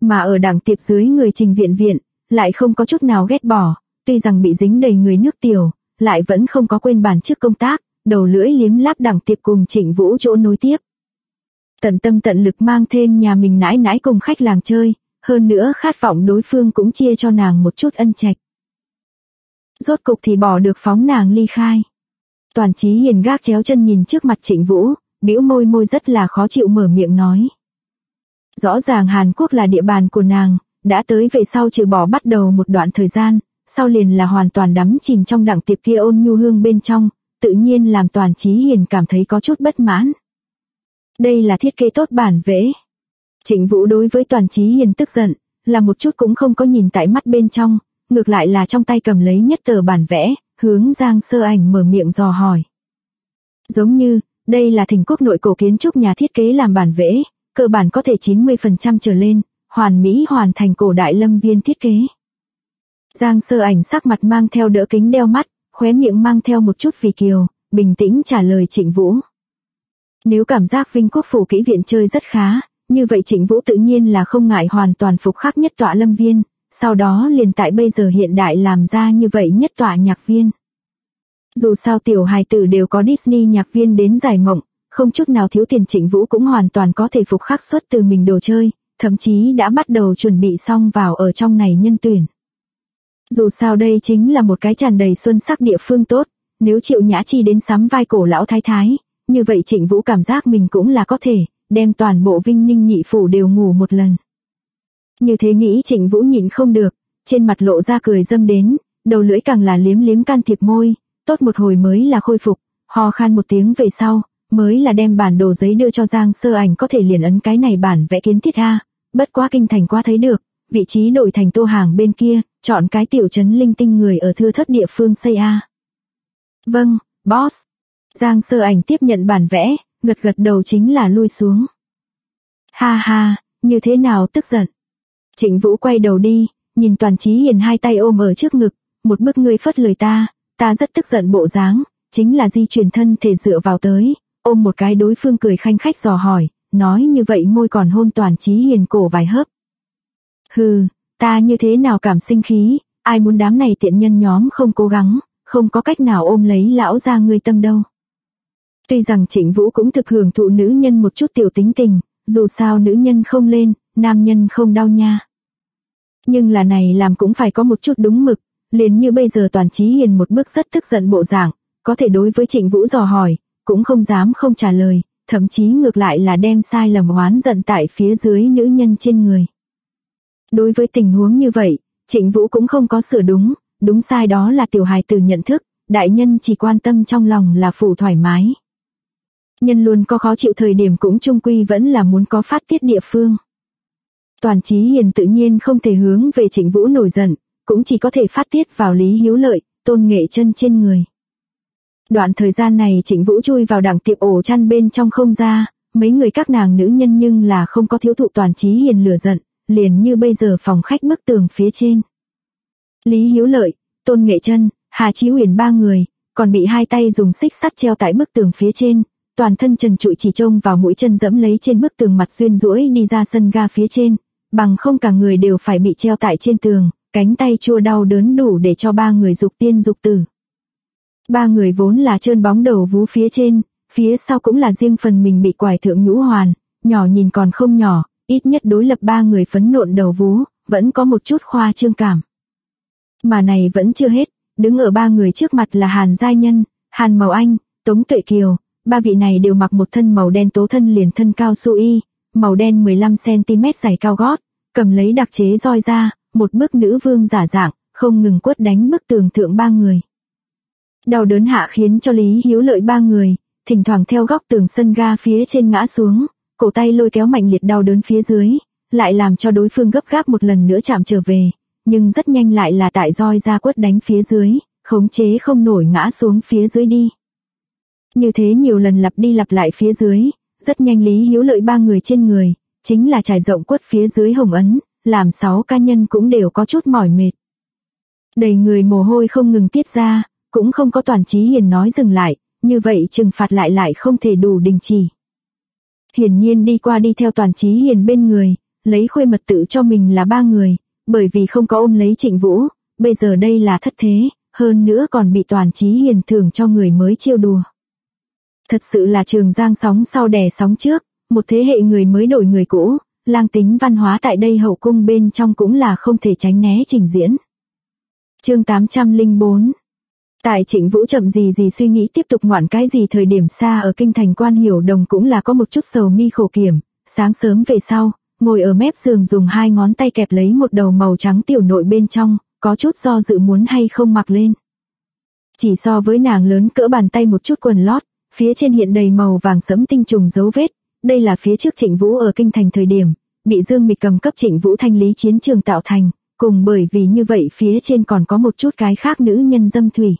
Mà ở đẳng tiệp dưới người Trình Viện Viện, lại không có chút nào ghét bỏ, tuy rằng bị dính đầy người nước tiểu, lại vẫn không có quên bản trước công tác, đầu lưỡi liếm láp đẳng tiệp cùng Trịnh Vũ chỗ nối tiếp. Tận tâm tận lực mang thêm nhà mình nãi nãi cùng khách làng chơi, hơn nữa khát vọng đối phương cũng chia cho nàng một chút ân trạch. Rốt cục thì bỏ được phóng nàng ly khai. Toàn Chí Hiền gác chéo chân nhìn trước mặt Trịnh Vũ, bĩu môi rất là khó chịu mở miệng nói. Rõ ràng Hàn Quốc là địa bàn của nàng, đã tới về sau trừ bỏ bắt đầu một đoạn thời gian, sau liền là hoàn toàn đắm chìm trong đẳng tiệp kia ôn nhu hương bên trong, tự nhiên làm Toàn Chí Hiền cảm thấy có chút bất mãn. Đây là thiết kế tốt bản vẽ. Trịnh Vũ đối với Toàn Chí Hiền tức giận, là một chút cũng không có nhìn tại mắt bên trong, ngược lại là trong tay cầm lấy nhất tờ bản vẽ, hướng Giang Sơ Ảnh mở miệng dò hỏi. Giống như, đây là Thỉnh Quốc nội cổ kiến trúc nhà thiết kế làm bản vẽ, cơ bản có thể 90% trở lên, hoàn mỹ hoàn thành cổ đại lâm viên thiết kế. Giang Sơ Ảnh sắc mặt mang theo đỡ kính đeo mắt, khóe miệng mang theo một chút vì kiều, bình tĩnh trả lời Trịnh Vũ. Nếu cảm giác Vinh Quốc phủ kỹ viện chơi rất khá, như vậy Trịnh Vũ tự nhiên là không ngại hoàn toàn phục khắc nhất tọa lâm viên, sau đó liền tại bây giờ hiện đại làm ra như vậy nhất tọa nhạc viên. Dù sao tiểu hài tử đều có Disney nhạc viên đến giải mộng, không chút nào thiếu tiền, Trịnh Vũ cũng hoàn toàn có thể phục khắc xuất từ mình đồ chơi, thậm chí đã bắt đầu chuẩn bị xong vào ở trong này nhân tuyển. Dù sao đây chính là một cái tràn đầy xuân sắc địa phương tốt, nếu Triệu Nhã Chi đến sắm vai cổ lão thái thái, như vậy Trịnh Vũ cảm giác mình cũng là có thể đem toàn bộ Vinh Ninh nhị phủ đều ngủ một lần. Như thế nghĩ Trịnh Vũ nhịn không được, trên mặt lộ ra cười dâm đến, đầu lưỡi càng là liếm liếm can thiệp môi, tốt một hồi mới là khôi phục, ho khan một tiếng về sau, mới là đem bản đồ giấy đưa cho Giang Sơ Ảnh, có thể liền ấn cái này bản vẽ kiến thiết a, bất quá kinh thành qua thấy được, vị trí đổi thành Tô Hàng bên kia, chọn cái tiểu trấn linh tinh người ở thưa thớt địa phương xây a. Vâng, boss. Giang Sơ Ảnh tiếp nhận bản vẽ, gật đầu chính là lui xuống. Ha ha, như thế nào tức giận? Trịnh Vũ quay đầu đi, nhìn Toàn Chí Hiền hai tay ôm ở trước ngực, một bức ngươi phất lời ta rất tức giận bộ dáng, chính là di chuyển thân thể dựa vào tới, ôm một cái đối phương cười khanh khách dò hỏi, nói như vậy môi còn hôn Toàn Chí Hiền cổ vài hớp. Hừ, ta như thế nào cảm sinh khí, ai muốn đám này tiện nhân nhóm không cố gắng, không có cách nào ôm lấy lão gia ngươi tâm đâu. Tuy rằng Trịnh Vũ cũng thực hưởng thụ nữ nhân một chút tiểu tính tình, dù sao nữ nhân không lên, nam nhân không đau nha. Nhưng là này làm cũng phải có một chút đúng mực, liền như bây giờ Toàn Chí Hiền một bước rất tức giận bộ dạng, có thể đối với Trịnh Vũ dò hỏi, cũng không dám không trả lời, thậm chí ngược lại là đem sai lầm oán giận tại phía dưới nữ nhân trên người. Đối với tình huống như vậy, Trịnh Vũ cũng không có sửa đúng sai đó là tiểu hài tử nhận thức, đại nhân chỉ quan tâm trong lòng là phủ thoải mái. Nhân luôn có khó chịu thời điểm cũng chung quy vẫn là muốn có phát tiết địa phương. Toàn Chí Hiền tự nhiên không thể hướng về Trịnh Vũ nổi giận, cũng chỉ có thể phát tiết vào Lý Hiếu Lợi, Tôn Nghệ Chân trên người. Đoạn thời gian này Trịnh Vũ chui vào đẳng tiệp ổ chăn bên trong không ra, mấy người các nàng nữ nhân nhưng là không có thiếu thụ Toàn Chí Hiền lửa giận, liền như bây giờ phòng khách bức tường phía trên. Lý Hiếu Lợi, Tôn Nghệ Chân, Hà Chí Huyền ba người, còn bị hai tay dùng xích sắt treo tại bức tường phía trên, toàn thân trần trụi chỉ trông vào mũi chân dẫm lấy trên bức tường mặt xuyên duỗi đi ra sân ga phía trên, bằng không cả người đều phải bị treo tại trên tường, cánh tay chua đau đớn đủ để cho ba người dục tiên dục tử. Ba người vốn là trơn bóng đầu vú phía trên, phía sau cũng là riêng phần mình bị quải thượng nhũ hoàn, nhỏ nhìn còn không nhỏ, ít nhất đối lập ba người phấn nộn đầu vú, vẫn có một chút khoa trương cảm. Mà này vẫn chưa hết, đứng ở ba người trước mặt là Hàn Giai Nhân, Hàn Mậu Anh, Tống Tuệ Kiều, ba vị này đều mặc một thân màu đen tố thân liền thân cao su y, màu đen 15cm giày cao gót, cầm lấy đặc chế roi ra, một bức nữ vương giả dạng, không ngừng quất đánh bức tường thượng ba người. Đau đớn hạ khiến cho Lý Hiếu Lợi ba người, thỉnh thoảng theo góc tường sân ga phía trên ngã xuống, cổ tay lôi kéo mạnh liệt đau đớn phía dưới, lại làm cho đối phương gấp gáp một lần nữa chạm trở về, nhưng rất nhanh lại là tại roi ra quất đánh phía dưới, khống chế không nổi ngã xuống phía dưới đi. Như thế nhiều lần lặp đi lặp lại phía dưới, rất nhanh Lý Hiếu Lợi ba người trên người, chính là trải rộng quất phía dưới hồng ấn, làm 6 cá nhân cũng đều có chút mỏi mệt. Đầy người mồ hôi không ngừng tiết ra, cũng không có Toàn Chí Hiền nói dừng lại, như vậy trừng phạt lại không thể đủ đình chỉ. Hiển nhiên đi qua đi theo Toàn Chí Hiền bên người, lấy khuê mật tự cho mình là 3 người, bởi vì không có ôm lấy Trịnh Vũ, bây giờ đây là thất thế, hơn nữa còn bị Toàn Chí Hiền thưởng cho người mới trêu đùa. Thật sự là Trường Giang sóng sau đè sóng trước, một thế hệ người mới đổi người cũ, lang tính văn hóa tại đây hậu cung bên trong cũng là không thể tránh né trình diễn. Chương 804. Tại Trịnh Vũ chậm gì suy nghĩ tiếp tục ngoạn cái gì thời điểm xa ở kinh thành Quan Hiểu Đồng cũng là có một chút sầu mi khổ kiểm, sáng sớm về sau, ngồi ở mép giường dùng 2 ngón tay kẹp lấy một đầu màu trắng tiểu nội bên trong, có chút do dự muốn hay không mặc lên. Chỉ so với nàng lớn cỡ bàn tay một chút quần lót, phía trên hiện đầy màu vàng sẫm tinh trùng dấu vết, đây là phía trước Trịnh Vũ ở kinh thành thời điểm, bị Dương Mịch cầm cấp Trịnh Vũ thanh lý chiến trường tạo thành, cùng bởi vì như vậy phía trên còn có một chút cái khác nữ nhân dâm thủy.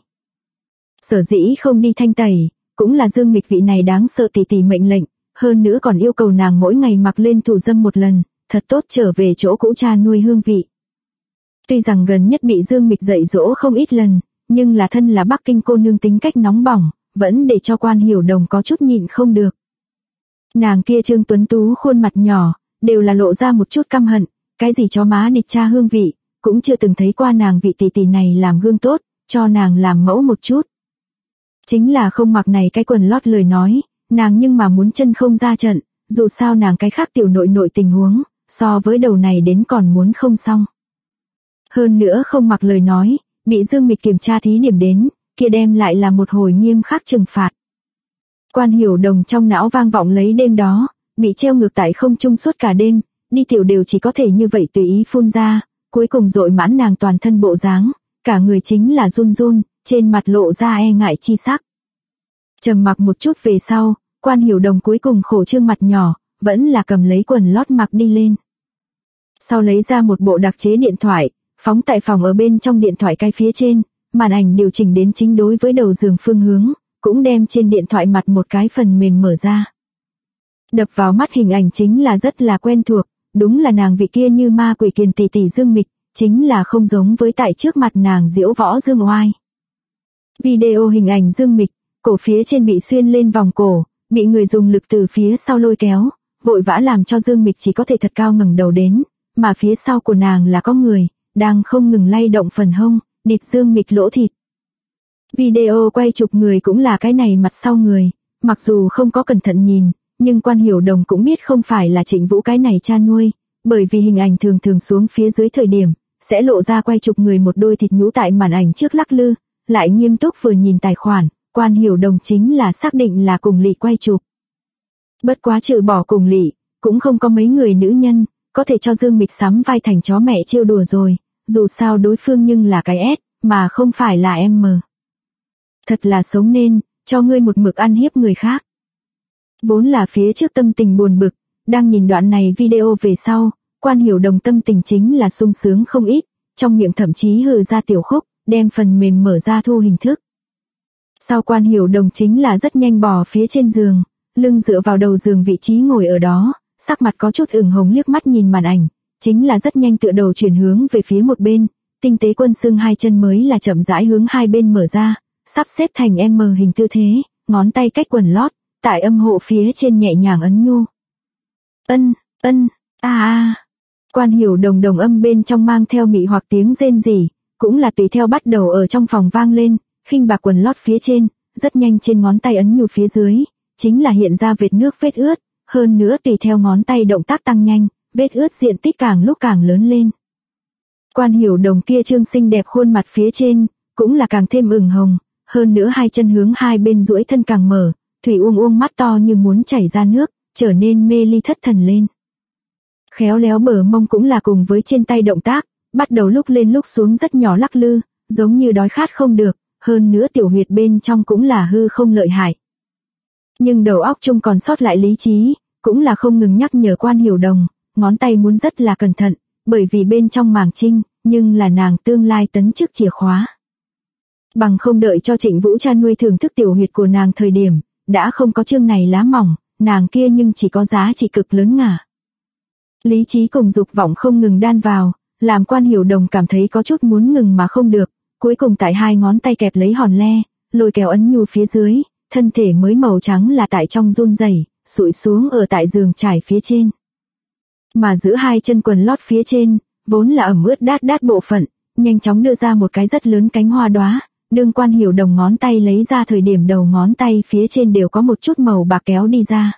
Sở dĩ không đi thanh tẩy, cũng là Dương Mịch vị này đáng sợ tỷ tỷ mệnh lệnh, hơn nữa còn yêu cầu nàng mỗi ngày mặc lên thủ dâm một lần, thật tốt trở về chỗ cũ cha nuôi hương vị. Tuy rằng gần nhất bị Dương Mịch dạy dỗ không ít lần, nhưng là thân là Bắc Kinh cô nương tính cách nóng bỏng, vẫn để cho Quan Hiểu Đồng có chút nhịn không được. Nàng kia trương tuấn tú khuôn mặt nhỏ, đều là lộ ra một chút căm hận, cái gì chó má địch cha hương vị, cũng chưa từng thấy qua nàng vị tỷ tỷ này làm gương tốt, cho nàng làm mẫu một chút. Chính là không mặc này cái quần lót lời nói, nàng nhưng mà muốn chân không ra trận, dù sao nàng cái khác tiểu nội tình huống, so với đầu này đến còn muốn không xong. Hơn nữa không mặc lời nói, bị Dương Mịch kiểm tra thí điểm đến, kia đem lại là một hồi nghiêm khắc trừng phạt. Quan Hiểu Đồng trong não vang vọng lấy đêm đó, bị treo ngược tại không trung suốt cả đêm, đi tiểu đều chỉ có thể như vậy tùy ý phun ra, cuối cùng dội mãn nàng toàn thân bộ dáng, cả người chính là run run, trên mặt lộ ra e ngại chi sắc. Trầm mặc một chút về sau, Quan Hiểu Đồng cuối cùng khổ trương mặt nhỏ, vẫn là cầm lấy quần lót mặc đi lên. Sau lấy ra một bộ đặc chế điện thoại, phóng tại phòng ở bên trong điện thoại cái phía trên, màn ảnh điều chỉnh đến chính đối với đầu giường phương hướng, cũng đem trên điện thoại mặt một cái phần mềm mở ra. Đập vào mắt hình ảnh chính là rất là quen thuộc, đúng là nàng vị kia như ma quỷ kiền tỷ tỷ Dương Mịch, chính là không giống với tại trước mặt nàng diễu võ Dương Oai. Video hình ảnh Dương Mịch, cổ phía trên bị xuyên lên vòng cổ, bị người dùng lực từ phía sau lôi kéo, vội vã làm cho Dương Mịch chỉ có thể thật cao ngẩng đầu đến, mà phía sau của nàng là có người, đang không ngừng lay động phần hông, địt Dương Mịch lỗ thịt. Video quay chụp người cũng là cái này mặt sau người, mặc dù không có cẩn thận nhìn, nhưng Quan Hiểu Đồng cũng biết không phải là Trịnh Vũ cái này cha nuôi, bởi vì hình ảnh thường xuống phía dưới thời điểm, sẽ lộ ra quay chụp người một đôi thịt nhũ tại màn ảnh trước lắc lư, lại nghiêm túc vừa nhìn tài khoản, Quan Hiểu Đồng chính là xác định là cùng Lị quay chụp. Bất quá trừ bỏ cùng Lị, cũng không có mấy người nữ nhân, có thể cho Dương Mịch sắm vai thành chó mẹ trêu đùa rồi, dù sao đối phương nhưng là cái S, mà không phải là M. Thật là sống nên, cho ngươi một mực ăn hiếp người khác. Vốn là phía trước tâm tình buồn bực, đang nhìn đoạn này video về sau, Quan Hiểu Đồng tâm tình chính là sung sướng không ít, trong miệng thậm chí hừ ra tiểu khúc, đem phần mềm mở ra thu hình thức. Sau Quan Hiểu Đồng chính là rất nhanh bò phía trên giường, lưng dựa vào đầu giường vị trí ngồi ở đó, sắc mặt có chút ửng hồng liếc mắt nhìn màn ảnh, chính là rất nhanh tựa đầu chuyển hướng về phía một bên, tinh tế quân xương hai chân mới là chậm rãi hướng hai bên mở ra, sắp xếp thành M hình tư thế, ngón tay cách quần lót, tại âm hộ phía trên nhẹ nhàng ấn nhu. Quan Hiểu Đồng đồng âm bên trong mang theo mị hoặc tiếng rên rỉ, cũng là tùy theo bắt đầu ở trong phòng vang lên, khinh bạc quần lót phía trên, rất nhanh trên ngón tay ấn nhu phía dưới, chính là hiện ra vệt nước vết ướt, hơn nữa tùy theo ngón tay động tác tăng nhanh, vết ướt diện tích càng lúc càng lớn lên. Quan Hiểu Đồng kia trương xinh đẹp khuôn mặt phía trên, cũng là càng thêm ửng hồng, hơn nữa hai chân hướng hai bên duỗi thân càng mở, thủy uông mắt to như muốn chảy ra nước, trở nên mê ly thất thần lên. Khéo léo bờ mông cũng là cùng với trên tay động tác, bắt đầu lúc lên lúc xuống rất nhỏ lắc lư, giống như đói khát không được, hơn nữa tiểu huyệt bên trong cũng là hư không lợi hại. Nhưng đầu óc chung còn sót lại lý trí, cũng là không ngừng nhắc nhở Quan Hiểu Đồng, ngón tay muốn rất là cẩn thận, bởi vì bên trong màng trinh, nhưng là nàng tương lai tấn chức chìa khóa. Bằng không đợi cho Trịnh Vũ cha nuôi thưởng thức tiểu huyệt của nàng thời điểm, đã không có chương này lá mỏng, nàng kia nhưng chỉ có giá trị cực lớn ngả. Lý trí cùng dục vọng không ngừng đan vào, làm Quan Hiểu Đồng cảm thấy có chút muốn ngừng mà không được, cuối cùng tại hai ngón tay kẹp lấy hòn le, lôi kéo ấn nhu phía dưới, thân thể mới màu trắng là tại trong run rẩy, sụi xuống ở tại giường trải phía trên. Mà giữa hai chân quần lót phía trên, vốn là ẩm ướt đát đát bộ phận, nhanh chóng đưa ra một cái rất lớn cánh hoa đóa. Đương Quan Hiểu Đồng ngón tay lấy ra thời điểm đầu ngón tay phía trên đều có một chút màu bạc kéo đi ra.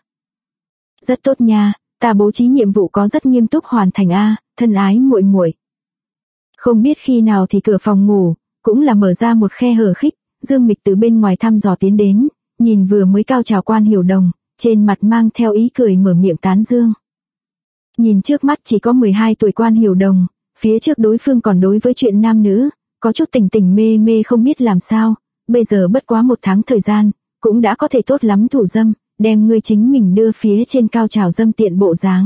Rất tốt nha, ta bố trí nhiệm vụ có rất nghiêm túc hoàn thành a, thân ái muội muội. Không biết khi nào thì cửa phòng ngủ cũng là mở ra một khe hở khích, Dương Mịch từ bên ngoài thăm dò tiến đến, nhìn vừa mới cao trào Quan Hiểu Đồng, trên mặt mang theo ý cười mở miệng tán dương. Nhìn trước mắt chỉ có 12 tuổi Quan Hiểu Đồng, phía trước đối phương còn đối với chuyện nam nữ, có chút tình tình mê mê không biết làm sao, bây giờ bất quá 1 tháng thời gian, cũng đã có thể tốt lắm thủ dâm, đem ngươi chính mình đưa phía trên cao trào dâm tiện bộ dáng.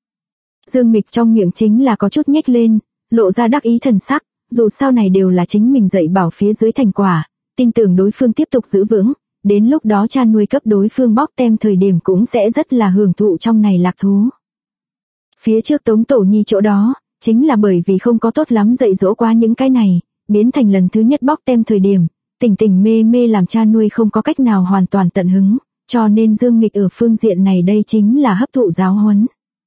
Dương Mịch trong miệng chính là có chút nhếch lên, lộ ra đắc ý thần sắc, dù sau này đều là chính mình dạy bảo phía dưới thành quả, tin tưởng đối phương tiếp tục giữ vững, đến lúc đó cha nuôi cấp đối phương bóc tem thời điểm cũng sẽ rất là hưởng thụ trong này lạc thú. Phía trước Tống Tổ Nhi chỗ đó, chính là bởi vì không có tốt lắm dạy dỗ qua những cái này, biến thành lần thứ nhất bóc tem thời điểm, tình tình mê mê làm cha nuôi không có cách nào hoàn toàn tận hứng, cho nên Dương Mịch ở phương diện này đây chính là hấp thụ giáo huấn.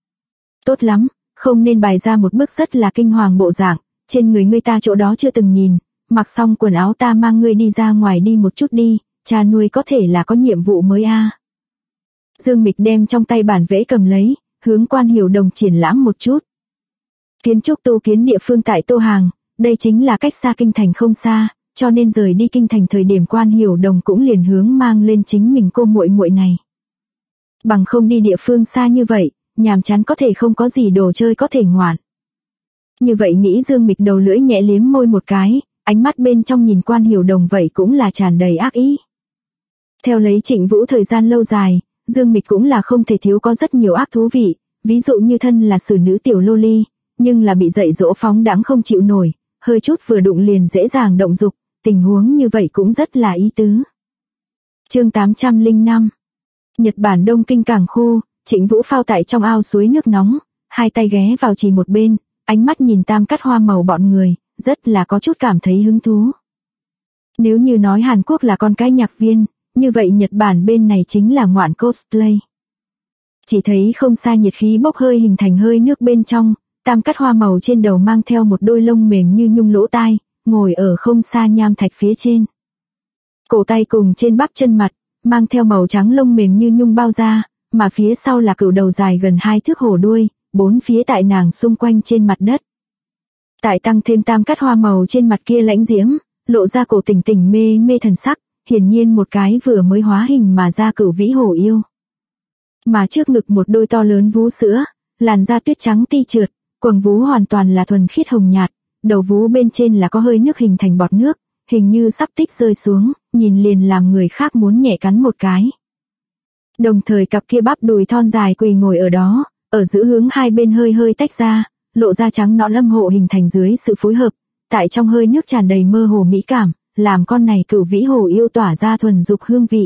Tốt lắm, không nên bày ra một bức rất là kinh hoàng bộ dạng, trên người ngươi ta chỗ đó chưa từng nhìn, mặc xong quần áo ta mang ngươi đi ra ngoài đi một chút đi, cha nuôi có thể là có nhiệm vụ mới a. Dương Mịch đem trong tay bản vẽ cầm lấy, hướng Quan Hiểu Đồng triển lãm một chút. Kiến trúc tu kiến địa phương tại Tô Hàng, đây chính là cách xa kinh thành không xa, cho nên rời đi kinh thành thời điểm Quan Hiểu Đồng cũng liền hướng mang lên chính mình cô muội muội này. Bằng không đi địa phương xa như vậy, nhàm chán có thể không có gì đồ chơi có thể ngoạn. Như vậy nghĩ Dương Mịch đầu lưỡi nhẹ liếm môi một cái, ánh mắt bên trong nhìn Quan Hiểu Đồng vậy cũng là tràn đầy ác ý. Theo lấy Trịnh Vũ thời gian lâu dài, Dương Mịch cũng là không thể thiếu có rất nhiều ác thú vị, ví dụ như thân là xử nữ tiểu lô ly, nhưng là bị dạy dỗ phóng đãng không chịu nổi, hơi chút vừa đụng liền dễ dàng động dục, tình huống như vậy cũng rất là ý tứ. Chương 805. Nhật Bản Đông Kinh cảng khu, Trịnh Vũ phao tại trong ao suối nước nóng, hai tay ghé vào chỉ một bên, ánh mắt nhìn Tam Cát Hoa Màu bọn người, rất là có chút cảm thấy hứng thú. Nếu như nói Hàn Quốc là con cái nhạc viên, như vậy Nhật Bản bên này chính là ngoạn cosplay. Chỉ thấy không xa nhiệt khí bốc hơi hình thành hơi nước bên trong, Tam Cát Hoa Màu trên đầu mang theo một đôi lông mềm như nhung lỗ tai, ngồi ở không xa nham thạch phía trên. Cổ tay cùng trên bắp chân mặt, mang theo màu trắng lông mềm như nhung bao da, mà phía sau là cừu đầu dài gần 2 thước hổ đuôi, 4 phía tại nàng xung quanh trên mặt đất. Tại tăng thêm Tam Cát Hoa Màu trên mặt kia lãnh diễm, lộ ra cổ tình tình mê mê thần sắc, hiển nhiên một cái vừa mới hóa hình mà ra cửu vĩ hổ yêu. Mà trước ngực một đôi to lớn vú sữa, làn da tuyết trắng ti trượt, quầng vú hoàn toàn là thuần khiết hồng nhạt, đầu vú bên trên là có hơi nước hình thành bọt nước, hình như sắp tích rơi xuống, nhìn liền làm người khác muốn nhẹ cắn một cái. Đồng thời cặp kia bắp đùi thon dài quỳ ngồi ở đó, ở giữa hướng hai bên hơi hơi tách ra, lộ ra trắng nõn âm hộ hình thành dưới sự phối hợp, tại trong hơi nước tràn đầy mơ hồ mỹ cảm, làm con này cửu vĩ hổ yêu tỏa ra thuần dục hương vị.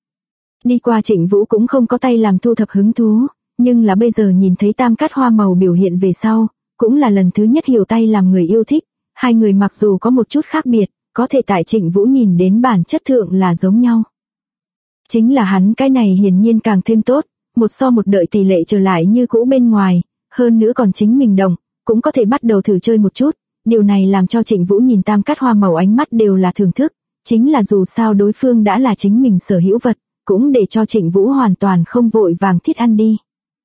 Đi qua Trịnh Vũ cũng không có tay làm thu thập hứng thú, nhưng là bây giờ nhìn thấy Tam Cát Hoa Màu biểu hiện về sau, cũng là lần thứ nhất hiểu tay làm người yêu thích, hai người mặc dù có một chút khác biệt, có thể tại Trịnh Vũ nhìn đến bản chất thượng là giống nhau. Chính là hắn cái này hiển nhiên càng thêm tốt, một so một đợi tỷ lệ trở lại như cũ bên ngoài, hơn nữa còn chính mình động, cũng có thể bắt đầu thử chơi một chút, điều này làm cho Trịnh Vũ nhìn Tam Cát Hoa Màu ánh mắt đều là thưởng thức, chính là dù sao đối phương đã là chính mình sở hữu vật, cũng để cho Trịnh Vũ hoàn toàn không vội vàng thiết ăn đi.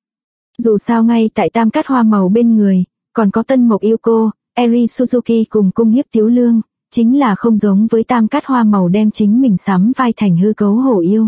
Dù sao ngay tại Tam Cát Hoa Màu bên người, còn có Tân Mộc Yêu Cô, Eri Suzuki cùng Cung Hiếp Tiếu Lương, chính là không giống với Tam Cát Hoa Màu đem chính mình sắm vai thành hư cấu hổ yêu.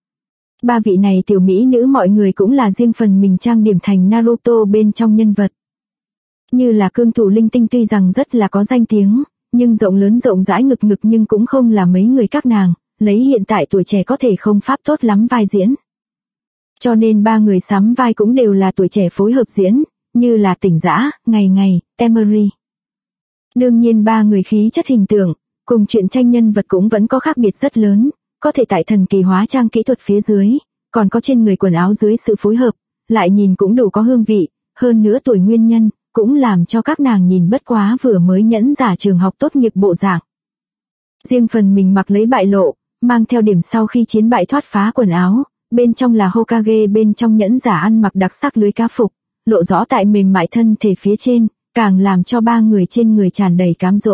Ba vị này tiểu mỹ nữ mọi người cũng là riêng phần mình trang điểm thành Naruto bên trong nhân vật. Như là Cương Thủ Linh Tinh tuy rằng rất là có danh tiếng, nhưng rộng lớn rộng rãi ngực ngực nhưng cũng không là mấy người các nàng, lấy hiện tại tuổi trẻ có thể không pháp tốt lắm vai diễn. Cho nên ba người sắm vai cũng đều là tuổi trẻ phối hợp diễn, như là Tỉnh Dã, Ngày Ngày, Temery. Đương nhiên ba người khí chất hình tượng, cùng truyện tranh nhân vật cũng vẫn có khác biệt rất lớn, có thể tại thần kỳ hóa trang kỹ thuật phía dưới, còn có trên người quần áo dưới sự phối hợp, lại nhìn cũng đủ có hương vị, hơn nữa tuổi nguyên nhân, cũng làm cho các nàng nhìn bất quá vừa mới nhẫn giả trường học tốt nghiệp bộ dạng. Riêng phần mình mặc lấy bại lộ, mang theo điểm sau khi chiến bại thoát phá quần áo, bên trong là Hokage bên trong nhẫn giả ăn mặc đặc sắc lưới cá phục, lộ rõ tại mềm mại thân thể phía trên, càng làm cho ba người trên người tràn đầy cám dỗ.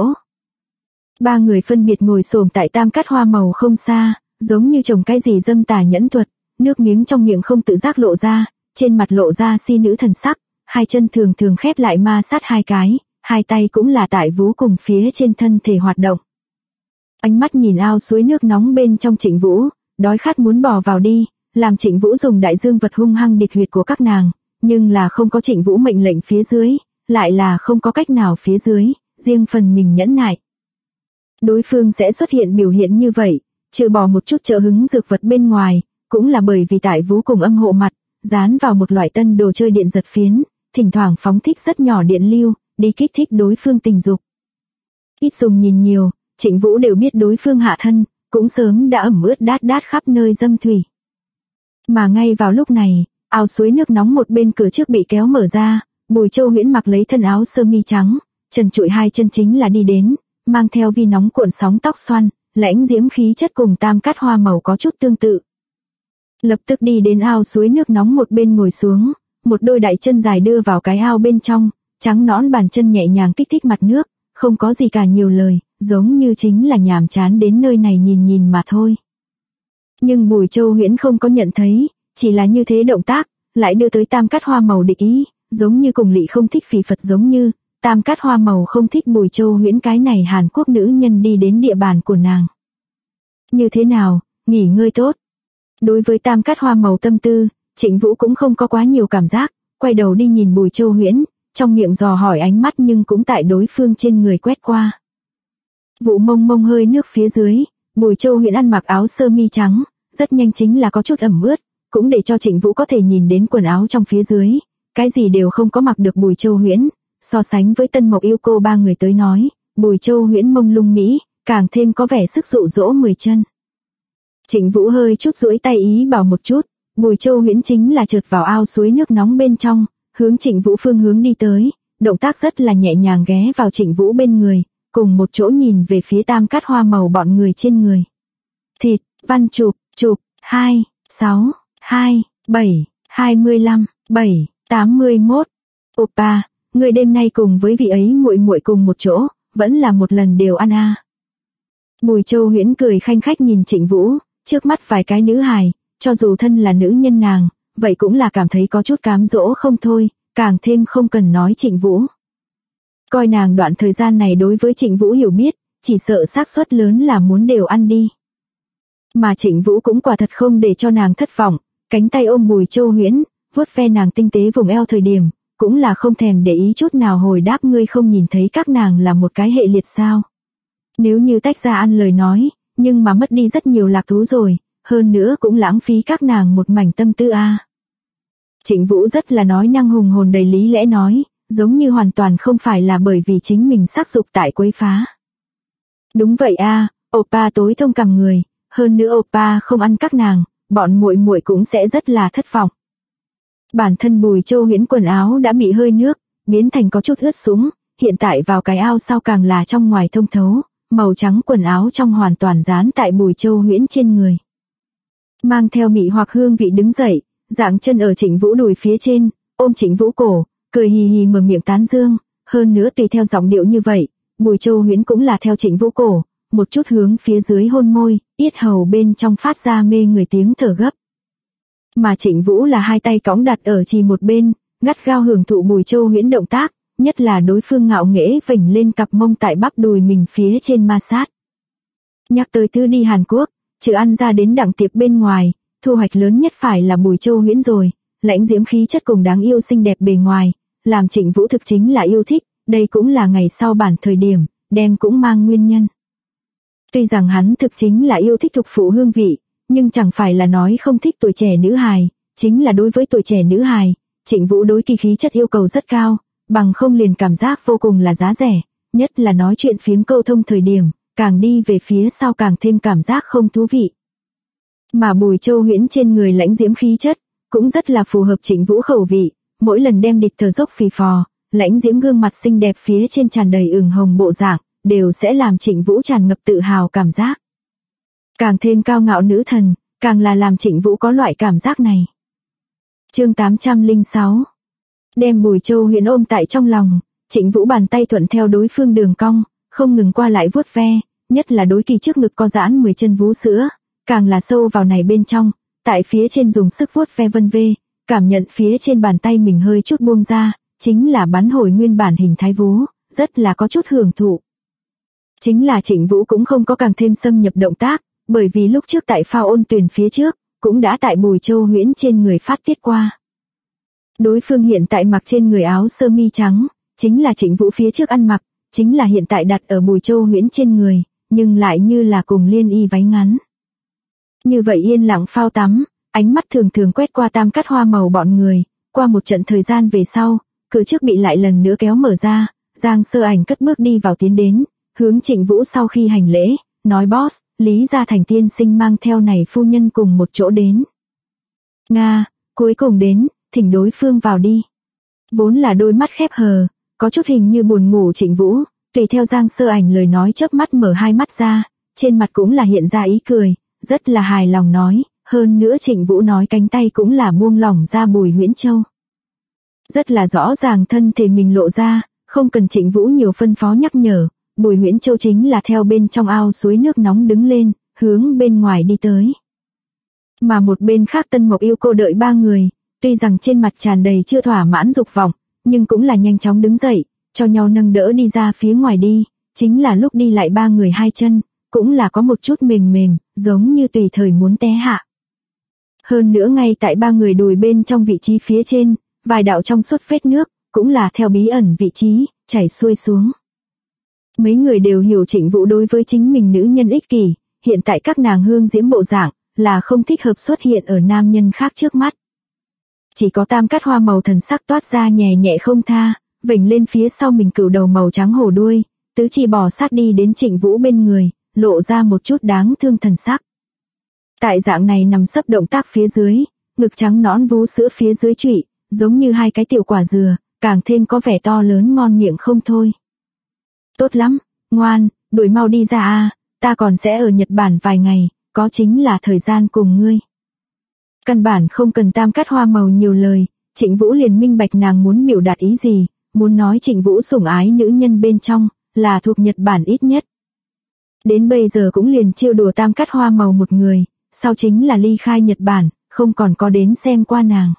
Ba người phân biệt ngồi xổm tại tam cát hoa màu không xa, giống như trồng cái gì dâm tà nhẫn thuật, nước miếng trong miệng không tự giác lộ ra, trên mặt lộ ra si nữ thần sắc, hai chân thường thường khép lại ma sát hai cái, hai tay cũng là tại vú cùng phía trên thân thể hoạt động. Ánh mắt nhìn ao suối nước nóng bên trong Trịnh Vũ, đói khát muốn bò vào đi, làm Trịnh Vũ dùng đại dương vật hung hăng địch huyệt của các nàng, nhưng là không có Trịnh Vũ mệnh lệnh phía dưới, lại là không có cách nào phía dưới, riêng phần mình nhẫn nại. Đối phương sẽ xuất hiện biểu hiện như vậy, trừ bỏ một chút trợ hứng dược vật bên ngoài, cũng là bởi vì tại vú cùng âm hộ mặt, dán vào một loại tân đồ chơi điện giật phiến, thỉnh thoảng phóng thích rất nhỏ điện lưu, đi kích thích đối phương tình dục. Ít dùng nhìn nhiều, Trịnh Vũ đều biết đối phương hạ thân, cũng sớm đã ẩm ướt đát đát khắp nơi dâm thủy. Mà ngay vào lúc này, ao suối nước nóng một bên cửa trước bị kéo mở ra, Bùi Châu Huyễn mặc lấy thân áo sơ mi trắng, trần trụi hai chân chính là đi đến, mang theo vi nóng cuộn sóng tóc xoăn, lãnh diễm khí chất cùng tam cát hoa màu có chút tương tự. Lập tức đi đến ao suối nước nóng một bên ngồi xuống, một đôi đại chân dài đưa vào cái ao bên trong, trắng nõn bàn chân nhẹ nhàng kích thích mặt nước, không có gì cả nhiều lời, giống như chính là nhàm chán đến nơi này nhìn nhìn mà thôi. Nhưng Bùi Châu Huyễn không có nhận thấy, chỉ là như thế động tác, lại đưa tới tam cát hoa màu địch ý, giống như cùng Lị không thích Phỉ Phật giống như, tam cát hoa màu không thích Bùi Châu Huyễn cái này Hàn Quốc nữ nhân đi đến địa bàn của nàng. Như thế nào, nghỉ ngơi tốt. Đối với tam cát hoa màu tâm tư, Trịnh Vũ cũng không có quá nhiều cảm giác, quay đầu đi nhìn Bùi Châu Huyễn, trong miệng dò hỏi ánh mắt nhưng cũng tại đối phương trên người quét qua. Vụ mông mông hơi nước phía dưới, Bùi Châu Huyễn ăn mặc áo sơ mi trắng, rất nhanh chính là có chút ẩm ướt, cũng để cho Trịnh Vũ có thể nhìn đến quần áo trong phía dưới, cái gì đều không có mặc được Bùi Châu Huyễn, so sánh với Tân Mộc Yêu Cô ba người tới nói, Bùi Châu Huyễn mông lung mỹ, càng thêm có vẻ sức dụ dỗ 10 chân. Trịnh Vũ hơi chút duỗi tay ý bảo một chút, Bùi Châu Huyễn chính là trượt vào ao suối nước nóng bên trong, hướng Trịnh Vũ phương hướng đi tới, động tác rất là nhẹ nhàng ghé vào Trịnh Vũ bên người, cùng một chỗ nhìn về phía tam cát hoa màu bọn người trên người. Thịt, văn chụp, 2, 6, 2, 7, 25, 7, 81. Oppa, người đêm nay cùng với vị ấy muội muội cùng một chỗ, vẫn là một lần đều ăn à. Bùi Châu Huyễn cười khanh khách nhìn Trịnh Vũ, trước mắt vài cái nữ hài, cho dù thân là nữ nhân nàng, vậy cũng là cảm thấy có chút cám dỗ không thôi, càng thêm không cần nói Trịnh Vũ. Coi nàng đoạn thời gian này đối với Trịnh Vũ hiểu biết, chỉ sợ xác suất lớn là muốn đều ăn đi. Mà Trịnh Vũ cũng quả thật không để cho nàng thất vọng, cánh tay ôm Bùi Châu Huyễn, vuốt ve nàng tinh tế vùng eo thời điểm, cũng là không thèm để ý chút nào hồi đáp ngươi không nhìn thấy các nàng là một cái hệ liệt sao. Nếu như tách ra ăn lời nói, nhưng mà mất đi rất nhiều lạc thú rồi, hơn nữa cũng lãng phí các nàng một mảnh tâm tư a. Trịnh Vũ rất là nói năng hùng hồn đầy lý lẽ nói, giống như hoàn toàn không phải là bởi vì chính mình sắc dục tại quấy phá. Đúng vậy a, Oppa tối thông cảm người, hơn nữa Oppa không ăn các nàng, bọn muội muội cũng sẽ rất là thất vọng. Bản thân Bùi Châu Huyễn quần áo đã bị hơi nước, biến thành có chút ướt sũng, hiện tại vào cái ao sau càng là trong ngoài thông thấu, màu trắng quần áo trong hoàn toàn dán tại Bùi Châu Huyễn trên người. Mang theo mị hoặc hương vị đứng dậy, dạng chân ở Trịnh Vũ đùi phía trên, ôm Trịnh Vũ cổ, cười hì hì mở miệng tán dương, hơn nữa tùy theo giọng điệu như vậy, Bùi Châu Huyễn cũng là theo Trịnh Vũ cổ, một chút hướng phía dưới hôn môi, yết hầu bên trong phát ra mê người tiếng thở gấp. Mà Trịnh Vũ là hai tay cõng đặt ở chỉ một bên, gắt gao hưởng thụ Bùi Châu Huyễn động tác, nhất là đối phương ngạo nghễ vểnh lên cặp mông tại bắp đùi mình phía trên ma sát. Nhắc tới thứ đi Hàn Quốc, trừ ăn ra đến đặng tiệp bên ngoài, thu hoạch lớn nhất phải là Bùi Châu Huyễn rồi, lãnh diễm khí chất cùng đáng yêu xinh đẹp bề ngoài, làm Trịnh Vũ thực chính là yêu thích, đây cũng là ngày sau bản thời điểm, đem cũng mang nguyên nhân. Tuy rằng hắn thực chính là yêu thích thục phụ hương vị, nhưng chẳng phải là nói không thích tuổi trẻ nữ hài, chính là đối với tuổi trẻ nữ hài, Trịnh Vũ đối kỳ khí chất yêu cầu rất cao, bằng không liền cảm giác vô cùng là giá rẻ, nhất là nói chuyện phiếm câu thông thời điểm, càng đi về phía sau càng thêm cảm giác không thú vị. Mà Bùi Châu Huyễn trên người lãnh diễm khí chất, cũng rất là phù hợp Trịnh Vũ khẩu vị, mỗi lần đem địch thở dốc phì phò, lãnh diễm gương mặt xinh đẹp phía trên tràn đầy ửng hồng bộ dạng, đều sẽ làm Trịnh Vũ tràn ngập tự hào cảm giác. Càng thêm cao ngạo nữ thần, càng là làm Trịnh Vũ có loại cảm giác này. Chương 806 Đem Bùi Châu Huyễn ôm tại trong lòng, Trịnh Vũ bàn tay thuận theo đối phương đường cong, không ngừng qua lại vuốt ve, nhất là đối kỳ trước ngực có giãn 10 chân vú sữa, càng là sâu vào này bên trong, tại phía trên dùng sức vuốt ve vân vê, cảm nhận phía trên bàn tay mình hơi chút buông ra, chính là bắn hồi nguyên bản hình thái vú, rất là có chút hưởng thụ. Chính là Trịnh Vũ cũng không có càng thêm xâm nhập động tác, bởi vì lúc trước tại phao ôn tuyển phía trước, cũng đã tại Bùi Châu Huyễn trên người phát tiết qua. Đối phương hiện tại mặc trên người áo sơ mi trắng, chính là Trịnh Vũ phía trước ăn mặc, chính là hiện tại đặt ở Bùi Châu Huyễn trên người, nhưng lại như là cùng liên y váy ngắn. Như vậy yên lặng phao tắm, ánh mắt thường thường quét qua Tam Cát Hoa màu bọn người, qua một trận thời gian về sau, cửa trước bị lại lần nữa kéo mở ra, Giang Sơ Ảnh cất bước đi vào tiến đến, hướng Trịnh Vũ sau khi hành lễ, nói boss, Lý Gia Thành tiên sinh mang theo này phu nhân cùng một chỗ đến. Nga, cuối cùng đến, thỉnh đối phương vào đi. Vốn là đôi mắt khép hờ, có chút hình như buồn ngủ Trịnh Vũ, tùy theo Giang Sơ Ảnh lời nói chớp mắt mở hai mắt ra, trên mặt cũng là hiện ra ý cười, rất là hài lòng nói, hơn nữa Trịnh Vũ nói cánh tay cũng là buông lỏng ra Bùi Huyễn Châu. Rất là rõ ràng thân thể mình lộ ra, không cần Trịnh Vũ nhiều phân phó nhắc nhở, Bùi Huyễn Châu chính là theo bên trong ao suối nước nóng đứng lên, hướng bên ngoài đi tới. Mà một bên khác Tân Mộc Yêu cô đợi ba người, tuy rằng trên mặt tràn đầy chưa thỏa mãn dục vọng, nhưng cũng là nhanh chóng đứng dậy, cho nhau nâng đỡ đi ra phía ngoài đi, chính là lúc đi lại ba người hai chân, cũng là có một chút mềm mềm, giống như tùy thời muốn té hạ. Hơn nữa ngay tại ba người đùi bên trong vị trí phía trên, vài đạo trong suốt vết nước, cũng là theo bí ẩn vị trí, chảy xuôi xuống. Mấy người đều hiểu Trịnh Vũ đối với chính mình nữ nhân ích kỷ, hiện tại các nàng hương diễm bộ dạng, là không thích hợp xuất hiện ở nam nhân khác trước mắt. Chỉ có Tam Cát Hoa màu thần sắc toát ra nhẹ nhẹ không tha, vểnh lên phía sau mình cửu đầu màu trắng hổ đuôi, tứ chi bò sát đi đến Trịnh Vũ bên người, lộ ra một chút đáng thương thần sắc. Tại dạng này nằm sấp động tác phía dưới, ngực trắng nõn vú sữa phía dưới trụy, giống như hai cái tiểu quả dừa, càng thêm có vẻ to lớn ngon miệng không thôi. Tốt lắm, ngoan, đuổi mau đi ra a, ta còn sẽ ở Nhật Bản vài ngày, có chính là thời gian cùng ngươi. Căn bản không cần Tam Cát Hoa màu nhiều lời, Trịnh Vũ liền minh bạch nàng muốn biểu đạt ý gì, muốn nói Trịnh Vũ sủng ái nữ nhân bên trong, là thuộc Nhật Bản ít nhất. Đến bây giờ cũng liền trêu đùa Tam Cát Hoa màu một người, sau chính là ly khai Nhật Bản, không còn có đến xem qua nàng.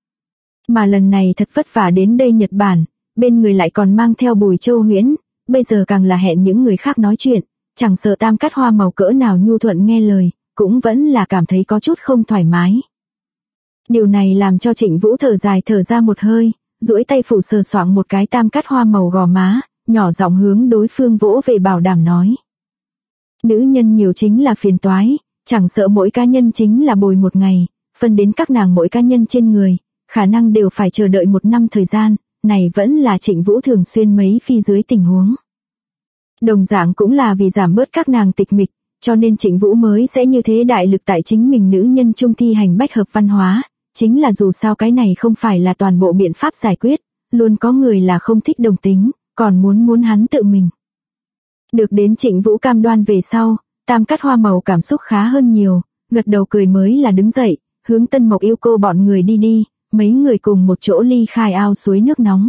Mà lần này thật vất vả đến đây Nhật Bản, bên người lại còn mang theo Bùi Châu Huyễn, bây giờ càng là hẹn những người khác nói chuyện, chẳng sợ Tam Cát Hoa màu cỡ nào nhu thuận nghe lời, cũng vẫn là cảm thấy có chút không thoải mái. Điều này làm cho Trịnh Vũ thở dài thở ra một hơi, duỗi tay phủ sờ soạng một cái Tam Cát Hoa màu gò má, nhỏ giọng hướng đối phương vỗ về bảo đảm nói. Nữ nhân nhiều chính là phiền toái, chẳng sợ mỗi cá nhân chính là bồi một ngày, phân đến các nàng mỗi cá nhân trên người, khả năng đều phải chờ đợi một năm thời gian, này vẫn là Trịnh Vũ thường xuyên mấy phi dưới tình huống. Đồng dạng cũng là vì giảm bớt các nàng tịch mịch, cho nên Trịnh Vũ mới sẽ như thế đại lực tại chính mình nữ nhân trung thi hành bách hợp văn hóa, chính là dù sao cái này không phải là toàn bộ biện pháp giải quyết, luôn có người là không thích đồng tính, còn muốn hắn tự mình. Được đến Trịnh Vũ cam đoan về sau, Tam Cát Hoa màu cảm xúc khá hơn nhiều, gật đầu cười mới là đứng dậy, hướng Tân Mộc Yêu cô bọn người đi, mấy người cùng một chỗ ly khai ao suối nước nóng.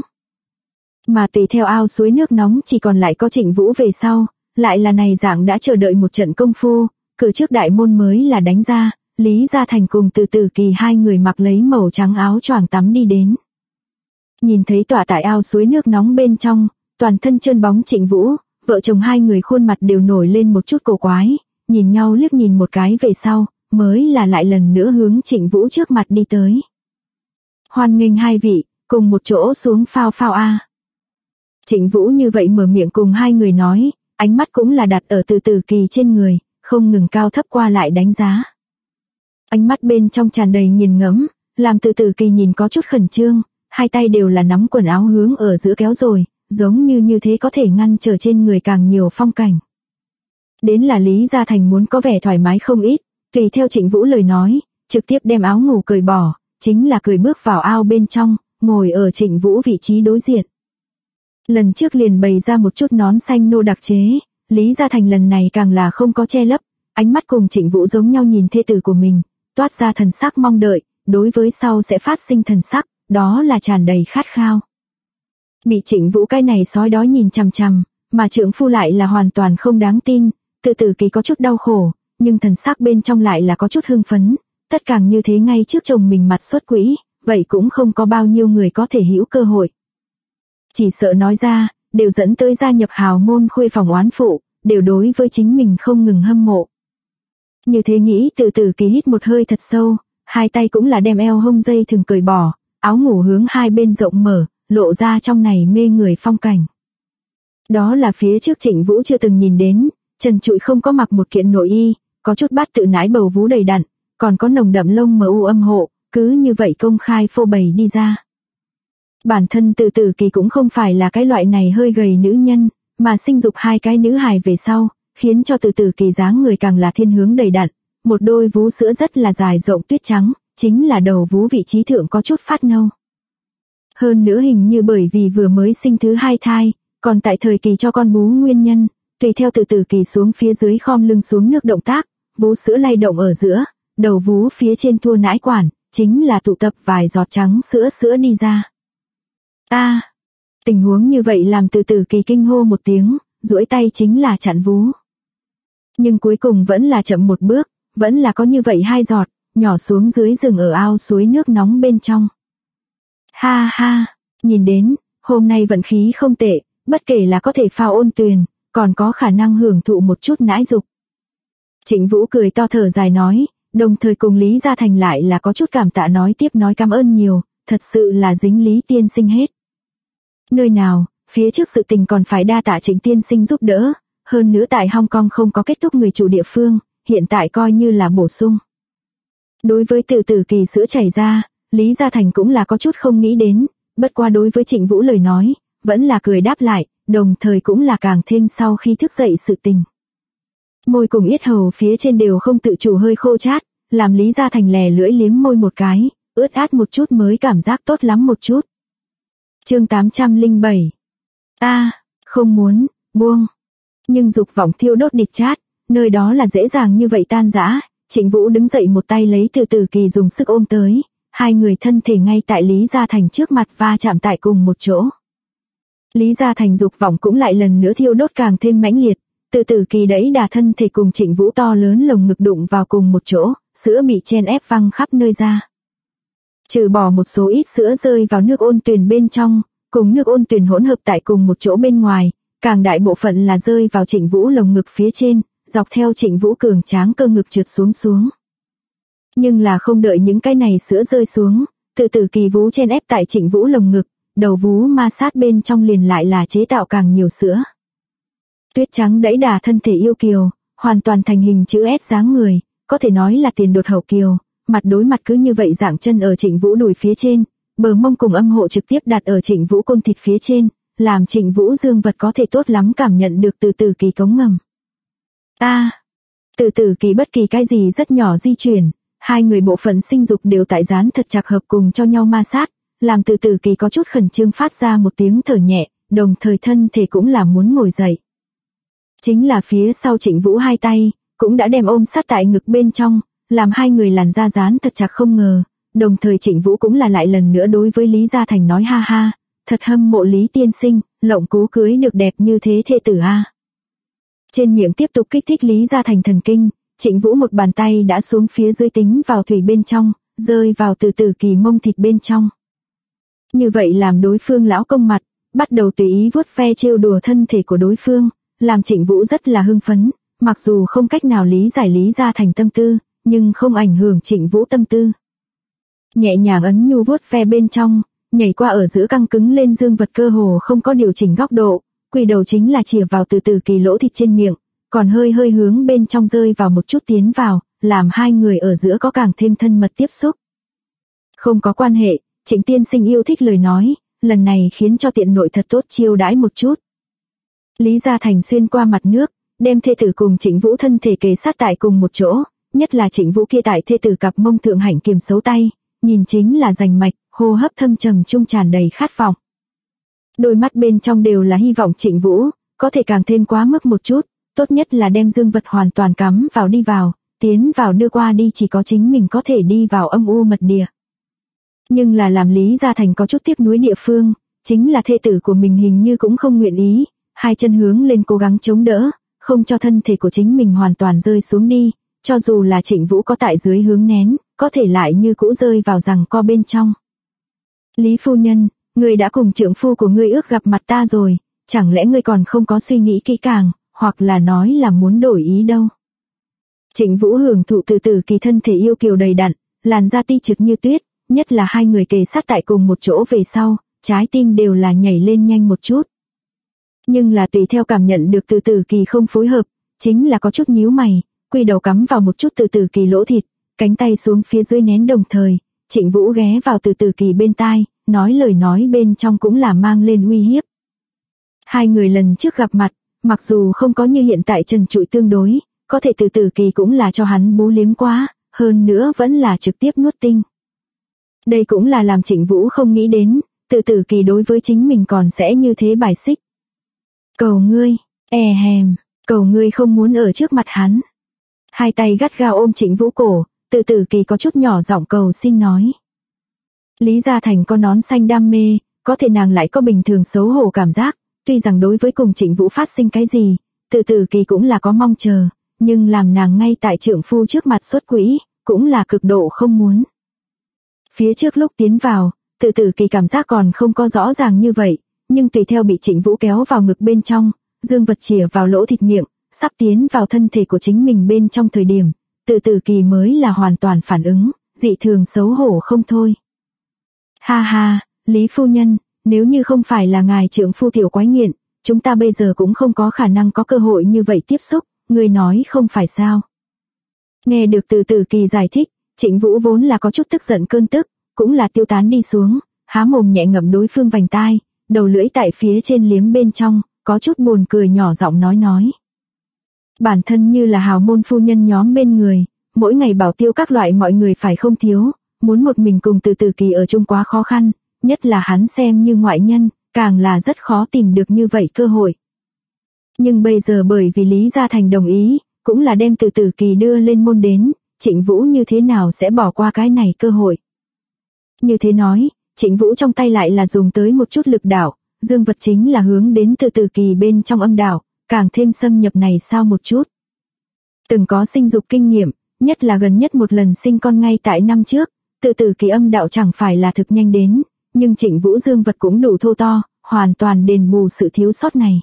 Mà tùy theo ao suối nước nóng chỉ còn lại có Trịnh Vũ về sau, lại là này dạng đã chờ đợi một trận công phu, cửa trước đại môn mới là đánh ra, Lý Gia Thành cùng Từ Từ Kỳ hai người mặc lấy màu trắng áo choàng tắm đi đến. Nhìn thấy tỏa tại ao suối nước nóng bên trong, toàn thân trơn bóng Trịnh Vũ, vợ chồng hai người khuôn mặt đều nổi lên một chút cổ quái, nhìn nhau liếc nhìn một cái về sau, mới là lại lần nữa hướng Trịnh Vũ trước mặt đi tới. Hoan nghênh hai vị, cùng một chỗ xuống phao phao a. Trịnh Vũ như vậy mở miệng cùng hai người nói, ánh mắt cũng là đặt ở Từ Từ Kỳ trên người, không ngừng cao thấp qua lại đánh giá. Ánh mắt bên trong tràn đầy nghiền ngẫm, làm Từ Từ Kỳ nhìn có chút khẩn trương, hai tay đều là nắm quần áo hướng ở giữa kéo rồi, giống như thế có thể ngăn trở trên người càng nhiều phong cảnh. Đến là Lý Gia Thành muốn có vẻ thoải mái không ít, tùy theo Trịnh Vũ lời nói, trực tiếp đem áo ngủ cởi bỏ, chính là cười bước vào ao bên trong, ngồi ở Trịnh Vũ vị trí đối diện. Lần trước liền bày ra một chút nón xanh nô đặc chế, Lý Gia Thành lần này càng là không có che lấp, ánh mắt cùng Trịnh Vũ giống nhau nhìn thê tử của mình, toát ra thần sắc mong đợi, đối với sau sẽ phát sinh thần sắc, đó là tràn đầy khát khao. Bị Trịnh Vũ cái này sói đói nhìn chằm chằm, mà trượng phu lại là hoàn toàn không đáng tin, Từ Tử Kỳ có chút đau khổ, nhưng thần sắc bên trong lại là có chút hưng phấn, tất cả như thế ngay trước chồng mình mặt xuất quỹ, vậy cũng không có bao nhiêu người có thể hữu cơ hội. Chỉ sợ nói ra, đều dẫn tới gia nhập hào môn khuê phòng oán phụ, đều đối với chính mình không ngừng hâm mộ. Như thế nghĩ Từ Tử Kỳ hít một hơi thật sâu, hai tay cũng là đem eo hông dây thừng cởi bỏ, áo ngủ hướng hai bên rộng mở, lộ ra trong này mê người phong cảnh. Đó là phía trước Trịnh Vũ chưa từng nhìn đến, trần trụi không có mặc một kiện nội y, có chút bát tự nãi bầu vú đầy đặn, còn có nồng đậm lông mờ u âm hộ, cứ như vậy công khai phô bày đi ra. Bản thân Từ Tử Kỳ cũng không phải là cái loại này hơi gầy nữ nhân, mà sinh dục hai cái nữ hài về sau, khiến cho Từ Tử Kỳ dáng người càng là thiên hướng đầy đặn, một đôi vú sữa rất là dài rộng tuyết trắng, chính là đầu vú vị trí thượng có chút phát nâu. Hơn nữa hình như bởi vì vừa mới sinh thứ hai thai, còn tại thời kỳ cho con bú nguyên nhân, tùy theo Từ Tử Kỳ xuống phía dưới khom lưng xuống nước động tác, vú sữa lay động ở giữa, đầu vú phía trên thua nãi quản, chính là tụ tập vài giọt trắng sữa đi ra. Tình huống như vậy làm Từ Tử Kỳ kinh hô một tiếng, duỗi tay chính là chặn vú. Nhưng cuối cùng vẫn là chậm một bước, vẫn là có như vậy hai giọt, nhỏ xuống dưới rừng ở ao suối nước nóng bên trong. Ha ha, nhìn đến, hôm nay vận khí không tệ, bất kể là có thể phao ôn tuyền, còn có khả năng hưởng thụ một chút nãi dục. Trịnh Vũ cười to thở dài nói, đồng thời cùng Lý Gia Thành lại là có chút cảm tạ nói tiếp nói cảm ơn nhiều, thật sự là dính Lý tiên sinh hết. Nơi nào, phía trước sự tình còn phải đa tạ Trịnh tiên sinh giúp đỡ, hơn nữa tại Hong Kong không có kết thúc người chủ địa phương, hiện tại coi như là bổ sung. Đối với Từ Tử Kỳ sữa chảy ra, Lý Gia Thành cũng là có chút không nghĩ đến, bất qua đối với Trịnh Vũ lời nói, vẫn là cười đáp lại, đồng thời cũng là càng thêm sau khi thức dậy sự tình. Môi cùng yết hầu phía trên đều không tự chủ hơi khô chát, làm Lý Gia Thành lè lưỡi liếm môi một cái, ướt át một chút mới cảm giác tốt lắm một chút. Chương 807. Không muốn, buông. Nhưng dục vọng thiêu đốt địch chát, nơi đó là dễ dàng như vậy tan rã. Trịnh Vũ đứng dậy một tay lấy Từ Tử Kỳ dùng sức ôm tới, hai người thân thể ngay tại Lý Gia Thành trước mặt va chạm tại cùng một chỗ. Lý Gia Thành dục vọng cũng lại lần nữa thiêu đốt càng thêm mãnh liệt, Từ Tử Kỳ đẩy đà thân thể cùng Trịnh Vũ to lớn lồng ngực đụng vào cùng một chỗ, sữa bị chen ép văng khắp nơi ra. Trừ bỏ một số ít sữa rơi vào nước ôn tuyền bên trong, cùng nước ôn tuyền hỗn hợp tại cùng một chỗ bên ngoài, càng đại bộ phận là rơi vào Trịnh Vũ lồng ngực phía trên, dọc theo Trịnh Vũ cường tráng cơ ngực trượt xuống. Nhưng là không đợi những cái này sữa rơi xuống, Từ Tử Kỳ vú chen ép tại Trịnh Vũ lồng ngực, đầu vú ma sát bên trong liền lại là chế tạo càng nhiều sữa. Tuyết trắng đẩy đà thân thể yêu kiều, hoàn toàn thành hình chữ S dáng người, có thể nói là tiền đột hậu kiều, mặt đối mặt cứ như vậy dạng chân ở Trịnh Vũ đùi phía trên, bờ mông cùng âm hộ trực tiếp đặt ở Trịnh Vũ côn thịt phía trên, làm Trịnh Vũ dương vật có thể tốt lắm cảm nhận được Từ Tử Kỳ cống ngầm. Từ Tử Kỳ bất kỳ cái gì rất nhỏ di chuyển, hai người bộ phận sinh dục đều tại dán thật chặt hợp cùng cho nhau ma sát, làm Từ Tử Kỳ có chút khẩn trương phát ra một tiếng thở nhẹ, đồng thời thân thể cũng là muốn ngồi dậy. Chính là phía sau Trịnh Vũ hai tay, cũng đã đem ôm sát tại ngực bên trong, làm hai người làn da dán thật chặt không ngờ, đồng thời Trịnh Vũ cũng là lại lần nữa đối với Lý Gia Thành nói ha ha, thật hâm mộ Lý tiên sinh, lộng cú cưới được đẹp như thế thê tử a. Trên miệng tiếp tục kích thích Lý Gia Thành thần kinh, Trịnh Vũ một bàn tay đã xuống phía dưới tính vào thủy bên trong, rơi vào Từ Tử Kỳ mông thịt bên trong. Như vậy làm đối phương lão công mặt, bắt đầu tùy ý vuốt ve trêu đùa thân thể của đối phương, làm Trịnh Vũ rất là hưng phấn, mặc dù không cách nào lý giải Lý Gia Thành tâm tư, nhưng không ảnh hưởng Trịnh Vũ tâm tư. Nhẹ nhàng ấn nhu vuốt ve bên trong, nhảy qua ở giữa căng cứng lên dương vật cơ hồ không có điều chỉnh góc độ, quỳ đầu chính là chìa vào Từ Tử Kỳ lỗ thịt trên miệng, còn hơi hướng bên trong rơi vào một chút tiến vào, làm hai người ở giữa có càng thêm thân mật tiếp xúc. Không có quan hệ, Trịnh tiên sinh yêu thích lời nói, lần này khiến cho tiện nội thật tốt chiêu đãi một chút. Lý Gia Thành xuyên qua mặt nước, đem thê tử cùng Trịnh Vũ thân thể kề sát tại cùng một chỗ, nhất là Trịnh Vũ kia tại thê tử cặp mông thượng hạnh kiềm xấu tay, nhìn chính là rành mạch, hô hấp thâm trầm trung tràn đầy khát vọng. Đôi mắt bên trong đều là hy vọng Trịnh Vũ có thể càng thêm quá mức một chút, tốt nhất là đem dương vật hoàn toàn cắm vào đi vào, tiến vào đưa qua đi chỉ có chính mình có thể đi vào âm u mật địa. Nhưng là làm Lý Gia Thành có chút tiếc nuối địa phương, chính là thê tử của mình hình như cũng không nguyện ý, hai chân hướng lên cố gắng chống đỡ, không cho thân thể của chính mình hoàn toàn rơi xuống đi, cho dù là Trịnh Vũ có tại dưới hướng nén, có thể lại như cũ rơi vào giằng co bên trong. Lý phu nhân, ngươi đã cùng trượng phu của ngươi ước gặp mặt ta rồi, chẳng lẽ ngươi còn không có suy nghĩ kỹ càng, hoặc là nói là muốn đổi ý đâu. Trịnh Vũ hưởng thụ từ từ kỳ thân thể yêu kiều đầy đặn, làn da ti trực như tuyết, nhất là hai người kề sát tại cùng một chỗ về sau, trái tim đều là nhảy lên nhanh một chút. Nhưng là tùy theo cảm nhận được từ từ kỳ không phối hợp, chính là có chút nhíu mày, quy đầu cắm vào một chút từ từ kỳ lỗ thịt, cánh tay xuống phía dưới nén đồng thời, Trịnh Vũ ghé vào từ từ kỳ bên tai, nói lời nói bên trong cũng là mang lên uy hiếp. Hai người lần trước gặp mặt, mặc dù không có như hiện tại trần trụi tương đối, có thể từ từ kỳ cũng là cho hắn bú liếm quá, hơn nữa vẫn là trực tiếp nuốt tinh. Đây cũng là làm Trịnh Vũ không nghĩ đến, từ từ kỳ đối với chính mình còn sẽ như thế bài xích. Cầu ngươi, cầu ngươi không muốn ở trước mặt hắn. Hai tay gắt gao ôm Trịnh Vũ cổ, từ từ kỳ có chút nhỏ giọng cầu xin nói. Lý Gia Thành có nón xanh đam mê, có thể nàng lại có bình thường xấu hổ cảm giác, tuy rằng đối với cùng Trịnh Vũ phát sinh cái gì, từ từ kỳ cũng là có mong chờ, nhưng làm nàng ngay tại trượng phu trước mặt xuất quỹ, cũng là cực độ không muốn. Phía trước lúc tiến vào, từ từ kỳ cảm giác còn không có rõ ràng như vậy, nhưng tùy theo bị Trịnh Vũ kéo vào ngực bên trong, dương vật chìa vào lỗ thịt miệng, sắp tiến vào thân thể của chính mình bên trong thời điểm, từ từ kỳ mới là hoàn toàn phản ứng, dị thường xấu hổ không thôi. Ha ha, Lý phu nhân, nếu như không phải là ngài trượng phu tiểu quái nghiện, chúng ta bây giờ cũng không có khả năng có cơ hội như vậy tiếp xúc, người nói không phải sao. Nghe được từ từ kỳ giải thích, Trịnh Vũ vốn là có chút tức giận cơn tức, cũng là tiêu tán đi xuống, há mồm nhẹ ngậm đối phương vành tai, đầu lưỡi tại phía trên liếm bên trong, có chút buồn cười nhỏ giọng nói. Bản thân như là hào môn phu nhân nhóm bên người, mỗi ngày bảo tiêu các loại mọi người phải không thiếu, muốn một mình cùng từ từ kỳ ở chung quá khó khăn, nhất là hắn xem như ngoại nhân, càng là rất khó tìm được như vậy cơ hội. Nhưng bây giờ bởi vì Lý Gia Thành đồng ý, cũng là đem từ từ kỳ đưa lên môn đến, Trịnh Vũ như thế nào sẽ bỏ qua cái này cơ hội. Như thế nói, Trịnh Vũ trong tay lại là dùng tới một chút lực đạo, dương vật chính là hướng đến từ từ kỳ bên trong âm đạo, càng thêm xâm nhập này sao một chút. Từng có sinh dục kinh nghiệm, nhất là gần nhất một lần sinh con ngay tại năm trước, từ từ kỳ âm đạo chẳng phải là thực nhanh đến, nhưng Trịnh Vũ dương vật cũng đủ thô to, hoàn toàn đền bù sự thiếu sót này.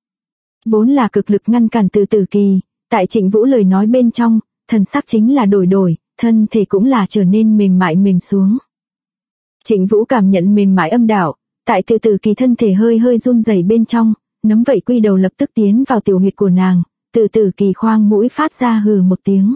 Vốn là cực lực ngăn cản từ từ kỳ, tại Trịnh Vũ lời nói bên trong, thần sắc chính là đổi, thân thể cũng là trở nên mềm mại mềm xuống. Trịnh Vũ cảm nhận mềm mại âm đạo, tại từ từ kỳ thân thể hơi run rẩy bên trong, nấm vậy quy đầu lập tức tiến vào tiểu huyệt của nàng, từ từ kỳ khoang mũi phát ra hừ một tiếng.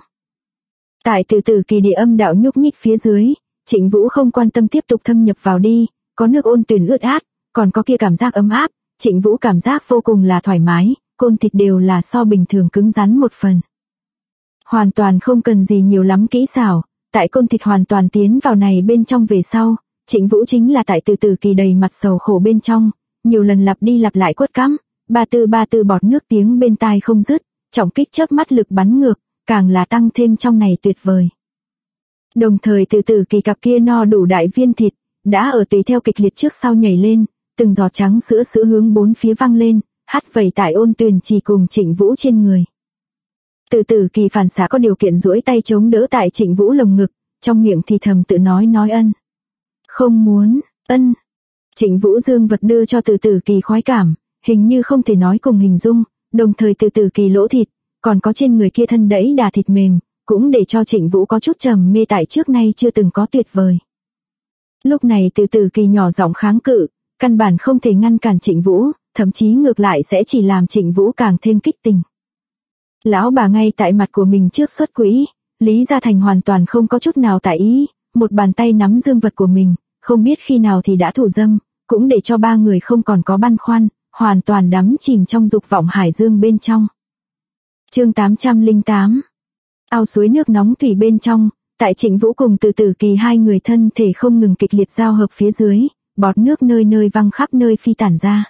Tại từ từ kỳ địa âm đạo nhúc nhích phía dưới, Trịnh Vũ không quan tâm tiếp tục thâm nhập vào đi, có nước ôn tuyền ướt át, còn có kia cảm giác ấm áp, Trịnh Vũ cảm giác vô cùng là thoải mái, côn thịt đều là so bình thường cứng rắn một phần. Hoàn toàn không cần gì nhiều lắm kỹ xảo, tại côn thịt hoàn toàn tiến vào này bên trong về sau, Trịnh Vũ chính là tại từ từ kỳ đầy mặt sầu khổ bên trong, nhiều lần lặp đi lặp lại quất cắm, ba tư bọt nước tiếng bên tai không dứt, trọng kích chớp mắt lực bắn ngược, càng là tăng thêm trong này tuyệt vời. Đồng thời từ từ kỳ cặp kia no đủ đại viên thịt, đã ở tùy theo kịch liệt trước sau nhảy lên, từng giọt trắng sữa hướng bốn phía văng lên, hắt vẩy tại ôn tuyền chỉ cùng Trịnh Vũ trên người. Từ từ kỳ phản xạ có điều kiện duỗi tay chống đỡ tại Trịnh Vũ lồng ngực, trong miệng thì thầm tự nói ân. Không muốn, ân. Trịnh Vũ dương vật đưa cho từ từ kỳ khoái cảm, hình như không thể nói cùng hình dung, đồng thời từ từ kỳ lỗ thịt, còn có trên người kia thân đẫy đà thịt mềm, cũng để cho Trịnh Vũ có chút trầm mê tại trước nay chưa từng có tuyệt vời. Lúc này từ từ kỳ nhỏ giọng kháng cự, căn bản không thể ngăn cản Trịnh Vũ, thậm chí ngược lại sẽ chỉ làm Trịnh Vũ càng thêm kích tình. Lão bà ngay tại mặt của mình trước xuất quỹ, Lý Gia Thành hoàn toàn không có chút nào tại ý, một bàn tay nắm dương vật của mình, không biết khi nào thì đã thủ dâm, cũng để cho ba người không còn có băn khoăn, hoàn toàn đắm chìm trong dục vọng hải dương bên trong. Chương 808. Ao suối nước nóng thủy bên trong, tại Trịnh Vũ cùng từ từ kỳ hai người thân thể không ngừng kịch liệt giao hợp phía dưới, bọt nước nơi nơi văng khắp nơi phi tản ra.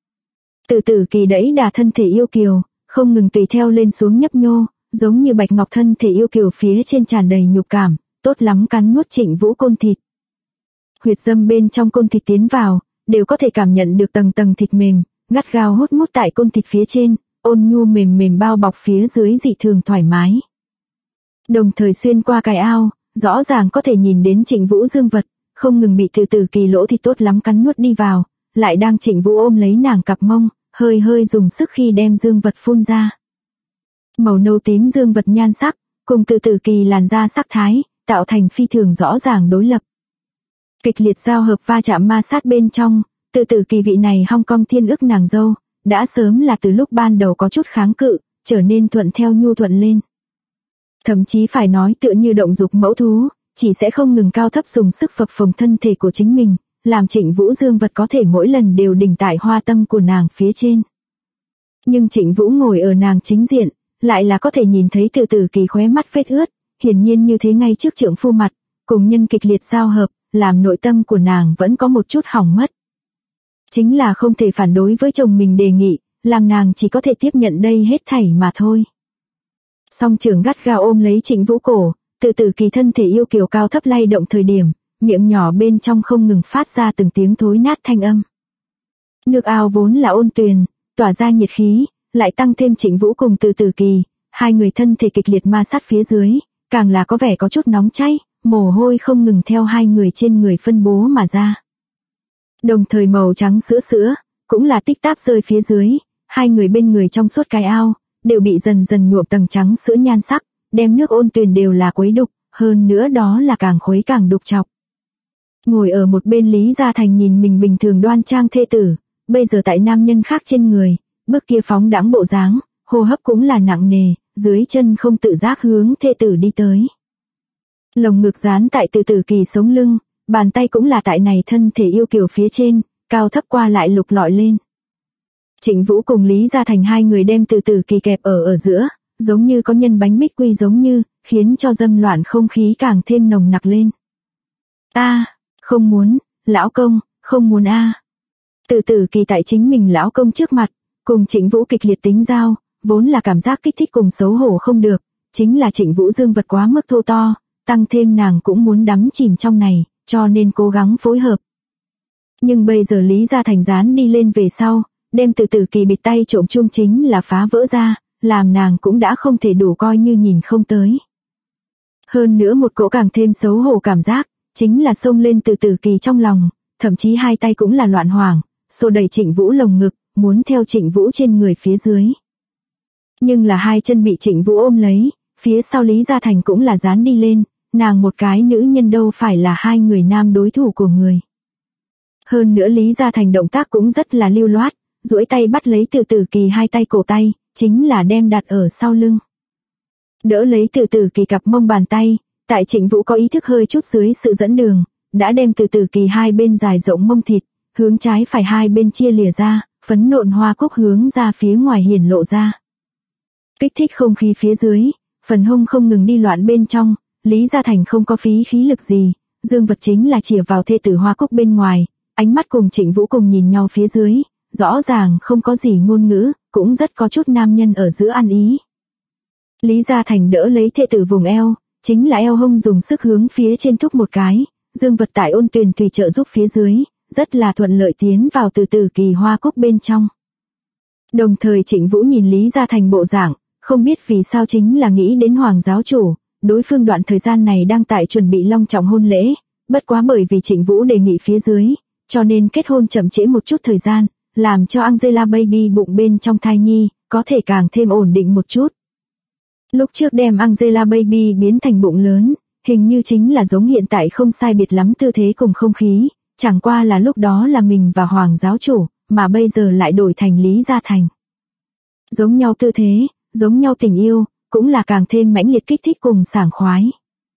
Từ từ kỳ đẩy đà thân thể yêu kiều, không ngừng tùy theo lên xuống nhấp nhô, giống như bạch ngọc thân thể yêu kiều phía trên tràn đầy nhục cảm, tốt lắm cắn nuốt Trịnh Vũ côn thịt. huyệt dâm bên trong côn thịt tiến vào, đều có thể cảm nhận được tầng tầng thịt mềm, gắt gao hút mút tại côn thịt phía trên, ôn nhu mềm mềm bao bọc phía dưới dị thường thoải mái. Đồng thời xuyên qua cái ao, rõ ràng có thể nhìn đến Trịnh Vũ dương vật, không ngừng bị từ kỳ lỗ thịt tốt lắm cắn nuốt đi vào, lại đang Trịnh Vũ ôm lấy nàng cặp mông, hơi hơi dùng sức khi đem dương vật phun ra. Màu nâu tím dương vật nhan sắc, cùng từ kỳ làn da sắc thái, tạo thành phi thường rõ ràng đối lập. Kịch liệt giao hợp va chạm ma sát bên trong, từ kỳ vị này Hong Kong thiên ức nàng dâu, đã sớm là từ lúc ban đầu có chút kháng cự, trở nên thuận theo nhu thuận lên. Thậm chí phải nói tựa như động dục mẫu thú, chỉ sẽ không ngừng cao thấp dùng sức phập phồng thân thể của chính mình, làm Trịnh Vũ dương vật có thể mỗi lần đều đỉnh tại hoa tâm của nàng phía trên. Nhưng Trịnh Vũ ngồi ở nàng chính diện, lại là có thể nhìn thấy từ kỳ khóe mắt vết ướt, hiển nhiên như thế ngay trước trượng phu mặt, cùng nhân kịch liệt giao hợp, làm nội tâm của nàng vẫn có một chút hỏng mất. Chính là không thể phản đối với chồng mình đề nghị, làm nàng chỉ có thể tiếp nhận đây hết thảy mà thôi. Song trưởng gắt gao ôm lấy Trịnh Vũ cổ, từ kỳ thân thể yêu kiều cao thấp lay động thời điểm, miệng nhỏ bên trong không ngừng phát ra từng tiếng thối nát thanh âm. Nước ao vốn là ôn tuyền, tỏa ra nhiệt khí, lại tăng thêm Trịnh Vũ cùng từ kỳ, hai người thân thể kịch liệt ma sát phía dưới, càng là có vẻ có chút nóng cháy, mồ hôi không ngừng theo hai người trên người phân bố mà ra. Đồng thời màu trắng sữa sữa, cũng là tích táp rơi phía dưới, hai người bên người trong suốt cái ao, đều bị dần dần nhuộm tầng trắng sữa nhan sắc, đem nước ôn tuyền đều là quấy đục, hơn nữa đó là càng khuấy càng đục chọc. Ngồi ở một bên Lý Gia Thành nhìn mình bình thường đoan trang thê tử, bây giờ tại nam nhân khác trên người, bước kia phóng đãng bộ dáng, hô hấp cũng là nặng nề, dưới chân không tự giác hướng thê tử đi tới. Lồng ngực dán tại từ kỳ sống lưng, bàn tay cũng là tại này thân thể yêu kiều phía trên, cao thấp qua lại lục lọi lên. Trịnh Vũ cùng Lý Gia Thành hai người đem từ kỳ kẹp ở giữa, giống như có nhân bánh bích quy giống như, khiến cho dâm loạn không khí càng thêm nồng nặc lên. Không muốn, lão công, không muốn Từ kỳ tại chính mình lão công trước mặt, cùng Trịnh Vũ kịch liệt tính giao, vốn là cảm giác kích thích cùng xấu hổ không được, chính là Trịnh Vũ dương vật quá mức thô to, tăng thêm nàng cũng muốn đắm chìm trong này, cho nên cố gắng phối hợp. Nhưng bây giờ Lý Gia Thành dán đi lên về sau, đem từ kỳ bịt tay trộm chuông chính là phá vỡ ra, làm nàng cũng đã không thể đủ coi như nhìn không tới. Hơn nữa một cỗ càng thêm xấu hổ cảm giác, chính là xông lên từ kỳ trong lòng, thậm chí hai tay cũng là loạn hoảng, xô đẩy Trịnh Vũ lồng ngực, muốn theo Trịnh Vũ trên người phía dưới. Nhưng là hai chân bị Trịnh Vũ ôm lấy, phía sau Lý Gia Thành cũng là dán đi lên, nàng một cái nữ nhân đâu phải là hai người nam đối thủ của người. Hơn nữa Lý Gia Thành động tác cũng rất là lưu loát, duỗi tay bắt lấy từ kỳ hai tay cổ tay, chính là đem đặt ở sau lưng. Đỡ lấy từ kỳ cặp mông bàn tay, tại Trịnh Vũ có ý thức hơi chút dưới sự dẫn đường, đã đem từ kỳ hai bên dài rộng mông thịt, hướng trái phải hai bên chia lìa ra, phấn nộn hoa cúc hướng ra phía ngoài hiển lộ ra. Kích thích không khí phía dưới, phần hông không ngừng đi loạn bên trong, Lý Gia Thành không có phí khí lực gì, dương vật chính là chìa vào thê tử hoa cúc bên ngoài, ánh mắt cùng Trịnh Vũ cùng nhìn nhau phía dưới, rõ ràng không có gì ngôn ngữ, cũng rất có chút nam nhân ở giữa ăn ý. Lý Gia Thành đỡ lấy thê tử vùng eo, chính là eo hông dùng sức hướng phía trên thúc một cái, dương vật tại ôn tuyền tùy trợ giúp phía dưới, rất là thuận lợi tiến vào từ kỳ hoa cúc bên trong. Đồng thời Trịnh Vũ nhìn Lý Gia Thành bộ dạng, không biết vì sao chính là nghĩ đến Hoàng giáo chủ, đối phương đoạn thời gian này đang tại chuẩn bị long trọng hôn lễ, bất quá bởi vì Trịnh Vũ đề nghị phía dưới, cho nên kết hôn chậm trễ một chút thời gian, làm cho Angela Baby bụng bên trong thai nhi, có thể càng thêm ổn định một chút. Lúc trước đem Angela Baby biến thành bụng lớn, hình như chính là giống hiện tại không sai biệt lắm tư thế cùng không khí, chẳng qua là lúc đó là mình và Hoàng giáo chủ, mà bây giờ lại đổi thành Lý Gia Thành. Giống nhau tư thế, giống nhau tình yêu, cũng là càng thêm mãnh liệt kích thích cùng sảng khoái.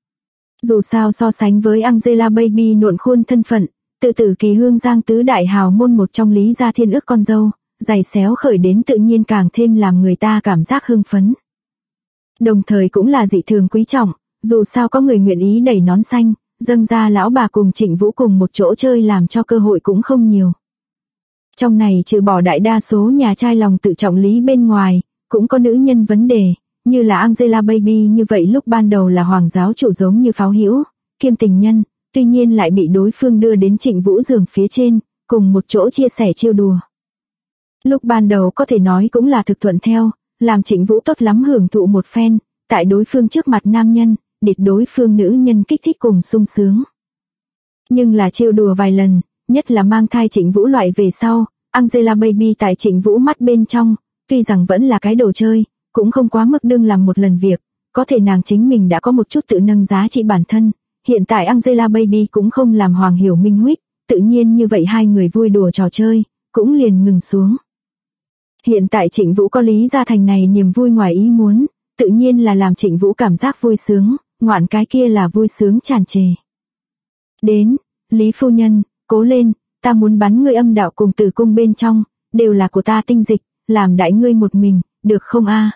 Dù sao so sánh với Angela Baby nộn khuôn thân phận, từ kỳ hương giang tứ đại hào môn một trong Lý Gia Thiên ước con dâu, giày xéo khởi đến tự nhiên càng thêm làm người ta cảm giác hưng phấn. Đồng thời cũng là dị thường quý trọng, dù sao có người nguyện ý đẩy nón xanh, dâng ra lão bà cùng Trịnh Vũ cùng một chỗ chơi làm cho cơ hội cũng không nhiều. Trong này trừ bỏ đại đa số nhà trai lòng tự trọng lý bên ngoài, cũng có nữ nhân vấn đề, như là Angela Baby như vậy lúc ban đầu là Hoàng giáo chủ giống như pháo hữu, kiêm tình nhân, tuy nhiên lại bị đối phương đưa đến Trịnh Vũ giường phía trên, cùng một chỗ chia sẻ trêu đùa. Lúc ban đầu có thể nói cũng là thực thuận theo, làm Trịnh Vũ tốt lắm hưởng thụ một phen, tại đối phương trước mặt nam nhân, địt đối phương nữ nhân kích thích cùng sung sướng. Nhưng là trêu đùa vài lần, nhất là mang thai Trịnh Vũ loại về sau, Angelababy tại Trịnh Vũ mắt bên trong, tuy rằng vẫn là cái đồ chơi, cũng không quá mức đương làm một lần việc, có thể nàng chính mình đã có một chút tự nâng giá trị bản thân, hiện tại Angelababy cũng không làm Hoàng Hiểu Minh huých, tự nhiên như vậy hai người vui đùa trò chơi, cũng liền ngừng xuống. Hiện tại Trịnh Vũ có Lý Gia Thành này niềm vui ngoài ý muốn, tự nhiên là làm Trịnh Vũ cảm giác vui sướng, ngoạn cái kia là vui sướng tràn trề. Đến, Lý phu nhân, cố lên, ta muốn bắn ngươi âm đạo cùng tử cung bên trong, đều là của ta tinh dịch, làm đại ngươi một mình, được không a?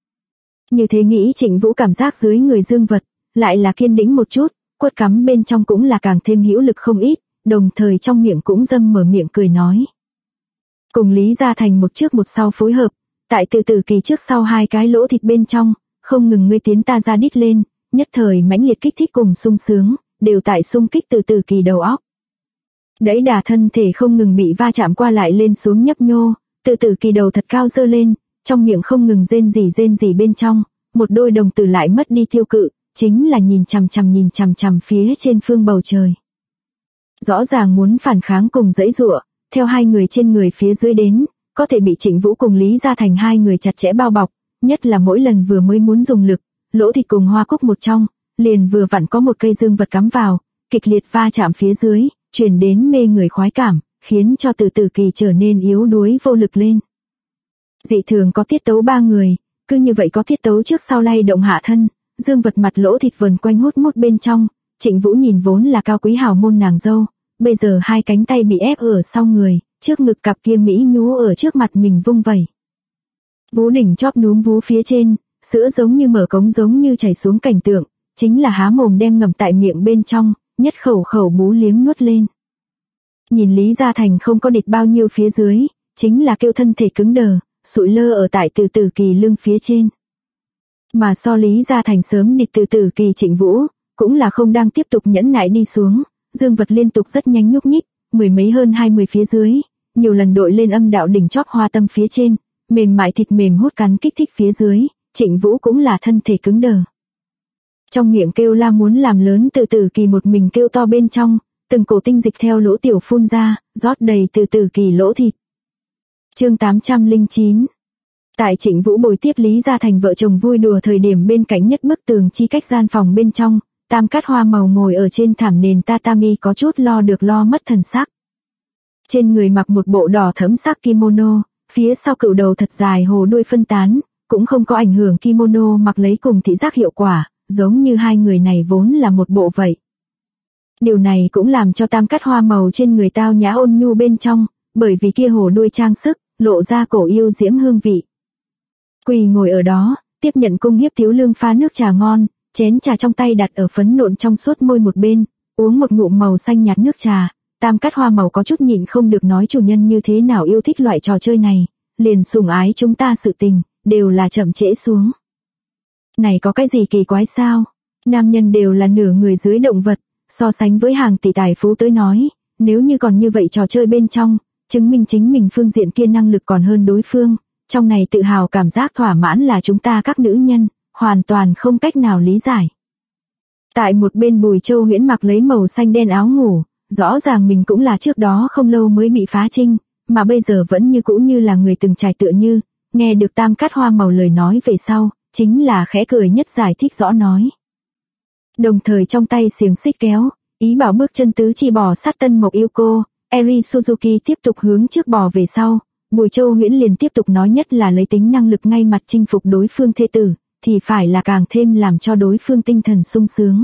Như thế nghĩ Trịnh Vũ cảm giác dưới người dương vật, lại là kiên đĩnh một chút, quất cắm bên trong cũng là càng thêm hữu lực không ít, đồng thời trong miệng cũng dâm mở miệng cười nói. Cùng Lý Gia Thành một trước một sau phối hợp, tại từ từ kỳ trước sau hai cái lỗ thịt bên trong, không ngừng ngươi tiến ta ra đít lên, nhất thời mãnh liệt kích thích cùng sung sướng, đều tại xung kích từ từ kỳ đầu óc. Đẩy đà thân thể không ngừng bị va chạm qua lại lên xuống nhấp nhô, từ từ kỳ đầu thật cao dơ lên, trong miệng không ngừng rên rỉ bên trong, một đôi đồng tử lại mất đi tiêu cự, chính là nhìn chằm chằm phía trên phương bầu trời. Rõ ràng muốn phản kháng cùng dãy giụa, theo hai người trên người phía dưới đến, có thể bị Trịnh Vũ cùng Lý Gia Thành hai người chặt chẽ bao bọc, nhất là mỗi lần vừa mới muốn dùng lực, lỗ thịt cùng hoa cúc một trong, liền vừa vặn có một cây dương vật cắm vào, kịch liệt va chạm phía dưới, truyền đến mê người khoái cảm, khiến cho từ từ kỳ trở nên yếu đuối vô lực lên. Dị thường có tiết tấu ba người, cứ như vậy có tiết tấu trước sau lay động hạ thân, dương vật mặt lỗ thịt vần quanh hút mút bên trong, Trịnh Vũ nhìn vốn là cao quý hào môn nàng dâu, bây giờ hai cánh tay bị ép ở sau người, trước ngực cặp kia mỹ nhú ở trước mặt mình vung vẩy. Vú đỉnh chóp núm vú phía trên, sữa giống như mở cống giống như chảy xuống cảnh tượng, chính là há mồm đem ngậm tại miệng bên trong, nhất khẩu khẩu bú liếm nuốt lên. Nhìn Lý Gia Thành không có địch bao nhiêu phía dưới, chính là kêu thân thể cứng đờ, sụi lơ ở tại từ từ kỳ lưng phía trên. Mà so Lý Gia Thành sớm địch từ từ kỳ Trịnh Vũ, cũng là không đang tiếp tục nhẫn nại đi xuống, dương vật liên tục rất nhanh nhúc nhích, mười mấy hơn 20 phía dưới, nhiều lần đội lên âm đạo đỉnh chóp hoa tâm phía trên, mềm mại thịt mềm hút cắn kích thích phía dưới, Trịnh Vũ cũng là thân thể cứng đờ. Trong miệng kêu la muốn làm lớn từ từ kỳ một mình kêu to bên trong, từng cổ tinh dịch theo lỗ tiểu phun ra, rót đầy từ từ kỳ lỗ thịt. Chương 809. Tại Trịnh Vũ bồi tiếp Lý Gia Thành vợ chồng vui đùa thời điểm bên cạnh nhất bức tường chi cách gian phòng bên trong, Tam Cát Hoa màu ngồi ở trên thảm nền tatami có chút lo được lo mất thần sắc. Trên người mặc một bộ đỏ thẫm sắc kimono, phía sau cựu đầu thật dài hồ đuôi phân tán, cũng không có ảnh hưởng kimono mặc lấy cùng thị giác hiệu quả, giống như hai người này vốn là một bộ vậy. Điều này cũng làm cho Tam Cát Hoa màu trên người tao nhã ôn nhu bên trong, bởi vì kia hồ đuôi trang sức, lộ ra cổ yêu diễm hương vị. Quỳ ngồi ở đó, tiếp nhận cung hiếp thiếu lương pha nước trà ngon, chén trà trong tay đặt ở phấn nộn trong suốt môi một bên, uống một ngụm màu xanh nhạt nước trà, Tam Cát Hoa màu có chút nhịn không được nói chủ nhân như thế nào yêu thích loại trò chơi này, liền sủng ái chúng ta sự tình, đều là chậm trễ xuống. Này có cái gì kỳ quái sao? Nam nhân đều là nửa người dưới động vật, so sánh với hàng tỷ tài phú tới nói, nếu như còn như vậy trò chơi bên trong, chứng minh chính mình phương diện kia năng lực còn hơn đối phương, trong này tự hào cảm giác thỏa mãn là chúng ta các nữ nhân, hoàn toàn không cách nào lý giải. Tại một bên Bùi Châu Huyễn mặc lấy màu xanh đen áo ngủ, rõ ràng mình cũng là trước đó không lâu mới bị phá trinh, mà bây giờ vẫn như cũ như là người từng trải tựa như, nghe được Tam Cát Hoa màu lời nói về sau, chính là khẽ cười nhất giải thích rõ nói. Đồng thời trong tay xiềng xích kéo, ý bảo bước chân tứ chi bò sát Tân Mộc Yêu Cô, Eri Suzuki tiếp tục hướng trước bò về sau, Bùi Châu Huyễn liền tiếp tục nói nhất là lấy tính năng lực ngay mặt chinh phục đối phương thê tử, thì phải là càng thêm làm cho đối phương tinh thần sung sướng.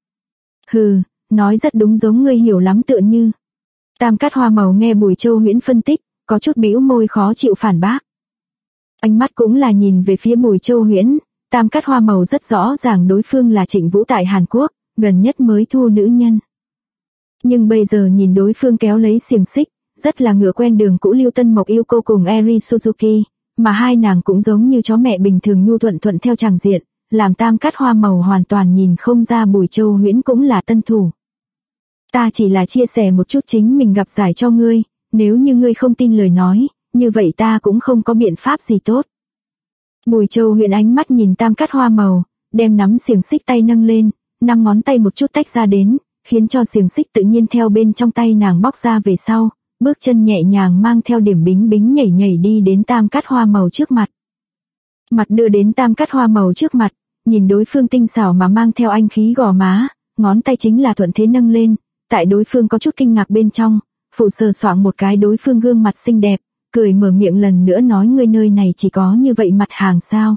Hừ, nói rất đúng giống ngươi hiểu lắm tựa như. Tam Cát Hoa màu nghe Bùi Châu Huyễn phân tích, có chút bĩu môi khó chịu phản bác. Ánh mắt cũng là nhìn về phía Bùi Châu Huyễn, Tam Cát Hoa màu rất rõ ràng đối phương là Trịnh Vũ tại Hàn Quốc, gần nhất mới thu nữ nhân. Nhưng bây giờ nhìn đối phương kéo lấy xiềng xích, rất là ngựa quen đường cũ Lưu Tân Mộc Yêu Cô cùng Eri Suzuki, mà hai nàng cũng giống như chó mẹ bình thường nhu thuận thuận theo tràng diện, làm Tam Cát Hoa màu hoàn toàn nhìn không ra Bùi Châu Huyễn cũng là tân thủ. Ta chỉ là chia sẻ một chút chính mình gặp giải cho ngươi, nếu như ngươi không tin lời nói, như vậy ta cũng không có biện pháp gì tốt. Bùi Châu Huyễn ánh mắt nhìn tam cát hoa màu, đem nắm xiềng xích tay nâng lên, 5 ngón tay một chút tách ra đến, khiến cho xiềng xích tự nhiên theo bên trong tay nàng bóc ra về sau, bước chân nhẹ nhàng mang theo điểm bính bính nhảy nhảy đi đến tam cát hoa màu trước mặt. Mặt đưa đến tam cát hoa màu trước mặt, nhìn đối phương tinh xảo mà mang theo anh khí gò má, ngón tay chính là thuận thế nâng lên, tại đối phương có chút kinh ngạc bên trong, phụ sờ soạng một cái đối phương gương mặt xinh đẹp, cười mở miệng lần nữa nói ngươi nơi này chỉ có như vậy mặt hàng sao.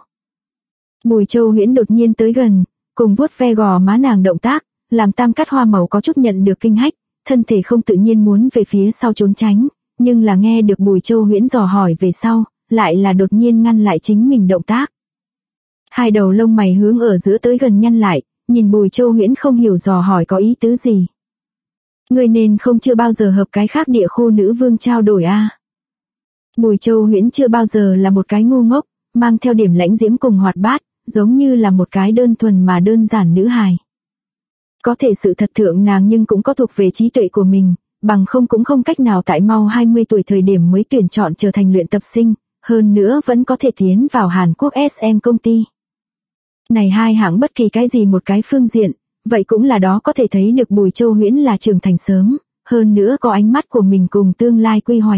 Bùi Châu Huyễn đột nhiên tới gần, cùng vuốt ve gò má nàng động tác, làm tam cát hoa màu có chút nhận được kinh hách, thân thể không tự nhiên muốn về phía sau trốn tránh, nhưng là nghe được Bùi Châu Huyễn dò hỏi về sau, lại là đột nhiên ngăn lại chính mình động tác. Hai đầu lông mày hướng ở giữa tới gần nhăn lại, nhìn Bùi Châu Huyễn không hiểu dò hỏi có ý tứ gì. Người nên không chưa bao giờ hợp cái khác địa khu nữ vương trao đổi a. Bùi Châu Huyễn chưa bao giờ là một cái ngu ngốc, mang theo điểm lãnh diễm cùng hoạt bát, giống như là một cái đơn thuần mà đơn giản nữ hài. Có thể sự thật thượng nàng nhưng cũng có thuộc về trí tuệ của mình, bằng không cũng không cách nào tại mau 20 tuổi thời điểm mới tuyển chọn trở thành luyện tập sinh, hơn nữa vẫn có thể tiến vào Hàn Quốc SM công ty. Này hai hạng bất kỳ cái gì một cái phương diện, vậy cũng là đó có thể thấy được Bùi Châu Huyễn là trưởng thành sớm, hơn nữa có ánh mắt của mình cùng tương lai quy hoạch.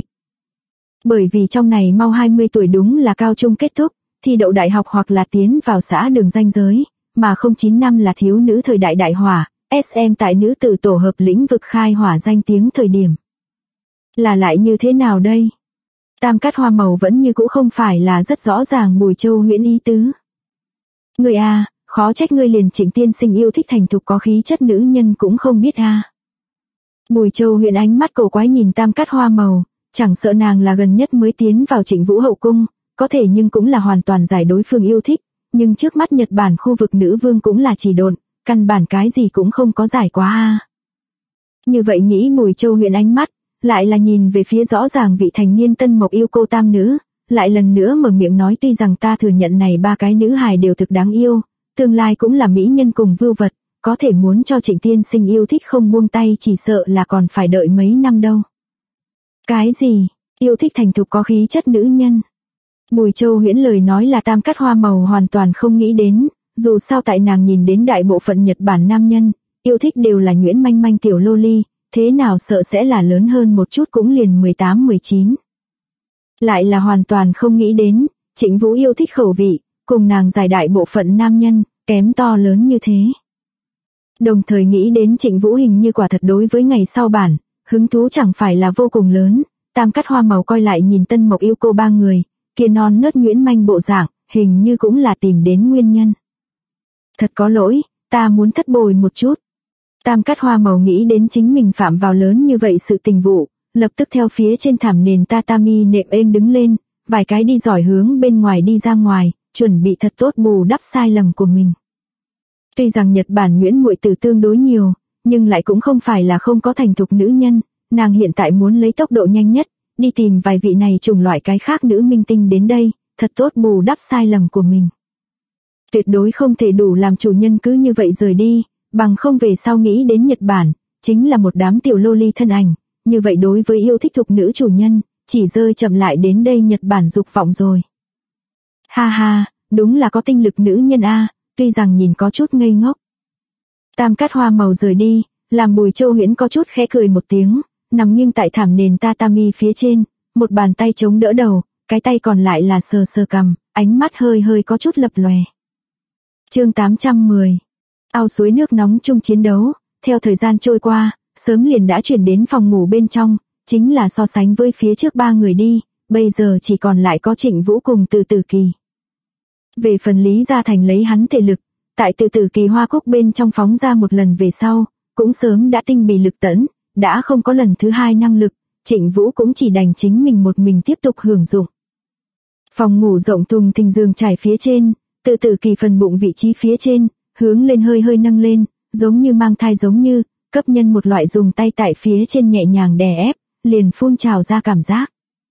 Bởi vì trong này mau 20 tuổi đúng là cao trung kết thúc, thi đậu đại học hoặc là tiến vào xã đường ranh giới, mà 09 năm là thiếu nữ thời đại đại hỏa, SM tại nữ tử tổ hợp lĩnh vực khai hỏa danh tiếng thời điểm. Là lại như thế nào đây? Tam cát hoa màu vẫn như cũ không phải là rất rõ ràng Bùi Châu Huyễn ý tứ. Người a, khó trách ngươi liền Trịnh tiên sinh yêu thích thành thục có khí chất nữ nhân cũng không biết a. Bùi Châu Huyễn ánh mắt cổ quái nhìn tam cát hoa màu, chẳng sợ nàng là gần nhất mới tiến vào Trịnh Vũ hậu cung, có thể nhưng cũng là hoàn toàn giải đối phương yêu thích, nhưng trước mắt Nhật Bản khu vực nữ vương cũng là chỉ độn, căn bản cái gì cũng không có giải quá a. Như vậy nghĩ Bùi Châu Huyễn ánh mắt, lại là nhìn về phía rõ ràng vị thành niên tân mộc yêu cô tam nữ, lại lần nữa mở miệng nói tuy rằng ta thừa nhận này ba cái nữ hài đều thực đáng yêu, tương lai cũng là mỹ nhân cùng vưu vật, có thể muốn cho Trịnh tiên sinh yêu thích không buông tay chỉ sợ là còn phải đợi mấy năm đâu. Cái gì? Yêu thích thành thục có khí chất nữ nhân? Bùi Châu Huyễn lời nói là tam cát hoa màu hoàn toàn không nghĩ đến, dù sao tại nàng nhìn đến đại bộ phận Nhật Bản nam nhân, yêu thích đều là nhuyễn manh manh tiểu loli, thế nào sợ sẽ là lớn hơn một chút cũng liền 18-19. Lại là hoàn toàn không nghĩ đến, Trịnh Vũ yêu thích khẩu vị, cùng nàng giải đại bộ phận nam nhân, kém to lớn như thế. Đồng thời nghĩ đến Trịnh Vũ hình như quả thật đối với ngày sau bản, hứng thú chẳng phải là vô cùng lớn, tam cát hoa màu coi lại nhìn tân mộc yêu cô ba người, kia non nớt nhuyễn manh bộ dạng, hình như cũng là tìm đến nguyên nhân. Thật có lỗi, ta muốn thất bồi một chút. Tam cát hoa màu nghĩ đến chính mình phạm vào lớn như vậy sự tình vụ, lập tức theo phía trên thảm nền tatami nệm êm đứng lên, vài cái đi giỏi hướng bên ngoài đi ra ngoài, chuẩn bị thật tốt bù đắp sai lầm của mình. Tuy rằng Nhật Bản nhuyễn muội tử tương đối nhiều, nhưng lại cũng không phải là không có thành thục nữ nhân, nàng hiện tại muốn lấy tốc độ nhanh nhất, đi tìm vài vị này chủng loại cái khác nữ minh tinh đến đây, thật tốt bù đắp sai lầm của mình. Tuyệt đối không thể đủ làm chủ nhân cứ như vậy rời đi, bằng không về sau nghĩ đến Nhật Bản, chính là một đám tiểu loli thân ảnh, như vậy đối với yêu thích thục nữ chủ nhân, chỉ rơi chậm lại đến đây Nhật Bản dục vọng rồi. Ha ha, đúng là có tinh lực nữ nhân a, tuy rằng nhìn có chút ngây ngốc. Tam cát hoa màu rời đi, làm Bùi Châu Huyễn có chút khẽ cười một tiếng, nằm nghiêng tại thảm nền tatami phía trên, một bàn tay chống đỡ đầu, cái tay còn lại là sờ sờ cằm, ánh mắt hơi hơi có chút lập lòe. Chương 810. Ao suối nước nóng chung chiến đấu, theo thời gian trôi qua, sớm liền đã chuyển đến phòng ngủ bên trong, chính là so sánh với phía trước ba người đi, bây giờ chỉ còn lại có Trịnh Vũ cùng Từ Tử Kỳ. Về phần Lý Gia Thành lấy hắn thể lực, tại Từ Tử Kỳ hoa cúc bên trong phóng ra một lần về sau, cũng sớm đã tinh bì lực tẫn, đã không có lần thứ hai năng lực, Trịnh Vũ cũng chỉ đành chính mình một mình tiếp tục hưởng dụng. Phòng ngủ rộng thùng thình giường trải phía trên, Từ Tử Kỳ phần bụng vị trí phía trên, hướng lên hơi hơi nâng lên, giống như mang thai giống như, cấp nhân một loại dùng tay tại phía trên nhẹ nhàng đè ép, liền phun trào ra cảm giác.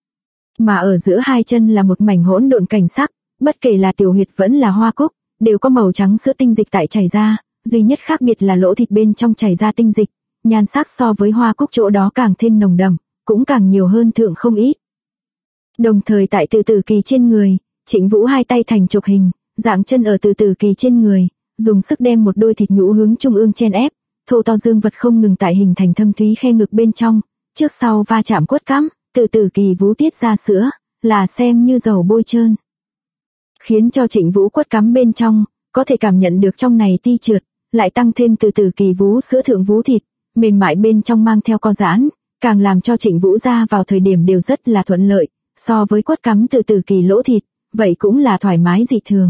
Mà ở giữa hai chân là một mảnh hỗn độn cảnh sắc, bất kể là tiểu huyệt vẫn là hoa cúc, đều có màu trắng sữa tinh dịch tại chảy ra, duy nhất khác biệt là lỗ thịt bên trong chảy ra tinh dịch, nhan sắc so với hoa cúc chỗ đó càng thêm nồng đậm, cũng càng nhiều hơn thượng không ít. Đồng thời tại Từ Tử Kỳ trên người, Trịnh Vũ hai tay thành chụp hình, dạng chân ở Từ Tử Kỳ trên người, dùng sức đem một đôi thịt nhũ hướng trung ương chen ép, thô to dương vật không ngừng tại hình thành thâm thúy khe ngực bên trong, trước sau va chạm quất cắm, Từ Tử Kỳ vú tiết ra sữa, là xem như dầu bôi trơn. Khiến cho Trịnh Vũ quất cắm bên trong, có thể cảm nhận được trong này ti trượt, lại tăng thêm Từ Tử Kỳ vú sữa thượng vú thịt, mềm mại bên trong mang theo co giãn, càng làm cho Trịnh Vũ ra vào thời điểm đều rất là thuận lợi, so với quất cắm Từ Tử Kỳ lỗ thịt, vậy cũng là thoải mái dị thường.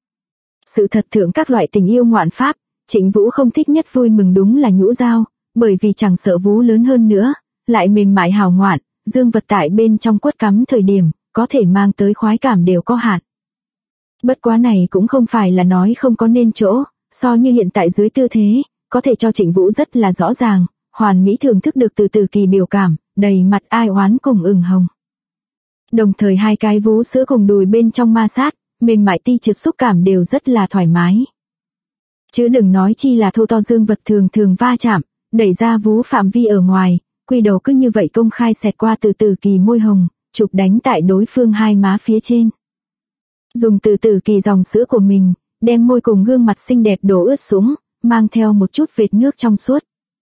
Sự thật thượng các loại tình yêu ngoạn pháp, Trịnh Vũ không thích nhất vui mừng đúng là nhũ dao, bởi vì chẳng sợ vú lớn hơn nữa, lại mềm mại hào ngoạn, dương vật tại bên trong quất cắm thời điểm, có thể mang tới khoái cảm đều có hạn. Bất quá này cũng không phải là nói không có nên chỗ, so như hiện tại dưới tư thế, có thể cho Trịnh Vũ rất là rõ ràng, hoàn mỹ thưởng thức được Từ Tử Kỳ biểu cảm, đầy mặt ai oán cùng ửng hồng. Đồng thời hai cái vú sữa cùng đùi bên trong ma sát, mềm mại ti trượt xúc cảm đều rất là thoải mái. Chứ đừng nói chi là thô to dương vật thường thường va chạm, đẩy ra vú phạm vi ở ngoài, quy đầu cứ như vậy công khai xẹt qua Từ Tử Kỳ môi hồng, chụp đánh tại đối phương hai má phía trên. Dùng Từ Tử Kỳ dòng sữa của mình, đem môi cùng gương mặt xinh đẹp đổ ướt xuống, mang theo một chút vệt nước trong suốt.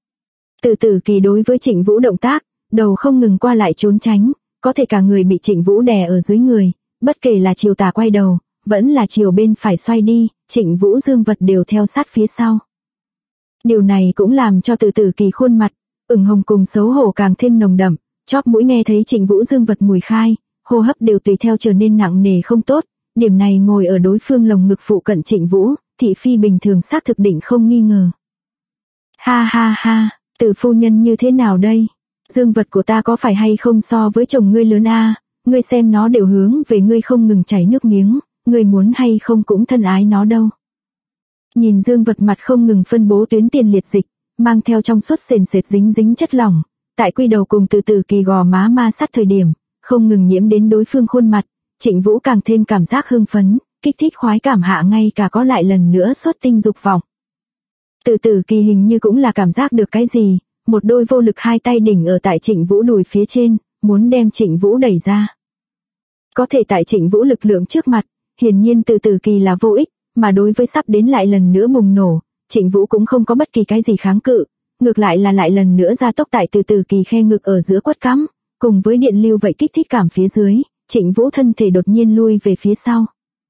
Từ Tử Kỳ đối với Trịnh Vũ động tác, đầu không ngừng qua lại trốn tránh, có thể cả người bị Trịnh Vũ đè ở dưới người, bất kể là chiều tả quay đầu, vẫn là chiều bên phải xoay đi, Trịnh Vũ dương vật đều theo sát phía sau. Điều này cũng làm cho Từ Tử Kỳ khuôn mặt, ửng hồng cùng xấu hổ càng thêm nồng đậm, chóp mũi nghe thấy Trịnh Vũ dương vật mùi khai, hô hấp đều tùy theo trở nên nặng nề không tốt, điểm này ngồi ở đối phương lồng ngực phụ cận Trịnh Vũ, thị phi bình thường xác thực định không nghi ngờ. Ha ha ha, Từ phu nhân như thế nào đây? Dương vật của ta có phải hay không so với chồng ngươi lớn a? Ngươi xem nó đều hướng về ngươi không ngừng chảy nước miếng, ngươi muốn hay không cũng thân ái nó đâu. Nhìn dương vật mặt không ngừng phân bố tuyến tiền liệt dịch, mang theo trong suốt sền sệt dính dính chất lỏng, tại quy đầu cùng Từ Tử Kỳ gò má ma sát thời điểm, không ngừng nhiễm đến đối phương khuôn mặt, Trịnh Vũ càng thêm cảm giác hưng phấn, kích thích khoái cảm hạ ngay cả có lại lần nữa xuất tinh dục vọng. Từ Tử Kỳ hình như cũng là cảm giác được cái gì, một đôi vô lực hai tay đỉnh ở tại Trịnh Vũ đùi phía trên, muốn đem Trịnh Vũ đẩy ra. Có thể tại Trịnh Vũ lực lượng trước mặt, hiển nhiên Từ Tử Kỳ là vô ích, mà đối với sắp đến lại lần nữa bùng nổ, Trịnh Vũ cũng không có bất kỳ cái gì kháng cự, ngược lại là lại lần nữa gia tốc tại Từ Tử Kỳ khe ngực ở giữa quất cắm, cùng với điện lưu vậy kích thích cảm phía dưới, Trịnh Vũ thân thể đột nhiên lui về phía sau.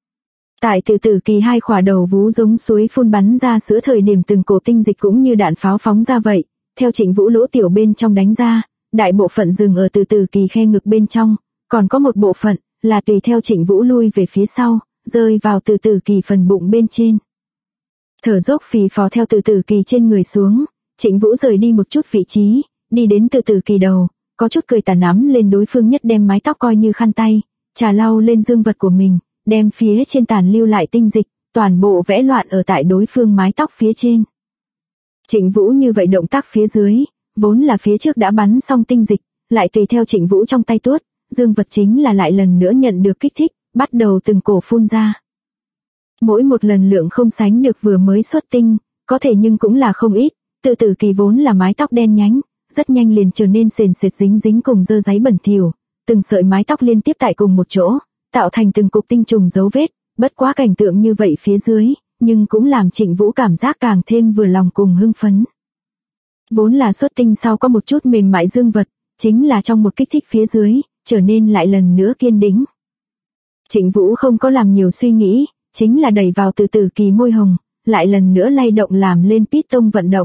Tại Từ Tử Kỳ hai khỏa đầu vú giống suối phun bắn ra sữa thời điểm từng cổ tinh dịch cũng như đạn pháo phóng ra vậy, theo Trịnh Vũ lỗ tiểu bên trong đánh ra, đại bộ phận dừng ở Từ Tử Kỳ khe ngực bên trong, còn có một bộ phận là tùy theo Trịnh Vũ lui về phía sau, rơi vào Từ Tử Kỳ phần bụng bên trên. Thở dốc phì phò theo Từ Tử Kỳ trên người xuống, Trịnh Vũ rời đi một chút vị trí, đi đến Từ Tử Kỳ đầu, có chút cười tà nắm lên đối phương nhất đem mái tóc coi như khăn tay, trà lau lên dương vật của mình, đem phía trên tàn lưu lại tinh dịch, toàn bộ vẽ loạn ở tại đối phương mái tóc phía trên. Trịnh Vũ như vậy động tác phía dưới, vốn là phía trước đã bắn xong tinh dịch, lại tùy theo Trịnh Vũ trong tay tuốt, dương vật chính là lại lần nữa nhận được kích thích, bắt đầu từng cổ phun ra. Mỗi một lần lượng không sánh được vừa mới xuất tinh, có thể nhưng cũng là không ít, Từ Tử Kỳ vốn là mái tóc đen nhánh, rất nhanh liền trở nên sền sệt dính dính cùng dơ giấy bẩn thỉu, từng sợi mái tóc liên tiếp tại cùng một chỗ, tạo thành từng cục tinh trùng dấu vết, bất quá cảnh tượng như vậy phía dưới, nhưng cũng làm Trịnh Vũ cảm giác càng thêm vừa lòng cùng hưng phấn. Vốn là xuất tinh sau có một chút mềm mại dương vật, chính là trong một kích thích phía dưới, trở nên lại lần nữa kiên định. Trịnh Vũ không có làm nhiều suy nghĩ, chính là đẩy vào Từ Tử Kỳ môi hồng, lại lần nữa lay động làm lên piston vận động.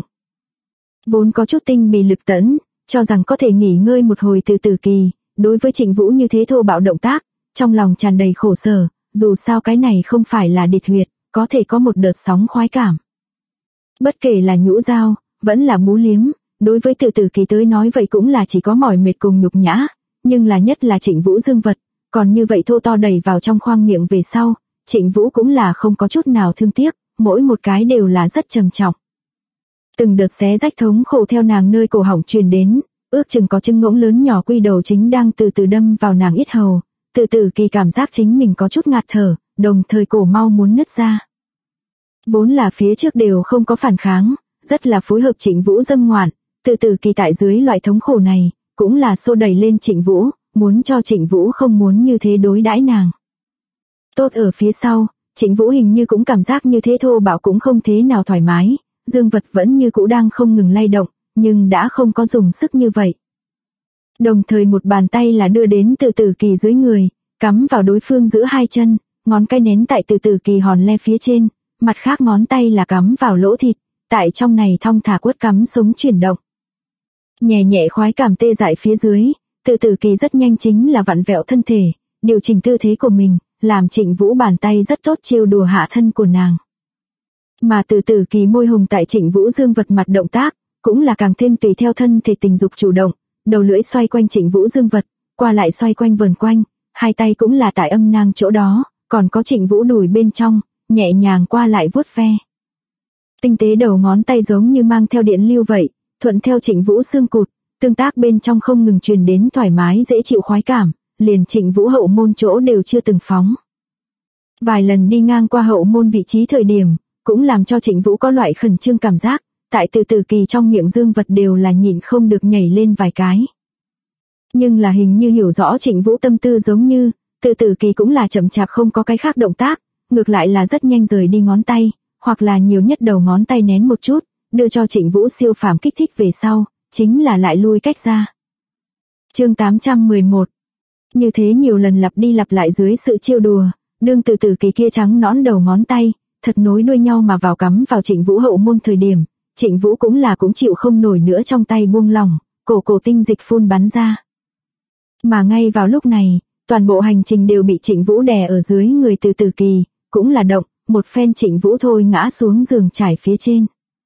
Vốn có chút tinh bì lực tẫn, cho rằng có thể nghỉ ngơi một hồi Từ Tử Kỳ, đối với Trịnh Vũ như thế thô bạo động tác, trong lòng tràn đầy khổ sở, dù sao cái này không phải là địch huyệt, có thể có một đợt sóng khoái cảm. Bất kể là nhũ dao, vẫn là bú liếm, đối với Từ Tử Kỳ tới nói vậy cũng là chỉ có mỏi mệt cùng nhục nhã, nhưng là nhất là Trịnh Vũ dương vật, còn như vậy thô to đẩy vào trong khoang miệng về sau, Trịnh Vũ cũng là không có chút nào thương tiếc, mỗi một cái đều là rất trầm trọng. Từng đợt xé rách thống khổ theo nàng nơi cổ họng truyền đến, ước chừng có trứng ngỗng lớn nhỏ quy đầu chính đang từ từ đâm vào nàng yết hầu, Từ Tử Kỳ cảm giác chính mình có chút ngạt thở, đồng thời cổ mau muốn nứt ra. Vốn là phía trước đều không có phản kháng, rất là phối hợp Trịnh Vũ dâm ngoạn, Từ Từ Kỳ tại dưới loại thống khổ này, cũng là xô đẩy lên Trịnh Vũ, muốn cho Trịnh Vũ không muốn như thế đối đãi nàng. Tốt ở phía sau, Trịnh Vũ hình như cũng cảm giác như thế thô bạo cũng không thế nào thoải mái, dương vật vẫn như cũ đang không ngừng lay động, nhưng đã không có dùng sức như vậy. Đồng thời một bàn tay là đưa đến Từ Từ Kỳ dưới người, cắm vào đối phương giữa hai chân, ngón cái nén tại Từ Từ Kỳ hòn le phía trên, mặt khác ngón tay là cắm vào lỗ thịt, tại trong này thong thả quất cắm sống chuyển động. Nhẹ nhẹ khoái cảm tê dại phía dưới, Từ Từ Kỳ rất nhanh chính là vặn vẹo thân thể, điều chỉnh tư thế của mình, làm Trịnh Vũ bàn tay rất tốt trêu đùa hạ thân của nàng. Mà Từ Từ Kỳ môi hồng tại Trịnh Vũ dương vật mặt động tác, cũng là càng thêm tùy theo thân thể tình dục chủ động, đầu lưỡi xoay quanh Trịnh Vũ dương vật, qua lại xoay quanh vần quanh, hai tay cũng là tại âm nang chỗ đó, còn có Trịnh Vũ đùi bên trong, nhẹ nhàng qua lại vuốt ve. Tinh tế đầu ngón tay giống như mang theo điện lưu vậy, thuận theo Trịnh Vũ xương cụt, tương tác bên trong không ngừng truyền đến thoải mái dễ chịu khoái cảm, liền Trịnh Vũ hậu môn chỗ đều chưa từng phóng. Vài lần đi ngang qua hậu môn vị trí thời điểm, cũng làm cho Trịnh Vũ có loại khẩn trương cảm giác, tại Từ Từ Kỳ trong miệng dương vật đều là nhịn không được nhảy lên vài cái. Nhưng là hình như hiểu rõ Trịnh Vũ tâm tư giống như, Từ Từ Kỳ cũng là chậm chạp không có cái khác động tác, ngược lại là rất nhanh rời đi ngón tay, hoặc là nhiều nhất đầu ngón tay nén một chút, đưa cho Trịnh Vũ siêu phàm kích thích về sau, chính là lại lui cách ra. Chương 811. Như thế nhiều lần lặp đi lặp lại dưới sự trêu đùa, đương Từ Từ Kỳ kia trắng nõn đầu ngón tay, thật nối đuôi nhau mà vào cắm vào Trịnh Vũ hậu môn thời điểm, Trịnh Vũ cũng chịu không nổi nữa trong tay buông lỏng, cổ tinh dịch phun bắn ra. Mà ngay vào lúc này, toàn bộ hành trình đều bị Trịnh Vũ đè ở dưới người Từ Từ Kỳ, cũng là động, một phen Trịnh Vũ thôi ngã xuống giường trải phía trên.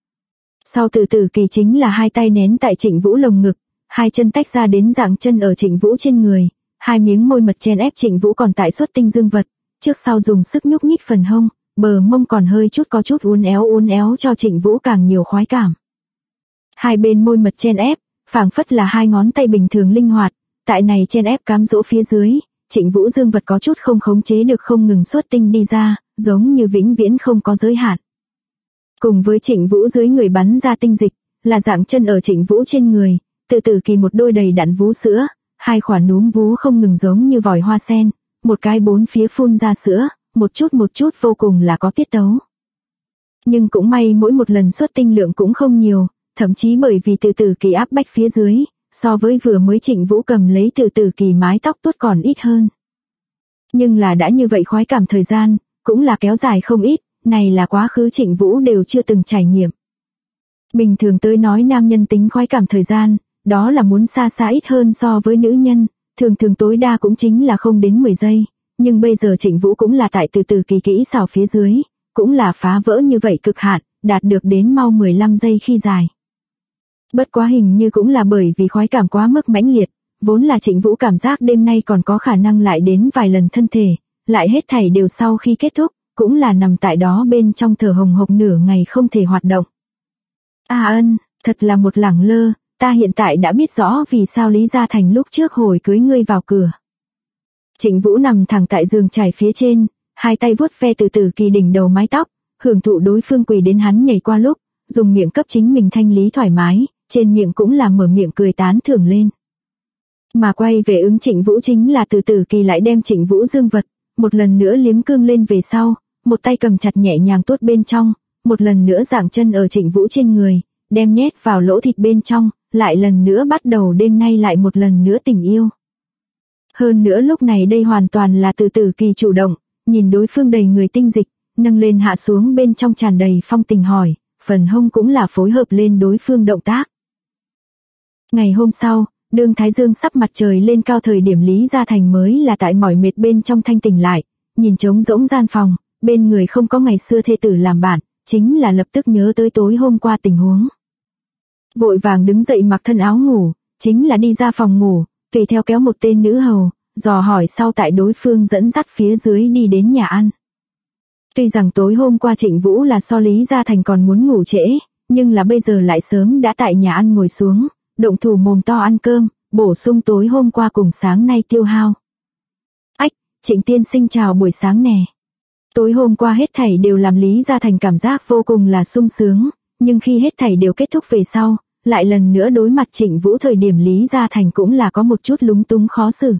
Sau Từ Từ Kỳ chính là hai tay nén tại Trịnh Vũ lồng ngực, hai chân tách ra đến dạng chân ở Trịnh Vũ trên người, hai miếng môi mật chen ép Trịnh Vũ còn tại xuất tinh dương vật, trước sau dùng sức nhúc nhích phần hông, bờ mông còn hơi có chút uốn éo cho Trịnh Vũ càng nhiều khoái cảm. Hai bên môi mật chen ép, phảng phất là hai ngón tay bình thường linh hoạt, tại này chen ép cám dỗ phía dưới, Trịnh Vũ dương vật có chút không khống chế được không ngừng xuất tinh đi ra, giống như vĩnh viễn không có giới hạn. Cùng với Trịnh Vũ dưới người bắn ra tinh dịch, là dạng chân ở Trịnh Vũ trên người, Từ Từ Kỳ một đôi đầy đặn vú sữa, hai khỏa núm vú không ngừng giống như vòi hoa sen, một cái bốn phía phun ra sữa, một chút vô cùng là có tiết tấu. Nhưng cũng may mỗi một lần xuất tinh lượng cũng không nhiều, thậm chí bởi vì Từ Từ Kỳ áp bách phía dưới, so với vừa mới Trịnh Vũ cầm lấy Từ Từ Kỳ mái tóc tuốt còn ít hơn. Nhưng là đã như vậy khoái cảm thời gian, cũng là kéo dài không ít, này là quá khứ Trịnh Vũ đều chưa từng trải nghiệm. Bình thường tới nói nam nhân tính khoái cảm thời gian, đó là muốn xa ít hơn so với nữ nhân, thường tối đa cũng chính là không đến 10 giây, nhưng bây giờ Trịnh Vũ cũng là tại Từ Từ Kỳ kỹ xảo phía dưới, cũng là phá vỡ như vậy cực hạn, đạt được đến mau 15 giây khi dài. Bất quá hình như cũng là bởi vì khoái cảm quá mức mãnh liệt, vốn là Trịnh Vũ cảm giác đêm nay còn có khả năng lại đến vài lần thân thể, lại hết thảy đều sau khi kết thúc, cũng là nằm tại đó bên trong thở hồng hộc nửa ngày không thể hoạt động. Ân, thật là một lẳng lơ, ta hiện tại đã biết rõ vì sao Lý Gia Thành lúc trước hồi cưới ngươi vào cửa. Trịnh Vũ nằm thẳng tại giường trải phía trên, hai tay vuốt ve Từ Từ Kỳ đỉnh đầu mái tóc, hưởng thụ đối phương quỳ đến hắn nhảy qua lúc, dùng miệng cấp chính mình thanh lý thoải mái, trên miệng cũng là mở miệng cười tán thưởng lên. Mà quay về ứng Trịnh Vũ chính là Từ Từ Kỳ lại đem Trịnh Vũ dương vật, một lần nữa liếm cương lên về sau, một tay cầm chặt nhẹ nhàng tuốt bên trong, một lần nữa dạng chân ở Trịnh Vũ trên người, đem nhét vào lỗ thịt bên trong, lại lần nữa bắt đầu đêm nay lại một lần nữa tình yêu. Hơn nữa lúc này đây hoàn toàn là Từ Từ Kỳ chủ động, nhìn đối phương đầy người tinh dịch, nâng lên hạ xuống bên trong tràn đầy phong tình hỏi, phần hông cũng là phối hợp lên đối phương động tác. Ngày hôm sau, đương thái dương sắp mặt trời lên cao thời điểm Lý Gia Thành mới là tại mỏi mệt bên trong thanh tỉnh lại, nhìn trống rỗng gian phòng, bên người không có ngày xưa thê tử làm bạn, chính là lập tức nhớ tới tối hôm qua tình huống. Vội vàng đứng dậy mặc thân áo ngủ, chính là đi ra phòng ngủ, tùy theo kéo một tên nữ hầu, dò hỏi sau tại đối phương dẫn dắt phía dưới đi đến nhà ăn. Tuy rằng tối hôm qua Trịnh Vũ là so Lý Gia Thành còn muốn ngủ trễ, nhưng là bây giờ lại sớm đã tại nhà ăn ngồi xuống, động thủ mồm to ăn cơm, bổ sung tối hôm qua cùng sáng nay tiêu hao. Trịnh tiên sinh chào buổi sáng nè. Tối hôm qua hết thảy đều làm Lý Gia Thành cảm giác vô cùng là sung sướng, nhưng khi hết thảy đều kết thúc về sau, lại lần nữa đối mặt Trịnh Vũ thời điểm Lý Gia Thành cũng là có một chút lúng túng khó xử.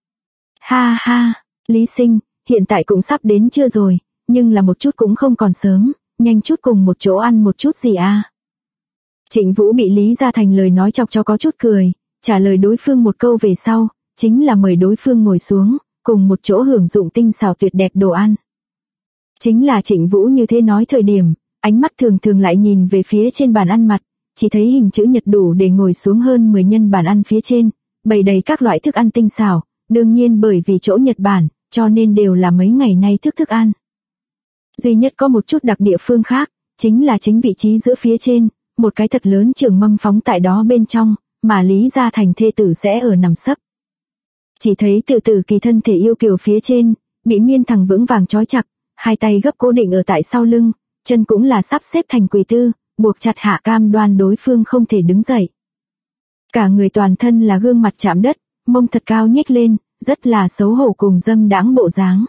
Ha ha, Lý Sinh, hiện tại cũng sắp đến trưa rồi, nhưng là một chút cũng không còn sớm, nhanh chút cùng một chỗ ăn một chút gì à. Trịnh Vũ bị Lý Gia Thành lời nói chọc cho có chút cười, trả lời đối phương một câu về sau, chính là mời đối phương ngồi xuống, cùng một chỗ hưởng dụng tinh xảo tuyệt đẹp đồ ăn. Chính là Trịnh Vũ như thế nói thời điểm, ánh mắt thường thường lại nhìn về phía trên bàn ăn mặt, chỉ thấy hình chữ nhật đủ để ngồi xuống hơn 10 nhân bàn ăn phía trên, bày đầy các loại thức ăn tinh xảo, đương nhiên bởi vì chỗ Nhật Bản, cho nên đều là mấy ngày nay thức ăn. Duy nhất có một chút đặc địa phương khác, chính là chính vị trí giữa phía trên, một cái thật lớn trường mâm phóng tại đó bên trong, mà Lý Gia Thành thê tử sẽ ở nằm sấp. Chỉ thấy Từ Tử Kỳ thân thể yêu kiều phía trên, bị miên thẳng vững vàng trói chặt, hai tay gấp cố định ở tại sau lưng, chân cũng là sắp xếp thành quỳ tư, buộc chặt hạ cam đoan đối phương không thể đứng dậy. Cả người toàn thân là gương mặt chạm đất, mông thật cao nhếch lên, rất là xấu hổ cùng dâm đãng bộ dáng.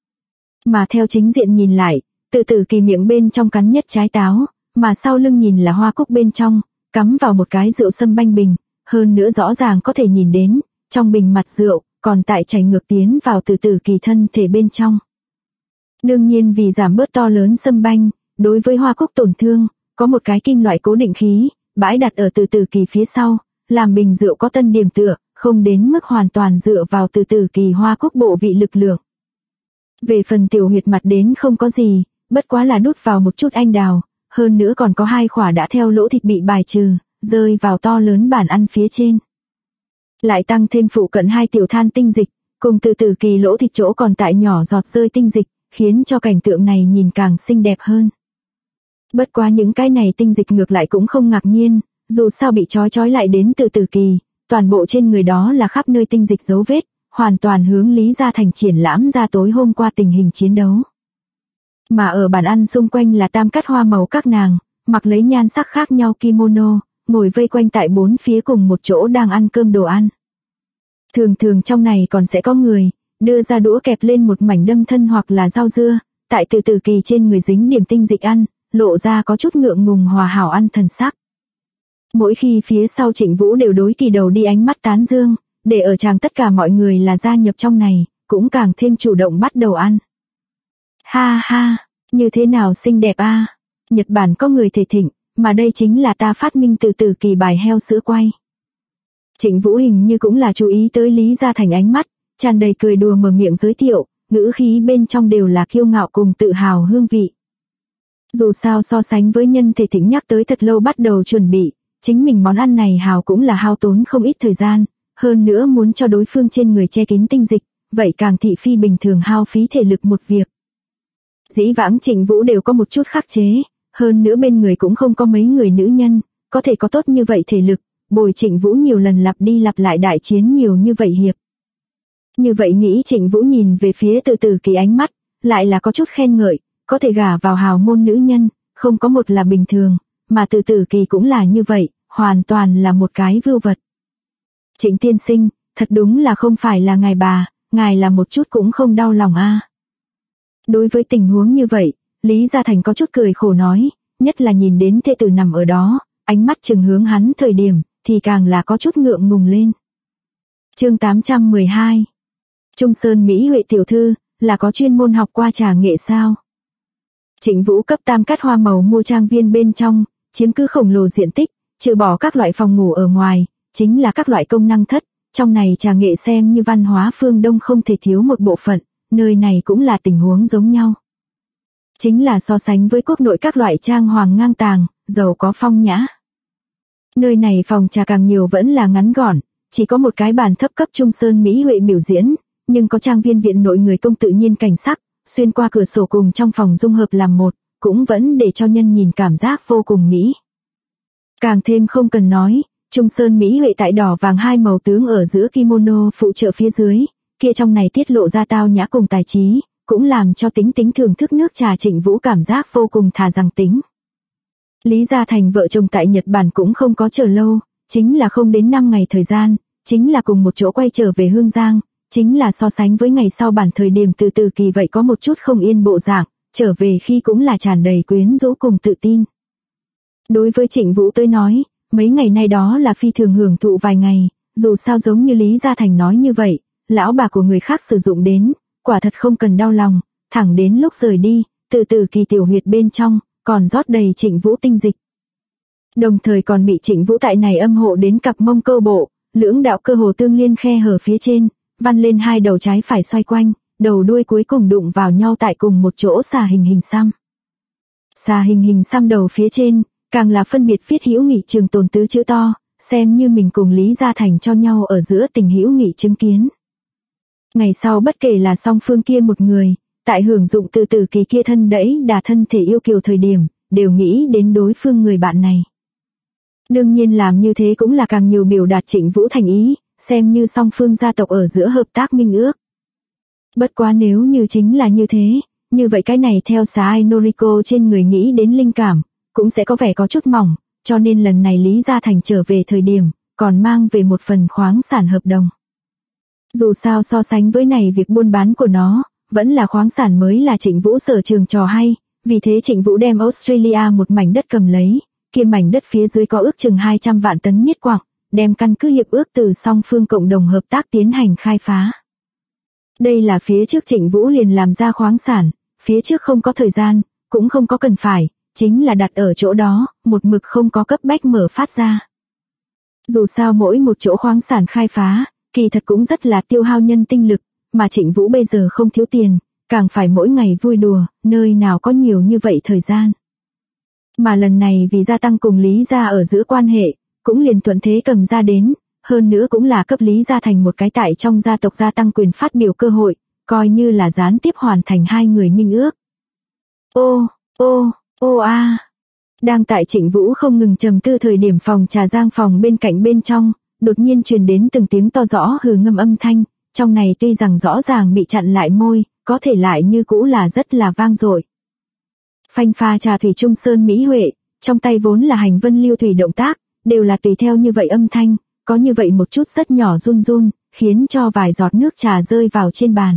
Mà theo chính diện nhìn lại, Từ Tử Kỳ miệng bên trong cắn nhất trái táo, mà sau lưng nhìn là hoa cúc bên trong, cắm vào một cái rượu sâm banh bình, hơn nữa rõ ràng có thể nhìn đến, trong bình mặt rượu, còn tại chảy ngược tiến vào Từ Tử Kỳ thân thể bên trong. Đương nhiên vì giảm bớt to lớn sâm banh, đối với hoa cúc tổn thương, có một cái kim loại cố định khí, bãi đặt ở Từ Tử Kỳ phía sau, làm bình rượu có tân điểm tựa, không đến mức hoàn toàn dựa vào Từ Tử Kỳ hoa cúc bộ vị lực lượng. Về phần tiểu huyệt mặt đến không có gì, bất quá là đút vào một chút anh đào, hơn nữa còn có 2 khỏa đã theo lỗ thịt bị bài trừ, rơi vào to lớn bàn ăn phía trên. Lại tăng thêm phụ cận 2 tiểu than tinh dịch, cùng Từ Tử Kỳ lỗ thịt chỗ còn tại nhỏ giọt rơi tinh dịch, khiến cho cảnh tượng này nhìn càng xinh đẹp hơn. Bất quá những cái này tinh dịch ngược lại cũng không ngạc nhiên, dù sao bị trói lại đến Từ Tử Kỳ, toàn bộ trên người đó là khắp nơi tinh dịch dấu vết, hoàn toàn hướng Lý Gia Thành triển lãm ra tối hôm qua tình hình chiến đấu. Mà ở bàn ăn xung quanh là tam cát hoa màu các nàng, mặc lấy nhan sắc khác nhau kimono, ngồi vây quanh tại 4 phía cùng một chỗ đang ăn cơm đồ ăn. Thường thường trong này còn sẽ có người, đưa ra đũa kẹp lên một mảnh đâm thân hoặc là rau dưa, tại Từ Tử Kỳ trên người dính điểm tinh dịch ăn, lộ ra có chút ngượng ngùng hòa hảo ăn thần sắc. Mỗi khi phía sau Trịnh Vũ đều đối Kỳ đầu đi ánh mắt tán dương, để ở chàng tất cả mọi người là gia nhập trong này, cũng càng thêm chủ động bắt đầu ăn. Ha ha, như thế nào xinh đẹp a. Nhật Bản có người thể thịnh, mà đây chính là ta phát minh Từ Tử Kỳ bài heo sữa quay. Trịnh Vũ hình như cũng là chú ý tới Lý Gia Thành ánh mắt, tràn đầy cười đùa mở miệng giới thiệu, ngữ khí bên trong đều là kiêu ngạo cùng tự hào hương vị. Dù sao so sánh với nhân thể thịnh nhắc tới thật lâu bắt đầu chuẩn bị, chính mình món ăn này hào cũng là hao tốn không ít thời gian, hơn nữa muốn cho đối phương trên người che kín tinh dịch, vậy càng thị phi bình thường hao phí thể lực một việc. Dĩ vãng Trịnh Vũ đều có một chút khắc chế, hơn nữa bên người cũng không có mấy người nữ nhân, có thể có tốt như vậy thể lực, bồi Trịnh Vũ nhiều lần lặp đi lặp lại đại chiến nhiều như vậy hiệp. Như vậy nghĩ Trịnh Vũ nhìn về phía Từ Tử Kỳ ánh mắt, lại là có chút khen ngợi, có thể gả vào hào môn nữ nhân, không có một là bình thường, mà Từ Tử Kỳ cũng là như vậy, hoàn toàn là một cái vưu vật. Trịnh tiên sinh, thật đúng là không phải là ngài bà, ngài là một chút cũng không đau lòng a. Đối với tình huống như vậy, Lý Gia Thành có chút cười khổ nói, nhất là nhìn đến thê tử nằm ở đó, ánh mắt chừng hướng hắn thời điểm, thì càng là có chút ngượng ngùng lên. Chương 812. Trung Sơn Mỹ Huệ tiểu thư, là có chuyên môn học qua trà nghệ sao? Trịnh Vũ cấp tam cát hoa màu mua trang viên bên trong, chiếm cứ khổng lồ diện tích, trừ bỏ các loại phòng ngủ ở ngoài, chính là các loại công năng thất, trong này trà nghệ xem như văn hóa phương Đông không thể thiếu một bộ phận, nơi này cũng là tình huống giống nhau. Chính là so sánh với quốc nội các loại trang hoàng ngang tàng, giàu có phong nhã. Nơi này phòng trà càng nhiều vẫn là ngắn gọn, chỉ có một cái bàn thấp cấp Trung Sơn Mỹ Huệ biểu diễn, nhưng có trang viên viện nội người công tự nhiên cảnh sắc, xuyên qua cửa sổ cùng trong phòng dung hợp làm một, cũng vẫn để cho nhân nhìn cảm giác vô cùng mỹ. Càng thêm không cần nói, Trung Sơn Mỹ Huệ tại đỏ vàng 2 màu tướng ở giữa kimono phụ trợ phía dưới, kia trong này tiết lộ ra tao nhã cùng tài trí, cũng làm cho tính thưởng thức nước trà Trịnh Vũ cảm giác vô cùng thà rằng tính. Lý Gia Thành vợ chồng tại Nhật Bản cũng không có chờ lâu, chính là không đến 5 ngày thời gian, chính là cùng một chỗ quay trở về Hương Giang, chính là so sánh với ngày sau bản thời điểm Từ Tử Kỳ vậy có một chút không yên bộ dạng, trở về khi cũng là tràn đầy quyến rũ cùng tự tin. Đối với Trịnh Vũ tới nói, mấy ngày nay đó là phi thường hưởng thụ vài ngày, dù sao giống như Lý Gia Thành nói như vậy, lão bà của người khác sử dụng đến, quả thật không cần đau lòng, thẳng đến lúc rời đi, từ từ kỳ tiểu huyệt bên trong, còn rót đầy Trịnh Vũ tinh dịch. Đồng thời còn bị Trịnh Vũ tại này âm hộ đến cặp mông cơ bộ, lưỡng đạo cơ hồ tương liên khe hở phía trên, văn lên hai đầu trái phải xoay quanh, đầu đuôi cuối cùng đụng vào nhau tại cùng một chỗ xà hình xăm. Xà hình xăm đầu phía trên, càng là phân biệt viết hữu nghị trường tồn tứ chữ to, xem như mình cùng Lý Gia Thành cho nhau ở giữa tình hữu nghị chứng kiến. Ngày sau bất kể là song phương kia một người, tại hưởng dụng từ từ kỳ kia thân đẫy đà thân thể yêu kiều thời điểm, đều nghĩ đến đối phương người bạn này. Đương nhiên làm như thế cũng là càng nhiều biểu đạt Trịnh Vũ thành ý, xem như song phương gia tộc ở giữa hợp tác minh ước. Bất quá nếu như chính là như thế, như vậy cái này theo Sai Noriko trên người nghĩ đến linh cảm, cũng sẽ có vẻ có chút mỏng, cho nên lần này Lý Gia Thành trở về thời điểm, còn mang về một phần khoáng sản hợp đồng. Dù sao so sánh với này việc buôn bán của nó, vẫn là khoáng sản mới là Trịnh Vũ sở trường trò hay, vì thế Trịnh Vũ đem Australia một mảnh đất cầm lấy, kia mảnh đất phía dưới có ước chừng 200 vạn tấn niết quặng, đem căn cứ hiệp ước từ song phương cộng đồng hợp tác tiến hành khai phá. Đây là phía trước Trịnh Vũ liền làm ra khoáng sản, phía trước không có thời gian, cũng không có cần phải, chính là đặt ở chỗ đó, một mực không có cấp bách mở phát ra. Dù sao mỗi một chỗ khoáng sản khai phá, kỳ thật cũng rất là tiêu hao nhân tinh lực, mà Trịnh Vũ bây giờ không thiếu tiền, càng phải mỗi ngày vui đùa, nơi nào có nhiều như vậy thời gian. Mà lần này vì gia tăng cùng Lý Gia ở giữa quan hệ, cũng liền thuận thế cầm ra đến, hơn nữa cũng là cấp Lý Gia Thành một cái tại trong gia tộc gia tăng quyền phát biểu cơ hội, coi như là gián tiếp hoàn thành hai người minh ước. Đang tại Trịnh Vũ không ngừng trầm tư thời điểm phòng trà Giang phòng bên cạnh bên trong, đột nhiên truyền đến từng tiếng to rõ hừ ngâm âm thanh, trong này tuy rằng rõ ràng bị chặn lại môi, có thể lại như cũ là rất là vang dội. Phanh pha trà thủy Trung Sơn Mỹ Huệ, trong tay vốn là hành vân lưu thủy động tác, đều là tùy theo như vậy âm thanh, có như vậy một chút rất nhỏ run run, khiến cho vài giọt nước trà rơi vào trên bàn.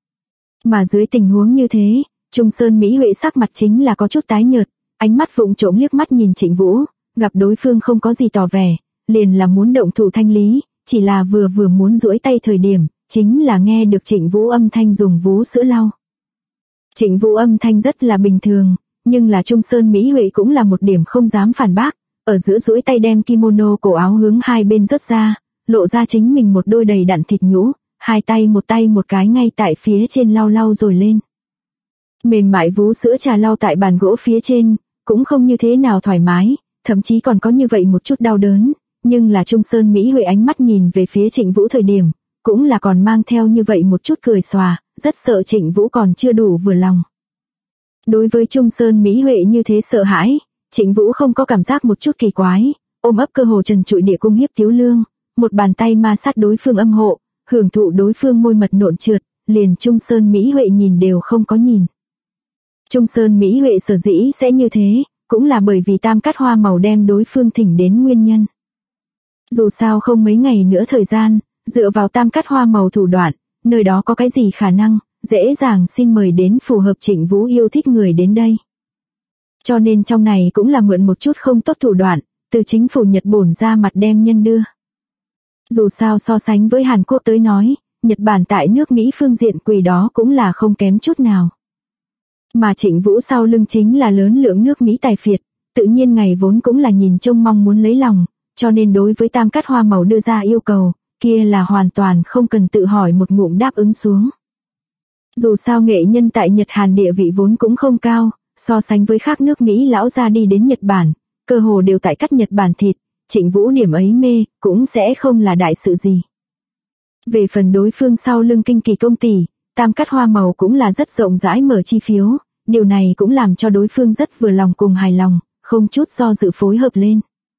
Mà dưới tình huống như thế, Trung Sơn Mỹ Huệ sắc mặt chính là có chút tái nhợt, ánh mắt vụng trộm liếc mắt nhìn Trịnh Vũ, gặp đối phương không có gì tỏ vẻ, liền là muốn động thủ thanh lý, chỉ là vừa muốn duỗi tay thời điểm, chính là nghe được Trịnh Vũ âm thanh dùng vú sữa lau. Trịnh Vũ âm thanh rất là bình thường, nhưng là Trung Sơn Mỹ Huệ cũng là một điểm không dám phản bác, ở giữa duỗi tay đem kimono cổ áo hướng hai bên rớt ra, lộ ra chính mình một đôi đầy đặn thịt nhũ, hai tay một cái ngay tại phía trên lau rồi lên. Mềm mại vú sữa trà lau tại bàn gỗ phía trên, cũng không như thế nào thoải mái, thậm chí còn có như vậy một chút đau đớn, nhưng là Trung Sơn Mỹ Huệ ánh mắt nhìn về phía Trịnh Vũ thời điểm, cũng là còn mang theo như vậy một chút cười xòa, rất sợ Trịnh Vũ còn chưa đủ vừa lòng. Đối với Trung Sơn Mỹ Huệ như thế sợ hãi, Trịnh Vũ không có cảm giác một chút kỳ quái, ôm ấp cơ hồ trần trụi địa cung hiếp Tiếu Lương, một bàn tay ma sát đối phương âm hộ, hưởng thụ đối phương môi mật nộn trượt, liền Trung Sơn Mỹ Huệ nhìn đều không có nhìn. Trung Sơn Mỹ Huệ sở dĩ sẽ như thế, cũng là bởi vì tam cát hoa màu đem đối phương thỉnh đến nguyên nhân. Dù sao không mấy ngày nữa thời gian, dựa vào tam cát hoa màu thủ đoạn, nơi đó có cái gì khả năng, dễ dàng xin mời đến phù hợp Trịnh Vũ yêu thích người đến đây. Cho nên trong này cũng là mượn một chút không tốt thủ đoạn, từ chính phủ Nhật Bản ra mặt đem nhân đưa. Dù sao so sánh với Hàn Quốc tới nói, Nhật Bản tại nước Mỹ phương diện quỷ đó cũng là không kém chút nào. Mà Trịnh Vũ sau lưng chính là lớn lượng nước Mỹ tài phiệt, tự nhiên ngày vốn cũng là nhìn trông mong muốn lấy lòng, cho nên đối với tam cát hoa màu đưa ra yêu cầu, kia là hoàn toàn không cần tự hỏi một ngụm đáp ứng xuống. Dù sao nghệ nhân tại Nhật Hàn địa vị vốn cũng không cao, so sánh với khác nước Mỹ lão gia đi đến Nhật Bản, cơ hồ đều tại cắt Nhật Bản thịt, Trịnh Vũ điểm ấy mê, cũng sẽ không là đại sự gì. Về phần đối phương sau lưng kinh kỳ công tỷ, tam cát hoa màu cũng là rất rộng rãi mở chi phiếu, điều này cũng làm cho đối phương rất vừa lòng cùng hài lòng, không chút do dự phối hợp lên.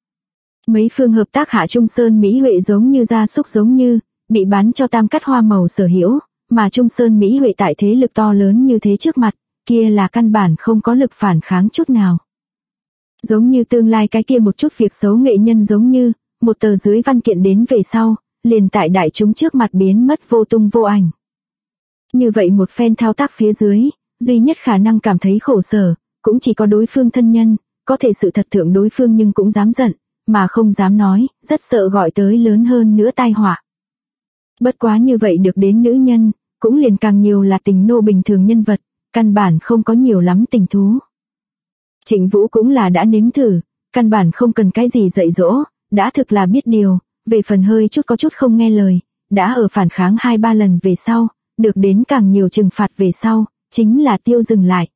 Mấy phương hợp tác hạ Trung Sơn Mỹ Huệ giống như gia súc giống như, bị bán cho tam cát hoa màu sở hữu, mà Trung Sơn Mỹ Huệ tại thế lực to lớn như thế trước mặt, kia là căn bản không có lực phản kháng chút nào. Giống như tương lai cái kia một chút việc xấu nghệ nhân giống như, một tờ dưới văn kiện đến về sau, liền tại đại chúng trước mặt biến mất vô tung vô ảnh. Như vậy một phen thao tác phía dưới, duy nhất khả năng cảm thấy khổ sở, cũng chỉ có đối phương thân nhân, có thể sự thật thượng đối phương nhưng cũng dám giận, mà không dám nói, rất sợ gọi tới lớn hơn nữa tai họa. Bất quá như vậy được đến nữ nhân, cũng liền càng nhiều là tình nô bình thường nhân vật, căn bản không có nhiều lắm tình thú. Trịnh Vũ cũng là đã nếm thử, căn bản không cần cái gì dạy dỗ, đã thực là biết điều, về phần hơi chút có chút không nghe lời, đã ở phản kháng 2-3 lần về sau, được đến càng nhiều trừng phạt về sau, chính là tiêu dừng lại.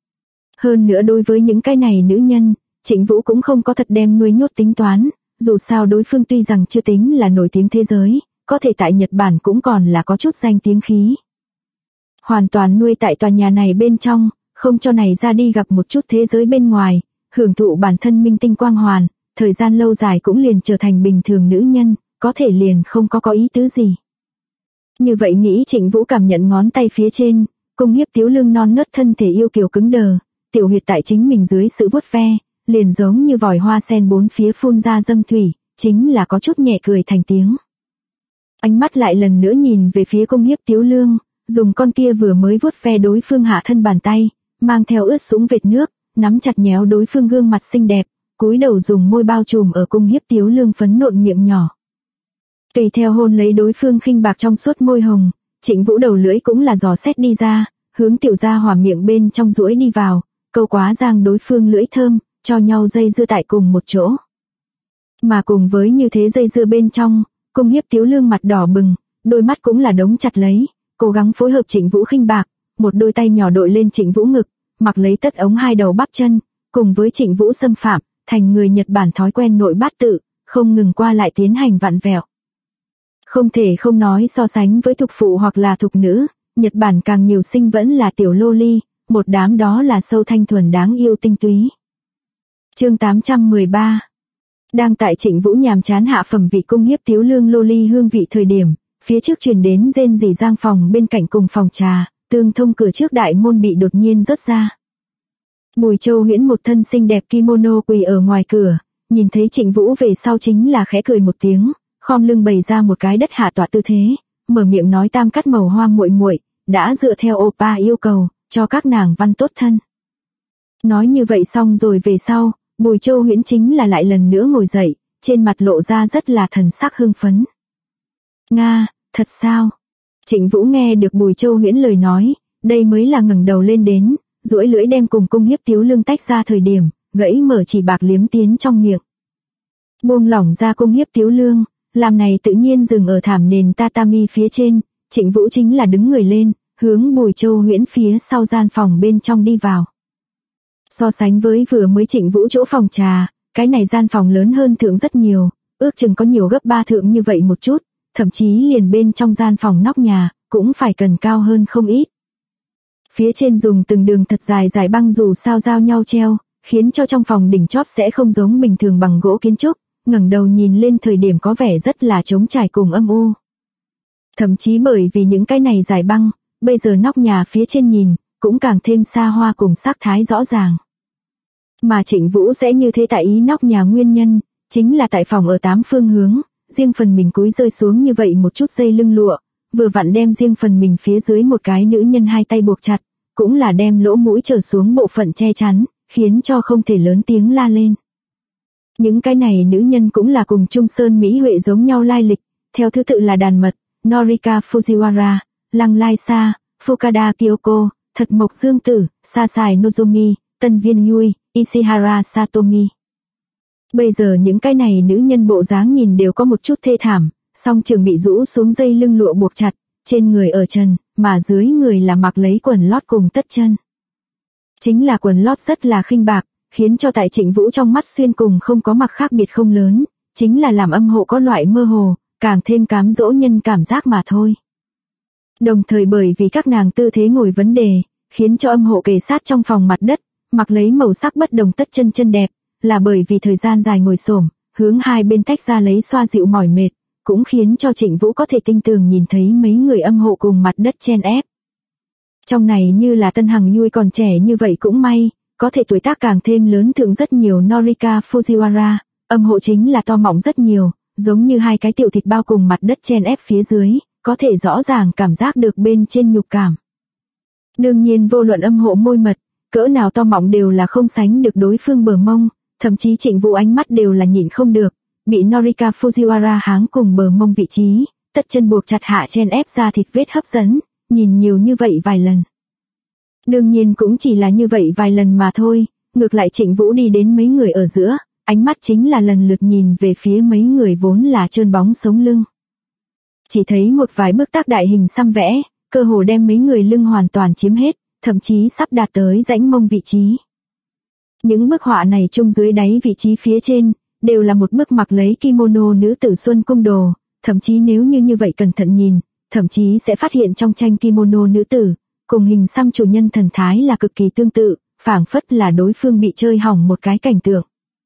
Hơn nữa đối với những cái này nữ nhân, Trịnh Vũ cũng không có thật đem nuôi nhốt tính toán, dù sao đối phương tuy rằng chưa tính là nổi tiếng thế giới, có thể tại Nhật Bản cũng còn là có chút danh tiếng khí. Hoàn toàn nuôi tại tòa nhà này bên trong, không cho này ra đi gặp một chút thế giới bên ngoài, hưởng thụ bản thân minh tinh quang hoàn, thời gian lâu dài cũng liền trở thành bình thường nữ nhân, có thể liền không có ý tứ gì. Như vậy nghĩ Trịnh Vũ cảm nhận ngón tay phía trên, cung hiếp tiếu lưng non nớt thân thể yêu kiều cứng đờ, tiểu huyệt tại chính mình dưới sự vuốt ve, liền giống như vòi hoa sen bốn phía phun ra dâm thủy, chính là có chút nhẹ cười thành tiếng. Ánh mắt lại lần nữa nhìn về phía cung hiếp tiếu lương, dùng con kia vừa mới vuốt ve đối phương hạ thân bàn tay, mang theo ướt sũng vệt nước, nắm chặt nhéo đối phương gương mặt xinh đẹp, cúi đầu dùng môi bao trùm ở cung hiếp tiếu lương phấn nộn miệng nhỏ. Tùy theo hôn lấy đối phương khinh bạc trong suốt môi hồng, Trịnh Vũ đầu lưỡi cũng là dò xét đi ra, hướng tiểu gia hỏa miệng bên trong duỗi đi vào, câu quá giang đối phương lưỡi thơm, cho nhau dây dưa tại cùng một chỗ. Mà cùng với như thế dây dưa bên trong, cung hiếp tiếu lương mặt đỏ bừng, đôi mắt cũng là đống chặt lấy, cố gắng phối hợp Trịnh Vũ khinh bạc, một đôi tay nhỏ đội lên Trịnh Vũ ngực, mặc lấy tất ống hai đầu bắp chân, cùng với Trịnh Vũ xâm phạm, thành người Nhật Bản thói quen nội bát tự, không ngừng qua lại tiến hành vặn vẹo. Không thể không nói so sánh với thục phụ hoặc là thục nữ, Nhật Bản càng nhiều sinh vẫn là tiểu lô ly, một đám đó là sâu thanh thuần đáng yêu tinh túy. Chương 813. Đang tại Trịnh Vũ nhàm chán hạ phẩm vị cung hiếp tiếu lương lô ly hương vị thời điểm, phía trước truyền đến rên rỉ giang phòng bên cạnh cùng phòng trà, tương thông cửa trước đại môn bị đột nhiên rớt ra. Bùi Châu Huyễn một thân xinh đẹp kimono quỳ ở ngoài cửa, nhìn thấy Trịnh Vũ về sau chính là khẽ cười một tiếng, khom lưng bày ra một cái đất hạ tọa tư thế, mở miệng nói tam cắt màu hoa muội muội, đã dựa theo oppa yêu cầu, cho các nàng văn tốt thân. Nói như vậy xong rồi về sau, Bùi Châu Huyễn chính là lại lần nữa ngồi dậy, trên mặt lộ ra rất là thần sắc hưng phấn. Nga, thật sao? Trịnh Vũ nghe được Bùi Châu Huyễn lời nói, đây mới là ngẩng đầu lên đến, duỗi lưỡi đem cùng cung hiếp tiếu lương tách ra thời điểm, gãy mở chỉ bạc liếm tiến trong miệng. Buông lỏng ra cung hiếp tiếu lương, làm này tự nhiên dừng ở thảm nền tatami phía trên, Trịnh Vũ chính là đứng người lên, hướng Bùi Châu Huyễn phía sau gian phòng bên trong đi vào. So sánh với vừa mới Trịnh Vũ chỗ phòng trà, cái này gian phòng lớn hơn thượng rất nhiều, ước chừng có nhiều gấp 3 thượng như vậy một chút, thậm chí liền bên trong gian phòng nóc nhà, cũng phải cần cao hơn không ít. Phía trên dùng từng đường thật dài dài băng dù sao giao nhau treo, khiến cho trong phòng đỉnh chóp sẽ không giống bình thường bằng gỗ kiến trúc, ngẩng đầu nhìn lên thời điểm có vẻ rất là trống trải cùng âm u. Thậm chí bởi vì những cái này dài băng, bây giờ nóc nhà phía trên nhìn, cũng càng thêm xa hoa cùng sắc thái rõ ràng. Mà Trịnh Vũ sẽ như thế tại ý nóc nhà nguyên nhân, chính là tại phòng ở 8 phương hướng, riêng phần mình cúi rơi xuống như vậy một chút dây lưng lụa, vừa vặn đem riêng phần mình phía dưới một cái nữ nhân hai tay buộc chặt, cũng là đem lỗ mũi trở xuống bộ phận che chắn, khiến cho không thể lớn tiếng la lên. Những cái này nữ nhân cũng là cùng Trung Sơn Mỹ Huệ giống nhau lai lịch, theo thứ tự là Đàn Mật, Norika Fujiwara, Lăng Lai Sa, Fukada Kyoko, Thật Mộc Dương Tử, Sasai Nozomi, Tân Viên Yui, Ishihara Satomi. Bây giờ những cái này nữ nhân bộ dáng nhìn đều có một chút thê thảm, song trường bị rũ xuống dây lưng lụa buộc chặt, trên người ở trần, mà dưới người là mặc lấy quần lót cùng tất chân. Chính là quần lót rất là khinh bạc, khiến cho tại Trịnh Vũ trong mắt xuyên cùng không có mặc khác biệt không lớn, chính là làm âm hộ có loại mơ hồ, càng thêm cám dỗ nhân cảm giác mà thôi. Đồng thời bởi vì các nàng tư thế ngồi vấn đề, khiến cho âm hộ kề sát trong phòng mặt đất, mặc lấy màu sắc bất đồng tất chân chân đẹp, là bởi vì thời gian dài ngồi xổm, hướng hai bên tách ra lấy xoa dịu mỏi mệt, cũng khiến cho Trịnh Vũ có thể tinh tường nhìn thấy mấy người âm hộ cùng mặt đất chen ép. Trong này như là Tân Hằng Yui còn trẻ như vậy cũng may, có thể tuổi tác càng thêm lớn thượng rất nhiều Norika Fujiwara, âm hộ chính là to mọng rất nhiều, giống như hai cái tiểu thịt bao cùng mặt đất chen ép phía dưới, có thể rõ ràng cảm giác được bên trên nhục cảm. Đương nhiên vô luận âm hộ môi mật, cỡ nào to mọng đều là không sánh được đối phương bờ mông, thậm chí Trịnh Vũ ánh mắt đều là nhịn không được, bị Norika Fujiwara háng cùng bờ mông vị trí, tất chân buộc chặt hạ chen ép ra thịt vết hấp dẫn, nhìn nhiều như vậy vài lần. Đương nhiên cũng chỉ là như vậy vài lần mà thôi, ngược lại Trịnh Vũ đi đến mấy người ở giữa, ánh mắt chính là lần lượt nhìn về phía mấy người vốn là trơn bóng sống lưng. Chỉ thấy một vài bức tác đại hình xăm vẽ, cơ hồ đem mấy người lưng hoàn toàn chiếm hết, thậm chí sắp đạt tới rãnh mông vị trí. Những bức họa này chung dưới đáy vị trí phía trên, đều là một bức mặc lấy kimono nữ tử Xuân Cung Đồ, thậm chí nếu như vậy cẩn thận nhìn, thậm chí sẽ phát hiện trong tranh kimono nữ tử, cùng hình xăm chủ nhân thần thái là cực kỳ tương tự, phảng phất là đối phương bị chơi hỏng một cái cảnh tượng.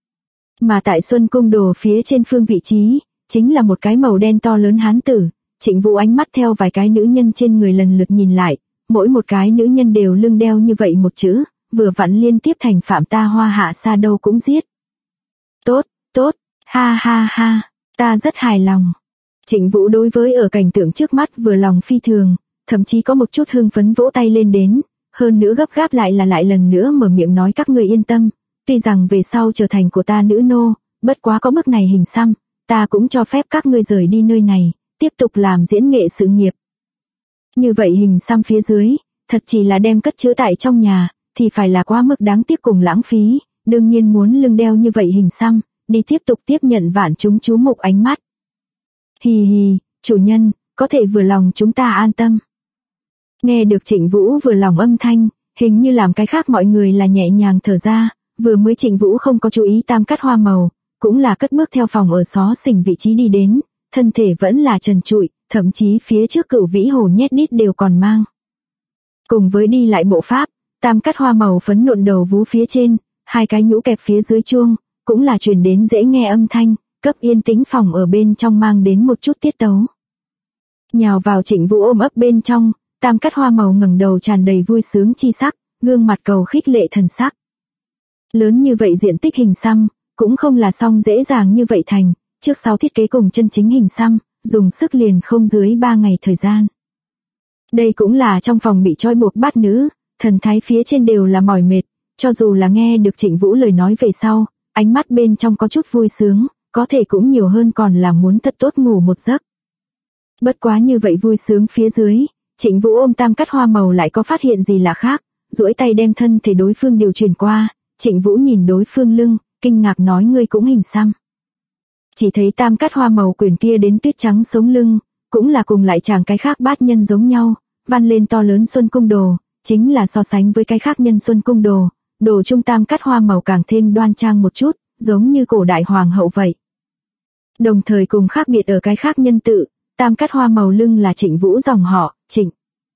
Mà tại Xuân Cung Đồ phía trên phương vị trí, chính là một cái màu đen to lớn hán tử. Trịnh Vũ ánh mắt theo vài cái nữ nhân trên người lần lượt nhìn lại, mỗi một cái nữ nhân đều lưng đeo như vậy một chữ, vừa vặn liên tiếp thành phạm ta hoa hạ sa đâu cũng giết. Tốt, tốt, ha ha ha, ta rất hài lòng. Trịnh Vũ đối với ở cảnh tượng trước mắt vừa lòng phi thường, thậm chí có một chút hưng phấn vỗ tay lên đến, hơn nữa gấp gáp lại lần nữa mở miệng nói các người yên tâm, tuy rằng về sau trở thành của ta nữ nô, bất quá có bức này hình xăm, ta cũng cho phép các ngươi rời đi nơi này, tiếp tục làm diễn nghệ sự nghiệp. Như vậy hình xăm phía dưới, thật chỉ là đem cất chứa tại trong nhà, thì phải là quá mức đáng tiếc cùng lãng phí, đương nhiên muốn lưng đeo như vậy hình xăm, đi tiếp tục tiếp nhận vạn chúng chú mục ánh mắt. Hì hì, chủ nhân, có thể vừa lòng chúng ta an tâm. Nghe được Trịnh Vũ vừa lòng âm thanh, hình như làm cái khác mọi người là nhẹ nhàng thở ra, vừa mới Trịnh Vũ không có chú ý tam cắt hoa màu, cũng là cất bước theo phòng ở xó xỉnh vị trí đi đến, thân thể vẫn là trần trụi, thậm chí phía trước Cửu Vĩ Hồ nhét đít đều còn mang. Cùng với đi lại bộ pháp, tam cắt hoa màu phấn nộn đầu vú phía trên, hai cái nhũ kẹp phía dưới chuông, cũng là truyền đến dễ nghe âm thanh, cấp yên tĩnh phòng ở bên trong mang đến một chút tiết tấu. Nhào vào Trịnh Vũ ôm ấp bên trong, tam cắt hoa màu ngẩng đầu tràn đầy vui sướng chi sắc, gương mặt cầu khích lệ thần sắc. Lớn như vậy diện tích hình xăm, cũng không là xong dễ dàng như vậy thành, trước sau thiết kế cùng chân chính hình xăm, dùng sức liền không dưới 3 ngày thời gian. Đây cũng là trong phòng bị trói buộc bát nữ, thần thái phía trên đều là mỏi mệt, cho dù là nghe được Trịnh Vũ lời nói về sau, ánh mắt bên trong có chút vui sướng, có thể cũng nhiều hơn còn là muốn thật tốt ngủ một giấc. Bất quá như vậy vui sướng phía dưới, Trịnh Vũ ôm tam cắt hoa màu lại có phát hiện gì lạ khác, duỗi tay đem thân thể đối phương điều chuyển qua, Trịnh Vũ nhìn đối phương lưng, kinh ngạc nói ngươi cũng hình xăm. Chỉ thấy tam cắt hoa màu quyển kia đến tuyết trắng sống lưng, cũng là cùng lại chàng cái khác bát nhân giống nhau, văn lên to lớn Xuân Cung Đồ, chính là so sánh với cái khác nhân Xuân Cung Đồ, đồ trung tam cắt hoa màu càng thêm đoan trang một chút, giống như cổ đại hoàng hậu vậy. Đồng thời cùng khác biệt ở cái khác nhân tự, tam cắt hoa màu lưng là Trịnh Vũ dòng họ, Trịnh.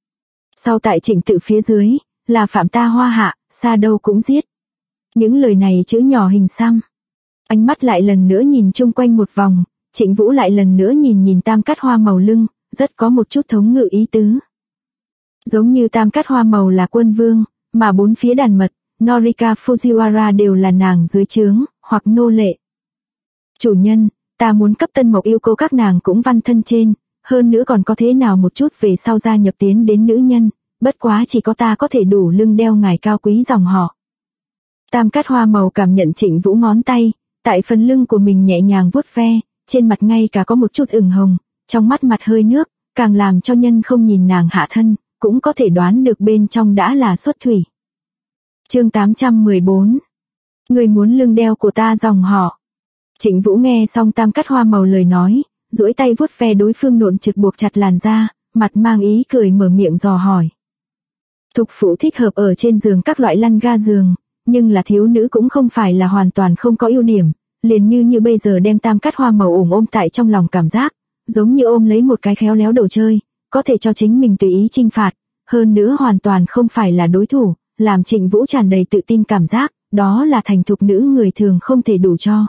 Sau tại Trịnh tự phía dưới, là phạm ta hoa hạ, xa đâu cũng giết. Những lời này chữ nhỏ hình xăm. Ánh mắt lại lần nữa nhìn chung quanh một vòng, Trịnh Vũ lại lần nữa nhìn tam cắt hoa màu lưng, rất có một chút thống ngự ý tứ. Giống như tam cắt hoa màu là quân vương, mà bốn phía đàn mật, Norika Fujiwara đều là nàng dưới trướng, hoặc nô lệ. Chủ nhân, ta muốn cấp Tân Mộc yêu cầu các nàng cũng văn thân trên, hơn nữa còn có thế nào một chút về sau gia nhập tiến đến nữ nhân, bất quá chỉ có ta có thể đủ lưng đeo ngài cao quý dòng họ. Tam cắt hoa màu cảm nhận Trịnh Vũ ngón tay, tại phần lưng của mình nhẹ nhàng vuốt ve, trên mặt ngay cả có một chút ửng hồng, trong mắt mặt hơi nước, càng làm cho nhân không nhìn nàng hạ thân, cũng có thể đoán được bên trong đã là xuất thủy. Chương 814. Người muốn lưng đeo của ta dòng họ. Trịnh Vũ nghe xong tam cắt hoa màu lời nói, duỗi tay vuốt ve đối phương nộn trực buộc chặt làn da, mặt mang ý cười mở miệng dò hỏi. Thục phụ thích hợp ở trên giường các loại lăn ga giường, nhưng là thiếu nữ cũng không phải là hoàn toàn không có ưu điểm, liền như bây giờ đem tam cắt hoa màu ôm tại trong lòng cảm giác, giống như ôm lấy một cái khéo léo đồ chơi, có thể cho chính mình tùy ý chinh phạt, hơn nữa hoàn toàn không phải là đối thủ, làm Trịnh Vũ tràn đầy tự tin cảm giác, đó là thành thục nữ người thường không thể đủ cho.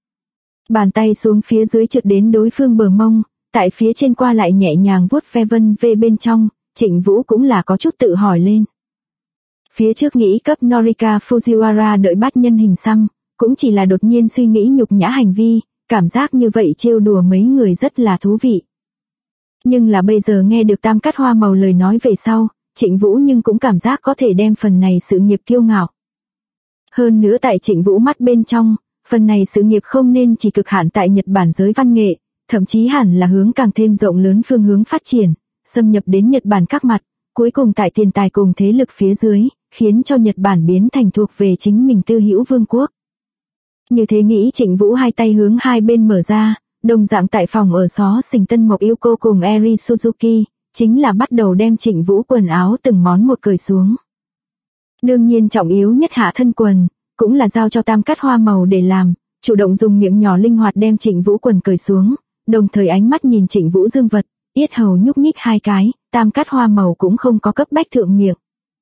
Bàn tay xuống phía dưới trượt đến đối phương bờ mông, tại phía trên qua lại nhẹ nhàng vuốt ve vân về bên trong, Trịnh Vũ cũng là có chút tự hỏi lên. Phía trước nghĩ cấp Norika Fujiwara đợi bát nhân hình xăm, cũng chỉ là đột nhiên suy nghĩ nhục nhã hành vi, cảm giác như vậy trêu đùa mấy người rất là thú vị. Nhưng là bây giờ nghe được tam cắt hoa màu lời nói về sau, Trịnh Vũ nhưng cũng cảm giác có thể đem phần này sự nghiệp kiêu ngạo. Hơn nữa tại Trịnh Vũ mắt bên trong, Phần này sự nghiệp không nên chỉ cực hạn tại Nhật Bản giới văn nghệ, thậm chí hẳn là hướng càng thêm rộng lớn phương hướng phát triển, xâm nhập đến Nhật Bản các mặt, cuối cùng tại tiền tài cùng thế lực phía dưới, khiến cho Nhật Bản biến thành thuộc về chính mình tư hữu vương quốc. Như thế nghĩ Trịnh Vũ hai tay hướng hai bên mở ra, đồng dạng tại phòng ở xó xỉnh Tân Mộc Yêu Cô cùng Eri Suzuki, chính là bắt đầu đem Trịnh Vũ quần áo từng món một cởi xuống. Đương nhiên trọng yếu nhất hạ thân quần, cũng là giao cho Tam Cát Hoa Màu để làm, chủ động dùng miệng nhỏ linh hoạt đem Trịnh Vũ quần cởi xuống, đồng thời ánh mắt nhìn Trịnh Vũ dương vật, yết hầu nhúc nhích hai cái, Tam Cát Hoa Màu cũng không có cấp bách thượng miệng,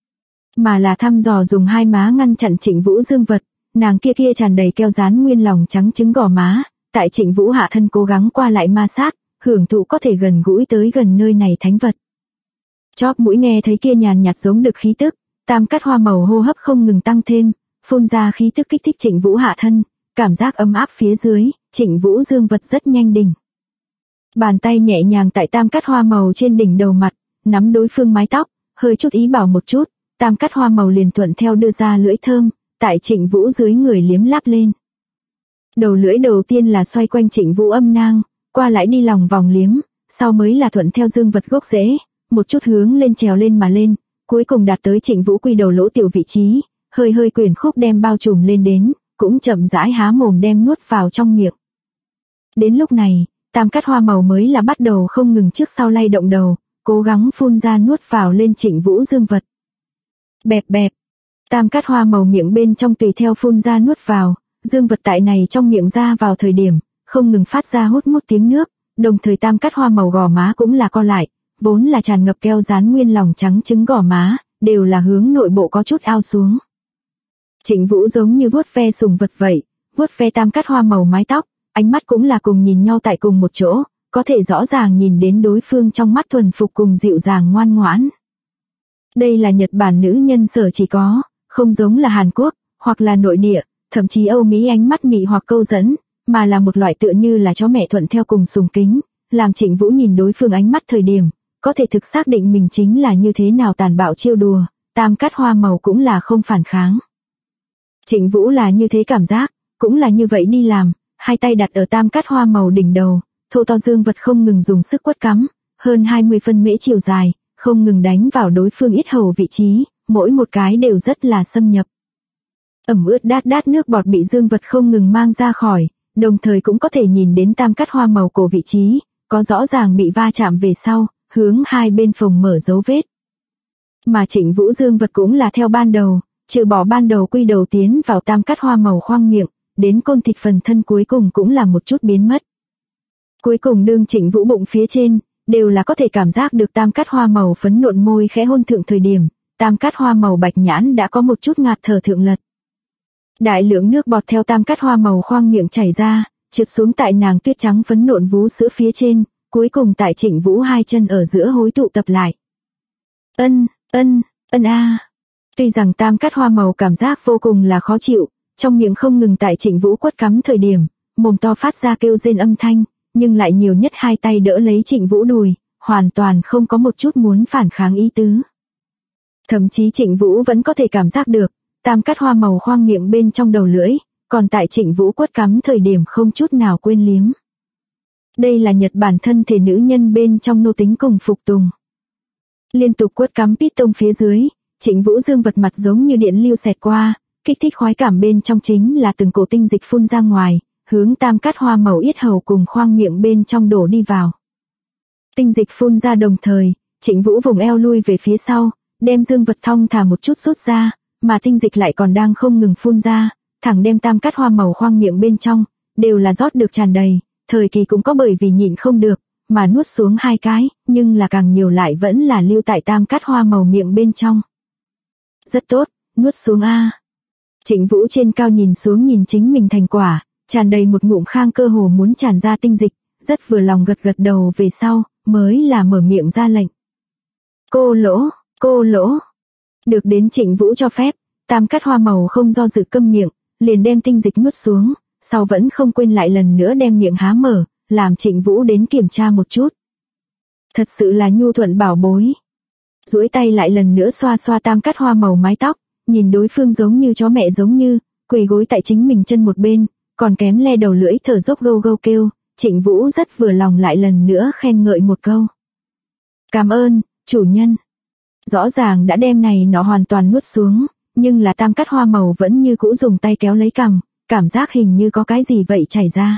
mà là thăm dò dùng hai má ngăn chặn Trịnh Vũ dương vật, nàng kia tràn đầy keo dán nguyên lòng trắng trứng gò má, tại Trịnh Vũ hạ thân cố gắng qua lại ma sát, hưởng thụ có thể gần gũi tới gần nơi này thánh vật. Chóp mũi nghe thấy kia nhàn nhạt giống được khí tức, Tam Cát Hoa Màu hô hấp không ngừng tăng thêm, phun ra khí tức kích thích Trịnh Vũ hạ thân, cảm giác ấm áp phía dưới, Trịnh Vũ dương vật rất nhanh đỉnh. Bàn tay nhẹ nhàng tại Tam Cát Hoa Màu trên đỉnh đầu mặt, nắm đối phương mái tóc, hơi chút ý bảo một chút, Tam Cát Hoa Màu liền thuận theo đưa ra lưỡi thơm, tại Trịnh Vũ dưới người liếm láp lên. Đầu lưỡi đầu tiên là xoay quanh Trịnh Vũ âm nang, qua lại đi lòng vòng liếm, sau mới là thuận theo dương vật gốc rễ, một chút hướng lên trèo lên mà lên, cuối cùng đạt tới Trịnh Vũ quy đầu lỗ tiểu vị trí, hơi quyển khúc đem bao trùm lên đến, cũng chậm rãi há mồm đem nuốt vào trong miệng. Đến lúc này, Tam Cát Hoa Màu mới là bắt đầu không ngừng trước sau lay động đầu, cố gắng phun ra nuốt vào lên Trịnh Vũ dương vật. Bẹp bẹp, Tam Cát Hoa Màu miệng bên trong tùy theo phun ra nuốt vào, dương vật tại này trong miệng ra vào thời điểm, không ngừng phát ra hút mút tiếng nước, đồng thời Tam Cát Hoa Màu gò má cũng là co lại, vốn là tràn ngập keo dán nguyên lòng trắng trứng gò má, đều là hướng nội bộ có chút ao xuống. Trịnh Vũ giống như vuốt ve sùng vật vậy, vuốt ve Tam Cát Hoa Màu mái tóc, ánh mắt cũng là cùng nhìn nhau tại cùng một chỗ, có thể rõ ràng nhìn đến đối phương trong mắt thuần phục cùng dịu dàng ngoan ngoãn. Đây là Nhật Bản nữ nhân sở chỉ có, không giống là Hàn Quốc, hoặc là nội địa, thậm chí Âu Mỹ ánh mắt mị hoặc câu dẫn, mà là một loại tựa như là chó mẹ thuận theo cùng sùng kính, làm Trịnh Vũ nhìn đối phương ánh mắt thời điểm, có thể thực xác định mình chính là như thế nào tàn bạo trêu đùa, Tam Cát Hoa Màu cũng là không phản kháng. Trịnh Vũ là như thế cảm giác, cũng là như vậy đi làm, hai tay đặt ở Tam Cát Hoa Màu đỉnh đầu, thô to dương vật không ngừng dùng sức quất cắm, hơn 20 phân mễ chiều dài, không ngừng đánh vào đối phương yết hầu vị trí, mỗi một cái đều rất là xâm nhập. Ẩm ướt đát nước bọt bị dương vật không ngừng mang ra khỏi, đồng thời cũng có thể nhìn đến Tam Cát Hoa Màu cổ vị trí, có rõ ràng bị va chạm về sau, hướng hai bên phồng mở dấu vết. Mà Trịnh Vũ dương vật cũng là theo ban đầu, trừ bỏ ban đầu quy đầu tiến vào Tam Cát Hoa Màu khoang miệng, đến côn thịt phần thân cuối cùng cũng là một chút biến mất. Cuối cùng đương Trịnh Vũ bụng phía trên, đều là có thể cảm giác được Tam Cát Hoa Màu phấn nộn môi khẽ hôn thượng thời điểm, Tam Cát Hoa Màu bạch nhãn đã có một chút ngạt thở thượng lật. Đại lượng nước bọt theo Tam Cát Hoa Màu khoang miệng chảy ra, trượt xuống tại nàng tuyết trắng phấn nộn vú sữa phía trên, cuối cùng tại Trịnh Vũ hai chân ở giữa hối tụ tập lại. Ân a. Tuy rằng Tam Cát Hoa Màu cảm giác vô cùng là khó chịu, trong miệng không ngừng tại Trịnh Vũ quất cắm thời điểm, mồm to phát ra kêu rên âm thanh, nhưng lại nhiều nhất hai tay đỡ lấy Trịnh Vũ đùi, hoàn toàn không có một chút muốn phản kháng ý tứ. Thậm chí Trịnh Vũ vẫn có thể cảm giác được, Tam Cát Hoa Màu khoang miệng bên trong đầu lưỡi, còn tại Trịnh Vũ quất cắm thời điểm không chút nào quên liếm. Đây là Nhật Bản thân thể nữ nhân bên trong nô tính cùng phục tùng. Liên tục quất cắm piston phía dưới, Trịnh Vũ dương vật mặt giống như điện lưu xẹt qua, kích thích khoái cảm bên trong chính là từng cổ tinh dịch phun ra ngoài, hướng Tam Cát Hoa Màu yết hầu cùng khoang miệng bên trong đổ đi vào. Tinh dịch phun ra đồng thời, Trịnh Vũ vùng eo lui về phía sau, đem dương vật thong thả một chút rút ra, mà tinh dịch lại còn đang không ngừng phun ra, thẳng đem Tam Cát Hoa Màu khoang miệng bên trong, đều là rót được tràn đầy, thời kỳ cũng có bởi vì nhịn không được, mà nuốt xuống hai cái, nhưng là càng nhiều lại vẫn là lưu tại Tam Cát Hoa Màu miệng bên trong. Rất tốt, nuốt xuống a. Trịnh Vũ trên cao nhìn xuống nhìn chính mình thành quả, tràn đầy một ngụm khang cơ hồ muốn tràn ra tinh dịch, rất vừa lòng gật đầu về sau, mới là mở miệng ra lệnh. Cô lỗ. Được đến Trịnh Vũ cho phép, Tam Cát Hoa Màu không do dự câm miệng, liền đem tinh dịch nuốt xuống, sau vẫn không quên lại lần nữa đem miệng há mở, làm Trịnh Vũ đến kiểm tra một chút. Thật sự là nhu thuận bảo bối. Duỗi tay lại lần nữa xoa xoa Tam Cát Hoa Màu mái tóc, nhìn đối phương giống như chó mẹ giống như, quỳ gối tại chính mình chân một bên, còn kém le đầu lưỡi thở dốc gâu gâu kêu, Trịnh Vũ rất vừa lòng lại lần nữa khen ngợi một câu. Cảm ơn, chủ nhân. Rõ ràng đã đem này nó hoàn toàn nuốt xuống, nhưng là Tam Cát Hoa Màu vẫn như cũ dùng tay kéo lấy cằm, cảm giác hình như có cái gì vậy chảy ra.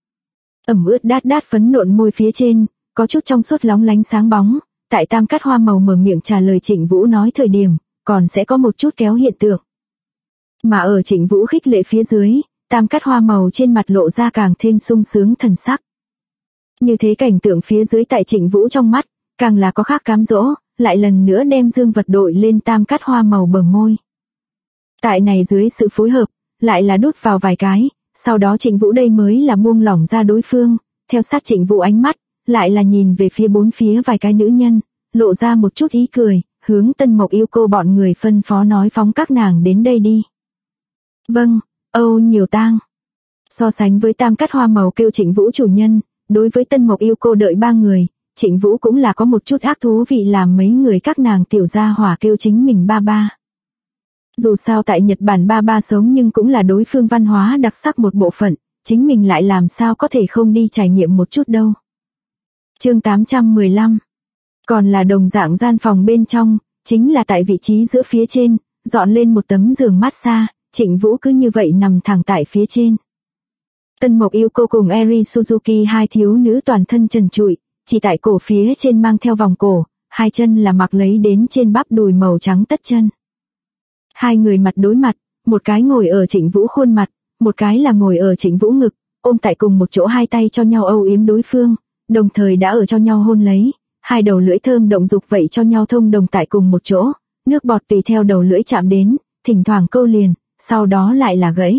Ẩm ướt đát đát phấn nộn môi phía trên, có chút trong suốt lóng lánh sáng bóng, tại Tam Cát Hoa Màu mở miệng trả lời Trịnh Vũ nói thời điểm, còn sẽ có một chút kéo hiện tượng. Mà ở Trịnh Vũ khích lệ phía dưới, Tam Cát Hoa Màu trên mặt lộ ra càng thêm sung sướng thần sắc. Như thế cảnh tượng phía dưới tại Trịnh Vũ trong mắt, càng là có khác cám dỗ, lại lần nữa đem dương vật đội lên Tam Cát Hoa Màu bờ môi. Tại này dưới sự phối hợp, lại là đút vào vài cái, sau đó Trịnh Vũ đây mới là buông lỏng ra đối phương, theo sát Trịnh Vũ ánh mắt, lại là nhìn về phía bốn phía vài cái nữ nhân, lộ ra một chút ý cười, hướng Tân Mộc Yêu Cô bọn người phân phó nói phóng các nàng đến đây đi. Vâng, Âu Nhiều Tang. So sánh với Tam Cát Hoa Màu kêu Trịnh Vũ chủ nhân, đối với Tân Mộc Yêu Cô đợi ba người, Trịnh Vũ cũng là có một chút ác thú vị làm mấy người các nàng tiểu gia hỏa kêu chính mình ba ba. Dù sao tại Nhật Bản ba ba sống nhưng cũng là đối phương văn hóa đặc sắc một bộ phận, chính mình lại làm sao có thể không đi trải nghiệm một chút đâu. Chương 815. Còn là đồng dạng gian phòng bên trong, chính là tại vị trí giữa phía trên, dọn lên một tấm giường massage, Trịnh Vũ cứ như vậy nằm thẳng tại phía trên. Tân Mộc Yêu Cô cùng Eri Suzuki hai thiếu nữ toàn thân trần trụi, chỉ tại cổ phía trên mang theo vòng cổ, hai chân là mặc lấy đến trên bắp đùi màu trắng tất chân. Hai người mặt đối mặt, một cái ngồi ở Trịnh Vũ khuôn mặt, một cái là ngồi ở Trịnh Vũ ngực, ôm tại cùng một chỗ hai tay cho nhau âu yếm đối phương, đồng thời đã ở cho nhau hôn lấy, hai đầu lưỡi thơm động dục vậy cho nhau thông đồng tại cùng một chỗ, nước bọt tùy theo đầu lưỡi chạm đến, thỉnh thoảng câu liền, sau đó lại là gãy.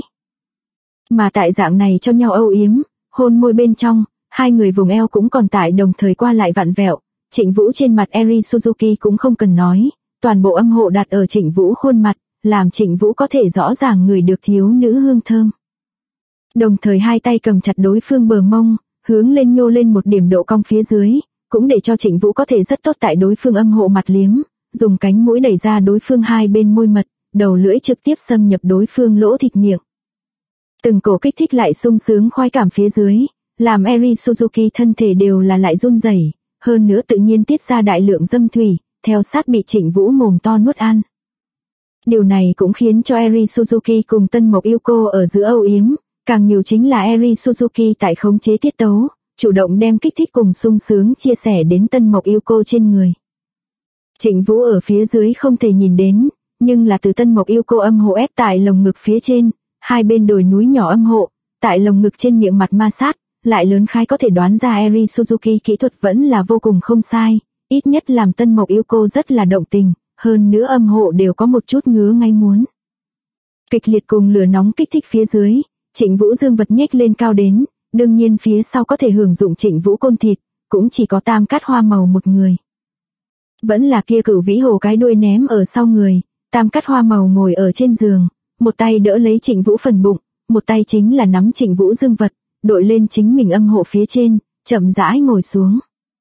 Mà tại dạng này cho nhau âu yếm, hôn môi bên trong, hai người vùng eo cũng còn tại đồng thời qua lại vặn vẹo, Trịnh Vũ trên mặt Eri Suzuki cũng không cần nói, toàn bộ âm hộ đặt ở Trịnh Vũ khuôn mặt, làm Trịnh Vũ có thể rõ ràng ngửi được thiếu nữ hương thơm. Đồng thời hai tay cầm chặt đối phương bờ mông, hướng lên nhô lên một điểm độ cong phía dưới, cũng để cho Trịnh Vũ có thể rất tốt tại đối phương âm hộ mặt liếm, dùng cánh mũi đẩy ra đối phương hai bên môi mật, đầu lưỡi trực tiếp xâm nhập đối phương lỗ thịt miệng. Từng cổ kích thích lại sung sướng khoái cảm phía dưới, làm Eri Suzuki thân thể đều là lại run rẩy, hơn nữa tự nhiên tiết ra đại lượng dâm thủy, theo sát bị Trịnh Vũ mồm to nuốt ăn. Điều này cũng khiến cho Eri Suzuki cùng Tân Mộc Yêu Cô ở giữa âu yếm, càng nhiều chính là Eri Suzuki tại khống chế tiết tấu, chủ động đem kích thích cùng sung sướng chia sẻ đến Tân Mộc Yêu Cô trên người. Trịnh Vũ ở phía dưới không thể nhìn đến, nhưng là từ Tân Mộc Yêu Cô âm hộ ép tại lồng ngực phía trên, hai bên đồi núi nhỏ âm hộ, tại lồng ngực trên miệng mặt ma sát, lại lớn khái có thể đoán ra Eri Suzuki kỹ thuật vẫn là vô cùng không sai, ít nhất làm Tân Mộc Yêu Cô rất là động tình, hơn nữa âm hộ đều có một chút ngứa ngay muốn. Kịch liệt cùng lửa nóng kích thích phía dưới, Trịnh Vũ dương vật nhếch lên cao đến, đương nhiên phía sau có thể hưởng dụng Trịnh Vũ côn thịt, cũng chỉ có Tam Cát Hoa Màu một người. Vẫn là kia Cửu Vĩ Hồ cái đuôi ném ở sau người, Tam Cát Hoa Màu ngồi ở trên giường, một tay đỡ lấy Trịnh Vũ phần bụng, một tay chính là nắm Trịnh Vũ dương vật, đội lên chính mình âm hộ phía trên, chậm rãi ngồi xuống.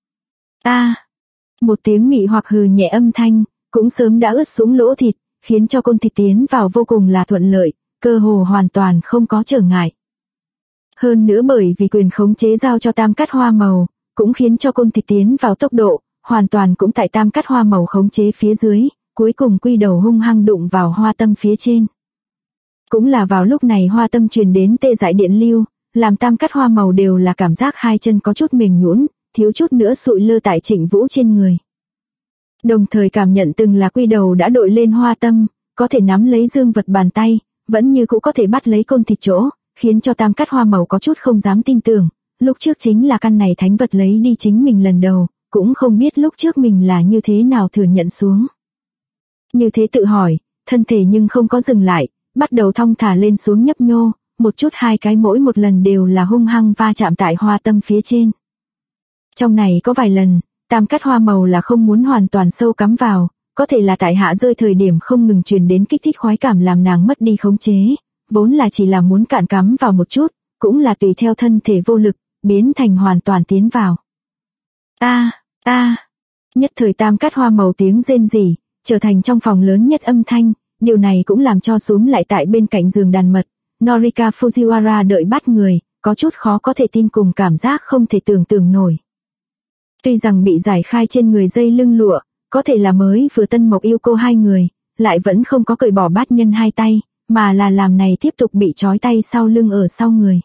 Một tiếng mị hoặc hừ nhẹ âm thanh, cũng sớm đã ướt sũng lỗ thịt, khiến cho côn thịt tiến vào vô cùng là thuận lợi, cơ hồ hoàn toàn không có trở ngại. Hơn nữa bởi vì quyền khống chế giao cho Tam Cát Hoa Màu, cũng khiến cho côn thịt tiến vào tốc độ, hoàn toàn cũng tại Tam Cát Hoa Màu khống chế phía dưới, cuối cùng quy đầu hung hăng đụng vào hoa tâm phía trên. Cũng là vào lúc này hoa tâm truyền đến tê dại điện lưu, làm Tam Cát Hoa Màu đều là cảm giác hai chân có chút mềm nhũn, thiếu chút nữa sụi lơ tại Trịnh Vũ trên người. Đồng thời cảm nhận từng là quy đầu đã đội lên hoa tâm, có thể nắm lấy dương vật bàn tay, vẫn như cũ có thể bắt lấy côn thịt chỗ, khiến cho Tam Cát Hoa Màu có chút không dám tin tưởng, lúc trước chính là căn này thánh vật lấy đi chính mình lần đầu, cũng không biết lúc trước mình là như thế nào thừa nhận xuống. Như thế tự hỏi, thân thể nhưng không có dừng lại, bắt đầu thong thả lên xuống nhấp nhô, một chút hai cái mỗi một lần đều là hung hăng va chạm tại hoa tâm phía trên. Trong này có vài lần, Tam Cát Hoa Màu là không muốn hoàn toàn sâu cắm vào, có thể là tại hạ rơi thời điểm không ngừng truyền đến kích thích khoái cảm làm nàng mất đi khống chế, vốn là chỉ là muốn cạn cắm vào một chút, cũng là tùy theo thân thể vô lực, biến thành hoàn toàn tiến vào. Nhất thời Tam Cát Hoa Màu tiếng rên rỉ, trở thành trong phòng lớn nhất âm thanh, điều này cũng làm cho xúm lại tại bên cạnh giường đàn mật, Norika Fujiwara đợi bắt người, có chút khó có thể tin cùng cảm giác không thể tưởng tượng nổi. Tuy rằng bị giải khai trên người dây lưng lụa, có thể là mới vừa Tân Mộc yêu cô hai người, lại vẫn không có cởi bỏ bát nhân hai tay, mà là làm này tiếp tục bị trói tay sau lưng ở sau người.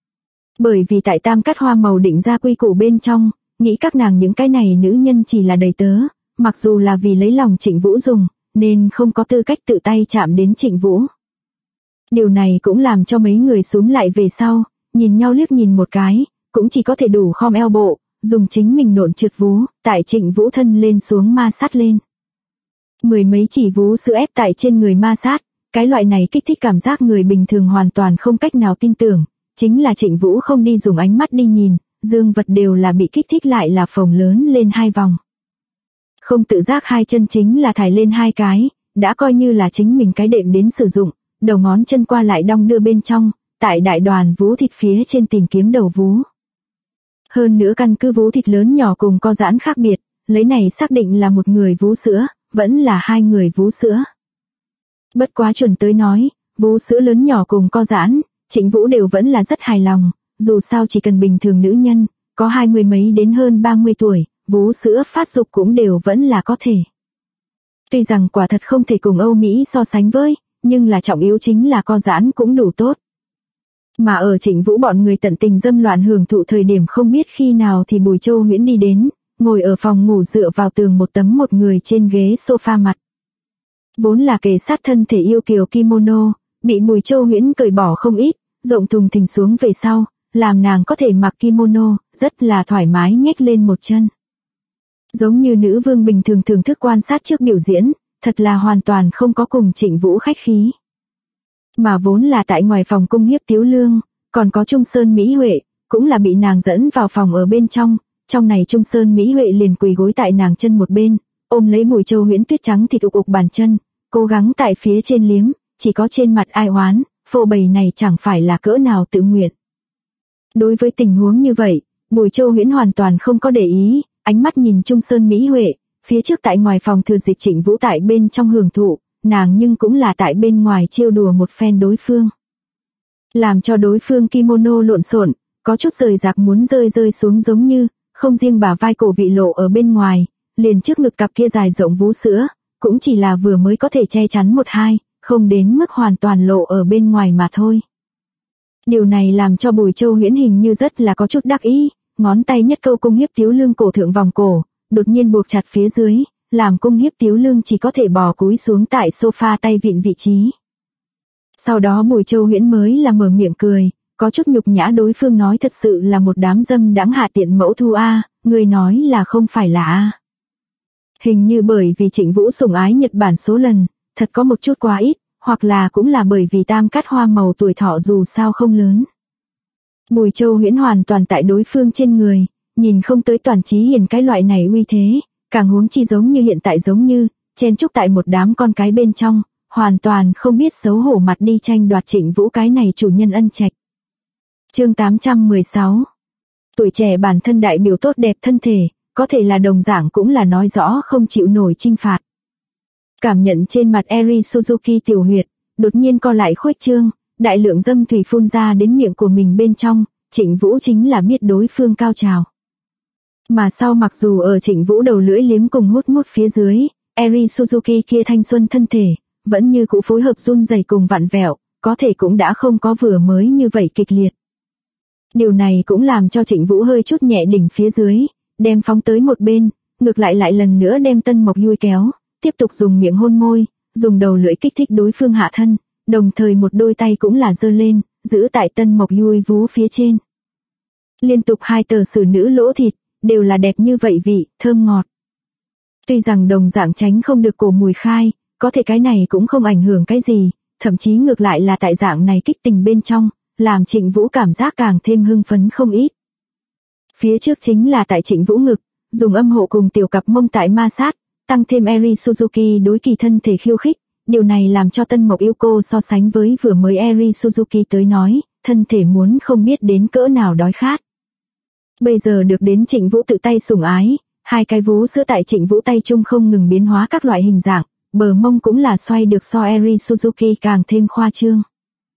Bởi vì tại Tam Cát Hoa Màu định ra quy củ bên trong, nghĩ các nàng những cái này nữ nhân chỉ là đầy tớ, mặc dù là vì lấy lòng Trịnh Vũ dùng, nên không có tư cách tự tay chạm đến Trịnh Vũ. Điều này cũng làm cho mấy người xúm lại về sau, nhìn nhau liếc nhìn một cái, cũng chỉ có thể đủ khom eo bộ, dùng chính mình nộn trượt vú, tại Trịnh Vũ thân lên xuống ma sát lên. Mười mấy chỉ vú sữa ép tại trên người ma sát, cái loại này kích thích cảm giác người bình thường hoàn toàn không cách nào tin tưởng, chính là Trịnh Vũ không đi dùng ánh mắt đi nhìn, dương vật đều là bị kích thích lại là phồng lớn lên hai vòng. Không tự giác hai chân chính là thải lên hai cái, đã coi như là chính mình cái đệm đến sử dụng, đầu ngón chân qua lại đong đưa bên trong, tại đại đoàn vú thịt phía trên tìm kiếm đầu vú. Hơn nữa căn cứ vú thịt lớn nhỏ cùng co giãn khác biệt, lấy này xác định là một người vú sữa, vẫn là hai người vú sữa. Bất quá chuẩn tới nói, vú sữa lớn nhỏ cùng co giãn, Trịnh Vũ đều vẫn là rất hài lòng, dù sao chỉ cần bình thường nữ nhân, có 20 mấy đến hơn 30 tuổi, vú sữa phát dục cũng đều vẫn là có thể. Tuy rằng quả thật không thể cùng Âu Mỹ so sánh với, nhưng là trọng yếu chính là co giãn cũng đủ tốt. Mà ở Trịnh Vũ bọn người tận tình dâm loạn hưởng thụ thời điểm không biết khi nào thì Bùi Châu Huyễn đi đến, ngồi ở phòng ngủ dựa vào tường một tấm một người trên ghế sofa mặt. Vốn là kề sát thân thể yêu kiều kimono, bị Bùi Châu Huyễn cởi bỏ không ít, rộng thùng thình xuống về sau, làm nàng có thể mặc kimono, rất là thoải mái nhếch lên một chân. Giống như nữ vương bình thường thưởng thức quan sát trước biểu diễn, thật là hoàn toàn không có cùng Trịnh Vũ khách khí. Mà vốn là tại ngoài phòng cung Hiếp Tiếu Lương, còn có Trung Sơn Mỹ Huệ, cũng là bị nàng dẫn vào phòng ở bên trong này Trung Sơn Mỹ Huệ liền quỳ gối tại nàng chân một bên, ôm lấy Bùi Châu Huyễn tuyết trắng thịt ục ục bàn chân, cố gắng tại phía trên liếm, chỉ có trên mặt ai oán, phô bày này chẳng phải là cỡ nào tự nguyện. Đối với tình huống như vậy, Bùi Châu Huyễn hoàn toàn không có để ý, ánh mắt nhìn Trung Sơn Mỹ Huệ, phía trước tại ngoài phòng thừa dịp Trịnh Vũ tại bên trong hưởng thụ, nàng nhưng cũng là tại bên ngoài trêu đùa một phen đối phương. Làm cho đối phương kimono lộn xộn, có chút rời rạc muốn rơi xuống giống như, không riêng bả vai cổ vị lộ ở bên ngoài, liền trước ngực cặp kia dài rộng vú sữa, cũng chỉ là vừa mới có thể che chắn một hai, không đến mức hoàn toàn lộ ở bên ngoài mà thôi. Điều này làm cho Bùi Châu Huyễn hình như rất là có chút đắc ý, ngón tay nhất câu cung Hiếp Tiếu Lương cổ thượng vòng cổ, đột nhiên buộc chặt phía dưới, làm cung Hiếp Tiếu Lương chỉ có thể bò cúi xuống tại sofa tay vịn vị trí. Sau đó Bùi Châu Huyễn mới là mở miệng cười, có chút nhục nhã đối phương nói thật sự là một đám dâm đãng hạ tiện mẫu thu a, người nói là không phải là a. Hình như bởi vì Trịnh Vũ sủng ái Nhật Bản số lần, thật có một chút quá ít, hoặc là cũng là bởi vì Tam Cát Hoa Màu tuổi thọ dù sao không lớn. Bùi Châu Huyễn hoàn toàn tại đối phương trên người, nhìn không tới Toàn Chí Hiền cái loại này uy thế, càng huống chi giống như hiện tại giống như, chen chúc tại một đám con cái bên trong, hoàn toàn không biết xấu hổ mặt đi tranh đoạt Trịnh Vũ cái này chủ nhân ân trạch. Chương 816. Tuổi trẻ bản thân đại biểu tốt đẹp thân thể, có thể là đồng dạng cũng là nói rõ không chịu nổi chinh phạt. Cảm nhận trên mặt Eri Suzuki tiểu huyệt, đột nhiên co lại khuếch trương, đại lượng dâm thủy phun ra đến miệng của mình bên trong, Trịnh Vũ chính là biết đối phương cao trào. Mà sau mặc dù ở Trịnh Vũ đầu lưỡi liếm cùng hút mút phía dưới, Eri Suzuki kia thanh xuân thân thể, vẫn như cũ phối hợp run rẩy cùng vặn vẹo, có thể cũng đã không có vừa mới như vậy kịch liệt. Điều này cũng làm cho Trịnh Vũ hơi chút nhẹ đỉnh phía dưới, đem phóng tới một bên, ngược lại lại lần nữa đem Tân Mộc Dui kéo, tiếp tục dùng miệng hôn môi, dùng đầu lưỡi kích thích đối phương hạ thân, đồng thời một đôi tay cũng là giơ lên, giữ tại Tân Mộc Dui vú phía trên. Liên tục hai tờ xử nữ lỗ thịt, đều là đẹp như vậy vị, thơm ngọt. Tuy rằng đồng dạng tránh không được cổ mùi khai, có thể cái này cũng không ảnh hưởng cái gì, thậm chí ngược lại là tại dạng này kích tình bên trong, làm Trịnh Vũ cảm giác càng thêm hưng phấn không ít. Phía trước chính là tại Trịnh Vũ ngực, dùng âm hộ cùng tiểu cặp mông tại ma sát, tăng thêm Eri Suzuki đối kỳ thân thể khiêu khích, điều này làm cho Tân Mộc yêu cô so sánh với vừa mới Eri Suzuki tới nói, thân thể muốn không biết đến cỡ nào đói khát. Bây giờ được đến Trịnh Vũ tự tay sủng ái, hai cái vú sữa tại Trịnh Vũ tay chung không ngừng biến hóa các loại hình dạng, bờ mông cũng là xoay được so Eri Suzuki càng thêm khoa trương.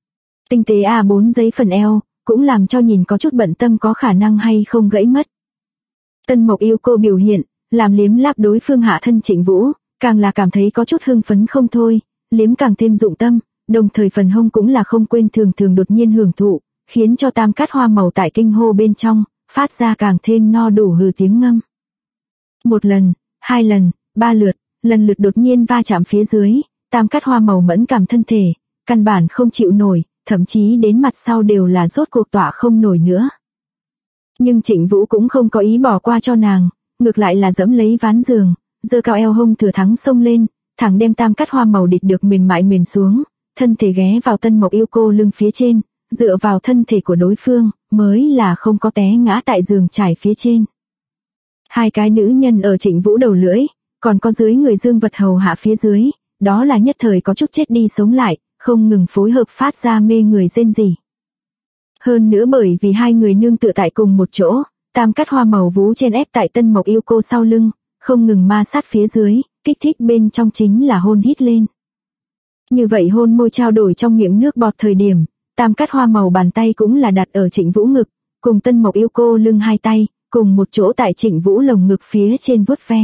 Tinh tế A4 giấy phần eo, cũng làm cho nhìn có chút bận tâm có khả năng hay không gãy mất. Tân Mộc yêu cô biểu hiện, làm liếm láp đối phương hạ thân Trịnh Vũ, càng là cảm thấy có chút hưng phấn không thôi, liếm càng thêm dụng tâm, đồng thời phần hông cũng là không quên thường thường đột nhiên hưởng thụ, khiến cho tam cát hoa màu tại kinh hô bên trong, phát ra càng thêm no đủ hừ tiếng ngâm. Một lần, hai lần, ba lượt, lần lượt đột nhiên va chạm phía dưới, tam cát hoa màu mẫn cảm thân thể, căn bản không chịu nổi, thậm chí đến mặt sau đều là rốt cuộc tỏa không nổi nữa. Nhưng Trịnh Vũ cũng không có ý bỏ qua cho nàng, ngược lại là dẫm lấy ván giường, giơ cao eo hông thừa thắng xông lên, thẳng đem tam cát hoa màu địt được mềm mại mềm xuống, thân thể ghé vào Tân Mộc yêu cô lưng phía trên, dựa vào thân thể của đối phương, mới là không có té ngã tại giường trải phía trên. Hai cái nữ nhân ở Trịnh Vũ đầu lưỡi, còn có dưới người dương vật hầu hạ phía dưới, đó là nhất thời có chút chết đi sống lại, không ngừng phối hợp phát ra mê người rên rỉ. Hơn nữa bởi vì hai người nương tựa tại cùng một chỗ, tam cát hoa màu vú chen ép tại Tân Mộc yêu cô sau lưng, không ngừng ma sát phía dưới, kích thích bên trong chính là hôn hít lên. Như vậy hôn môi trao đổi trong miệng nước bọt thời điểm, tam cát hoa màu bàn tay cũng là đặt ở Trịnh Vũ ngực, cùng Tân Mộc yêu cô lưng hai tay, cùng một chỗ tại Trịnh Vũ lồng ngực phía trên vuốt ve.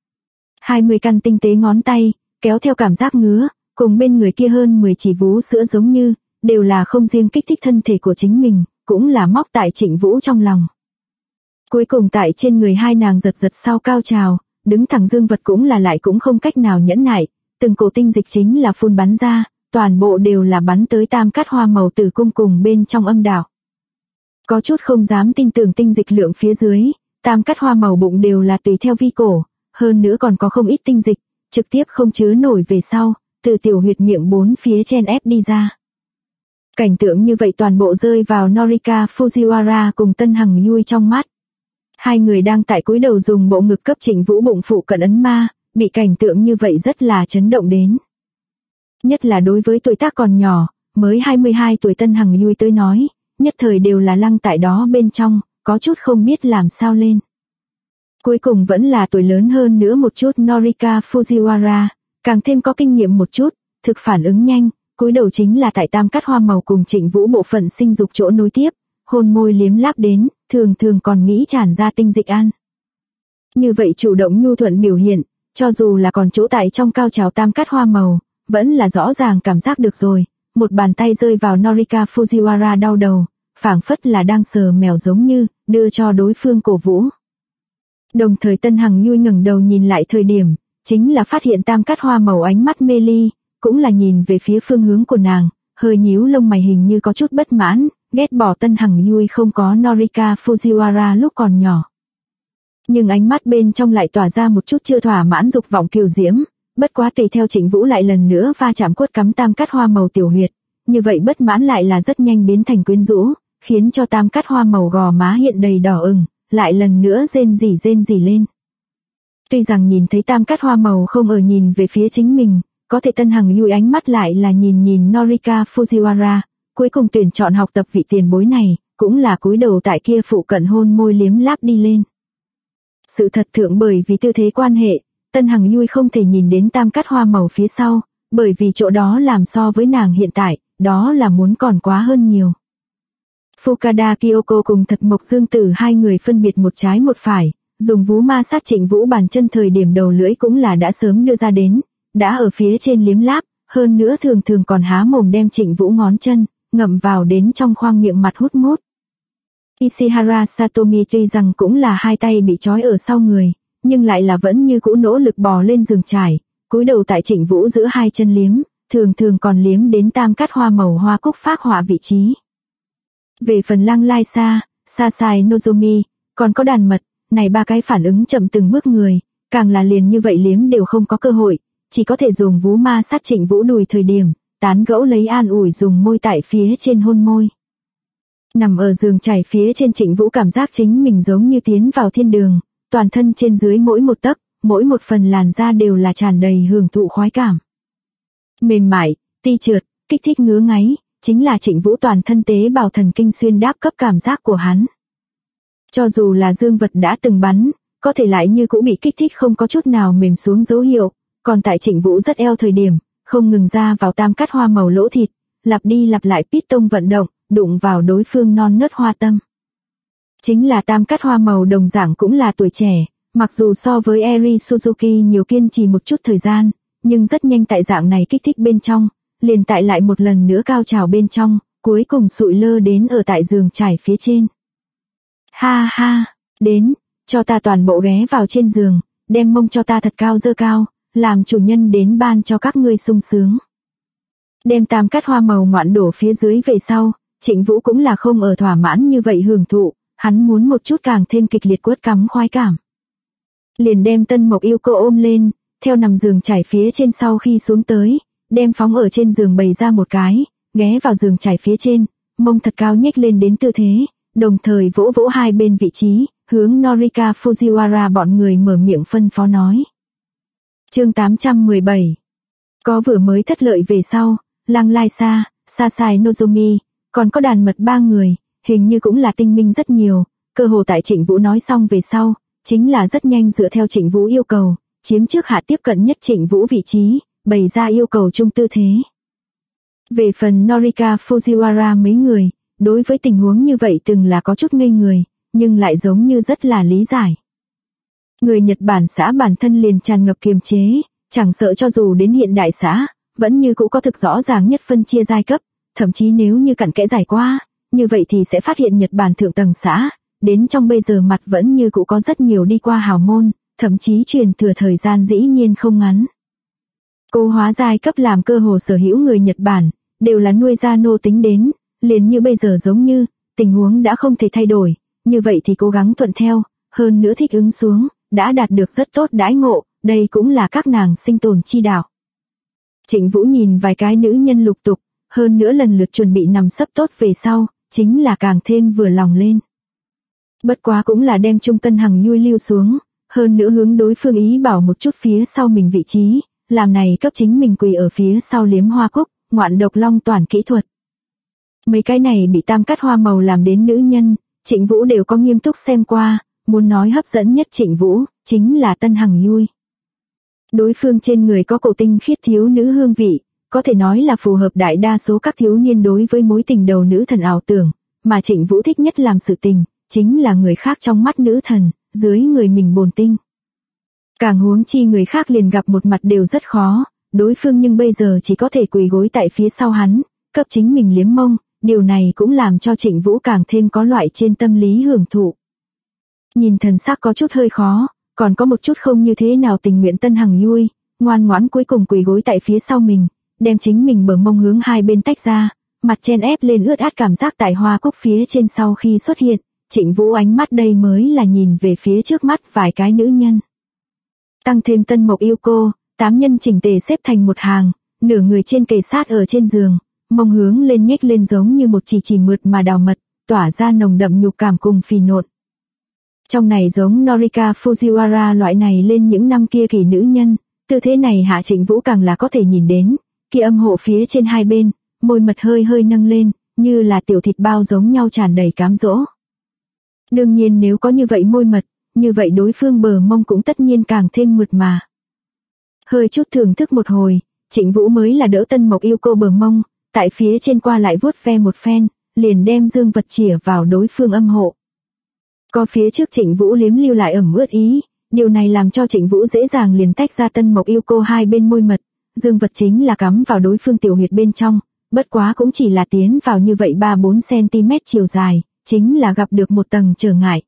20 căn tinh tế ngón tay, kéo theo cảm giác ngứa, cùng bên người kia hơn 10 chỉ vú sữa giống như, đều là không riêng kích thích thân thể của chính mình, cũng là móc tại Trịnh Vũ trong lòng. Cuối cùng tại trên người hai nàng giật giật sau cao trào, đứng thẳng dương vật cũng là lại cũng không cách nào nhẫn nại, từng cổ tinh dịch chính là phun bắn ra, toàn bộ đều là bắn tới tam cát hoa màu tử cung cùng bên trong âm đạo. Có chút không dám tin tưởng tinh dịch lượng phía dưới, tam cát hoa màu bụng đều là tùy theo vi cổ, hơn nữa còn có không ít tinh dịch, trực tiếp không chứa nổi về sau, từ tiểu huyệt miệng bốn phía chen ép đi ra. Cảnh tượng như vậy toàn bộ rơi vào Norika Fujiwara cùng Tân Hằng Yui trong mắt. Hai người đang tại cúi đầu dùng bộ ngực cấp Trịnh Vũ bụng phụ cận ấn ma, bị cảnh tượng như vậy rất là chấn động đến. Nhất là đối với tuổi tác còn nhỏ, mới 22 tuổi Tân Hằng Yui tới nói, nhất thời đều là lăng tại đó bên trong, có chút không biết làm sao lên. Cuối cùng vẫn là tuổi lớn hơn nữa một chút Norika Fujiwara, càng thêm có kinh nghiệm một chút, thực phản ứng nhanh, cúi đầu chính là tại tam cát hoa màu cùng Trịnh Vũ bộ phận sinh dục chỗ nối tiếp, hôn môi liếm láp đến, thường thường còn nghĩ tràn ra tinh dịch ăn. Như vậy chủ động nhu thuận biểu hiện, cho dù là còn chỗ tại trong cao trào tam cát hoa màu, vẫn là rõ ràng cảm giác được rồi, một bàn tay rơi vào Norika Fujiwara đau đầu, phảng phất là đang sờ mèo giống như, đưa cho đối phương cổ vũ. Đồng thời Tân Hằng Yui ngẩng đầu nhìn lại thời điểm, chính là phát hiện tam cát hoa màu ánh mắt mê ly, cũng là nhìn về phía phương hướng của nàng, hơi nhíu lông mày hình như có chút bất mãn, ghét bỏ Tân Hằng Yui không có Norika Fujiwara lúc còn nhỏ. Nhưng ánh mắt bên trong lại tỏa ra một chút chưa thỏa mãn dục vọng kiều diễm, bất quá tùy theo Trịnh Vũ lại lần nữa va chạm quất cắm tam cát hoa màu tiểu huyệt, như vậy bất mãn lại là rất nhanh biến thành quyến rũ, khiến cho tam cát hoa màu gò má hiện đầy đỏ ửng, lại lần nữa rên rỉ lên. Tuy rằng nhìn thấy tam cát hoa màu không ở nhìn về phía chính mình, có thể Tân Hằng Yui ánh mắt lại là nhìn Norika Fujiwara, cuối cùng tuyển chọn học tập vị tiền bối này, cũng là cúi đầu tại kia phụ cận hôn môi liếm láp đi lên. Sự thật thượng bởi vì tư thế quan hệ, Tân Hằng Yui không thể nhìn đến tam cát hoa màu phía sau, bởi vì chỗ đó làm so với nàng hiện tại, đó là muốn còn quá hơn nhiều. Fukada Kyoko cùng Thật Mộc Dương Tử hai người phân biệt một trái một phải, dùng vú ma sát Trịnh Vũ bàn chân thời điểm đầu lưỡi cũng là đã sớm đưa ra đến, đã ở phía trên liếm láp, hơn nữa thường thường còn há mồm đem Trịnh Vũ ngón chân, ngậm vào đến trong khoang miệng mặt hút mút. Ishihara Satomi tuy rằng cũng là hai tay bị trói ở sau người, nhưng lại là vẫn như cũ nỗ lực bò lên giường trải, cúi đầu tại Trịnh Vũ giữa hai chân liếm, thường thường còn liếm đến tam cát hoa màu hoa cúc phác họa vị trí. Về phần Lăng Lai Sa, Sasai Nozomi, còn có đàn mật, này ba cái phản ứng chậm từng bước người, càng là liền như vậy liếm đều không có cơ hội, chỉ có thể dùng vú ma sát Trịnh Vũ đùi thời điểm, tán gẫu lấy an ủi dùng môi tại phía trên hôn môi. Nằm ở giường trải phía trên Trịnh Vũ cảm giác chính mình giống như tiến vào thiên đường, toàn thân trên dưới mỗi một tấc, mỗi một phần làn da đều là tràn đầy hưởng thụ khoái cảm. Mềm mại, ti trượt, kích thích ngứa ngáy, chính là Trịnh Vũ toàn thân tế bào thần kinh xuyên đáp cấp cảm giác của hắn. Cho dù là dương vật đã từng bắn, có thể lại như cũ bị kích thích không có chút nào mềm xuống dấu hiệu, còn tại Trịnh Vũ rất eo thời điểm, không ngừng ra vào tam cát hoa màu lỗ thịt, lặp đi lặp lại piston vận động, đụng vào đối phương non nớt hoa tâm. Chính là tam cát hoa màu đồng dạng cũng là tuổi trẻ, mặc dù so với Eri Suzuki nhiều kiên trì một chút thời gian, nhưng rất nhanh tại dạng này kích thích bên trong, liền tại lại một lần nữa cao trào bên trong, cuối cùng sụi lơ đến ở tại giường trải phía trên. Ha ha, đến, cho ta toàn bộ ghé vào trên giường, đem mông cho ta thật cao dơ cao, làm chủ nhân đến ban cho các ngươi sung sướng. Đem tam cát hoa màu ngoạn đổ phía dưới về sau, Trịnh Vũ cũng là không ở thỏa mãn như vậy hưởng thụ, hắn muốn một chút càng thêm kịch liệt quất cắm khoái cảm. Liền đem Tân Mộc Yêu Cô ôm lên, theo nằm giường trải phía trên sau khi xuống tới, đem phóng ở trên giường bày ra một cái, ghé vào giường trải phía trên, mông thật cao nhếch lên đến tư thế, đồng thời vỗ vỗ hai bên vị trí, hướng Norika Fujiwara bọn người mở miệng phân phó nói. Chương 817. Có vừa mới thất lợi về sau, Lăng Lai Sa, Sasai Nozomi, còn có đàn mật 3 người, hình như cũng là tinh minh rất nhiều, cơ hồ tại Trịnh Vũ nói xong về sau, chính là rất nhanh dựa theo Trịnh Vũ yêu cầu, chiếm trước hạ tiếp cận nhất Trịnh Vũ vị trí, bày ra yêu cầu chung tư thế. Về phần Norika Fujiwara mấy người, đối với tình huống như vậy từng là có chút ngây người, nhưng lại giống như rất là lý giải. Người Nhật Bản xã bản thân liền tràn ngập kiềm chế, chẳng sợ cho dù đến hiện đại xã, vẫn như cũ có thực rõ ràng nhất phân chia giai cấp, thậm chí nếu như cặn kẽ giải qua, như vậy thì sẽ phát hiện Nhật Bản thượng tầng xã, đến trong bây giờ mặt vẫn như cũ có rất nhiều đi qua hào môn, thậm chí truyền thừa thời gian dĩ nhiên không ngắn. Cố hóa giai cấp làm cơ hồ sở hữu người Nhật Bản, đều là nuôi ra nô tính đến, liền như bây giờ giống như, tình huống đã không thể thay đổi, như vậy thì cố gắng thuận theo, hơn nữa thích ứng xuống, đã đạt được rất tốt đãi ngộ, đây cũng là các nàng sinh tồn chi đạo. Trịnh Vũ nhìn vài cái nữ nhân lục tục, hơn nữa lần lượt chuẩn bị nằm sấp tốt về sau, chính là càng thêm vừa lòng lên. Bất quá cũng là đem Trung Tân Hằng nhui lưu xuống, hơn nữa hướng đối phương ý bảo một chút phía sau mình vị trí, làm này cấp chính mình quỳ ở phía sau liếm hoa cúc, ngoạn độc long toàn kỹ thuật. Mấy cái này bị tam cát hoa màu làm đến nữ nhân, Trịnh Vũ đều có nghiêm túc xem qua, muốn nói hấp dẫn nhất Trịnh Vũ, chính là Tân Hằng nhui. Đối phương trên người có cổ tinh khiết thiếu nữ hương vị, có thể nói là phù hợp đại đa số các thiếu niên đối với mối tình đầu nữ thần ảo tưởng, mà Trịnh Vũ thích nhất làm sự tình, chính là người khác trong mắt nữ thần, dưới người mình bồn tinh. Càng huống chi người khác liền gặp một mặt đều rất khó, đối phương nhưng bây giờ chỉ có thể quỳ gối tại phía sau hắn, cấp chính mình liếm mông, điều này cũng làm cho Trịnh Vũ càng thêm có loại trên tâm lý hưởng thụ. Nhìn thần sắc có chút hơi khó, còn có một chút không như thế nào tình nguyện Tân Hằng nhui, ngoan ngoãn cuối cùng quỳ gối tại phía sau mình, đem chính mình bờ mông hướng hai bên tách ra, mặt chen ép lên ướt át cảm giác tại hoa cúc phía trên sau khi xuất hiện, Trịnh Vũ ánh mắt đây mới là nhìn về phía trước mắt vài cái nữ nhân. Tăng thêm Tân Mộc Yêu Cô, 8 nhân chỉnh tề xếp thành một hàng, nửa người trên kề sát ở trên giường, mông hướng lên nhếch lên giống như một chỉ mượt mà đào mật, tỏa ra nồng đậm nhục cảm cùng phì nộn. Trong này giống Norika Fujiwara loại này lên những năm kia kỳ nữ nhân, tư thế này hạ Trịnh Vũ càng là có thể nhìn đến, kia âm hộ phía trên hai bên, môi mật hơi hơi nâng lên, như là tiểu thịt bao giống nhau tràn đầy cám dỗ. Đương nhiên nếu có như vậy môi mật, như vậy đối phương bờ mông cũng tất nhiên càng thêm mượt mà. Hơi chút thưởng thức một hồi, Trịnh Vũ mới là đỡ Tân Mộc Yêu Cô bờ mông, tại phía trên qua lại vuốt ve một phen, liền đem dương vật chĩa vào đối phương âm hộ. Có phía trước Trịnh Vũ liếm lưu lại ẩm ướt ý, điều này làm cho Trịnh Vũ dễ dàng liền tách ra Tân Mộc Yêu Cô hai bên môi mật, dương vật chính là cắm vào đối phương tiểu huyệt bên trong, bất quá cũng chỉ là tiến vào như vậy 3-4 cm chiều dài, chính là gặp được một tầng trở ngại.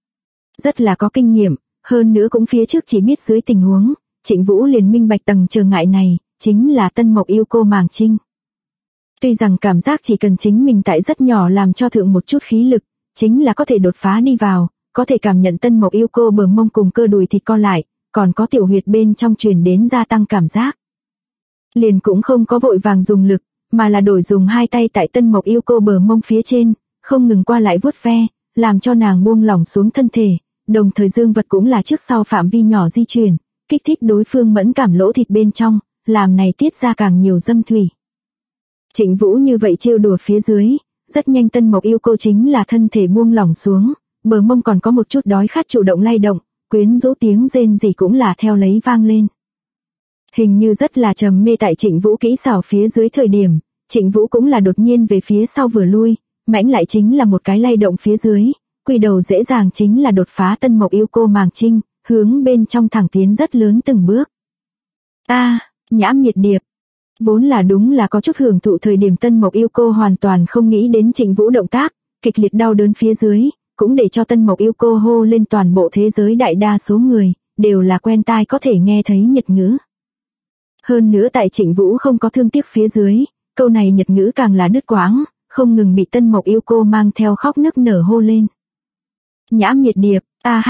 Rất là có kinh nghiệm, hơn nữa cũng phía trước chỉ biết dưới tình huống, Trịnh Vũ liền minh bạch tầng trở ngại này, chính là Tân Mộc Yêu Cô màng trinh. Tuy rằng cảm giác chỉ cần chính mình tại rất nhỏ làm cho thượng một chút khí lực, chính là có thể đột phá đi vào, có thể cảm nhận Tân Mộc Yêu Cô bờ mông cùng cơ đùi thịt co lại, còn có tiểu huyệt bên trong truyền đến gia tăng cảm giác. Liền cũng không có vội vàng dùng lực, mà là đổi dùng hai tay tại Tân Mộc Yêu Cô bờ mông phía trên, không ngừng qua lại vuốt ve, làm cho nàng buông lỏng xuống thân thể, đồng thời dương vật cũng là trước sau phạm vi nhỏ di chuyển, kích thích đối phương mẫn cảm lỗ thịt bên trong, làm này tiết ra càng nhiều dâm thủy. Trịnh Vũ như vậy trêu đùa phía dưới, rất nhanh Tân Mộc Yêu Cô chính là thân thể buông lỏng xuống, bờ mông còn có một chút đói khát chủ động lay động, quyến rũ tiếng rên rỉ cũng là theo lấy vang lên. Hình như rất là trầm mê tại Trịnh Vũ kỹ xảo phía dưới thời điểm, Trịnh Vũ cũng là đột nhiên về phía sau vừa lui, mãnh lại chính là một cái lay động phía dưới, quy đầu dễ dàng chính là đột phá Tân Mộc Yêu Cô màng trinh, hướng bên trong thẳng tiến rất lớn từng bước. Nhã miệt điệp. Vốn là đúng là có chút hưởng thụ thời điểm Tân Mộc Yêu Cô hoàn toàn không nghĩ đến Trịnh Vũ động tác, kịch liệt đau đớn phía dưới, cũng để cho Tân Mộc Yêu Cô hô lên toàn bộ thế giới đại đa số người, đều là quen tai có thể nghe thấy Nhật ngữ. Hơn nữa tại Trịnh Vũ không có thương tiếc phía dưới, câu này Nhật ngữ càng là đứt quãng, không ngừng bị Tân Mộc Yêu Cô mang theo khóc nức nở hô lên. Nhã miệt điệp,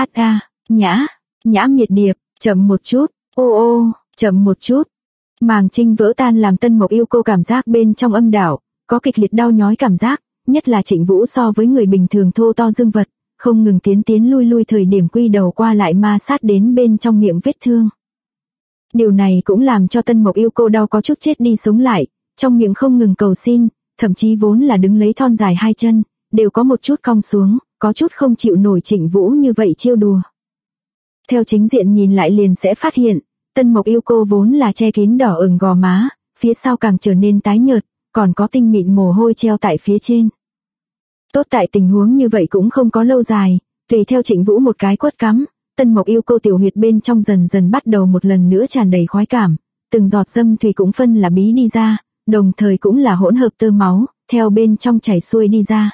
nhã miệt điệp, chậm một chút, chậm một chút. Màng trinh vỡ tan làm Tân Mộc Yêu Cô cảm giác bên trong âm đạo, có kịch liệt đau nhói cảm giác, nhất là Trịnh Vũ so với người bình thường thô to dương vật, không ngừng tiến lui thời điểm quy đầu qua lại ma sát đến bên trong miệng vết thương. Điều này cũng làm cho Tân Mộc Yêu Cô đau có chút chết đi sống lại, trong miệng không ngừng cầu xin, thậm chí vốn là đứng lấy thon dài hai chân, đều có một chút cong xuống, có chút không chịu nổi Trịnh Vũ như vậy trêu đùa. Theo chính diện nhìn lại liền sẽ phát hiện, Tân Mộc Yêu Cô vốn là che kín đỏ ửng gò má, phía sau càng trở nên tái nhợt, còn có tinh mịn mồ hôi treo tại phía trên. Tốt tại tình huống như vậy cũng không có lâu dài, tùy theo Trịnh Vũ một cái quất cắm, Tân Mộc Yêu Cô tiểu huyệt bên trong dần dần bắt đầu một lần nữa tràn đầy khoái cảm, từng giọt dâm thủy cũng phân là bí đi ra, đồng thời cũng là hỗn hợp tơ máu, theo bên trong chảy xuôi đi ra.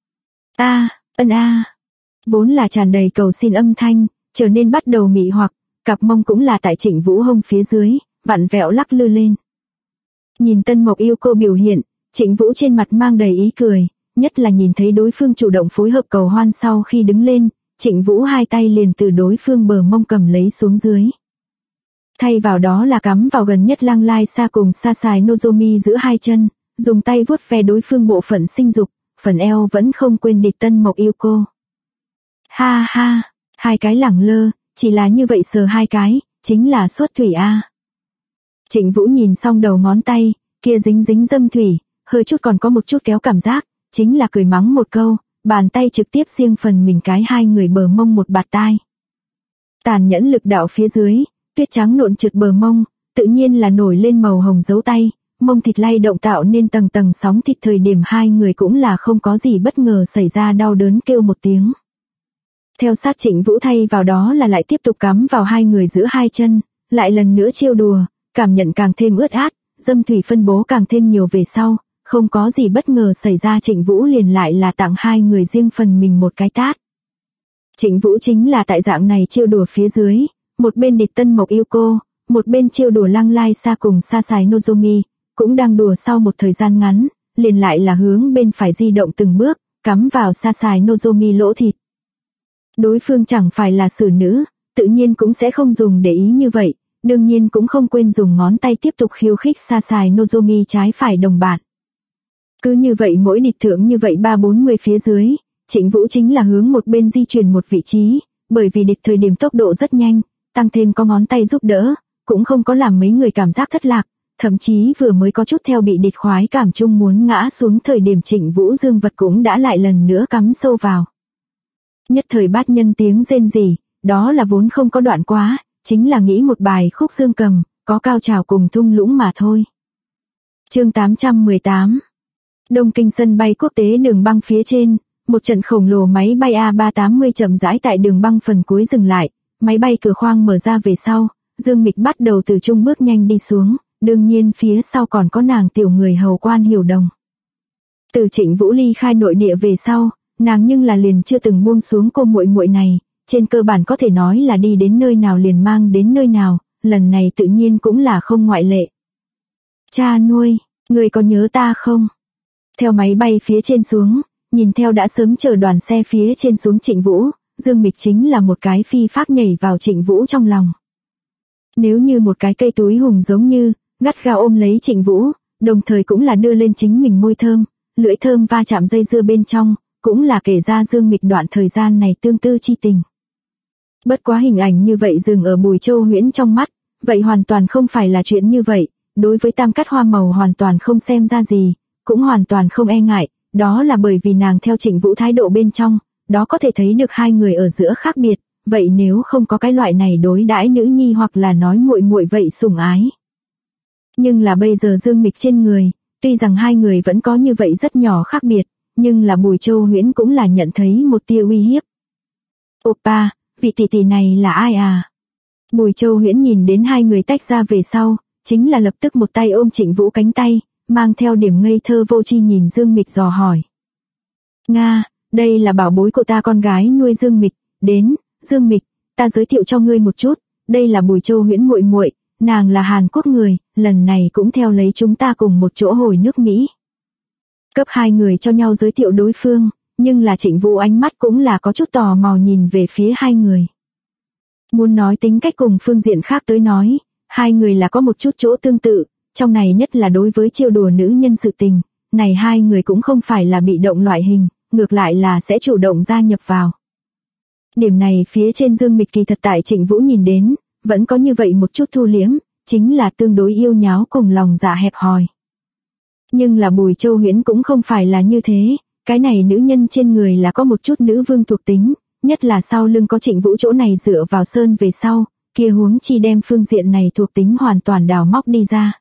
Vốn là tràn đầy cầu xin âm thanh, trở nên bắt đầu mị hoặc, cặp mông cũng là tại Trịnh Vũ hông phía dưới, vặn vẹo lắc lư lên. Nhìn Tân Mộc Yêu Cô biểu hiện, Trịnh Vũ trên mặt mang đầy ý cười, nhất là nhìn thấy đối phương chủ động phối hợp cầu hoan sau khi đứng lên, Trịnh Vũ hai tay liền từ đối phương bờ mông cầm lấy xuống dưới. Thay vào đó là cắm vào gần nhất Lăng Lai Sa cùng Sasai Nozomi giữa hai chân, dùng tay vuốt ve đối phương bộ phận sinh dục, phần eo vẫn không quên địch Tân Mộc Yêu Cô. Hai cái lẳng lơ, chỉ là như vậy sờ hai cái, chính là xuất thủy a. Trịnh Vũ nhìn xong đầu ngón tay, kia dính dâm thủy, hơi chút còn có một chút kéo cảm giác, chính là cười mắng một câu, bàn tay trực tiếp riêng phần mình cái hai người bờ mông một bạt tai. Tàn nhẫn lực đạo phía dưới, tuyết trắng nộn trượt bờ mông, tự nhiên là nổi lên màu hồng dấu tay, mông thịt lay động tạo nên tầng tầng sóng thịt thời điểm hai người cũng là không có gì bất ngờ xảy ra đau đớn kêu một tiếng. Theo sát Trịnh Vũ thay vào đó là lại tiếp tục cắm vào hai người giữa hai chân, lại lần nữa trêu đùa, cảm nhận càng thêm ướt át, dâm thủy phân bố càng thêm nhiều về sau, không có gì bất ngờ xảy ra Trịnh Vũ liền lại là tặng hai người riêng phần mình một cái tát. Trịnh Vũ chính là tại dạng này trêu đùa phía dưới, một bên địch Tân Mộc Yêu Cô, một bên trêu đùa Lăng Lai Sa cùng Sasai Nozomi, cũng đang đùa sau một thời gian ngắn, liền lại là hướng bên phải di động từng bước, cắm vào Sasai Nozomi lỗ thịt. Đối phương chẳng phải là xử nữ, tự nhiên cũng sẽ không dùng để ý như vậy, đương nhiên cũng không quên dùng ngón tay tiếp tục khiêu khích Sasai Nozomi trái phải đồng bạn. Cứ như vậy mỗi địch thượng như vậy 3-40 phía dưới, Trịnh Vũ chính là hướng một bên di chuyển một vị trí, bởi vì địch thời điểm tốc độ rất nhanh, tăng thêm có ngón tay giúp đỡ, cũng không có làm mấy người cảm giác thất lạc, thậm chí vừa mới có chút theo bị địch khoái cảm chung muốn ngã xuống thời điểm Trịnh Vũ dương vật cũng đã lại lần nữa cắm sâu vào. Nhất thời bát nhân tiếng rên rỉ, đó là vốn không có đoạn quá, chính là nghĩ một bài khúc dương cầm, có cao trào cùng thung lũng mà thôi. Chương 818. Đông Kinh sân bay quốc tế đường băng phía trên, một trận khổng lồ máy bay A380 chậm rãi tại đường băng phần cuối dừng lại, máy bay cửa khoang mở ra về sau, Dương Mịch bắt đầu từ trung bước nhanh đi xuống, đương nhiên phía sau còn có nàng tiểu người hầu Quan Hiểu Đồng. Từ Trịnh Vũ ly khai nội địa về sau, nàng nhưng là liền chưa từng buông xuống cô muội muội này, trên cơ bản có thể nói là đi đến nơi nào liền mang đến nơi nào, lần này tự nhiên cũng là không ngoại lệ. Cha nuôi, người có nhớ ta không? Theo máy bay phía trên xuống, nhìn theo đã sớm chờ đoàn xe phía trên xuống Trịnh Vũ, Dương Mịch chính là một cái phi phác nhảy vào Trịnh Vũ trong lòng. Nếu như một cái cây túi hùng giống như, gắt gao ôm lấy Trịnh Vũ, đồng thời cũng là đưa lên chính mình môi thơm, lưỡi thơm va chạm dây dưa bên trong, cũng là kể ra Dương Mịch đoạn thời gian này tương tư chi tình. Bất quá hình ảnh như vậy dừng ở Bùi Châu Huyễn trong mắt, vậy hoàn toàn không phải là chuyện như vậy, đối với tam cát hoa màu hoàn toàn không xem ra gì, cũng hoàn toàn không e ngại, đó là bởi vì nàng theo Trịnh Vũ thái độ bên trong, đó có thể thấy được hai người ở giữa khác biệt, vậy nếu không có cái loại này đối đãi nữ nhi hoặc là nói muội muội vậy sủng ái. Nhưng là bây giờ Dương Mịch trên người, Tuy rằng hai người vẫn có như vậy rất nhỏ khác biệt, nhưng là Bùi Châu Huyễn cũng là nhận thấy một tia uy hiếp. Oppa, vị tỷ tỷ này là ai à? Bùi Châu Huyễn nhìn đến hai người tách ra về sau, chính là lập tức một tay ôm Trịnh Vũ cánh tay, mang theo điểm ngây thơ vô tri nhìn Dương Mịch dò hỏi. Nga, đây là bảo bối của ta, con gái nuôi Dương Mịch. Đến, Dương Mịch, ta giới thiệu cho ngươi một chút, đây là Bùi Châu Huyễn muội muội, nàng là Hàn Quốc người, lần này cũng theo lấy chúng ta cùng một chỗ hồi nước Mỹ. Cấp hai người cho nhau giới thiệu đối phương, nhưng là Trịnh Vũ ánh mắt cũng là có chút tò mò nhìn về phía hai người. Muốn nói tính cách cùng phương diện khác tới nói, hai người là có một chút chỗ tương tự, trong này nhất là đối với trêu đùa nữ nhân sự tình, này hai người cũng không phải là bị động loại hình, ngược lại là sẽ chủ động gia nhập vào. Điểm này phía trên Dương Mịch kỳ thật tại Trịnh Vũ nhìn đến, vẫn có như vậy một chút thu liếm, chính là tương đối yêu nháo cùng lòng dạ hẹp hòi. Nhưng là Bùi Châu Huyễn cũng không phải là như thế, cái này nữ nhân trên người là có một chút nữ vương thuộc tính, nhất là sau lưng có Trịnh Vũ chỗ này dựa vào sơn về sau, kia huống chi đem phương diện này thuộc tính hoàn toàn đào móc đi ra.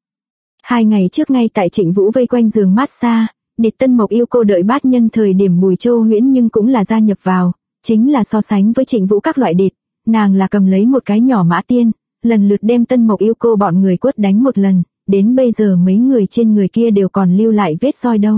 2 ngày trước ngay tại Trịnh Vũ vây quanh giường massage, Địch Tân Mộc yêu cô đợi bát nhân thời điểm Bùi Châu Huyễn nhưng cũng là gia nhập vào, chính là so sánh với Trịnh Vũ các loại địch, nàng là cầm lấy một cái nhỏ mã tiên, lần lượt đem Tân Mộc yêu cô bọn người quất đánh một lần, đến bây giờ mấy người trên người kia đều còn lưu lại vết roi đâu.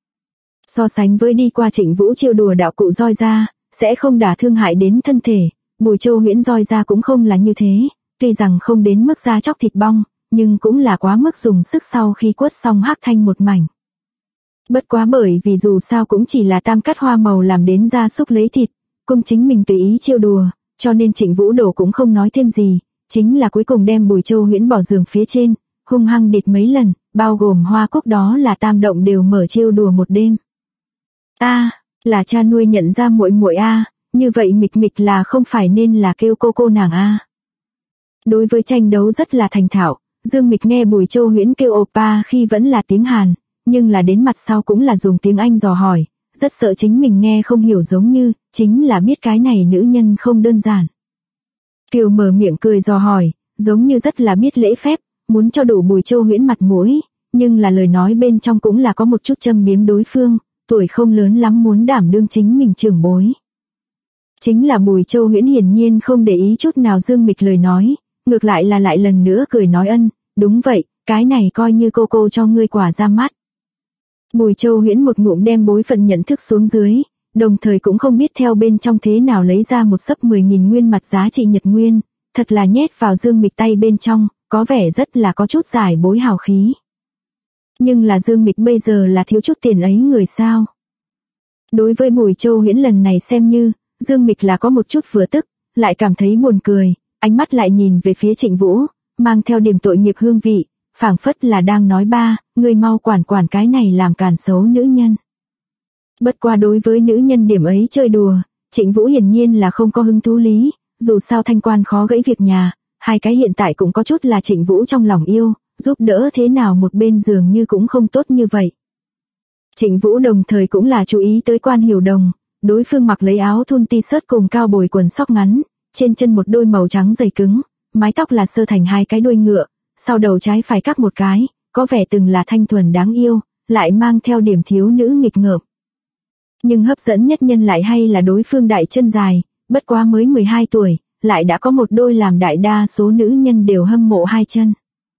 So sánh với đi qua Trịnh Vũ chiêu đùa đạo cụ roi ra, sẽ không đả thương hại đến thân thể, Bùi Châu Huyễn roi ra cũng không là như thế, tuy rằng không đến mức da chóc thịt bong, nhưng cũng là quá mức dùng sức sau khi quất xong hắc thanh một mảnh. Bất quá bởi vì dù sao cũng chỉ là tam cắt hoa màu làm đến da súc lấy thịt, cung chính mình tùy ý chiêu đùa, cho nên Trịnh Vũ Đổ cũng không nói thêm gì, chính là cuối cùng đem Bùi Châu Huyễn bỏ giường phía trên, hung hăng địt mấy lần, bao gồm hoa cúc đó là tam động đều mở chiêu đùa một đêm. Là cha nuôi nhận ra muội muội như vậy Mịch Mịch là không phải nên là kêu cô nàng Đối với tranh đấu rất là thành thạo, Dương Mịch nghe Bùi Châu Huyễn kêu oppa khi vẫn là tiếng Hàn, nhưng là đến mặt sau cũng là dùng tiếng Anh dò hỏi, rất sợ chính mình nghe không hiểu giống như, chính là biết cái này nữ nhân không đơn giản. Kiều mở miệng cười dò hỏi, giống như rất là biết lễ phép, muốn cho đủ Bùi Châu Huyễn mặt mũi, nhưng là lời nói bên trong cũng là có một chút châm biếm đối phương, tuổi không lớn lắm muốn đảm đương chính mình trưởng bối. Chính là Bùi Châu Huyễn hiển nhiên không để ý chút nào Dương Mịch lời nói, ngược lại là lại lần nữa cười nói đúng vậy, cái này coi như cô cho ngươi quả ra mắt. Bùi Châu Huyễn một ngụm đem bối phận nhận thức xuống dưới, đồng thời cũng không biết theo bên trong thế nào lấy ra một xấp 10.000 nguyên mặt giá trị Nhật Nguyên, thật là nhét vào Dương Mịch tay bên trong, có vẻ rất là có chút giải bối hào khí. Nhưng là Dương Mịch bây giờ là thiếu chút tiền ấy người sao? Đối với Bùi Châu Huyễn lần này xem như, Dương Mịch là có một chút vừa tức, lại cảm thấy buồn cười, ánh mắt lại nhìn về phía Trịnh Vũ, mang theo điểm tội nghiệp hương vị, phảng phất là đang nói ngươi mau quản cái này làm càn xấu nữ nhân. Bất qua đối với nữ nhân điểm ấy chơi đùa, Trịnh Vũ hiển nhiên là không có hứng thú lý, dù sao thanh quan khó gãy việc nhà, hai cái hiện tại cũng có chút là Trịnh Vũ trong lòng yêu, giúp đỡ thế nào một bên dường như cũng không tốt như vậy. Trịnh Vũ đồng thời cũng là chú ý tới Quan Hiểu Đồng, đối phương mặc lấy áo thun t-shirt cùng cao bồi quần sóc ngắn, trên chân một đôi màu trắng dày cứng, mái tóc là sơ thành hai cái đuôi ngựa, sau đầu trái phải cắt một cái, có vẻ từng là thanh thuần đáng yêu, lại mang theo điểm thiếu nữ nghịch ngợm. Nhưng hấp dẫn nhất nhân lại hay là đối phương đại chân dài, bất quá mới 12 tuổi, lại đã có một đôi làm đại đa số nữ nhân đều hâm mộ hai chân.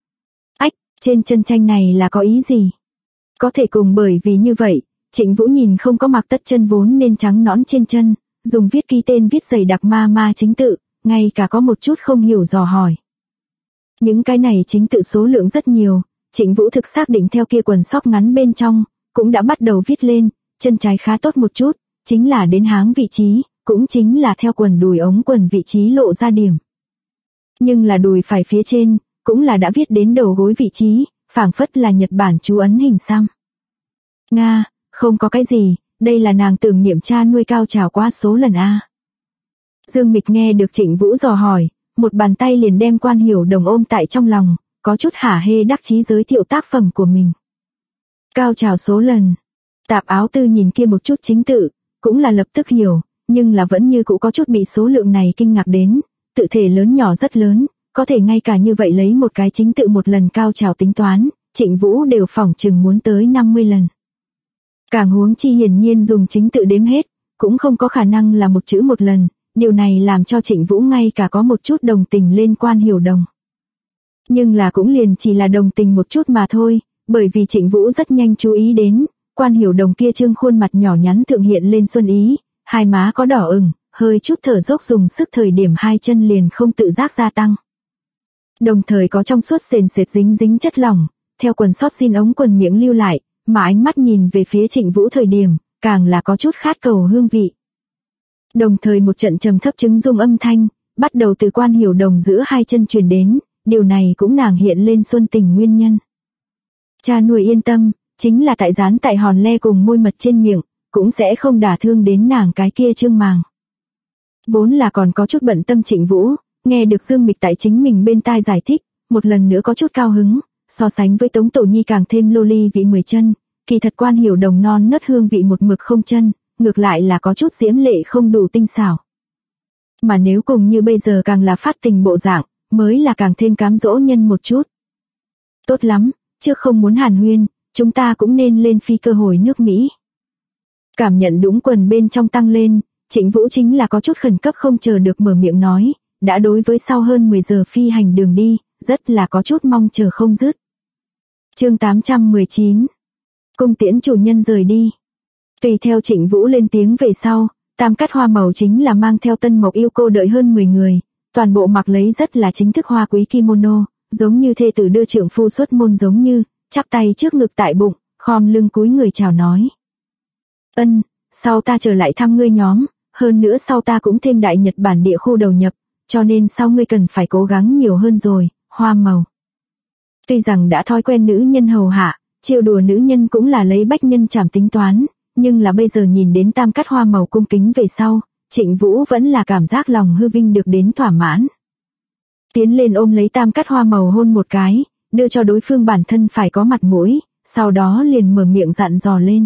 Trên chân tranh này là có ý gì? Có thể cùng bởi vì như vậy, Trịnh Vũ nhìn không có mặc tất chân vốn nên trắng nõn trên chân, dùng viết ký tên viết dày đặc ma chính tự, ngay cả có một chút không hiểu dò hỏi. Những cái này chính tự số lượng rất nhiều, Trịnh Vũ thực xác định theo kia quần sóc ngắn bên trong, cũng đã bắt đầu viết lên, chân trái khá tốt một chút, chính là đến háng vị trí, cũng chính là theo quần đùi ống quần vị trí lộ ra điểm. Nhưng là đùi phải phía trên, cũng là đã viết đến đầu gối vị trí, phảng phất là Nhật Bản chú ấn hình xăm. Nga, không có cái gì, đây là nàng tưởng niệm cha nuôi cao trào qua số lần Dương Mịch nghe được Trịnh Vũ dò hỏi, một bàn tay liền đem Quan Hiểu Đồng ôm tại trong lòng, có chút hả hê đắc chí giới thiệu tác phẩm của mình. Cao trào số lần. Tạp Áo Tư nhìn kia một chút chính tự, cũng là lập tức hiểu, nhưng là vẫn như cũ có chút bị số lượng này kinh ngạc đến, tự thể lớn nhỏ rất lớn, có thể ngay cả như vậy lấy một cái chính tự một lần cao trào tính toán, Trịnh Vũ đều phỏng chừng muốn tới 50 lần. Càng huống chi hiển nhiên dùng chính tự đếm hết, cũng không có khả năng là một chữ một lần, điều này làm cho Trịnh Vũ ngay cả có một chút đồng tình lên Quan Hiểu Đồng. Nhưng là cũng liền chỉ là đồng tình một chút mà thôi, bởi vì Trịnh Vũ rất nhanh chú ý đến, Quan Hiểu Đồng kia trương khuôn mặt nhỏ nhắn thượng hiện lên xuân ý, hai má có đỏ ửng, hơi chút thở dốc dùng sức thời điểm hai chân liền không tự giác gia tăng. Đồng thời có trong suốt sền sệt dính dính chất lỏng, theo quần sót jean ống quần miệng lưu lại, mà ánh mắt nhìn về phía Trịnh Vũ thời điểm, càng là có chút khát cầu hương vị. Đồng thời một trận trầm thấp chứng rung âm thanh, bắt đầu từ Quan Hiểu Đồng giữa hai chân truyền đến, điều này cũng nàng hiện lên xuân tình nguyên nhân. Cha nuôi yên tâm, chính là tại dán tại hòn le cùng môi mật trên miệng, cũng sẽ không đả thương đến nàng cái kia trương màng. Vốn là còn có chút bận tâm Trịnh Vũ, nghe được Dương Mịch tại chính mình bên tai giải thích, một lần nữa có chút cao hứng, so sánh với Tống Tổ Nhi càng thêm lô ly vị 10 chân, kỳ thật Quan Hiểu Đồng non nớt hương vị một mực không chân, ngược lại là có chút diễm lệ không đủ tinh xảo. Mà nếu cùng như bây giờ càng là phát tình bộ dạng, mới là càng thêm cám dỗ nhân một chút. Tốt lắm, trước không muốn hàn huyên, chúng ta cũng nên lên phi cơ hồi nước Mỹ. Cảm nhận đũng quần bên trong tăng lên, Trịnh Vũ chính là có chút khẩn cấp không chờ được mở miệng nói, đã đối với sau hơn 10 giờ phi hành đường đi, rất là có chút mong chờ không dứt. Chương 819. Cung tiễn chủ nhân rời đi. Tùy theo Trịnh Vũ lên tiếng về sau, Tam Cát Hoa Màu chính là mang theo Tân Mộc yêu cô đợi hơn 10 người, toàn bộ mặc lấy rất là chính thức hoa quý kimono, giống như thê tử đưa trượng phu xuất môn giống như, chắp tay trước ngực tại bụng, khom lưng cúi người chào nói. Ân, sau ta trở lại thăm ngươi nhóm, hơn nữa sau ta cũng thêm Đại Nhật Bản địa khu đầu nhập, cho nên sau ngươi cần phải cố gắng nhiều hơn rồi, Hoa Màu. Tuy rằng đã thói quen nữ nhân hầu hạ, trêu đùa nữ nhân cũng là lấy bách nhân chảm tính toán, nhưng là bây giờ nhìn đến Tam Cát Hoa Màu cung kính về sau, Trịnh Vũ vẫn là cảm giác lòng hư vinh được đến thỏa mãn. Tiến lên ôm lấy Tam Cát Hoa Màu hôn một cái, đưa cho đối phương bản thân phải có mặt mũi, sau đó liền mở miệng dặn dò lên.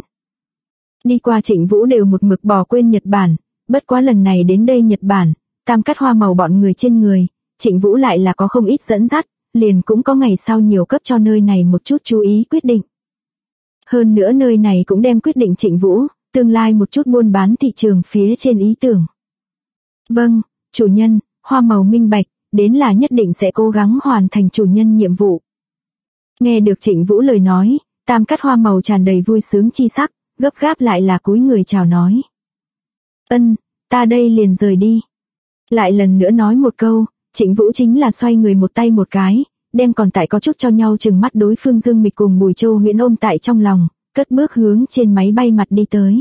Đi qua Trịnh Vũ đều một mực bỏ quên Nhật Bản, bất quá lần này đến đây Nhật Bản, Tam Cát Hoa Màu bọn người trên người, Trịnh Vũ lại là có không ít dẫn dắt, liền cũng có ngày sau nhiều cấp cho nơi này một chút chú ý quyết định. Hơn nữa nơi này cũng đem quyết định Trịnh Vũ, tương lai một chút buôn bán thị trường phía trên ý tưởng. Vâng, chủ nhân, Hoa Màu minh bạch, đến là nhất định sẽ cố gắng hoàn thành chủ nhân nhiệm vụ. Nghe được Trịnh Vũ lời nói, Tam Cát Hoa Màu tràn đầy vui sướng chi sắc, gấp gáp lại là cúi người chào nói. Ân, ta đây liền rời đi. Lại lần nữa nói một câu, Trịnh Vũ chính là xoay người một tay một cái, đem còn tại có chút cho nhau chừng mắt đối phương Dương Mịch cùng Bùi Châu Huyễn ôm tại trong lòng, cất bước hướng trên máy bay mặt đi tới.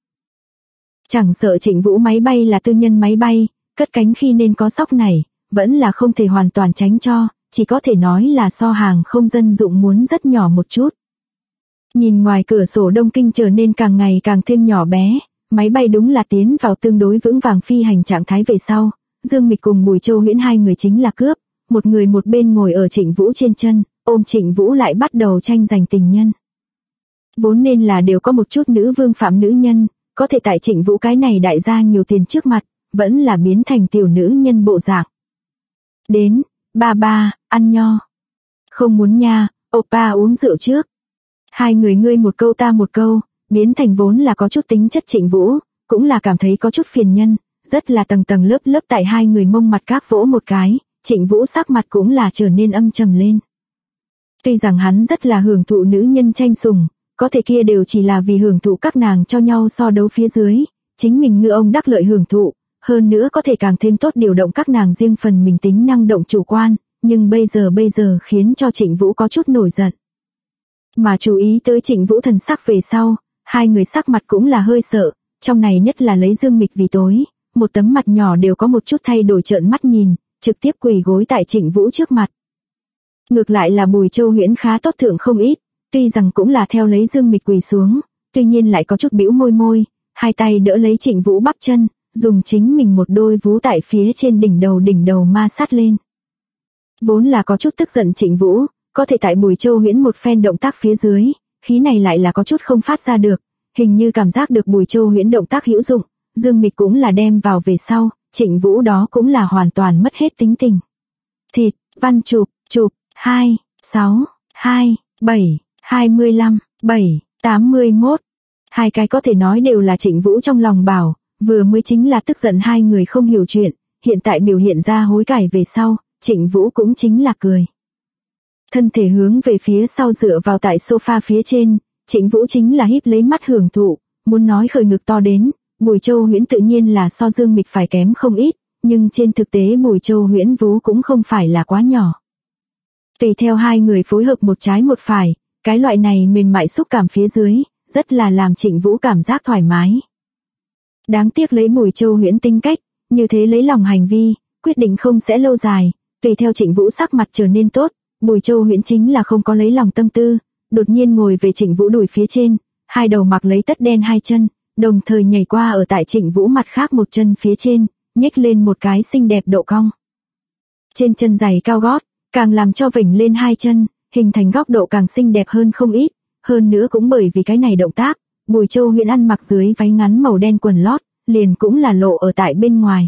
Chẳng sợ Trịnh Vũ máy bay là tư nhân máy bay, cất cánh khi nên có sóc này, vẫn là không thể hoàn toàn tránh cho, chỉ có thể nói là so hàng không dân dụng muốn rất nhỏ một chút. Nhìn ngoài cửa sổ Đông Kinh trở nên càng ngày càng thêm nhỏ bé, máy bay đúng là tiến vào tương đối vững vàng phi hành trạng thái về sau, Dương Mịch cùng Bùi Châu Huyễn hai người chính là cướp, một người một bên ngồi ở Trịnh Vũ trên chân, ôm Trịnh Vũ lại bắt đầu tranh giành tình nhân. Vốn nên là đều có một chút nữ vương phạm nữ nhân, có thể tại Trịnh Vũ cái này đại gia nhiều tiền trước mặt, vẫn là biến thành tiểu nữ nhân bộ dạng. Đến, ba, ăn nho. Không muốn nha, oppa uống rượu trước. Hai người ngươi một câu ta một câu, biến thành vốn là có chút tính chất Trịnh Vũ, cũng là cảm thấy có chút phiền nhân, rất là tầng tầng lớp lớp tại hai người mông mặt các vỗ một cái, Trịnh Vũ sắc mặt cũng là trở nên âm trầm lên. Tuy rằng hắn rất là hưởng thụ nữ nhân tranh sủng, có thể kia đều chỉ là vì hưởng thụ các nàng cho nhau so đấu phía dưới, chính mình ngư ông đắc lợi hưởng thụ, hơn nữa có thể càng thêm tốt điều động các nàng riêng phần mình tính năng động chủ quan, nhưng bây giờ khiến cho Trịnh Vũ có chút nổi giận. Mà chú ý tới Trịnh Vũ thần sắc về sau, hai người sắc mặt cũng là hơi sợ, trong này nhất là lấy Dương Mịch vì tối, một tấm mặt nhỏ đều có một chút thay đổi trợn mắt nhìn, trực tiếp quỳ gối tại Trịnh Vũ trước mặt. Ngược lại là Bùi Châu Huyễn khá tốt thượng không ít, tuy rằng cũng là theo lấy Dương Mịch quỳ xuống, tuy nhiên lại có chút bĩu môi, hai tay đỡ lấy Trịnh Vũ bắp chân, dùng chính mình một đôi vú tại phía trên đỉnh đầu ma sát lên. Vốn là có chút tức giận Trịnh Vũ, có thể tại Bùi Châu Huyễn một phen động tác phía dưới, khí này lại là có chút không phát ra được, hình như cảm giác được Bùi Châu Huyễn động tác hữu dụng, Dương Mịch cũng là đem vào về sau, Trịnh Vũ đó cũng là hoàn toàn mất hết tính tình. Thịt, văn chụp, 2, 6, 2, 7, 25, 7, 81. Hai cái có thể nói đều là Trịnh Vũ trong lòng bảo, vừa mới chính là tức giận hai người không hiểu chuyện, hiện tại biểu hiện ra hối cải về sau, Trịnh Vũ cũng chính là cười. Thân thể hướng về phía sau dựa vào tại sofa phía trên, Trịnh Vũ chính là híp lấy mắt hưởng thụ, muốn nói khởi ngực to đến, Bùi Châu Huyễn tự nhiên là so Dương Mịch phải kém không ít, nhưng trên thực tế Bùi Châu Huyễn vú cũng không phải là quá nhỏ. Tùy theo hai người phối hợp một trái một phải, cái loại này mềm mại xúc cảm phía dưới, rất là làm Trịnh Vũ cảm giác thoải mái. Đáng tiếc lấy Bùi Châu Huyễn tính cách, như thế lấy lòng hành vi, quyết định không sẽ lâu dài, tùy theo Trịnh Vũ sắc mặt trở nên tốt, Bùi Châu Huyễn chính là không có lấy lòng tâm tư, đột nhiên ngồi về Trịnh Vũ đùi phía trên, hai đầu mặc lấy tất đen hai chân, đồng thời nhảy qua ở tại Trịnh Vũ mặt khác một chân phía trên, nhếch lên một cái xinh đẹp độ cong. Trên chân giày cao gót, càng làm cho vểnh lên hai chân, hình thành góc độ càng xinh đẹp hơn không ít, hơn nữa cũng bởi vì cái này động tác, Bùi Châu Huyễn ăn mặc dưới váy ngắn màu đen quần lót, liền cũng là lộ ở tại bên ngoài.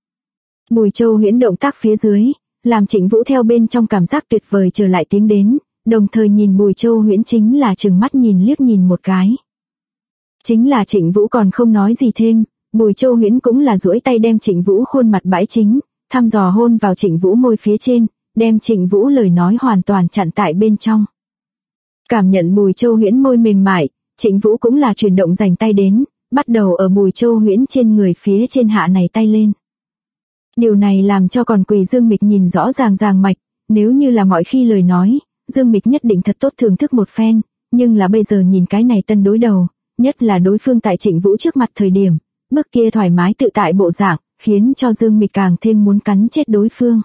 Bùi Châu Huyễn động tác phía dưới, làm Trịnh Vũ theo bên trong cảm giác tuyệt vời trở lại tiếng đến, đồng thời nhìn Bùi Châu Huyễn chính là trừng mắt nhìn liếc nhìn một cái. Chính là Trịnh Vũ còn không nói gì thêm, Bùi Châu Huyễn cũng là duỗi tay đem Trịnh Vũ khuôn mặt bãi chính, thăm dò hôn vào Trịnh Vũ môi phía trên, đem Trịnh Vũ lời nói hoàn toàn chặn tại bên trong. Cảm nhận Bùi Châu Huyễn môi mềm mại, Trịnh Vũ cũng là chuyển động dành tay đến, bắt đầu ở Bùi Châu Huyễn trên người phía trên hạ này tay lên. Điều này làm cho còn quỳ Dương Mịch nhìn rõ ràng mạch, nếu như là mọi khi lời nói, Dương Mịch nhất định thật tốt thưởng thức một phen, nhưng là bây giờ nhìn cái này tân đối đầu, nhất là đối phương tại Trịnh Vũ trước mặt thời điểm, bước kia thoải mái tự tại bộ dạng, khiến cho Dương Mịch càng thêm muốn cắn chết đối phương.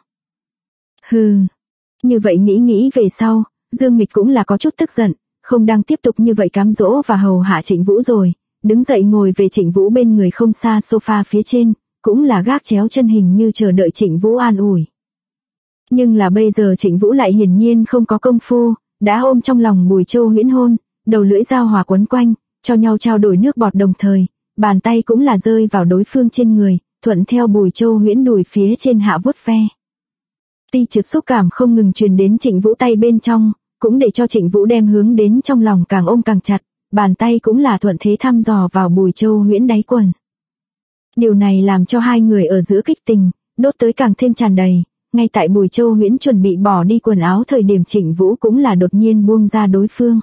Hừ, như vậy nghĩ về sau, Dương Mịch cũng là có chút tức giận, không đang tiếp tục như vậy cám dỗ và hầu hạ Trịnh Vũ rồi, đứng dậy ngồi về Trịnh Vũ bên người không xa sofa phía trên, cũng là gác chéo chân hình như chờ đợi Trịnh Vũ an ủi. Nhưng là bây giờ Trịnh Vũ lại hiển nhiên không có công phu, đã ôm trong lòng Bùi Châu Huyễn hôn, đầu lưỡi dao hòa quấn quanh, cho nhau trao đổi nước bọt đồng thời, bàn tay cũng là rơi vào đối phương trên người, thuận theo Bùi Châu Huyễn đùi phía trên hạ vuốt ve. Ti trượt xúc cảm không ngừng truyền đến Trịnh Vũ tay bên trong, cũng để cho Trịnh Vũ đem hướng đến trong lòng càng ôm càng chặt, bàn tay cũng là thuận thế thăm dò vào Bùi Châu Huyễn đáy quần. Điều này làm cho hai người ở giữa kích tình, đốt tới càng thêm tràn đầy, ngay tại Bùi Châu Huyễn chuẩn bị bỏ đi quần áo thời điểm Trịnh Vũ cũng là đột nhiên buông ra đối phương.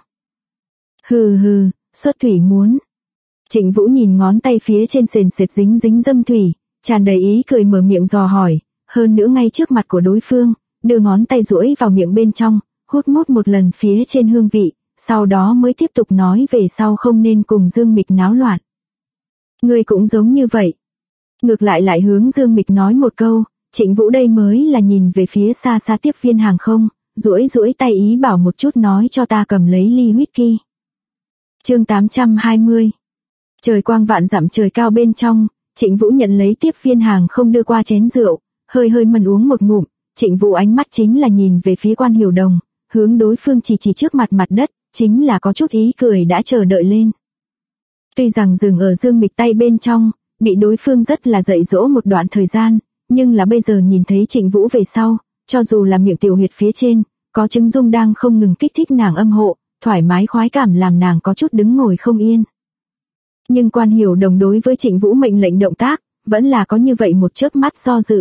Hừ, xuất thủy muốn. Trịnh Vũ nhìn ngón tay phía trên sền sệt dính dâm thủy, tràn đầy ý cười mở miệng dò hỏi, hơn nữa ngay trước mặt của đối phương, đưa ngón tay duỗi vào miệng bên trong, hút một lần phía trên hương vị, sau đó mới tiếp tục nói về sau không nên cùng Dương Mịch náo loạn. Ngươi cũng giống như vậy. Ngược lại hướng Dương Mịch nói một câu, Trịnh Vũ đây mới là nhìn về phía xa tiếp viên hàng không, duỗi tay ý bảo một chút nói cho ta cầm lấy ly whisky. Chương 820. Trời quang vạn dặm trời cao bên trong, Trịnh Vũ nhận lấy tiếp viên hàng không đưa qua chén rượu, hơi mần uống một ngụm, Trịnh Vũ ánh mắt chính là nhìn về phía Quan Hiểu Đồng, hướng đối phương chỉ trước mặt đất, chính là có chút ý cười đã chờ đợi lên. Tuy rằng dừng ở Dương Mịch tay bên trong, bị đối phương rất là dạy dỗ một đoạn thời gian, nhưng là bây giờ nhìn thấy Trịnh Vũ về sau, cho dù là miệng tiểu huyệt phía trên, có trứng dung đang không ngừng kích thích nàng âm hộ, thoải mái khoái cảm làm nàng có chút đứng ngồi không yên. Nhưng Quan Hiểu Đồng đối với Trịnh Vũ mệnh lệnh động tác, vẫn là có như vậy một chớp mắt do dự.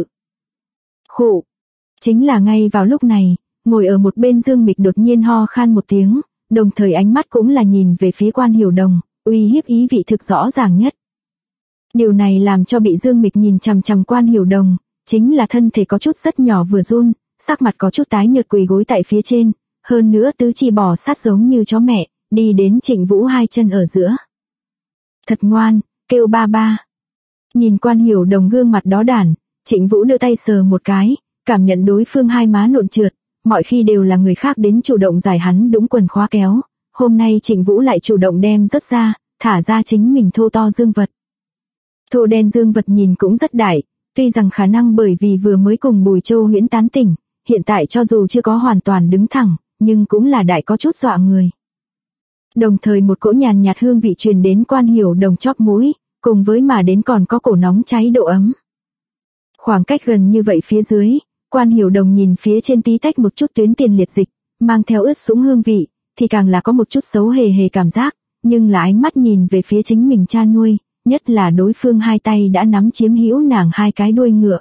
Khụ. Chính là ngay vào lúc này, ngồi ở một bên Dương Mịch đột nhiên ho khan một tiếng, đồng thời ánh mắt cũng là nhìn về phía Quan Hiểu Đồng, uy hiếp ý vị thực rõ ràng nhất. Điều này làm cho bị Dương Mịch nhìn chằm Quan Hiểu Đồng, chính là thân thể có chút rất nhỏ vừa run, sắc mặt có chút tái nhợt quỳ gối tại phía trên, hơn nữa tứ chi bò sát giống như chó mẹ, đi đến Trịnh Vũ hai chân ở giữa. Thật ngoan, kêu ba ba. Nhìn Quan Hiểu Đồng gương mặt đó đản, Trịnh Vũ đưa tay sờ một cái, cảm nhận đối phương hai má nộn trượt, mọi khi đều là người khác đến chủ động giải hắn đúng quần khóa kéo, hôm nay Trịnh Vũ lại chủ động đem rớt ra, thả ra chính mình thô to dương vật. Thô đen dương vật nhìn cũng rất đại, tuy rằng khả năng bởi vì vừa mới cùng Bùi Châu Huyễn tán tỉnh, hiện tại cho dù chưa có hoàn toàn đứng thẳng, nhưng cũng là đại có chút dọa người. Đồng thời một cỗ nhàn nhạt hương vị truyền đến Quan Hiểu Đồng chóp mũi, cùng với mà đến còn có cổ nóng cháy độ ấm. Khoảng cách gần như vậy phía dưới, Quan Hiểu Đồng nhìn phía trên tí tách một chút tuyến tiền liệt dịch, mang theo ướt sũng hương vị, thì càng là có một chút xấu hề hề cảm giác, nhưng là ánh mắt nhìn về phía chính mình cha nuôi, nhất là đối phương hai tay đã nắm chiếm hữu nàng hai cái đuôi ngựa.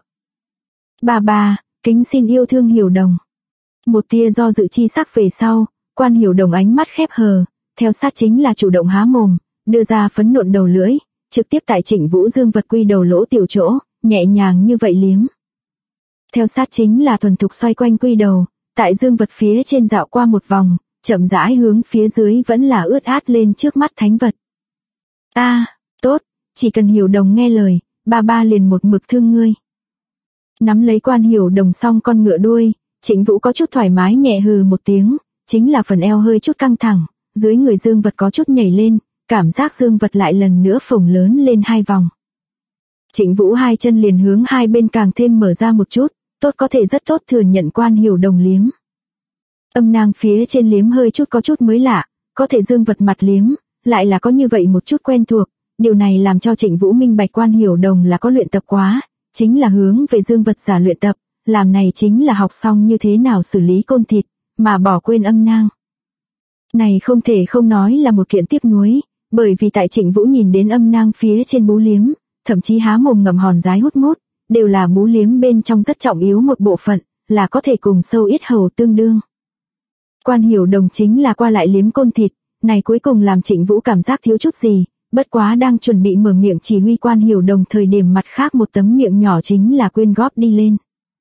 Ba, kính xin yêu thương Hiểu Đồng. Một tia do dự chi sắc về sau, Quan Hiểu Đồng ánh mắt khép hờ, theo sát chính là chủ động há mồm, đưa ra phấn nộn đầu lưỡi, trực tiếp tại Trịnh Vũ Dương vật quy đầu lỗ tiểu chỗ, nhẹ nhàng như vậy liếm. Theo sát chính là thuần thục xoay quanh quy đầu, tại dương vật phía trên dạo qua một vòng, chậm rãi hướng phía dưới vẫn là ướt át lên trước mắt thánh vật. Tốt, chỉ cần Hiểu Đồng nghe lời, ba liền một mực thương ngươi. Nắm lấy Quan Hiểu Đồng xong con ngựa đuôi, Trịnh Vũ có chút thoải mái nhẹ hừ một tiếng, chính là phần eo hơi chút căng thẳng, dưới người dương vật có chút nhảy lên, cảm giác dương vật lại lần nữa phồng lớn lên 2 vòng. Trịnh Vũ hai chân liền hướng hai bên càng thêm mở ra một chút, tốt có thể rất tốt thừa nhận Quan Hiểu Đồng liếm. Âm nang phía trên liếm hơi chút có chút mới lạ, có thể dương vật mặt liếm, lại là có như vậy một chút quen thuộc, điều này làm cho Trịnh Vũ minh bạch Quan Hiểu Đồng là có luyện tập quá, chính là hướng về dương vật giả luyện tập, làm này chính là học xong như thế nào xử lý côn thịt, mà bỏ quên âm nang. Này không thể không nói là một kiện tiếc nuối, bởi vì tại Trịnh Vũ nhìn đến âm nang phía trên bú liếm, thậm chí há mồm ngậm hòn dái hút mút, đều là bú liếm bên trong rất trọng yếu một bộ phận, là có thể cùng sâu yết hầu tương đương. Quan Hiểu Đồng chính là qua lại liếm côn thịt, này cuối cùng làm Trịnh Vũ cảm giác thiếu chút gì, bất quá đang chuẩn bị mở miệng chỉ huy Quan Hiểu Đồng thời điểm mặt khác một tấm miệng nhỏ chính là quyên góp đi lên.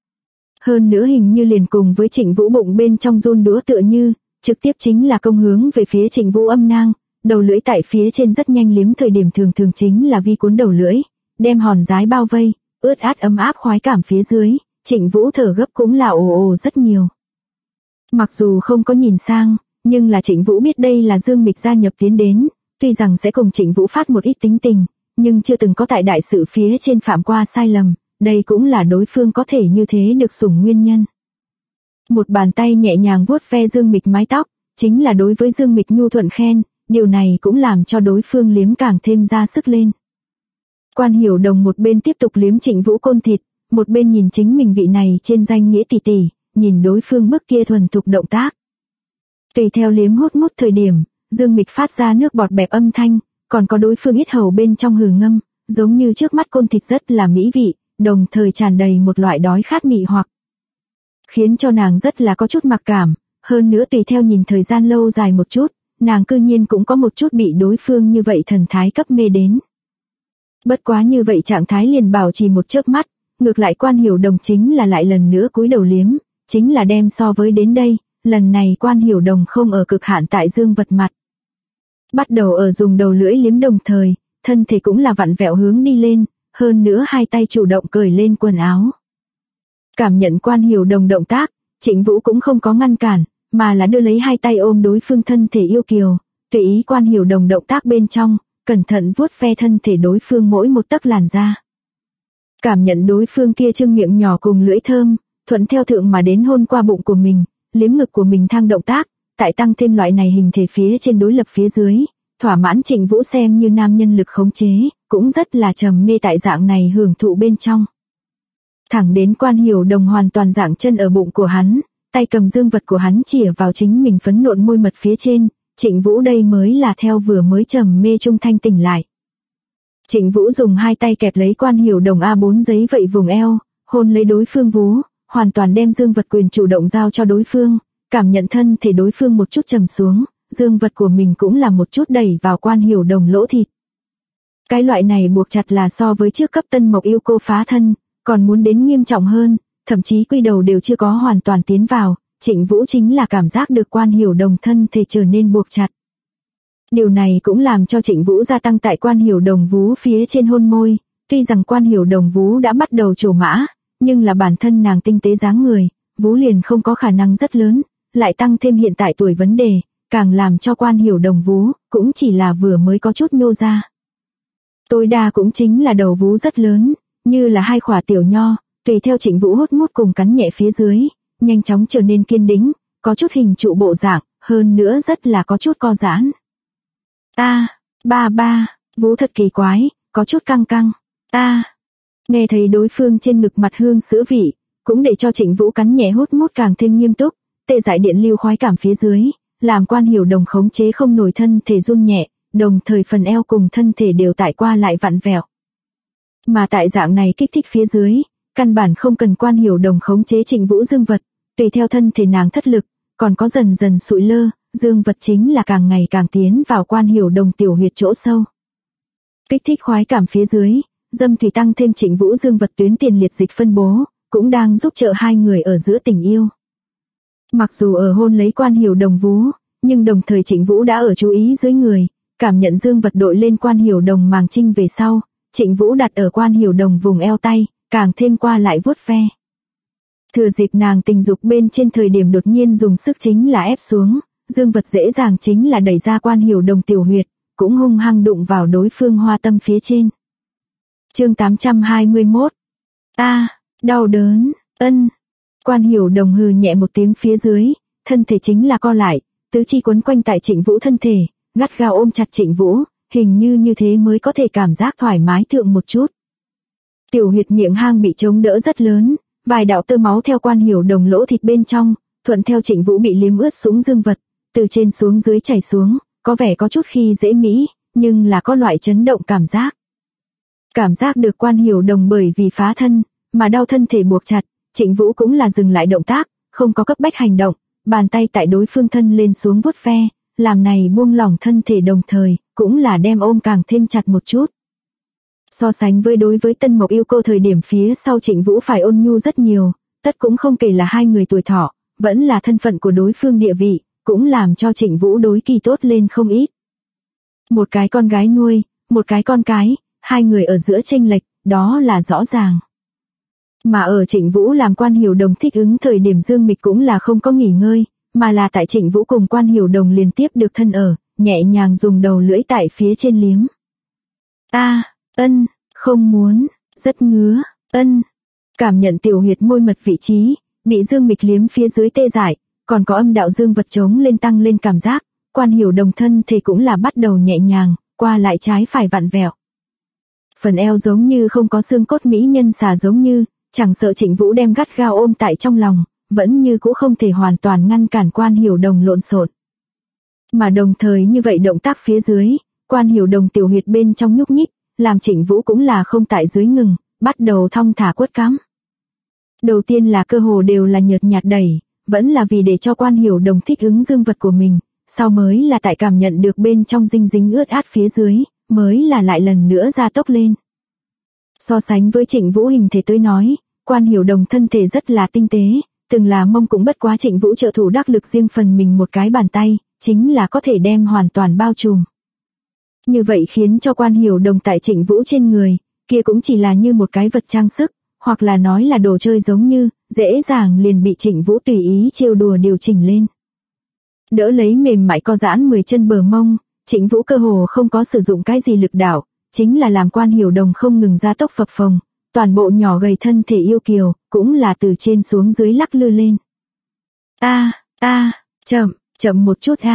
Hơn nữa hình như liền cùng với Trịnh Vũ bụng bên trong run đũa tựa như, trực tiếp chính là công hướng về phía Trịnh Vũ âm nang, đầu lưỡi tại phía trên rất nhanh liếm thời điểm thường chính là vi cuốn đầu lưỡi, đem hòn dái bao vây, ướt át ấm áp khoái cảm phía dưới, Trịnh Vũ thở gấp cũng là ồ rất nhiều. Mặc dù không có nhìn sang, nhưng là Trịnh Vũ biết đây là Dương Mịch gia nhập tiến đến, tuy rằng sẽ cùng Trịnh Vũ phát một ít tính tình, nhưng chưa từng có tại đại sự phía trên phạm qua sai lầm, đây cũng là đối phương có thể như thế được sủng nguyên nhân. Một bàn tay nhẹ nhàng vuốt ve Dương Mịch mái tóc, chính là đối với Dương Mịch nhu thuận khen, điều này cũng làm cho đối phương liếm càng thêm ra sức lên. Quan Hiểu Đồng một bên tiếp tục liếm Trịnh Vũ côn thịt, một bên nhìn chính mình vị này trên danh nghĩa tỷ tỷ, nhìn đối phương bước kia thuần thục động tác. Tùy theo liếm hút mút thời điểm, Dương Mịch phát ra nước bọt bẹp âm thanh, còn có đối phương yết hầu bên trong hừ ngâm, giống như trước mắt côn thịt rất là mỹ vị, đồng thời tràn đầy một loại đói khát mị hoặc. Khiến cho nàng rất là có chút mặc cảm, hơn nữa tùy theo nhìn thời gian lâu dài một chút, nàng cư nhiên cũng có một chút bị đối phương như vậy thần thái cấp mê đến. Bất quá như vậy trạng thái liền bảo trì một chớp mắt, ngược lại Quan Hiểu Đồng chính là lại lần nữa cúi đầu liếm, chính là đem so với đến đây, lần này Quan Hiểu Đồng không ở cực hạn tại dương vật mặt. Bắt đầu ở dùng đầu lưỡi liếm đồng thời, thân thể cũng là vặn vẹo hướng đi lên, hơn nữa hai tay chủ động cởi lên quần áo. Cảm nhận Quan Hiểu Đồng động tác, Trịnh Vũ cũng không có ngăn cản, mà là đưa lấy hai tay ôm đối phương thân thể yêu kiều, tùy ý Quan Hiểu Đồng động tác bên trong, cẩn thận vuốt ve thân thể đối phương mỗi một tấc làn da. Cảm nhận đối phương kia trương miệng nhỏ cùng lưỡi thơm, thuận theo thượng mà đến hôn qua bụng của mình, liếm ngực của mình thang động tác, tại tăng thêm loại này hình thể phía trên đối lập phía dưới, thỏa mãn Trịnh Vũ xem như nam nhân lực khống chế, cũng rất là trầm mê tại dạng này hưởng thụ bên trong. Thẳng đến Quan Hiểu Đồng hoàn toàn dạng chân ở bụng của hắn, tay cầm dương vật của hắn chĩa vào chính mình phấn nộn môi mật phía trên, Trịnh Vũ đây mới là theo vừa mới trầm mê trung thanh tỉnh lại. Trịnh Vũ dùng hai tay kẹp lấy Quan Hiểu Đồng A4 giấy vậy vùng eo, hôn lấy đối phương vú, hoàn toàn đem dương vật quyền chủ động giao cho đối phương, cảm nhận thân thể đối phương một chút trầm xuống, dương vật của mình cũng là một chút đẩy vào Quan Hiểu Đồng lỗ thịt. Cái loại này buộc chặt là so với trước cấp Tân Mộc yêu cô phá thân, còn muốn đến nghiêm trọng hơn, thậm chí quy đầu đều chưa có hoàn toàn tiến vào, Trịnh Vũ chính là cảm giác được Quan Hiểu Đồng thân thể trở nên buộc chặt. Điều này cũng làm cho Trịnh Vũ gia tăng tại Quan Hiểu Đồng vú phía trên hôn môi, tuy rằng Quan Hiểu Đồng vú đã bắt đầu trổ mã, nhưng là bản thân nàng tinh tế dáng người, vú liền không có khả năng rất lớn, lại tăng thêm hiện tại tuổi vấn đề, càng làm cho Quan Hiểu Đồng vú, cũng chỉ là vừa mới có chút nhô ra. Tối đa cũng chính là đầu vú rất lớn, như là hai khỏa tiểu nho, tùy theo Trịnh Vũ hút mút cùng cắn nhẹ phía dưới, nhanh chóng trở nên kiên đĩnh, có chút hình trụ bộ dạng, hơn nữa rất là có chút co giãn. Ba, vú thật kỳ quái, có chút căng căng. Nghe thấy đối phương trên ngực mặt hương sữa vị, cũng để cho Trịnh Vũ cắn nhẹ hút mút càng thêm nghiêm túc, tê dại điện lưu khoái cảm phía dưới, làm Quan Hiểu Đồng khống chế không nổi thân thể run nhẹ, đồng thời phần eo cùng thân thể đều tại qua lại vặn vẹo. Mà tại dạng này kích thích phía dưới, căn bản không cần Quan Hiểu Đồng khống chế Trịnh Vũ dương vật, tùy theo thân thể nàng thất lực, còn có dần dần sụi lơ, dương vật chính là càng ngày càng tiến vào Quan Hiểu Đồng tiểu huyệt chỗ sâu. Kích thích khoái cảm phía dưới, dâm thủy tăng thêm Trịnh Vũ dương vật tuyến tiền liệt dịch phân bố, cũng đang giúp trợ hai người ở giữa tình yêu. Mặc dù ở hôn lấy Quan Hiểu Đồng vú, nhưng đồng thời Trịnh Vũ đã ở chú ý dưới người, cảm nhận dương vật đội lên Quan Hiểu Đồng màng trinh về sau, Trịnh Vũ đặt ở Quan Hiểu Đồng vùng eo tay, càng thêm qua lại vuốt ve. Thừa dịp nàng tình dục bên trên thời điểm đột nhiên dùng sức chính là ép xuống, dương vật dễ dàng chính là đẩy ra Quan Hiểu Đồng tiểu huyệt, cũng hung hăng đụng vào đối phương hoa tâm phía trên. Chương 821. Đau đớn, Quan Hiểu Đồng hừ nhẹ một tiếng phía dưới, thân thể chính là co lại, tứ chi quấn quanh tại Trịnh Vũ thân thể, gắt gao ôm chặt Trịnh Vũ, hình như thế mới có thể cảm giác thoải mái thượng một chút. Tiểu huyệt miệng hang bị chống đỡ rất lớn, vài đạo tơ máu theo Quan Hiểu Đồng lỗ thịt bên trong, thuận theo Trịnh Vũ bị liếm ướt sũng dương vật, từ trên xuống dưới chảy xuống, có vẻ có chút khi dễ mỹ, nhưng là có loại chấn động cảm giác. Cảm giác được Quan Hiểu Đồng bởi vì phá thân, mà đau thân thể buộc chặt, Trịnh Vũ cũng là dừng lại động tác, không có cấp bách hành động, bàn tay tại đối phương thân lên xuống vuốt ve, làm này buông lỏng thân thể đồng thời, cũng là đem ôm càng thêm chặt một chút. So sánh với đối với Tân Mộc yêu cô thời điểm phía sau Trịnh Vũ phải ôn nhu rất nhiều, tất cũng không kể là hai người tuổi thọ, vẫn là thân phận của đối phương địa vị, cũng làm cho Trịnh Vũ đối kỳ tốt lên không ít. Một cái con gái nuôi, một cái con cái, hai người ở giữa chênh lệch, đó là rõ ràng. Mà ở Trịnh Vũ làm Quan Hiểu Đồng thích ứng thời điểm dương mịch cũng là không có nghỉ ngơi, mà là tại Trịnh Vũ cùng Quan Hiểu Đồng liên tiếp được thân ở, nhẹ nhàng dùng đầu lưỡi tại phía trên liếm. Không muốn, rất ngứa, Cảm nhận tiểu huyệt môi mật vị trí, bị dương mịch liếm phía dưới tê dại, còn có âm đạo dương vật trống lên tăng lên cảm giác, Quan Hiểu Đồng thân thể cũng là bắt đầu nhẹ nhàng, qua lại trái phải vặn vẹo. Phần eo giống như không có xương cốt mỹ nhân xà giống như, chẳng sợ Trịnh Vũ đem gắt gao ôm tại trong lòng, vẫn như cũng không thể hoàn toàn ngăn cản Quan Hiểu Đồng lộn xộn. Mà đồng thời như vậy động tác phía dưới, Quan Hiểu Đồng tiểu huyệt bên trong nhúc nhích, làm Trịnh Vũ cũng là không tại dưới ngừng, bắt đầu thong thả quất cắm. Đầu tiên là cơ hồ đều là nhợt nhạt đẩy, vẫn là vì để cho Quan Hiểu Đồng thích ứng dương vật của mình, sau mới là tại cảm nhận được bên trong dinh dính ướt át phía dưới, mới là lại lần nữa gia tốc lên. So sánh với Trịnh Vũ hình thể tới nói, Quan Hiểu Đồng thân thể rất là tinh tế, từng là mông cũng bất quá Trịnh Vũ trợ thủ đắc lực riêng phần mình một cái bàn tay, chính là có thể đem hoàn toàn bao trùm. Như vậy khiến cho Quan Hiểu Đồng tại Trịnh Vũ trên người, kia cũng chỉ là như một cái vật trang sức, hoặc là nói là đồ chơi giống như, dễ dàng liền bị Trịnh Vũ tùy ý trêu đùa điều chỉnh lên. Đỡ lấy mềm mại co giãn 10 chân bờ mông, Trịnh Vũ cơ hồ không có sử dụng cái gì lực đạo, chính là làm Quan Hiểu Đồng không ngừng gia tốc phập phồng, toàn bộ nhỏ gầy thân thể yêu kiều, cũng là từ trên xuống dưới lắc lư lên. Chậm một chút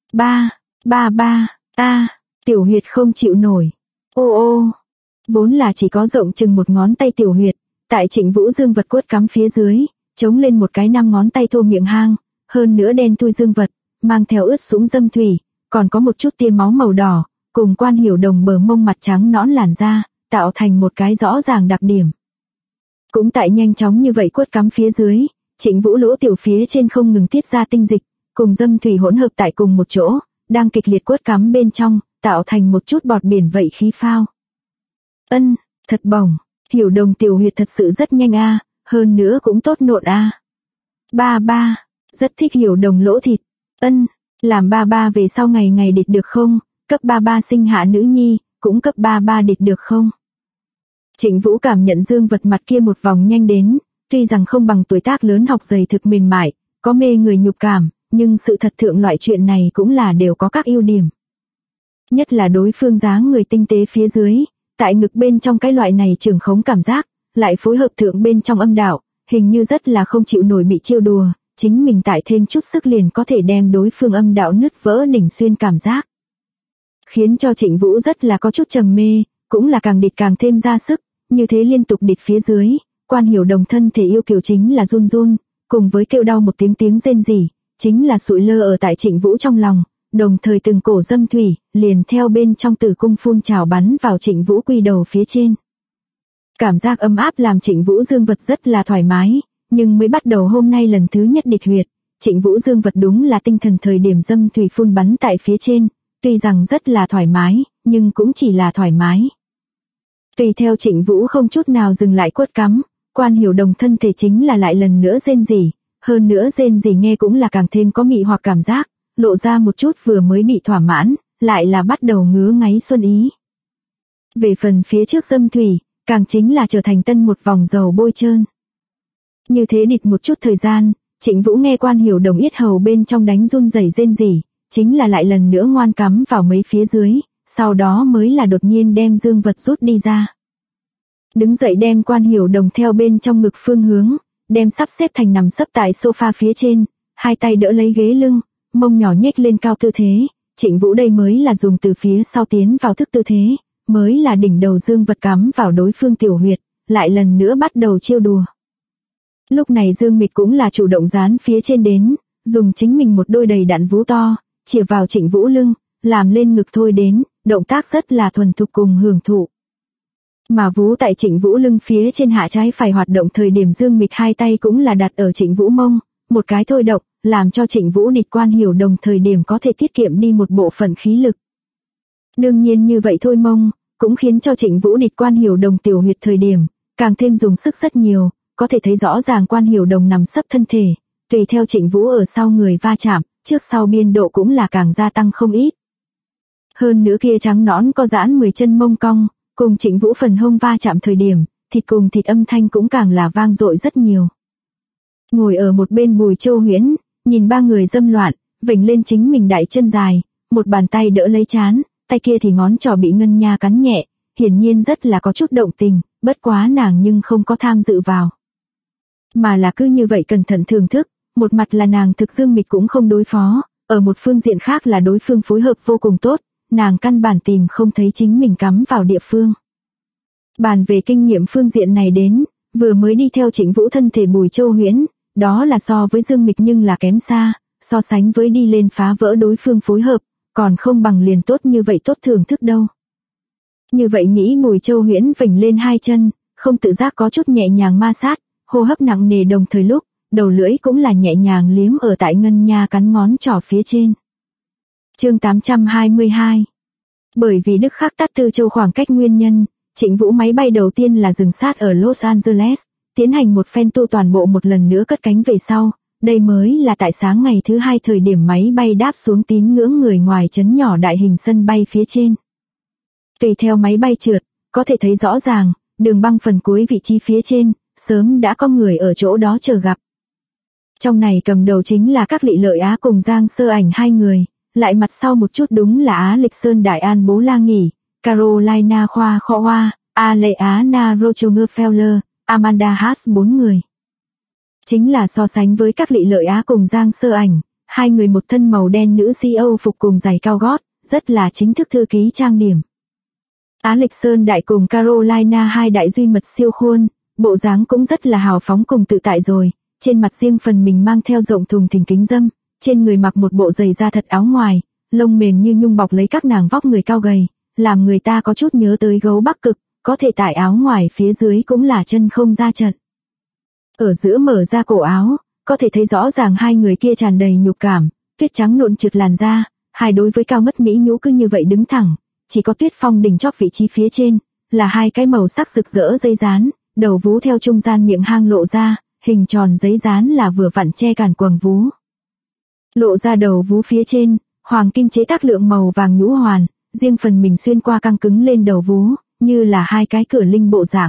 tiểu huyệt không chịu nổi. Vốn là chỉ có rộng chừng một ngón tay tiểu huyệt, tại Trịnh Vũ dương vật quất cắm phía dưới, chống lên một cái 5 ngón tay thô miệng hang, hơn nữa đen thui dương vật, mang theo ướt sũng dâm thủy, còn có một chút tia máu màu đỏ, cùng Quan Hiểu Đồng bờ mông mặt trắng nõn làn da, tạo thành một cái rõ ràng đặc điểm. Cũng tại nhanh chóng như vậy quất cắm phía dưới, Trịnh Vũ lỗ tiểu phía trên không ngừng tiết ra tinh dịch, cùng dâm thủy hỗn hợp tại cùng một chỗ, đang kịch liệt quất cắm bên trong, tạo thành một chút bọt biển vậy khí phao. Thật bổng, Hiểu Đồng tiểu huyệt thật sự rất nhanh hơn nữa cũng tốt nộn rất thích Hiểu Đồng lỗ thịt. Làm ba về sau ngày ngày địch được không, cấp ba sinh hạ nữ nhi, cũng cấp ba địch được không. Trịnh Vũ cảm nhận dương vật mặt kia một vòng nhanh đến, tuy rằng không bằng tuổi tác lớn học dày thực mềm mại, có mê người nhục cảm, nhưng sự thật thượng loại chuyện này cũng là đều có các ưu điểm. Nhất là đối phương dáng người tinh tế phía dưới, tại ngực bên trong cái loại này trường khống cảm giác, lại phối hợp thượng bên trong âm đạo, hình như rất là không chịu nổi bị trêu đùa, chính mình tại thêm chút sức liền có thể đem đối phương âm đạo nứt vỡ đỉnh xuyên cảm giác. Khiến cho Trịnh Vũ rất là có chút trầm mê, cũng là càng địch càng thêm ra sức, như thế liên tục địch phía dưới, Quan Hiểu Đồng thân thể yêu kiều chính là run run, cùng với kêu đau một tiếng rên rỉ, chính là sụi lơ ở tại Trịnh Vũ trong lòng, đồng thời từng cổ dâm thủy, liền theo bên trong tử cung phun trào bắn vào Trịnh Vũ quy đầu phía trên. Cảm giác ấm áp làm Trịnh Vũ dương vật rất là thoải mái, nhưng mới bắt đầu hôm nay lần thứ nhất địch huyệt, Trịnh Vũ dương vật đúng là tinh thần thời điểm dâm thủy phun bắn tại phía trên, tuy rằng rất là thoải mái, nhưng cũng chỉ là thoải mái. Tùy theo Trịnh Vũ không chút nào dừng lại quất cắm, Quan Hiểu Đồng thân thể chính là lại lần nữa rên rỉ, hơn nữa rên rỉ nghe cũng là càng thêm có mị hoặc cảm giác, lộ ra một chút vừa mới bị thỏa mãn, lại là bắt đầu ngứa ngáy xuân ý. Về phần phía trước dâm thủy, càng chính là trở thành tân một vòng dầu bôi trơn. Như thế địch một chút thời gian, Trịnh Vũ nghe Quan Hiểu Đồng yết hầu bên trong đánh run rẩy rên rỉ, chính là lại lần nữa ngoan cắm vào mấy phía dưới, sau đó mới là đột nhiên đem dương vật rút đi ra. Đứng dậy đem Quan Hiểu Đồng theo bên trong ngực phương hướng, đem sắp xếp thành nằm sấp tại sofa phía trên, hai tay đỡ lấy ghế lưng, mông nhỏ nhếch lên cao tư thế, Trịnh Vũ đây mới là dùng từ phía sau tiến vào thức tư thế, mới là đỉnh đầu dương vật cắm vào đối phương tiểu huyệt, lại lần nữa bắt đầu trêu đùa. Lúc này Dương Mịch cũng là chủ động dán phía trên đến, dùng chính mình một đôi đầy đặn vú to, chìa vào Trịnh Vũ lưng, làm lên ngực thôi đến, động tác rất là thuần thục cùng hưởng thụ. Mà vú tại Trịnh Vũ lưng phía trên hạ trái phải hoạt động thời điểm Dương Mịch hai tay cũng là đặt ở Trịnh Vũ mông, một cái thôi động, làm cho Trịnh Vũ địch Quan Hiểu Đồng thời điểm có thể tiết kiệm đi một bộ phận khí lực. Đương nhiên như vậy thôi mông, cũng khiến cho Trịnh Vũ địch Quan Hiểu Đồng tiểu huyệt thời điểm, càng thêm dùng sức rất nhiều, có thể thấy rõ ràng Quan Hiểu Đồng nằm sấp thân thể, tùy theo Trịnh Vũ ở sau người va chạm, trước sau biên độ cũng là càng gia tăng không ít. Hơn nữa kia trắng nõn có giãn 10 chân mông cong, cùng Trịnh Vũ phần hông va chạm thời điểm, thịt cùng thịt âm thanh cũng càng là vang dội rất nhiều. Ngồi ở một bên Bùi Châu Huyễn, nhìn ba người dâm loạn, vểnh lên chính mình đại chân dài, một bàn tay đỡ lấy trán, tay kia thì ngón trỏ bị ngân nha cắn nhẹ, hiển nhiên rất là có chút động tình, bất quá nàng nhưng không có tham dự vào. Mà là cứ như vậy cẩn thận thưởng thức, một mặt là nàng thực Dương Mịch cũng không đối phó, ở một phương diện khác là đối phương phối hợp vô cùng tốt, nàng căn bản tìm không thấy chính mình cắm vào địa phương. Bàn về kinh nghiệm phương diện này đến, vừa mới đi theo Trịnh Vũ thân thể Bùi Châu Huyễn, đó là so với Dương Mịch nhưng là kém xa, so sánh với đi lên phá vỡ đối phương phối hợp, còn không bằng liền tốt như vậy tốt thưởng thức đâu. Như vậy nghĩ Bùi Châu Huyễn vểnh lên hai chân, không tự giác có chút nhẹ nhàng ma sát, hô hấp nặng nề đồng thời lúc, đầu lưỡi cũng là nhẹ nhàng liếm ở tại ngân nha cắn ngón trỏ phía trên. Chương 822. Bởi vì Đức Khắc Tát Tư Châu khoảng cách nguyên nhân, Trịnh Vũ máy bay đầu tiên là dừng sát ở Los Angeles, tiến hành một phen tu toàn bộ một lần nữa cất cánh về sau, đây mới là tại sáng ngày thứ hai thời điểm máy bay đáp xuống tín ngưỡng người ngoài trấn nhỏ đại hình sân bay phía trên. Tùy theo máy bay trượt, có thể thấy rõ ràng, đường băng phần cuối vị trí phía trên, sớm đã có người ở chỗ đó chờ gặp. Trong này cầm đầu chính là các Lị Lợi Á cùng Giang Sơ Ảnh hai người, lại mặt sau một chút đúng là Á Lịch Sơn Đại An Bố La Nghỉ, Carolina Khoa Kho Hoa, A Lệ Á Na Rochonger Amanda Haas bốn người. Chính là so sánh với các Lị Lợi Á cùng Giang Sơ Ảnh, hai người một thân màu đen nữ CEO phục cùng giày cao gót, rất là chính thức thư ký trang điểm. Á Lịch Sơn Đại cùng Carolina hai đại duy mật siêu khuôn, bộ dáng cũng rất là hào phóng cùng tự tại rồi, trên mặt riêng phần mình mang theo rộng thùng thình kính dâm, trên người mặc một bộ giày da thật áo ngoài, lông mềm như nhung bọc lấy các nàng vóc người cao gầy, làm người ta có chút nhớ tới gấu Bắc Cực, có thể tại áo ngoài phía dưới cũng là chân không ra trận. Ở giữa mở ra cổ áo, có thể thấy rõ ràng hai người kia tràn đầy nhục cảm, tuyết trắng nộn trượt làn da, hai đối với cao ngất mỹ nhũ cứ như vậy đứng thẳng, chỉ có tuyết phong đỉnh chóp vị trí phía trên, là hai cái màu sắc rực rỡ dây dán, đầu vú theo trung gian miệng hang lộ ra, hình tròn giấy dán là vừa vặn che cản quầng vú. Lộ ra đầu vú phía trên, hoàng kim chế tác lượng màu vàng nhũ hoàn, riêng phần mình xuyên qua căng cứng lên đầu vú, như là hai cái cửa linh bộ dạng.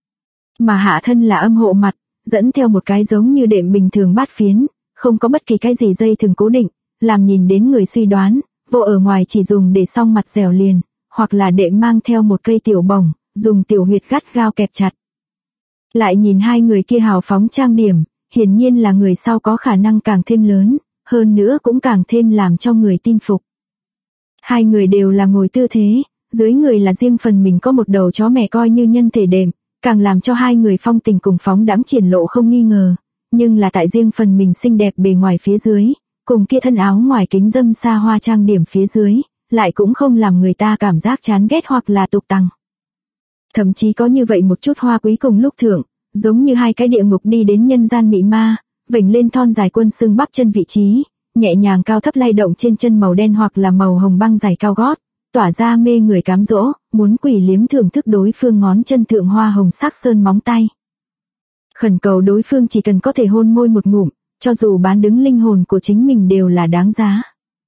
Mà hạ thân là âm hộ mặt, dẫn theo một cái giống như đệm bình thường bát phiến, không có bất kỳ cái gì dây thường cố định, làm nhìn đến người suy đoán, vô ở ngoài chỉ dùng để song mặt dẻo liền, hoặc là đệm mang theo một cây tiểu bổng, dùng tiểu huyệt gắt gao kẹp chặt. Lại nhìn hai người kia hào phóng trang điểm, hiển nhiên là người sau có khả năng càng thêm lớn, hơn nữa cũng càng thêm làm cho người tin phục. Hai người đều là ngồi tư thế, dưới người là riêng phần mình có một đầu chó mẹ coi như nhân thể đệm, càng làm cho hai người phong tình cùng phóng đãng triển lộ không nghi ngờ, nhưng là tại riêng phần mình xinh đẹp bề ngoài phía dưới, cùng kia thân áo ngoài kính dâm xa hoa trang điểm phía dưới, lại cũng không làm người ta cảm giác chán ghét hoặc là tục tằng. Thậm chí có như vậy một chút hoa quý cùng lúc thượng, giống như hai cái địa ngục đi đến nhân gian mị ma, vểnh lên thon dài quân xương bắp chân vị trí, nhẹ nhàng cao thấp lay động trên chân màu đen hoặc là màu hồng băng giày cao gót, tỏa ra mê người cám dỗ, muốn quỷ liếm thưởng thức đối phương ngón chân thượng hoa hồng sắc sơn móng tay. Khẩn cầu đối phương chỉ cần có thể hôn môi một ngụm, cho dù bán đứng linh hồn của chính mình đều là đáng giá.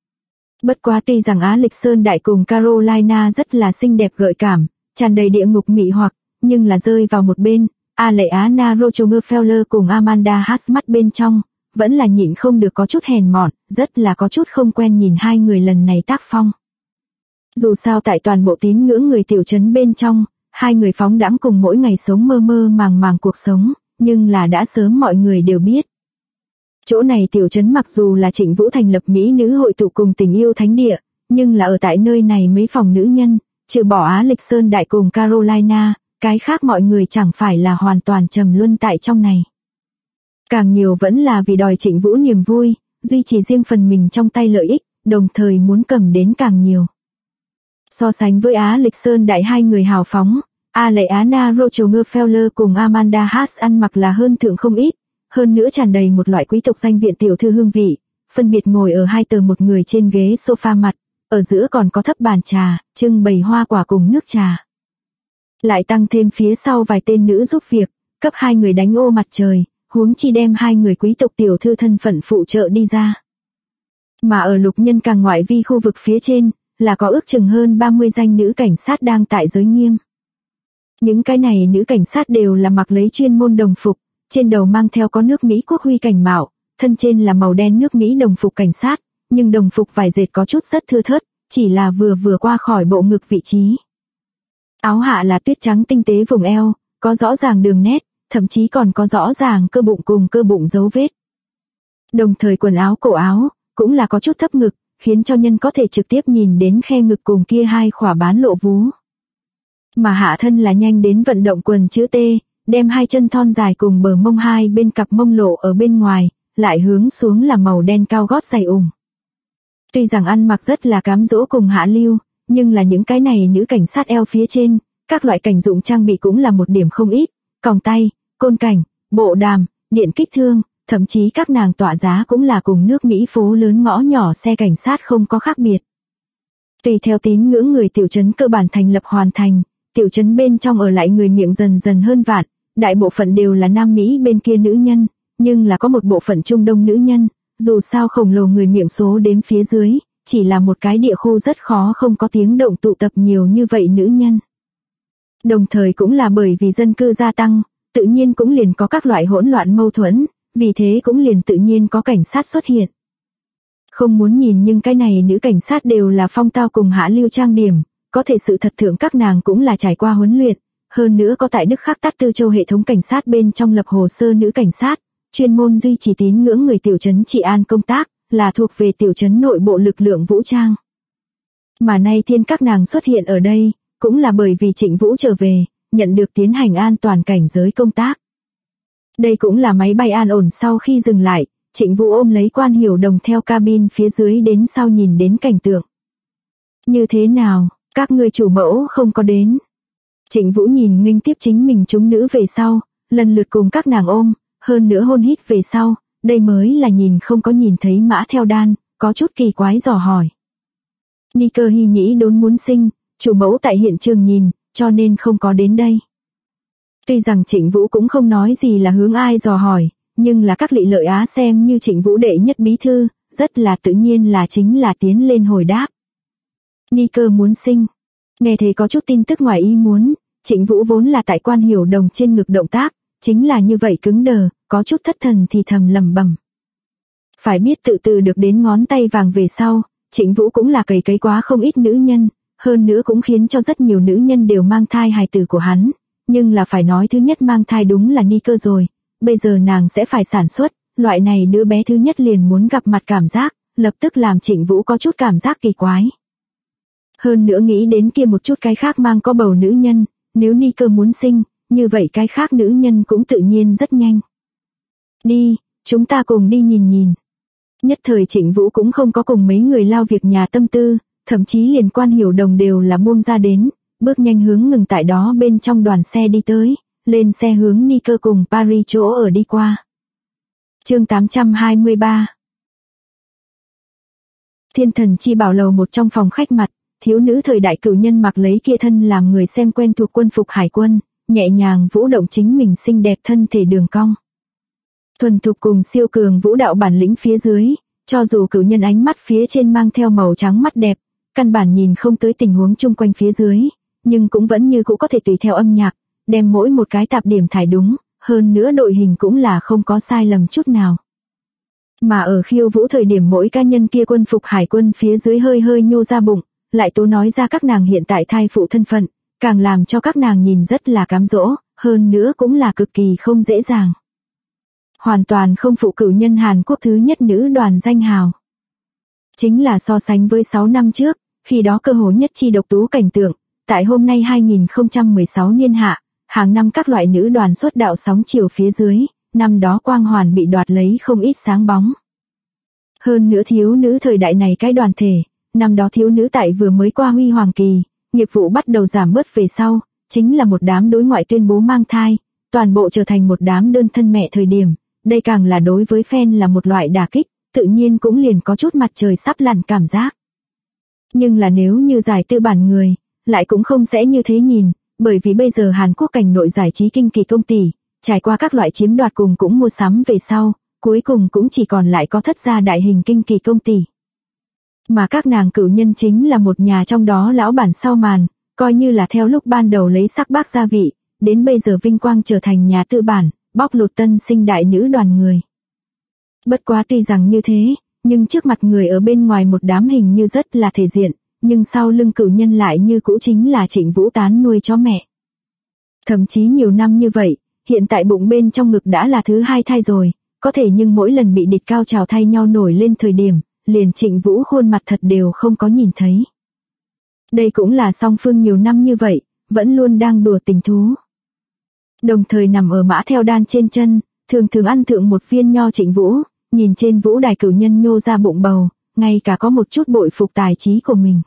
Bất quá tuy rằng Á Lịch Sơn Đại cùng Carolina rất là xinh đẹp gợi cảm, tràn đầy địa ngục mị hoặc, nhưng là rơi vào một bên, Aleana Rochomerfeller cùng Amanda Haas mắt bên trong, vẫn là nhịn không được có chút hèn mọn, rất là có chút không quen nhìn hai người lần này tác phong. Dù sao tại toàn bộ tín ngưỡng người tiểu trấn bên trong, hai người phóng đãng cùng mỗi ngày sống mơ mơ màng màng cuộc sống, nhưng là đã sớm mọi người đều biết. Chỗ này tiểu trấn mặc dù là Trịnh Vũ thành lập mỹ nữ hội tụ cùng tình yêu thánh địa, nhưng là ở tại nơi này mấy phòng nữ nhân, trừ bỏ Á Lịch Sơn Đại cùng Carolina, cái khác mọi người chẳng phải là hoàn toàn trầm luân tại trong này. Càng nhiều vẫn là vì đòi Trịnh Vũ niềm vui, duy trì riêng phần mình trong tay lợi ích, đồng thời muốn cầm đến càng nhiều. So sánh với Á Lịch Sơn Đại hai người hào phóng, Aleana Rochomerfeller cùng Amanda Haas ăn mặc là hơn thượng không ít, hơn nữa tràn đầy một loại quý tộc danh viện tiểu thư hương vị, phân biệt ngồi ở hai tờ một người trên ghế sofa mặt, ở giữa còn có thấp bàn trà, trưng bày hoa quả cùng nước trà. Lại tăng thêm phía sau vài tên nữ giúp việc, cấp hai người đánh ô mặt trời, huống chi đem hai người quý tộc tiểu thư thân phận phụ trợ đi ra. Mà ở lục nhân càng ngoại vi khu vực phía trên, là có ước chừng hơn 30 danh nữ cảnh sát đang tại giới nghiêm. Những cái này nữ cảnh sát đều là mặc lấy chuyên môn đồng phục, trên đầu mang theo có nước Mỹ quốc huy cảnh mạo, thân trên là màu đen nước Mỹ đồng phục cảnh sát, nhưng đồng phục vải dệt có chút rất thưa thớt, chỉ là vừa qua khỏi bộ ngực vị trí. Áo hạ là tuyết trắng tinh tế vùng eo, có rõ ràng đường nét, thậm chí còn có rõ ràng cơ bụng cùng cơ bụng dấu vết. Đồng thời quần áo cổ áo, cũng là có chút thấp ngực, khiến cho nhân có thể trực tiếp nhìn đến khe ngực cùng kia hai khỏa bán lộ vú. Mà hạ thân là nhanh đến vận động quần chữ T, đem hai chân thon dài cùng bờ mông hai bên cặp mông lộ ở bên ngoài, lại hướng xuống là màu đen cao gót giày ủng. Tuy rằng ăn mặc rất là cám dỗ cùng hạ lưu, nhưng là những cái này nữ cảnh sát eo phía trên, các loại cảnh dụng trang bị cũng là một điểm không ít, còng tay, côn cảnh, bộ đàm, điện kích thương, thậm chí các nàng tỏa giá cũng là cùng nước Mỹ phố lớn ngõ nhỏ xe cảnh sát không có khác biệt. Tùy theo tín ngưỡng người tiểu trấn cơ bản thành lập hoàn thành, tiểu trấn bên trong ở lại người miệng dần dần hơn vạn, đại bộ phận đều là Nam Mỹ bên kia nữ nhân, nhưng là có một bộ phận Trung Đông nữ nhân, dù sao khổng lồ người miệng số đếm phía dưới, chỉ là một cái địa khu rất khó không có tiếng động tụ tập nhiều như vậy nữ nhân. Đồng thời cũng là bởi vì dân cư gia tăng, tự nhiên cũng liền có các loại hỗn loạn mâu thuẫn, vì thế cũng liền tự nhiên có cảnh sát xuất hiện. Không muốn nhìn nhưng cái này nữ cảnh sát đều là phong tao cùng hạ lưu trang điểm, có thể sự thật thượng các nàng cũng là trải qua huấn luyện, hơn nữa có tại Đức Khắc Tát Tư Châu hệ thống cảnh sát bên trong lập hồ sơ nữ cảnh sát, chuyên môn duy trì tín ngưỡng người tiểu trấn trị an công tác, là thuộc về tiểu trấn nội bộ lực lượng vũ trang. Mà nay thiên các nàng xuất hiện ở đây, cũng là bởi vì Trịnh Vũ trở về, nhận được tiến hành an toàn cảnh giới công tác. Đây cũng là máy bay an ổn sau khi dừng lại, Trịnh Vũ ôm lấy Quan Hiểu Đồng theo cabin phía dưới đến sau nhìn đến cảnh tượng. Như thế nào, các ngươi chủ mẫu không có đến. Trịnh Vũ nhìn nghênh tiếp chính mình chúng nữ về sau, lần lượt cùng các nàng ôm, hơn nữa hôn hít về sau, đây mới là nhìn không có nhìn thấy Mã Theo Đan, có chút kỳ quái dò hỏi. Ni Cơ Hy nhĩ đốn muốn sinh, chủ mẫu tại hiện trường nhìn, cho nên không có đến đây. Tuy rằng Trịnh Vũ cũng không nói gì là hướng ai dò hỏi, nhưng là các lị lợi Á xem như Trịnh Vũ đệ nhất bí thư, rất là tự nhiên là chính là tiến lên hồi đáp. Ni Cơ muốn sinh. Nghe thấy có chút tin tức ngoài ý muốn, Trịnh Vũ vốn là tại Quan Hiểu Đồng trên ngực động tác, chính là như vậy cứng đờ, có chút thất thần thì thầm lẩm bẩm. Phải biết tự từ được đến ngón tay vàng về sau, Trịnh Vũ cũng là cày cấy quá không ít nữ nhân, hơn nữa cũng khiến cho rất nhiều nữ nhân đều mang thai hài tử của hắn, nhưng là phải nói thứ nhất mang thai đúng là Ni Cơ rồi, bây giờ nàng sẽ phải sản xuất, loại này đứa bé thứ nhất liền muốn gặp mặt cảm giác, lập tức làm Trịnh Vũ có chút cảm giác kỳ quái. Hơn nữa nghĩ đến kia một chút cái khác mang có bầu nữ nhân, nếu Ni Cơ muốn sinh, như vậy cái khác nữ nhân cũng tự nhiên rất nhanh. Đi, chúng ta cùng đi nhìn nhìn. Nhất thời Trịnh Vũ cũng không có cùng mấy người lao việc nhà tâm tư, thậm chí liền Quan Hiểu Đồng đều là buông ra đến, bước nhanh hướng ngừng tại đó bên trong đoàn xe đi tới, lên xe hướng Ni Cơ cùng Paris chỗ ở đi qua. Chương 823. Thiên Thần Chi Bảo lầu một trong phòng khách mặt, thiếu nữ thời đại cửu nhân mặc lấy kia thân làm người xem quen thuộc quân phục hải quân, nhẹ nhàng vũ động chính mình xinh đẹp thân thể đường cong. Thuần thục cùng siêu cường vũ đạo bản lĩnh phía dưới, cho dù cửu nhân ánh mắt phía trên mang theo màu trắng mắt đẹp, căn bản nhìn không tới tình huống chung quanh phía dưới, nhưng cũng vẫn như cũ có thể tùy theo âm nhạc, đem mỗi một cái tạp điểm thải đúng, hơn nữa đội hình cũng là không có sai lầm chút nào. Mà ở khiêu vũ thời điểm mỗi cá nhân kia quân phục hải quân phía dưới hơi hơi nhô ra bụng, lại tố nói ra các nàng hiện tại thai phụ thân phận, càng làm cho các nàng nhìn rất là cám dỗ, hơn nữa cũng là cực kỳ không dễ dàng. Hoàn toàn không phụ cửu nhân Hàn Quốc thứ nhất nữ đoàn danh hào. Chính là so sánh với 6 năm trước, khi đó cơ hồ nhất chi độc tú cảnh tượng, tại hôm nay 2016 niên hạ, hàng năm các loại nữ đoàn xuất đạo sóng chiều phía dưới, năm đó quang hoàn bị đoạt lấy không ít sáng bóng. Hơn nữa thiếu nữ thời đại này cái đoàn thể, năm đó thiếu nữ tại vừa mới qua huy hoàng kỳ, nghiệp vụ bắt đầu giảm bớt về sau, chính là một đám đối ngoại tuyên bố mang thai, toàn bộ trở thành một đám đơn thân mẹ thời điểm, đây càng là đối với fan là một loại đả kích, tự nhiên cũng liền có chút mặt trời sắp lặn cảm giác. Nhưng là nếu như giải tư bản người, lại cũng không sẽ như thế nhìn, bởi vì bây giờ Hàn Quốc cảnh nội giải trí kinh kỳ công tỷ, trải qua các loại chiếm đoạt cùng cũng mua sắm về sau, cuối cùng cũng chỉ còn lại có thất gia đại hình kinh kỳ công tỷ. Mà các nàng cửu nhân chính là một nhà trong đó lão bản sau màn, coi như là theo lúc ban đầu lấy sắc bác gia vị, đến bây giờ vinh quang trở thành nhà tư bản, bóc lột tân sinh đại nữ đoàn người. Bất quá tuy rằng như thế, nhưng trước mặt người ở bên ngoài một đám hình như rất là thể diện, nhưng sau lưng cửu nhân lại như cũ chính là Trịnh Vũ tán nuôi chó mẹ. Thậm chí nhiều năm như vậy, hiện tại bụng bên trong ngực đã là thứ 2 thai rồi, có thể nhưng mỗi lần bị địch cao trào thay nhau nổi lên thời điểm, liền Trịnh Vũ khuôn mặt thật đều không có nhìn thấy. Đây cũng là song phương nhiều năm như vậy, vẫn luôn đang đùa tình thú. Đồng thời nằm ở mã theo đan trên chân, thường thường ăn thượng một viên nho Trịnh Vũ, nhìn trên vũ đài cửu nhân nhô ra bụng bầu, ngay cả có một chút bội phục tài trí của mình.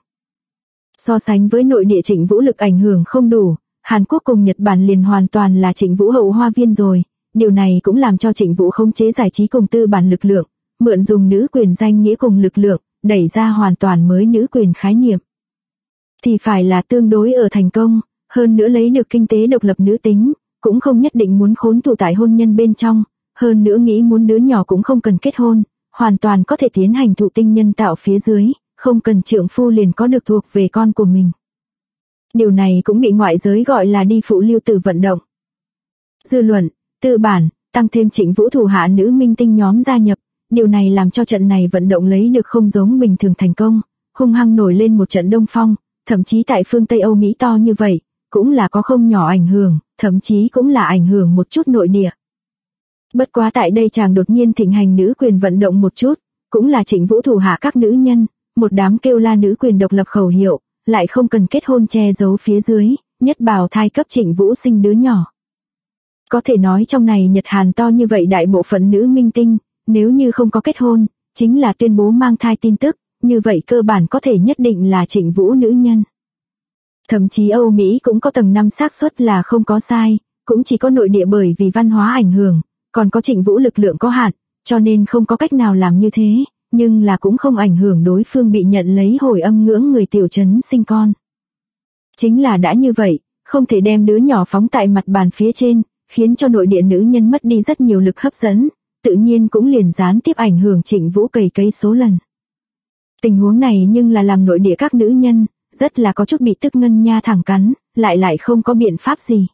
So sánh với nội địa Trịnh Vũ lực ảnh hưởng không đủ, Hàn Quốc cùng Nhật Bản liền hoàn toàn là Trịnh Vũ hậu hoa viên rồi, điều này cũng làm cho Trịnh Vũ khống chế giải trí cùng tư bản lực lượng, mượn dùng nữ quyền danh nghĩa cùng lực lượng, đẩy ra hoàn toàn mới nữ quyền khái niệm. Thì phải là tương đối ở thành công, hơn nữa lấy được kinh tế độc lập nữ tính, cũng không nhất định muốn khốn tù tại hôn nhân bên trong, hơn nữa nghĩ muốn đứa nhỏ cũng không cần kết hôn, hoàn toàn có thể tiến hành thụ tinh nhân tạo phía dưới, không cần trượng phu liền có được thuộc về con của mình. Điều này cũng bị ngoại giới gọi là đi phụ lưu tử vận động. Dư luận, tư bản, tăng thêm Trịnh Vũ thủ hạ nữ minh tinh nhóm gia nhập, điều này làm cho trận này vận động lấy được không giống bình thường thành công, hung hăng nổi lên một trận đông phong, thậm chí tại phương Tây Âu Mỹ to như vậy, cũng là có không nhỏ ảnh hưởng, thậm chí cũng là ảnh hưởng một chút nội địa. Bất quá tại đây chàng đột nhiên thịnh hành nữ quyền vận động một chút, cũng là Trịnh Vũ thủ hạ các nữ nhân, một đám kêu la nữ quyền độc lập khẩu hiệu, lại không cần kết hôn che giấu phía dưới, nhất bào thai cấp Trịnh Vũ sinh đứa nhỏ. Có thể nói trong này Nhật Hàn to như vậy đại bộ phận nữ minh tinh, nếu như không có kết hôn, chính là tuyên bố mang thai tin tức, như vậy cơ bản có thể nhất định là Trịnh Vũ nữ nhân. Thậm chí Âu Mỹ cũng có tầng 5 xác suất là không có sai, cũng chỉ có nội địa bởi vì văn hóa ảnh hưởng, còn có Trịnh Vũ lực lượng có hạn, cho nên không có cách nào làm như thế, nhưng là cũng không ảnh hưởng đối phương bị nhận lấy hồi âm ngưỡng người tiểu trấn sinh con. Chính là đã như vậy, không thể đem đứa nhỏ phóng tại mặt bàn phía trên, khiến cho nội địa nữ nhân mất đi rất nhiều lực hấp dẫn, tự nhiên cũng liền gián tiếp ảnh hưởng Trịnh Vũ cày cấy số lần. Tình huống này nhưng là làm nội địa các nữ nhân, rất là có chút bị tức ngân nha thẳng cắn, lại không có biện pháp gì.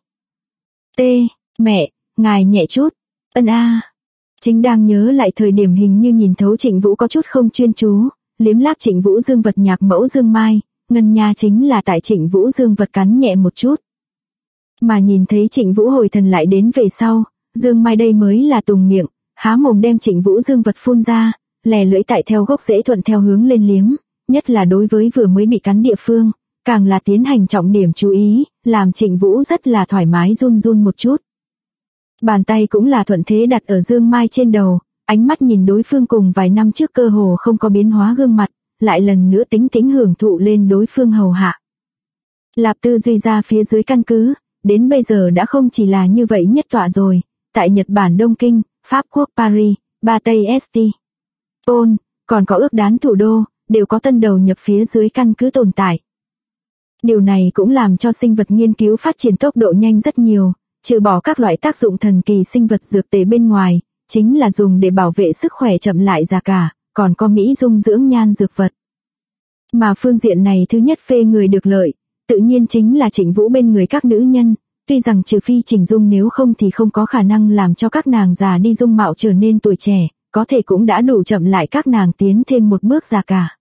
Mẹ, ngài nhẹ chút, ân a. Chính đang nhớ lại thời điểm hình như nhìn thấu Trịnh Vũ có chút không chuyên chú, liếm láp Trịnh Vũ dương vật nhạc mẫu Dương Mai, ngân nha chính là tại Trịnh Vũ dương vật cắn nhẹ một chút. Mà nhìn thấy Trịnh Vũ hồi thần lại đến về sau, Dương Mai đây mới là tùng miệng, há mồm đem Trịnh Vũ dương vật phun ra, lè lưỡi tại theo gốc rễ thuận theo hướng lên liếm, nhất là đối với vừa mới bị cắn địa phương, càng là tiến hành trọng điểm chú ý, làm Trịnh Vũ rất là thoải mái run run một chút. Bàn tay cũng là thuận thế đặt ở Dương Mai trên đầu, Ánh mắt nhìn đối phương cùng vài năm trước cơ hồ không có biến hóa gương mặt, lại lần nữa tính tính hưởng thụ lên đối phương hầu hạ. Lạp tư duy ra phía dưới căn cứ, đến bây giờ đã không chỉ là như vậy nhất tọa rồi, tại Nhật Bản Đông Kinh, Pháp Quốc Paris, Ba Tây St. Paul, còn có ước đán thủ đô, đều có tân đầu nhập phía dưới căn cứ tồn tại. Điều này cũng làm cho sinh vật nghiên cứu phát triển tốc độ nhanh rất nhiều, trừ bỏ các loại tác dụng thần kỳ sinh vật dược tề bên ngoài, chính là dùng để bảo vệ sức khỏe chậm lại già cả, còn có mỹ dung dưỡng nhan dược vật. Mà phương diện này thứ nhất phê người được lợi, tự nhiên chính là Trịnh Vũ bên người các nữ nhân, tuy rằng trừ phi chỉnh dung nếu không thì không có khả năng làm cho các nàng già đi dung mạo trở nên tuổi trẻ, có thể cũng đã đủ chậm lại các nàng tiến thêm một bước già cả.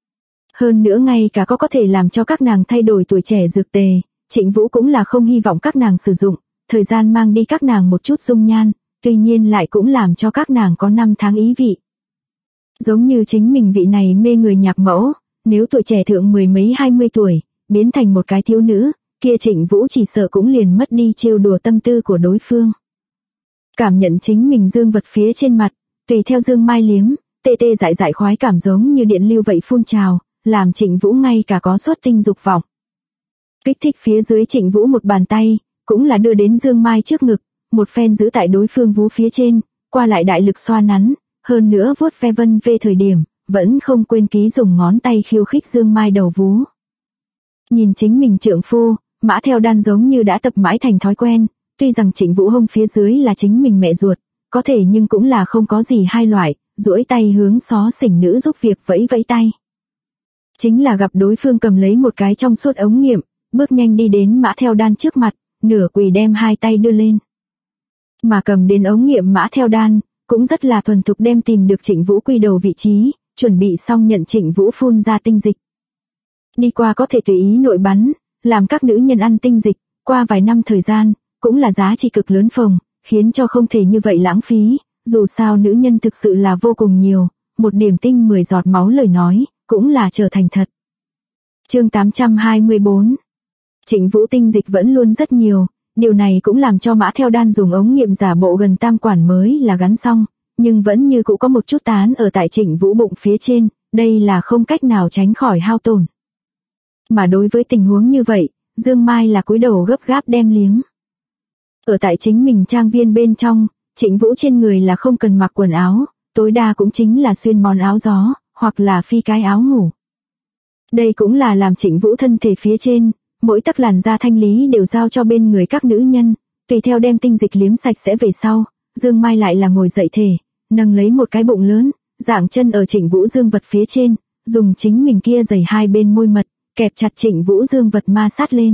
Hơn nữa ngay cả có thể làm cho các nàng thay đổi tuổi trẻ dược tề, Trịnh Vũ cũng là không hy vọng các nàng sử dụng, thời gian mang đi các nàng một chút dung nhan, tuy nhiên lại cũng làm cho các nàng có năm tháng ý vị. Giống như chính mình vị này mê người nhạc mẫu, nếu tuổi trẻ thượng mười mấy 20 tuổi, biến thành một cái thiếu nữ, kia Trịnh Vũ chỉ sợ cũng liền mất đi trêu đùa tâm tư của đối phương. Cảm nhận chính mình dương vật phía trên mặt, tùy theo dương mai liếm, tê tê dại dại khoái cảm giống như điện lưu vậy phun trào, làm Trịnh Vũ ngay cả có xuất tinh dục vọng. Kích thích phía dưới Trịnh Vũ một bàn tay, cũng là đưa đến dương mai trước ngực, một phen giữ tại đối phương vú phía trên, qua lại đại lực xoa nắn, hơn nữa vuốt ve vân về thời điểm, vẫn không quên ký dùng ngón tay khiêu khích dương mai đầu vú. Nhìn chính mình trượng phu, Mã Theo Đan giống như đã tập mãi thành thói quen, tuy rằng Trịnh Vũ hông phía dưới là chính mình mẹ ruột, có thể nhưng cũng là không có gì hai loại, duỗi tay hướng xó xỉnh nữ giúp việc vẫy vẫy tay. Chính là gặp đối phương cầm lấy một cái trong suốt ống nghiệm, bước nhanh đi đến Mã Theo Đan trước mặt, nửa quỳ đem hai tay đưa lên. Mà cầm đến ống nghiệm Mã Theo Đan, cũng rất là thuần thục đem tìm được Trịnh Vũ quy đầu vị trí, chuẩn bị xong nhận Trịnh Vũ phun ra tinh dịch. Đi qua có thể tùy ý nội bắn, làm các nữ nhân ăn tinh dịch, qua vài năm thời gian, cũng là giá trị cực lớn phồng, khiến cho không thể như vậy lãng phí, dù sao nữ nhân thực sự là vô cùng nhiều, một điểm tinh 10 giọt máu lời nói, cũng là trở thành thật. Chương 824. Trịnh Vũ tinh dịch vẫn luôn rất nhiều, điều này cũng làm cho Mã Theo Đan dùng ống nghiệm giả bộ gần tam quản mới là gắn xong, nhưng vẫn như cũ có một chút tán ở tại Trịnh Vũ bụng phía trên, đây là không cách nào tránh khỏi hao tổn. Mà đối với tình huống như vậy, Dương Mai là cúi đầu gấp gáp đem liếm. Ở tại chính mình trang viên bên trong, Trịnh Vũ trên người là không cần mặc quần áo, tối đa cũng chính là xuyên món áo gió, hoặc là phi cái áo ngủ. Đây cũng là làm Trịnh Vũ thân thể phía trên, mỗi tấc làn da thanh lý đều giao cho bên người các nữ nhân, tùy theo đem tinh dịch liếm sạch sẽ về sau, Dương Mai lại là ngồi dậy thể, nâng lấy một cái bụng lớn, dạng chân ở Trịnh Vũ dương vật phía trên, dùng chính mình kia giày hai bên môi mật, kẹp chặt Trịnh Vũ dương vật ma sát lên.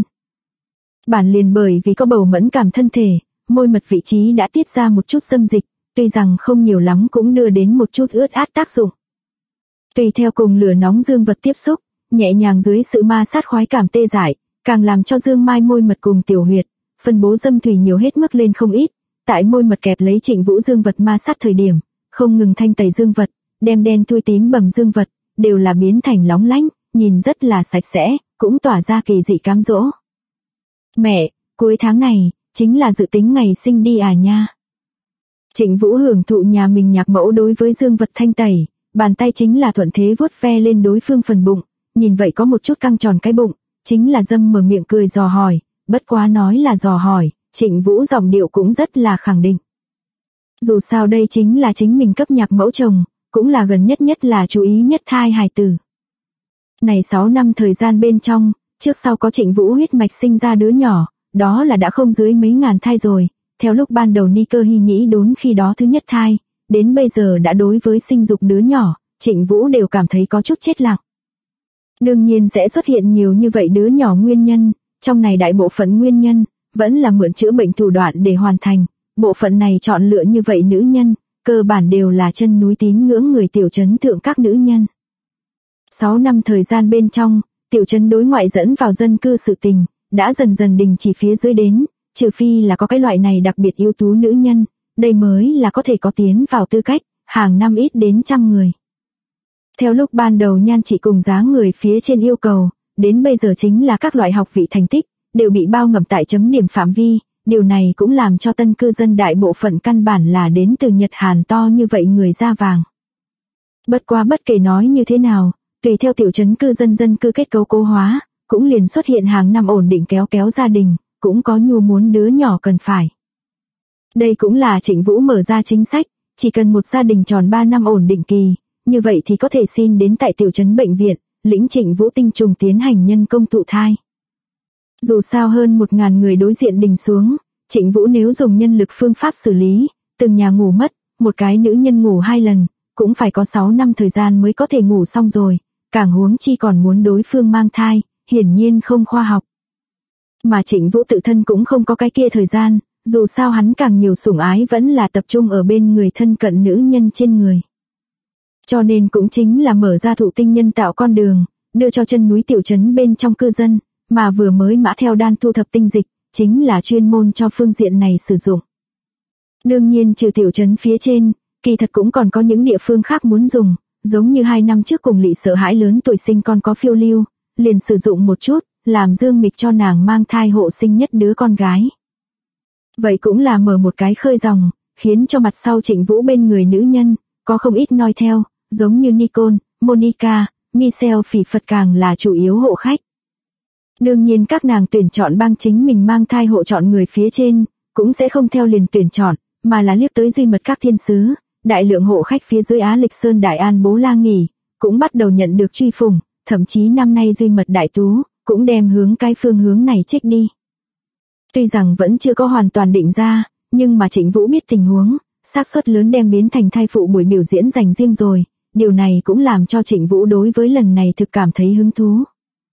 Bản liền bởi vì có bầu mẫn cảm thân thể, môi mật vị trí đã tiết ra một chút xâm dịch, tuy rằng không nhiều lắm cũng đưa đến một chút ướt át tác dụng. Tùy theo cùng lửa nóng dương vật tiếp xúc, nhẹ nhàng dưới sự ma sát khoái cảm tê dại, càng làm cho Dương Mai môi mật cùng tiểu huyệt, phân bố dâm thủy nhiều hết mức lên không ít, tại môi mật kẹp lấy Trịnh Vũ dương vật ma sát thời điểm, không ngừng thanh tẩy dương vật, đem đen thui tím bầm dương vật, đều là biến thành lóng lánh, nhìn rất là sạch sẽ, cũng tỏa ra kỳ dị cám dỗ. Mẹ, cuối tháng này, chính là dự tính ngày sinh đi à nha. Trịnh Vũ hưởng thụ nhà mình nhạc mẫu đối với dương vật thanh tẩy, bàn tay chính là thuận thế vuốt ve lên đối phương phần bụng, nhìn vậy có một chút căng tròn cái bụng, chính là dâm mở miệng cười dò hỏi, bất quá nói là dò hỏi, Trịnh Vũ giọng điệu cũng rất là khẳng định. Dù sao đây chính là chính mình cấp nhạc mẫu chồng, cũng là gần nhất là chú ý nhất thai hài tử. Này 6 năm thời gian bên trong, trước sau có Trịnh Vũ huyết mạch sinh ra đứa nhỏ, đó là đã không dưới mấy ngàn thai rồi, theo lúc ban đầu ni cơ hy nhĩ đốn khi đó thứ nhất thai, đến bây giờ đã đối với sinh dục đứa nhỏ, Trịnh Vũ đều cảm thấy có chút chết lặng. Đương nhiên sẽ xuất hiện nhiều như vậy đứa nhỏ nguyên nhân, trong này đại bộ phận nguyên nhân, vẫn là mượn chữa bệnh thủ đoạn để hoàn thành, bộ phận này chọn lựa như vậy nữ nhân, cơ bản đều là chân núi tín ngưỡng người tiểu trấn thượng các nữ nhân. 6 năm thời gian bên trong, tiểu trấn đối ngoại dẫn vào dân cư sự tình, đã dần dần đình chỉ phía dưới đến, trừ phi là có cái loại này đặc biệt ưu tú nữ nhân, đây mới là có thể có tiến vào tư cách, hàng năm ít đến 100 người. Theo lúc ban đầu nhan trị cùng giá người phía trên yêu cầu, đến bây giờ chính là các loại học vị thành tích, đều bị bao ngầm tại chấm điểm phạm vi, điều này cũng làm cho tân cư dân đại bộ phận căn bản là đến từ Nhật Hàn to như vậy người da vàng. Bất quá bất kể nói như thế nào, tùy theo tiểu trấn cư dân cư kết cấu cố hóa, cũng liền xuất hiện hàng năm ổn định kéo gia đình, cũng có nhu muốn đứa nhỏ cần phải. Đây cũng là Trịnh Vũ mở ra chính sách, chỉ cần một gia đình tròn 3 năm ổn định kỳ, như vậy thì có thể xin đến tại tiểu trấn bệnh viện, lĩnh Trịnh Vũ tinh trùng tiến hành nhân công thụ thai. Dù sao hơn 1.000 người đối diện đình xuống, Trịnh Vũ nếu dùng nhân lực phương pháp xử lý, từng nhà ngủ mất, một cái nữ nhân ngủ 2 lần, cũng phải có 6 năm thời gian mới có thể ngủ xong rồi, càng huống chi còn muốn đối phương mang thai, hiển nhiên không khoa học. Mà Trịnh Vũ tự thân cũng không có cái kia thời gian, dù sao hắn càng nhiều sủng ái vẫn là tập trung ở bên người thân cận nữ nhân trên người. Cho nên cũng chính là mở ra thụ tinh nhân tạo con đường, đưa cho chân núi tiểu trấn bên trong cư dân, mà vừa mới mã theo đan thu thập tinh dịch, chính là chuyên môn cho phương diện này sử dụng. Đương nhiên trừ tiểu trấn phía trên, kỳ thật cũng còn có những địa phương khác muốn dùng, giống như 2 năm trước cùng Lị sợ hãi lớn tuổi sinh con có phiêu lưu, liền sử dụng một chút, làm dương mịch cho nàng mang thai hộ sinh nhất đứa con gái. Vậy cũng là mở một cái khơi dòng, khiến cho mặt sau Trịnh Vũ bên người nữ nhân, có không ít noi theo, giống như Nicole, Monica, Michelle Phỉ Phật càng là chủ yếu hộ khách. Đương nhiên các nàng tuyển chọn bang chính mình mang thai hộ chọn người phía trên, cũng sẽ không theo liền tuyển chọn, mà là liếc tới duy mật các thiên sứ, đại lượng hộ khách phía dưới Á Lịch Sơn Đại An Bố La nghỉ, cũng bắt đầu nhận được truy phủng, thậm chí năm nay duy mật đại tú, cũng đem hướng cái phương hướng này trích đi. Tuy rằng vẫn chưa có hoàn toàn định ra, nhưng mà Trịnh Vũ biết tình huống, xác suất lớn đem biến thành thai phụ buổi biểu diễn dành riêng rồi, điều này cũng làm cho Trịnh Vũ đối với lần này thực cảm thấy hứng thú.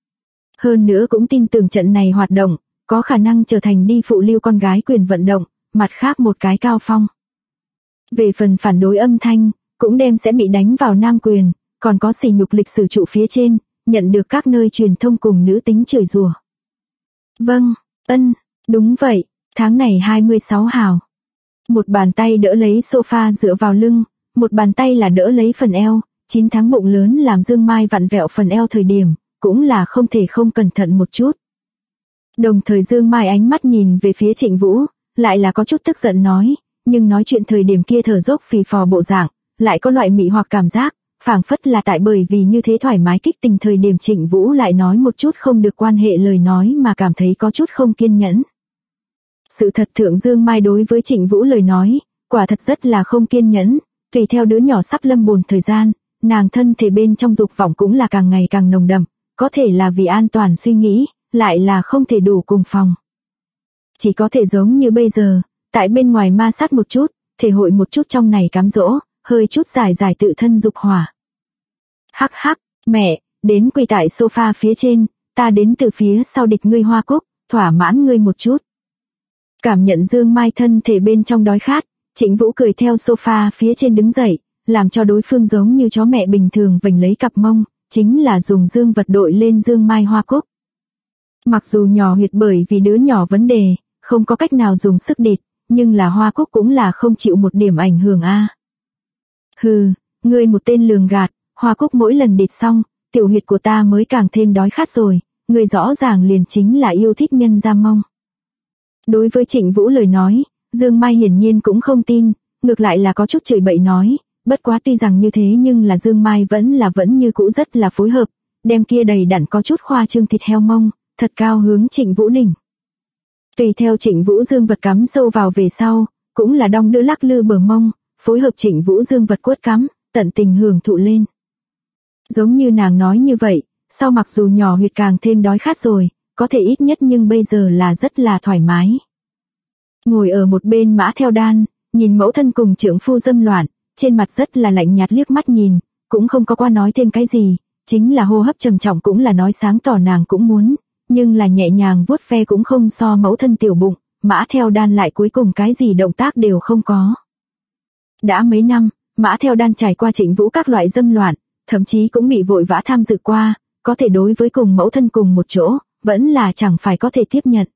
Hơn nữa cũng tin tưởng trận này hoạt động, có khả năng trở thành đi phụ lưu con gái quyền vận động, mặt khác một cái cao phong. Về phần phản đối âm thanh, cũng đem sẽ bị đánh vào nam quyền, còn có sỉ nhục lịch sử trụ phía trên, nhận được các nơi truyền thông cùng nữ tính chửi rủa. Vâng, đúng vậy, tháng này 26 hào. Một bàn tay đỡ lấy sofa dựa vào lưng, một bàn tay là đỡ lấy phần eo, 9 tháng bụng lớn làm Dương Mai vặn vẹo phần eo thời điểm, cũng là không thể không cẩn thận một chút. Đồng thời Dương Mai ánh mắt nhìn về phía Trịnh Vũ, lại là có chút tức giận nói, nhưng nói chuyện thời điểm kia thở dốc phì phò bộ dạng, lại có loại mị hoặc cảm giác, phảng phất là tại bởi vì như thế thoải mái kích tình thời điểm Trịnh Vũ lại nói một chút không được quan hệ lời nói mà cảm thấy có chút không kiên nhẫn. Sự thật thượng Dương Mai đối với Trịnh Vũ lời nói, quả thật rất là không kiên nhẫn, tùy theo đứa nhỏ sắp lâm bồn thời gian, nàng thân thể bên trong dục vọng cũng là càng ngày càng nồng đậm, có thể là vì an toàn suy nghĩ, lại là không thể đủ cùng phòng. Chỉ có thể giống như bây giờ, tại bên ngoài ma sát một chút, thể hội một chút trong này cám dỗ, hơi chút giải tự thân dục hỏa. Hắc hắc, mẹ, đến quỳ tại sofa phía trên, ta đến từ phía sau địch ngươi Hoa Cúc, thỏa mãn ngươi một chút. Cảm nhận Dương Mai thân thể bên trong đói khát, Trịnh Vũ cười theo sofa phía trên đứng dậy, làm cho đối phương giống như chó mẹ bình thường vểnh lấy cặp mông, chính là dùng dương vật đội lên Dương Mai Hoa Cúc. Mặc dù nhỏ huyệt bởi vì đứa nhỏ vấn đề, không có cách nào dùng sức địt, nhưng là Hoa Cúc cũng là không chịu một điểm ảnh hưởng a. Hừ, ngươi một tên lường gạt, Hoa Cúc mỗi lần địt xong, tiểu huyệt của ta mới càng thêm đói khát rồi, ngươi rõ ràng liền chính là yêu thích nhân ra mông. Đối với Trịnh Vũ lời nói, Dương Mai hiển nhiên cũng không tin, ngược lại là có chút chửi bậy nói, bất quá tuy rằng như thế nhưng là Dương Mai vẫn như cũ rất là phối hợp, đem kia đầy đặn có chút khoa trương thịt heo mông, thật cao hướng Trịnh Vũ đỉnh. Tùy theo Trịnh Vũ dương vật cắm sâu vào về sau, cũng là đong đưa lắc lư bờ mông, phối hợp Trịnh Vũ dương vật quất cắm, tận tình hưởng thụ lên. Giống như nàng nói như vậy, sau mặc dù nhỏ huyệt càng thêm đói khát rồi, có thể ít nhất nhưng bây giờ là rất là thoải mái. Ngồi ở một bên mã theo đan, nhìn mẫu thân cùng trưởng phu dâm loạn, trên mặt rất là lạnh nhạt liếc mắt nhìn, cũng không có qua nói thêm cái gì, chính là hô hấp trầm trọng cũng là nói sáng tỏ nàng cũng muốn, nhưng là nhẹ nhàng vuốt ve cũng không so mẫu thân tiểu bụng, mã theo đan lại cuối cùng cái gì động tác đều không có. Đã mấy năm, mã theo đan trải qua Trịnh Vũ các loại dâm loạn, thậm chí cũng bị vội vã tham dự qua, có thể đối với cùng mẫu thân cùng một chỗ, vẫn là chẳng phải có thể tiếp nhận.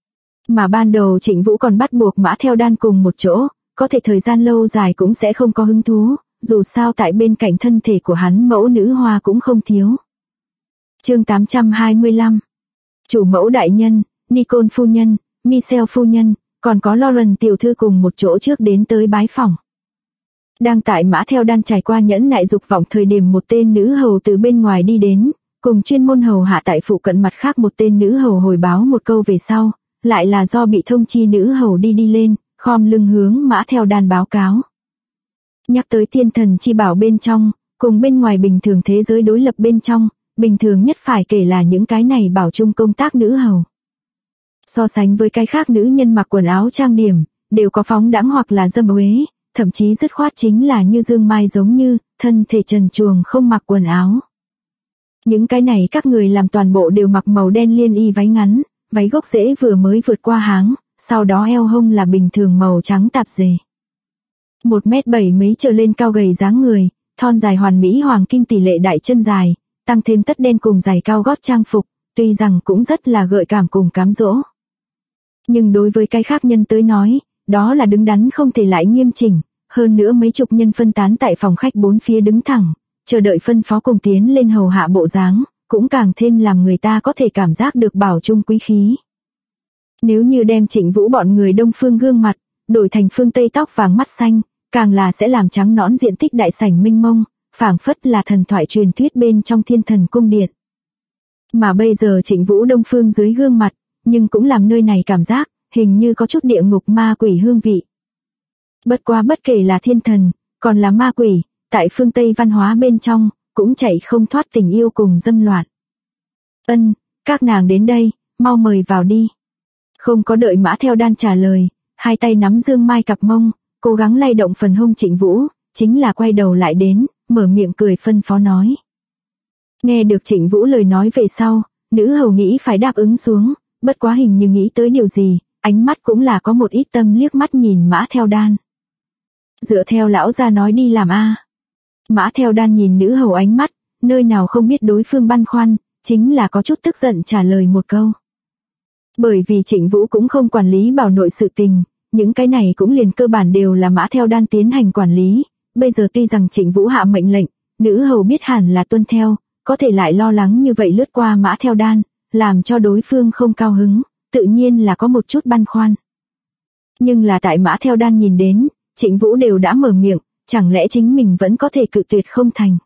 Mà ban đầu Trịnh Vũ còn bắt buộc mã theo đan cùng một chỗ, có thể thời gian lâu dài cũng sẽ không có hứng thú, dù sao tại bên cạnh thân thể của hắn mẫu nữ hoa cũng không thiếu. Chương 825. Chủ mẫu đại nhân, Nicole phu nhân, Michelle phu nhân, còn có Lauren tiểu thư cùng một chỗ trước đến tới bái phỏng. Đang tại mã theo đan trải qua nhẫn nại dục vọng thời điểm một tên nữ hầu từ bên ngoài đi đến, cùng chuyên môn hầu hạ tại phụ cận mặt khác một tên nữ hầu hồi báo một câu về sau, lại là do bị thông chi nữ hầu đi lên, khom lưng hướng mã theo đan báo cáo. Nhắc tới thiên thần chi bảo bên trong, cùng bên ngoài bình thường thế giới đối lập bên trong, bình thường nhất phải kể là những cái này bảo chung công tác nữ hầu. So sánh với cái khác nữ nhân mặc quần áo trang điểm, đều có phóng đãng hoặc là dâm uế, thậm chí dứt khoát chính là như Dương Mai giống như, thân thể trần truồng không mặc quần áo. Những cái này các người làm toàn bộ đều mặc màu đen liên y váy ngắn, váy gốc rễ vừa mới vượt qua háng, sau đó eo hông là bình thường màu trắng tạp dề. 1m7 mấy trở lên cao gầy dáng người, thon dài hoàn mỹ hoàng kim tỷ lệ đại chân dài, tăng thêm tất đen cùng giày cao gót trang phục, tuy rằng cũng rất là gợi cảm cùng cám dỗ. Nhưng đối với cái khác nhân tới nói, đó là đứng đắn không thể lại nghiêm chỉnh, hơn nữa mấy chục nhân phân tán tại phòng khách bốn phía đứng thẳng, chờ đợi phân phó cùng tiến lên hầu hạ bộ dáng, cũng càng thêm làm người ta có thể cảm giác được bảo trung quý khí. Nếu như đem Trịnh Vũ bọn người đông phương gương mặt, đổi thành phương Tây tóc vàng mắt xanh, càng là sẽ làm trắng nõn diện tích đại sảnh mênh mông, phảng phất là thần thoại truyền thuyết bên trong thiên thần cung điện. Mà bây giờ Trịnh Vũ đông phương dưới gương mặt, nhưng cũng làm nơi này cảm giác, hình như có chút địa ngục ma quỷ hương vị. Bất quá bất kể là thiên thần, còn là ma quỷ, tại phương Tây văn hóa bên trong, cũng chạy không thoát tình yêu cùng dâm loạn. Các nàng đến đây, mau mời vào đi. Không có đợi mã theo đan trả lời, hai tay nắm Dương Mai cặp mông, cố gắng lay động phần hông Trịnh Vũ, chính là quay đầu lại đến, mở miệng cười phân phó nói. Nghe được Trịnh Vũ lời nói về sau, nữ hầu nghĩ phải đáp ứng xuống, bất quá hình như nghĩ tới điều gì, ánh mắt cũng là có một ít tâm liếc mắt nhìn mã theo đan. Dựa theo lão gia nói đi làm a. Mã theo đan nhìn nữ hầu ánh mắt, nơi nào không biết đối phương băn khoăn, chính là có chút tức giận trả lời một câu. Bởi vì Trịnh Vũ cũng không quản lý bảo nội sự tình, những cái này cũng liền cơ bản đều là mã theo đan tiến hành quản lý, bây giờ tuy rằng Trịnh Vũ hạ mệnh lệnh, nữ hầu biết hẳn là tuân theo, có thể lại lo lắng như vậy lướt qua mã theo đan, làm cho đối phương không cao hứng, tự nhiên là có một chút băn khoăn. Nhưng là tại mã theo đan nhìn đến, Trịnh Vũ đều đã mở miệng, chẳng lẽ chính mình vẫn có thể cự tuyệt không thành.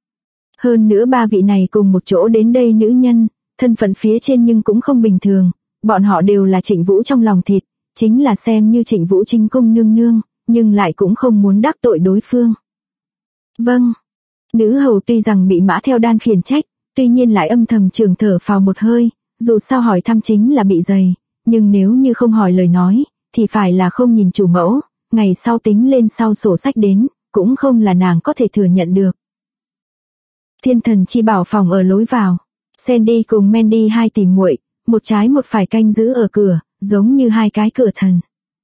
Hơn nữa ba vị này cùng một chỗ đến đây nữ nhân, thân phận phía trên nhưng cũng không bình thường, bọn họ đều là Trịnh Vũ trong lòng thịt, chính là xem như Trịnh Vũ chính cung nương nương, nhưng lại cũng không muốn đắc tội đối phương. Vâng. Nữ hầu tuy rằng bị mã theo đan khiển trách, tuy nhiên lại âm thầm trường thở phào một hơi, dù sao hỏi thăm chính là bị dày, nhưng nếu như không hỏi lời nói, thì phải là không nhìn chủ mẫu, ngày sau tính lên sau sổ sách đến, cũng không là nàng có thể thừa nhận được. Thiên thần chi bảo phòng ở lối vào, Sandy cùng Mandy hai tỷ muội, một trái một phải canh giữ ở cửa, giống như hai cái cửa thần.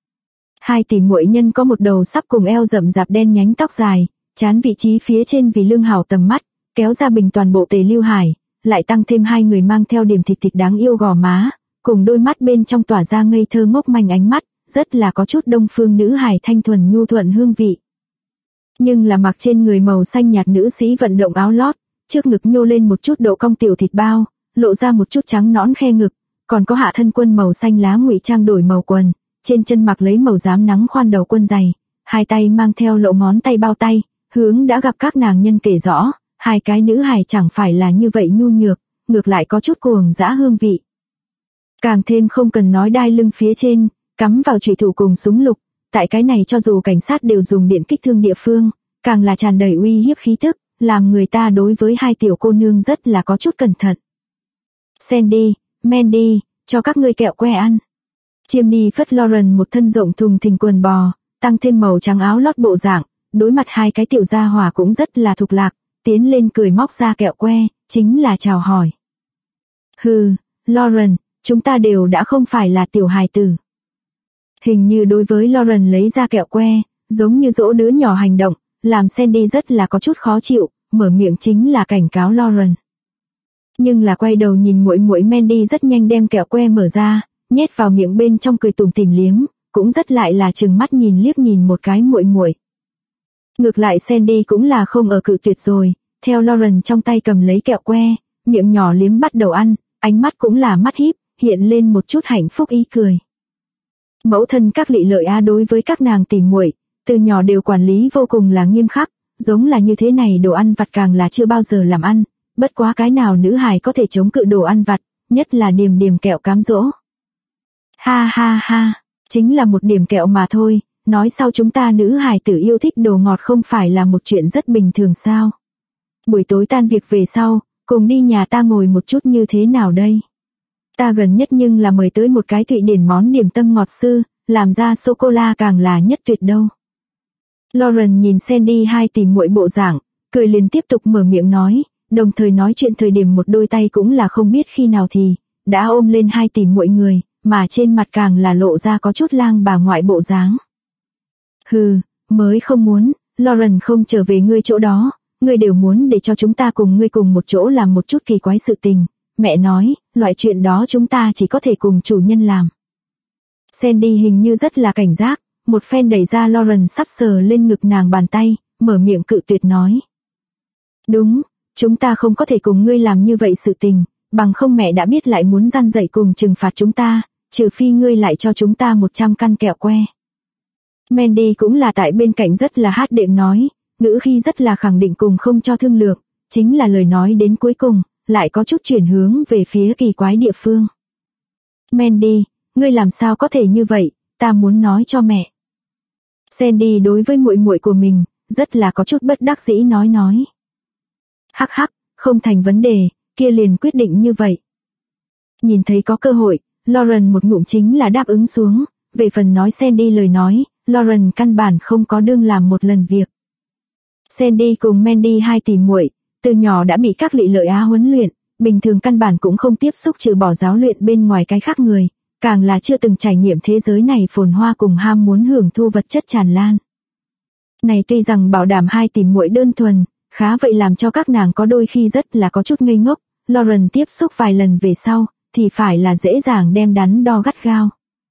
Hai tỷ muội nhân có một đầu sắp cùng eo rậm rạp đen nhánh tóc dài, chán vị trí phía trên vì lương hảo tầm mắt, kéo ra bình toàn bộ tề lưu hải, lại tăng thêm hai người mang theo điểm thịt đáng yêu gò má, cùng đôi mắt bên trong tỏa ra ngây thơ ngốc manh ánh mắt, rất là có chút đông phương nữ hài thanh thuần nhu thuận hương vị. Nhưng là mặc trên người màu xanh nhạt nữ sĩ vận động áo lót, trước ngực nhô lên một chút độ cong tiểu thịt bao, lộ ra một chút trắng nõn khe ngực, còn có hạ thân quân màu xanh lá ngụy trang đổi màu quần, trên chân mặc lấy màu rám nắng khoan đầu quân giày, hai tay mang theo lộ ngón tay bao tay, hướng đã gặp các nàng nhân kể rõ, hai cái nữ hài chẳng phải là như vậy nhu nhược, ngược lại có chút cuồng dã hương vị. Càng thêm không cần nói đai lưng phía trên, cắm vào chủy thủ cùng súng lục, tại cái này cho dù cảnh sát đều dùng điện kích thương địa phương, càng là tràn đầy uy hiếp khí tức, làm người ta đối với hai tiểu cô nương rất là có chút cẩn thận. Sandy, Mandy, cho các ngươi kẹo que ăn. Chimney phất Lauren một thân rộng thùng thình quần bò, tăng thêm màu trắng áo lót bộ dạng, đối mặt hai cái tiểu gia hỏa cũng rất là thục lạc, tiến lên cười móc ra kẹo que, chính là chào hỏi. Hừ, Lauren, chúng ta đều đã không phải là tiểu hài tử. Hình như đối với Lauren lấy ra kẹo que, giống như dỗ đứa nhỏ hành động, làm Sandy rất là có chút khó chịu, mở miệng chính là cảnh cáo Lauren. Nhưng là quay đầu nhìn muội muội Mandy rất nhanh đem kẹo que mở ra, nhét vào miệng bên trong cười tủm tỉm liếm, cũng rất lại là trừng mắt nhìn liếc nhìn một cái muội muội. Ngược lại Sandy cũng là không ở cự tuyệt rồi, theo Lauren trong tay cầm lấy kẹo que, miệng nhỏ liếm bắt đầu ăn, ánh mắt cũng là mắt híp, hiện lên một chút hạnh phúc ý cười. Mẫu thân các Lị Lợi Á đối với các nàng tỉ muội, từ nhỏ đều quản lý vô cùng là nghiêm khắc, giống là như thế này đồ ăn vặt càng là chưa bao giờ làm ăn, bất quá cái nào nữ hài có thể chống cự đồ ăn vặt, nhất là Điềm Điềm kẹo cám dỗ. Ha ha ha, chính là một điểm kẹo mà thôi, nói sao chúng ta nữ hài tử yêu thích đồ ngọt không phải là một chuyện rất bình thường sao? Buổi tối tan việc về sau, cùng đi nhà ta ngồi một chút như thế nào đây? Ta gần nhất nhưng là mời tới một cái Thụy Điển món điểm tâm ngọt sư, làm ra sô-cô-la càng là nhất tuyệt đâu. Lauren nhìn Sandy hai tỷ muội bộ dạng, cười liền tiếp tục mở miệng nói, đồng thời nói chuyện thời điểm một đôi tay cũng là không biết khi nào thì đã ôm lên hai tỷ muội người, mà trên mặt càng là lộ ra có chút lang bà ngoại bộ dáng. Hừ, mới không muốn, Lauren không trở về ngươi chỗ đó, ngươi đều muốn để cho chúng ta cùng ngươi cùng một chỗ làm một chút kỳ quái sự tình. Mẹ nói, loại chuyện đó chúng ta chỉ có thể cùng chủ nhân làm. Sandy hình như rất là cảnh giác, một phen đẩy ra Lauren sắp sờ lên ngực nàng bàn tay, mở miệng cự tuyệt nói. Đúng, chúng ta không có thể cùng ngươi làm như vậy sự tình, bằng không mẹ đã biết lại muốn răn dạy cùng trừng phạt chúng ta, trừ phi ngươi lại cho chúng ta 100 căn kẹo que. Mandy cũng là tại bên cạnh rất là hát đệm nói, ngữ khi rất là khẳng định cùng không cho thương lượng, chính là lời nói đến cuối cùng, lại có chút chuyển hướng về phía kỳ quái địa phương. Mandy, ngươi làm sao có thể như vậy, ta muốn nói cho mẹ. Sandy đối với muội muội của mình, rất là có chút bất đắc dĩ nói. Hắc hắc, không thành vấn đề, kia liền quyết định như vậy. Nhìn thấy có cơ hội, Lauren một ngụm chính là đáp ứng xuống, về phần nói Sandy lời nói, Lauren căn bản không có đương làm một lần việc. Sandy cùng Mandy hai tỷ muội, từ nhỏ đã bị các Lị Lợi Á huấn luyện, bình thường căn bản cũng không tiếp xúc trừ bỏ giáo luyện bên ngoài cái khác người, càng là chưa từng trải nghiệm thế giới này phồn hoa cùng ham muốn hưởng thu vật chất tràn lan. Này tuy rằng bảo đảm hai tỷ muội đơn thuần, khá vậy làm cho các nàng có đôi khi rất là có chút ngây ngốc, Lauren tiếp xúc vài lần về sau, thì phải là dễ dàng đem đắn đo gắt gao.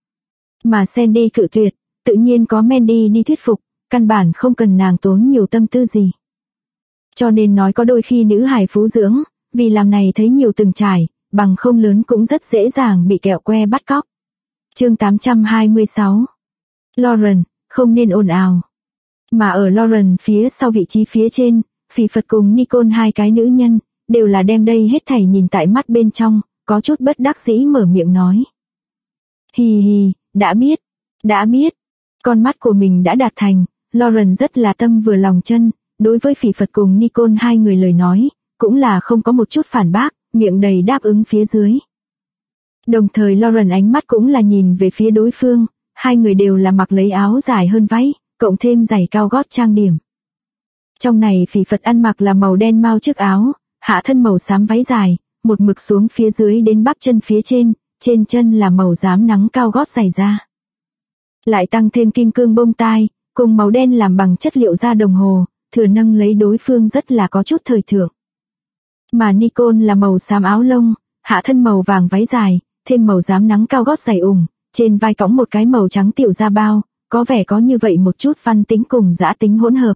Mà Sandy cự tuyệt, tự nhiên có Mandy đi thuyết phục, căn bản không cần nàng tốn nhiều tâm tư gì. Cho nên nói có đôi khi nữ hài phú dưỡng, vì làm này thấy nhiều từng trải, bằng không lớn cũng rất dễ dàng bị kẹo que bắt cóc. Chương 826. Lauren, không nên ồn ào. Mà ở Lauren phía sau vị trí phía trên, Phỉ Phật cùng Nicole hai cái nữ nhân, đều là đem đây hết thảy nhìn tại mắt bên trong, có chút bất đắc dĩ mở miệng nói. Hì hì, đã biết, con mắt của mình đã đạt thành, Lauren rất là tâm vừa lòng chân, đối với Phỉ Phật cùng Nicole hai người lời nói, cũng là không có một chút phản bác, miệng đầy đáp ứng phía dưới. Đồng thời Lauren ánh mắt cũng là nhìn về phía đối phương, hai người đều là mặc lấy áo dài hơn váy, cộng thêm giày cao gót trang điểm. Trong này Phỉ Phật ăn mặc là màu đen mao chiếc áo, hạ thân màu xám váy dài, một mực xuống phía dưới đến bắp chân phía trên chân là màu xám nắng cao gót giày da. Lại tăng thêm kim cương bông tai, cùng màu đen làm bằng chất liệu da đồng hồ, thừa nâng lấy đối phương rất là có chút thời thượng. Mà Nicole là màu xám áo lông, hạ thân màu vàng váy dài, thêm màu xám nắng cao gót giày ủng, trên vai cõng một cái màu trắng tiểu da bao, có vẻ có như vậy một chút văn tính cùng dã tính hỗn hợp.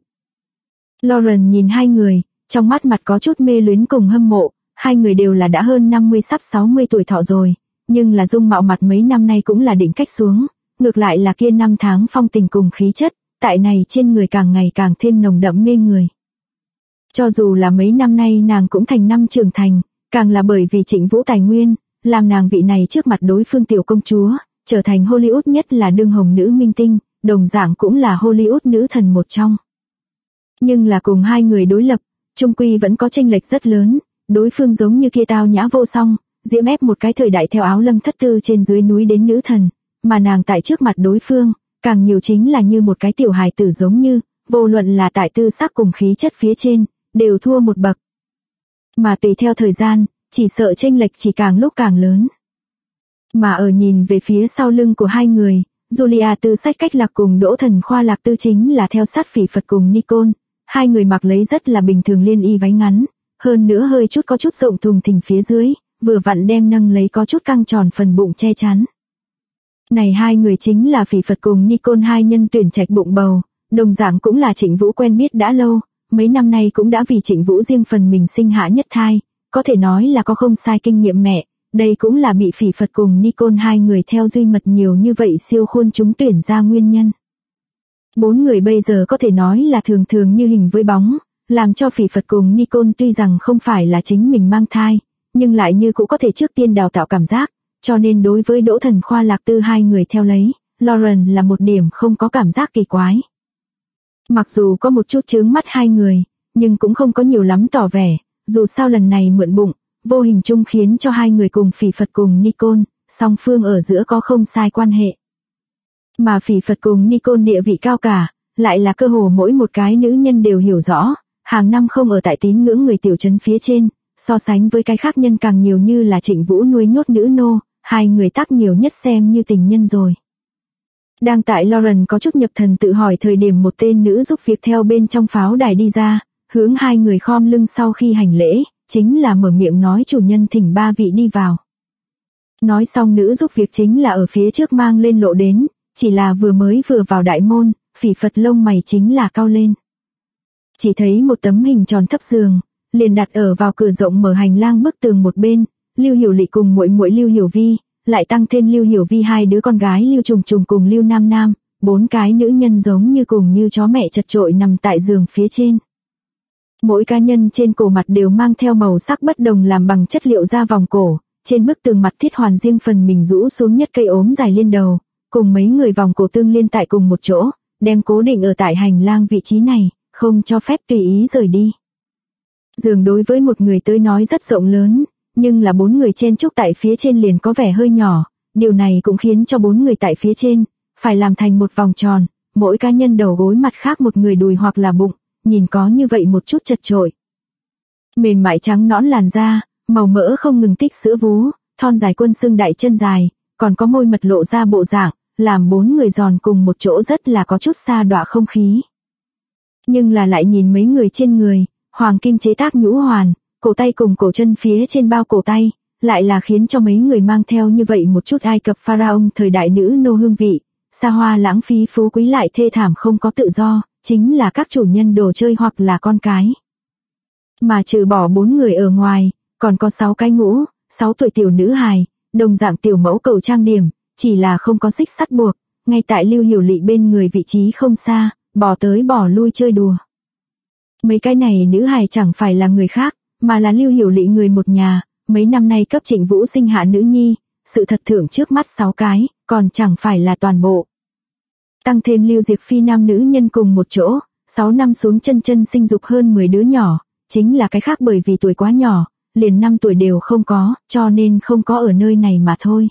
Lauren nhìn hai người, trong mắt mặt có chút mê luyến cùng hâm mộ, hai người đều là đã hơn 50 sắp 60 tuổi thọ rồi, nhưng là dung mạo mặt mấy năm nay cũng là đỉnh cách xuống, ngược lại là kia năm tháng phong tình cùng khí chất, tại này trên người càng ngày càng thêm nồng đậm mê người. Cho dù là mấy năm nay nàng cũng thành năm trưởng thành, càng là bởi vì Trịnh Vũ tài nguyên, làm nàng vị này trước mặt đối phương tiểu công chúa, trở thành Hollywood nhất là đương hồng nữ minh tinh, đồng dạng cũng là Hollywood nữ thần một trong. Nhưng là cùng hai người đối lập, chung quy vẫn có chênh lệch rất lớn, đối phương giống như kia tao nhã vô song, diễm ép một cái thời đại theo áo lâm thất tư trên dưới núi đến nữ thần, mà nàng tại trước mặt đối phương, càng nhiều chính là như một cái tiểu hài tử giống như, vô luận là tại tư sắc cùng khí chất phía trên, đều thua một bậc. Mà tùy theo thời gian, chỉ sợ chênh lệch chỉ càng lúc càng lớn. Mà ở nhìn về phía sau lưng của hai người, Julia Tư Sách Cách Lạc cùng Đỗ Thần Khoa Lạc Tư chính là theo sát Phỉ Phật cùng Nicole, hai người mặc lấy rất là bình thường liên y váy ngắn, hơn nữa hơi chút có chút rộng thùng thình phía dưới, vừa vặn đem nâng lấy có chút căng tròn phần bụng che chắn. Này hai người chính là Phỉ Phật cùng Nicole hai nhân tuyển trạch bụng bầu, đồng dạng cũng là Trịnh Vũ quen biết đã lâu, mấy năm nay cũng đã vì Trịnh Vũ riêng phần mình sinh hạ nhất thai, có thể nói là có không sai kinh nghiệm mẹ, Đây cũng là bị Phỉ Phật cùng Nikon hai người theo duy mật nhiều như vậy siêu khôn chúng tuyển ra nguyên nhân. 4 người bây giờ có thể nói là thường thường như hình với bóng, làm cho Phỉ Phật cùng Nikon tuy rằng không phải là chính mình mang thai, nhưng lại như cũng có thể trước tiên đào tạo cảm giác, cho nên đối với Đỗ Thần Khoa Lạc Tư hai người theo lấy, Lauren là một điểm không có cảm giác kỳ quái. Mặc dù có một chút chướng mắt hai người, nhưng cũng không có nhiều lắm tỏ vẻ, dù sao lần này mượn bụng, vô hình chung khiến cho hai người cùng Phỉ Phật cùng Nikon, song phương ở giữa có không sai quan hệ. Mà Phỉ Phật cùng Nikon địa vị cao cả, lại là cơ hồ mỗi một cái nữ nhân đều hiểu rõ, hàng năm không ở tại tín ngưỡng người tiểu trấn phía trên, so sánh với cái khác nhân càng nhiều như là Trịnh Vũ nuôi nhốt nữ nô, hai người tác nhiều nhất xem như tình nhân rồi. Đang tại Lauren có chút nhập thần tự hỏi thời điểm một tên nữ giúp việc theo bên trong pháo đài đi ra, hướng hai người khom lưng sau khi hành lễ, chính là mở miệng nói chủ nhân thỉnh ba vị đi vào. Nói xong nữ giúp việc chính là ở phía trước mang lên lộ đến, chỉ là vừa vào đại môn, Phỉ Phật lông mày chính là cau lên. Chỉ thấy một tấm hình tròn thấp giường, liền đặt ở vào cửa rộng mở hành lang bức tường một bên, Lưu Hiểu Lị cùng muội muội Lưu Hiểu Vi, lại tăng thêm Lưu Hiểu Vi hai đứa con gái Lưu Trùng Trùng cùng Lưu Nam Nam, 4 cái nữ nhân giống như cùng như chó mẹ chật chội nằm tại giường phía trên. Mỗi cá nhân trên cổ mặt đều mang theo màu sắc bất đồng làm bằng chất liệu da vòng cổ, trên bức tường mặt thiết hoàn riêng phần mình rũ xuống nhất cây ốm dài liên đầu, cùng mấy người vòng cổ tương liên tại cùng một chỗ, đem cố định ở tại hành lang vị trí này, không cho phép tùy ý rời đi. Giường đối với một người tới nói rất rộng lớn, nhưng là 4 người chen chúc tại phía trên liền có vẻ hơi nhỏ, điều này cũng khiến cho 4 người tại phía trên, phải làm thành một vòng tròn, mỗi cá nhân đầu gối mặt khác một người đùi hoặc là bụng, nhìn có như vậy một chút chật chội. Mềm mại trắng nõn làn da, màu mỡ không ngừng tích sữa vú, thon dài quân xương đại chân dài, còn có môi mật lộ ra bộ dạng, làm 4 người giòn cùng một chỗ rất là có chút xa đọa không khí. Nhưng là lại nhìn mấy người trên người, hoàng kim chế tác nhũ hoàn, cổ tay cùng cổ chân phía trên bao cổ tay, lại là khiến cho mấy người mang theo như vậy một chút Ai Cập pharaoh thời đại nữ nô hương vị, xa hoa lãng phí phú quý lại thê thảm không có tự do, chính là các chủ nhân đồ chơi hoặc là con cái. Mà trừ bỏ 4 người ở ngoài, còn có 6 cái ngũ, 6 tuổi tiểu nữ hài, đồng dạng tiểu mẫu cầu trang điểm, chỉ là không có xích sắt buộc, ngay tại Lưu Hiểu Lị bên người vị trí không xa, bỏ tới bỏ lui chơi đùa. Mấy cái này nữ hài chẳng phải là người khác, mà là Lưu Hiểu Lị người một nhà, mấy năm nay cấp Trịnh Vũ sinh hạ nữ nhi, sự thật thưởng trước mắt 6 cái, còn chẳng phải là toàn bộ. Tăng thêm Lưu Diệp Phi nam nữ nhân cùng một chỗ, 6 năm xuống chân sinh dục hơn 10 đứa nhỏ, chính là cái khác bởi vì tuổi quá nhỏ, liền 5 tuổi đều không có, cho nên không có ở nơi này mà thôi.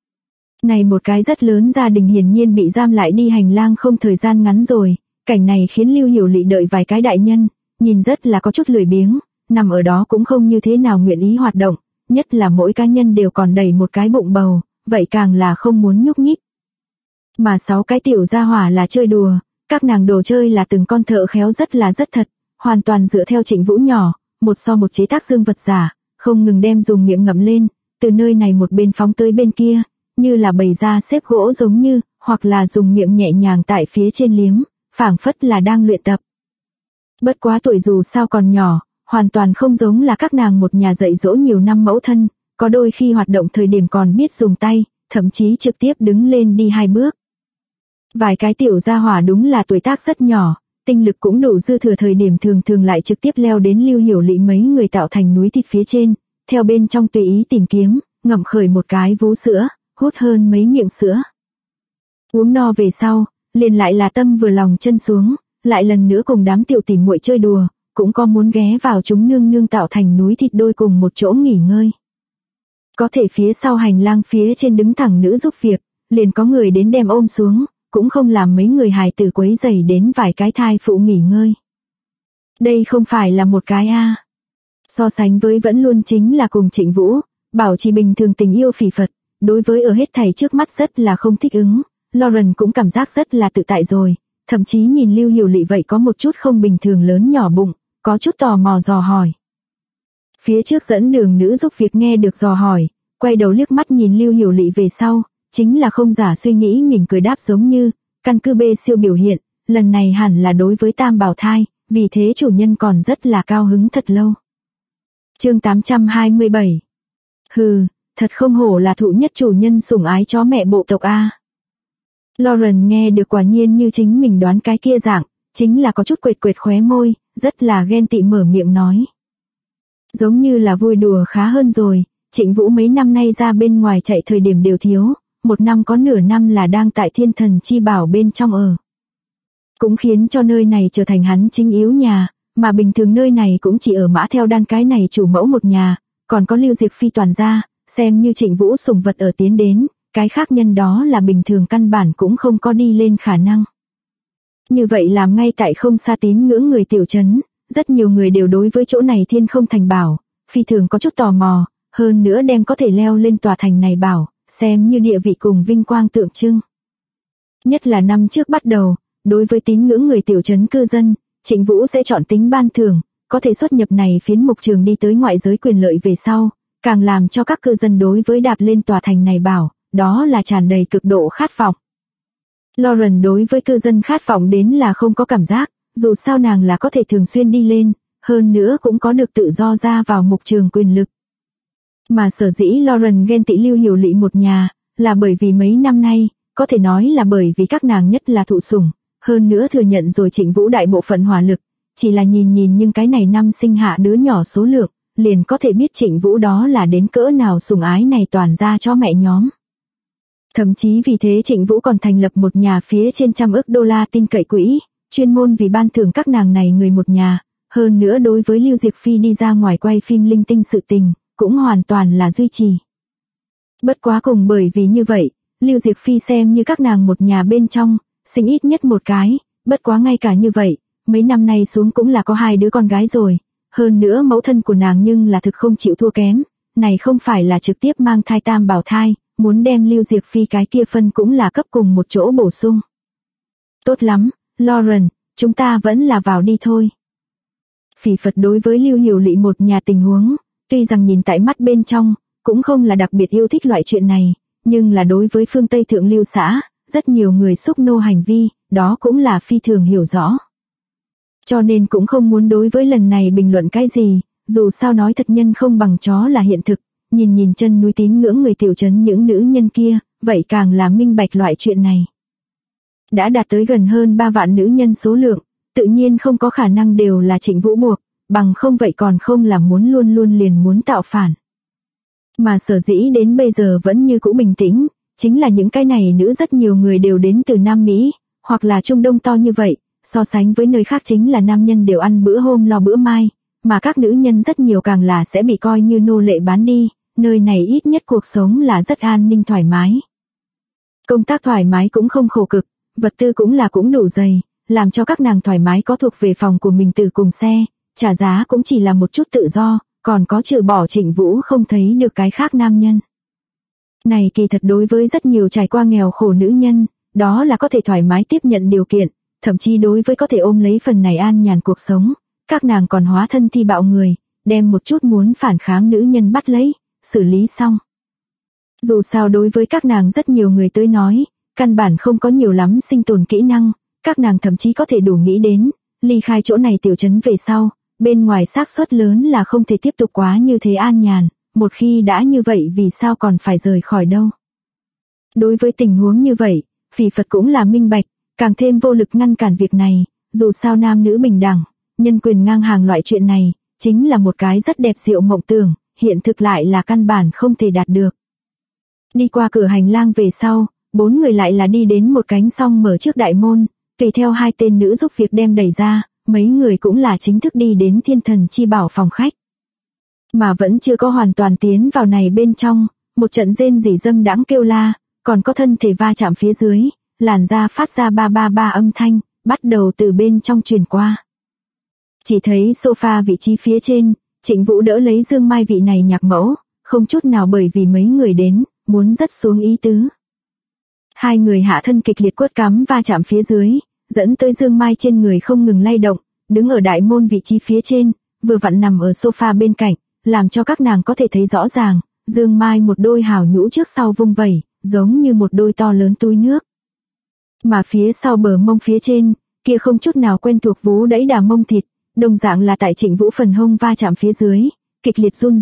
Này một cái rất lớn gia đình hiển nhiên bị giam lại đi hành lang không thời gian ngắn rồi, cảnh này khiến Lưu Hiểu Lị đợi vài cái đại nhân, nhìn rất là có chút lười biếng, nằm ở đó cũng không như thế nào nguyện ý hoạt động, nhất là mỗi cá nhân đều còn đầy một cái bụng bầu, vậy càng là không muốn nhúc nhích. Mà 6 cái tiểu gia hỏa là chơi đùa, các nàng đồ chơi là từng con thợ khéo rất thật, hoàn toàn dựa theo Trịnh Vũ nhỏ, một so một chế tác dương vật giả, không ngừng đem dùng miệng ngậm lên, từ nơi này một bên phóng tới bên kia, như là bày ra xếp gỗ giống như, hoặc là dùng miệng nhẹ nhàng tại phía trên liếm, phảng phất là đang luyện tập. Bất quá tuổi dù sao còn nhỏ, hoàn toàn không giống là các nàng một nhà dạy dỗ nhiều năm mẫu thân, có đôi khi hoạt động thời điểm còn biết dùng tay, thậm chí trực tiếp đứng lên đi 2 bước. Vài cái tiểu gia hỏa đúng là tuổi tác rất nhỏ, tinh lực cũng đủ dư thừa thời điểm thường lại trực tiếp leo đến Lưu Hiểu Lị mấy người tạo thành núi thịt phía trên, theo bên trong tùy ý tìm kiếm, ngậm khởi một cái vú sữa, hút hơn mấy miệng sữa. Uống no về sau, liền lại là tâm vừa lòng chân xuống, lại lần nữa cùng đám tiểu tỉ muội chơi đùa, cũng có muốn ghé vào chúng nương nương tạo thành núi thịt đôi cùng một chỗ nghỉ ngơi. Có thể phía sau hành lang phía trên đứng thẳng nữ giúp việc, liền có người đến đem ôm xuống, cũng không làm mấy người hài tử quấy rầy đến vài cái thai phụ nghỉ ngơi. Đây không phải là một cái a. So sánh với vẫn luôn chính là cùng Trịnh Vũ, bảo trì bình thường tình yêu Phỉ Phật, đối với ở hết thảy trước mắt rất là không thích ứng, Lauren cũng cảm giác rất là tự tại rồi, thậm chí nhìn Lưu Hiểu Lị vậy có một chút không bình thường lớn nhỏ bụng, có chút tò mò dò hỏi. Phía trước dẫn đường nữ giúp việc nghe được dò hỏi, quay đầu liếc mắt nhìn Lưu Hiểu Lị về sau, chính là không giả suy nghĩ mình cười đáp giống như, căn cứ B siêu biểu hiện, lần này hẳn là đối với tam bào thai, vì thế chủ nhân còn rất là cao hứng thật lâu. Chương 827. Hừ, thật không hổ là thụ nhất chủ nhân sủng ái chó mẹ bộ tộc a. Lauren nghe được quả nhiên như chính mình đoán cái kia dạng, chính là có chút quệt quệt khóe môi, rất là ghen tị mở miệng nói. Giống như là vui đùa khá hơn rồi, Trịnh Vũ mấy năm nay ra bên ngoài chạy thời điểm đều thiếu, một năm có nửa năm là đang tại Thiên Thần Chi Bảo bên trong ở. Cũng khiến cho nơi này trở thành hắn chính yếu nhà, mà bình thường nơi này cũng chỉ ở Mã Theo Đan cái này chủ mẫu một nhà, còn có Lưu Diệp Phi toàn gia, xem như Trịnh Vũ sủng vật ở tiến đến, cái khác nhân đó là bình thường căn bản cũng không có đi lên khả năng. Như vậy làm ngay tại không xa tín ngưỡng người tiểu trấn, rất nhiều người đều đối với chỗ này Thiên Không Thành Bảo, phi thường có chút tò mò, hơn nữa đem có thể leo lên tòa thành này bảo, xem như địa vị cùng vinh quang tượng trưng. Nhất là năm trước bắt đầu, đối với tín ngưỡng người tiểu trấn cư dân, Trịnh Vũ sẽ chọn tính ban thưởng, có thể xuất nhập này phiến mục trường đi tới ngoại giới quyền lợi về sau, càng làm cho các cư dân đối với đạp lên tòa thành này bảo, đó là tràn đầy cực độ khát vọng. Lauren đối với cư dân khát vọng đến là không có cảm giác, dù sao nàng là có thể thường xuyên đi lên, hơn nữa cũng có được tự do ra vào mục trường quyền lực. Mà sở dĩ Lauren ghen tị Lưu Hiểu Lị một nhà, là bởi vì mấy năm nay, có thể nói là bởi vì các nàng nhất là thụ sủng, hơn nữa thừa nhận rồi Trịnh Vũ đại bộ phận hỏa lực, chỉ là nhìn nhưng cái này năm sinh hạ đứa nhỏ số lượng, liền có thể biết Trịnh Vũ đó là đến cỡ nào sủng ái này toàn ra cho mẹ nhóm. Thậm chí vì thế Trịnh Vũ còn thành lập một nhà phía trên $100 ức tin cậy quỹ, chuyên môn vì ban thưởng các nàng này người một nhà, hơn nữa đối với Lưu Diệp Phi đi ra ngoài quay phim linh tinh sự tình, cũng hoàn toàn là duy trì. Bất quá cùng bởi vì như vậy, Lưu Diệp Phi xem như các nàng một nhà bên trong, sinh ít nhất một cái, bất quá ngay cả như vậy, mấy năm nay xuống cũng là có 2 đứa con gái rồi, hơn nữa mẫu thân của nàng nhưng là thực không chịu thua kém, này không phải là trực tiếp mang thai tam bào thai, muốn đem Lưu Diệp Phi cái kia phân cũng là cấp cùng một chỗ bổ sung. Tốt lắm, Lauren, chúng ta vẫn là vào đi thôi. Phỉ Phật đối với Lưu Hiểu Lị một nhà tình huống, tuy rằng nhìn tại mắt bên trong, cũng không là đặc biệt yêu thích loại chuyện này, nhưng là đối với phương Tây Thượng Lưu xã, rất nhiều người xúc nô hành vi, đó cũng là phi thường hiểu rõ. Cho nên cũng không muốn đối với lần này bình luận cái gì, dù sao nói thật nhân không bằng chó là hiện thực, nhìn chân núi tín ngưỡng người tiểu trấn những nữ nhân kia, vậy càng là minh bạch loại chuyện này. Đã đạt tới gần hơn 3 vạn nữ nhân số lượng, tự nhiên không có khả năng đều là Trịnh Vũ buộc, bằng không vậy còn không là muốn luôn luôn liền muốn tạo phản. Mà sở dĩ đến bây giờ vẫn như cũ bình tĩnh, chính là những cái này nữ rất nhiều người đều đến từ Nam Mỹ, hoặc là Trung Đông to như vậy, so sánh với nơi khác chính là nam nhân đều ăn bữa hôm lo bữa mai, mà các nữ nhân rất nhiều càng là sẽ bị coi như nô lệ bán đi, nơi này ít nhất cuộc sống là rất an ninh thoải mái. Công tác thoải mái cũng không khổ cực, vật tư cũng đủ dày, làm cho các nàng thoải mái có thuộc về phòng của mình từ cùng xe, trả giá cũng chỉ là một chút tự do, còn có trừ bỏ Trịnh Vũ không thấy được cái khác nam nhân. Này kỳ thật đối với rất nhiều trải qua nghèo khổ nữ nhân, đó là có thể thoải mái tiếp nhận điều kiện, thậm chí đối với có thể ôm lấy phần này an nhàn cuộc sống, các nàng còn hóa thân thi bạo người, đem một chút muốn phản kháng nữ nhân bắt lấy, xử lý xong. Dù sao đối với các nàng rất nhiều người tới nói, căn bản không có nhiều lắm sinh tồn kỹ năng, các nàng thậm chí có thể đủ nghĩ đến, ly khai chỗ này tiểu trấn về sau, bên ngoài xác suất lớn là không thể tiếp tục quá như thế an nhàn, một khi đã như vậy vì sao còn phải rời khỏi đâu. Đối với tình huống như vậy, Phỉ Phật cũng là minh bạch, càng thêm vô lực ngăn cản việc này, dù sao nam nữ bình đẳng, nhân quyền ngang hàng loại chuyện này, chính là một cái rất đẹp diệu mộng tưởng, hiện thực lại là căn bản không thể đạt được. Đi qua cửa hành lang về sau, 4 người lại là đi đến một cánh song mở trước đại môn, tùy theo 2 tên nữ giúp việc đem đẩy ra, mấy người cũng là chính thức đi đến Thiên Thần Chi Bảo phòng khách. Mà vẫn chưa có hoàn toàn tiến vào này bên trong, một trận rên rỉ dâm đãng kêu la, còn có thân thể va chạm phía dưới, làn da phát ra ba ba ba âm thanh, bắt đầu từ bên trong truyền qua. Chỉ thấy sofa vị trí phía trên, Trịnh Vũ đỡ lấy Dương Mai vị này nhạc mẫu, không chút nào bởi vì mấy người đến, muốn dắt xuống ý tứ. 2 người hạ thân kịch liệt quất cắm va chạm phía dưới, dẫn tới Dương Mai trên người không ngừng lay động, đứng ở đại môn vị trí phía trên, vừa vặn nằm ở sofa bên cạnh, làm cho các nàng có thể thấy rõ ràng, Dương Mai một đôi hào nhũ trước sau vung vẩy, giống như một đôi to lớn túi nước. Mà phía sau bờ mông phía trên, kia không chút nào quen thuộc vú đẫy đà mông thịt, đồng dạng là tại Trịnh Vũ phần hông va chạm phía dưới, kịch liệt run run,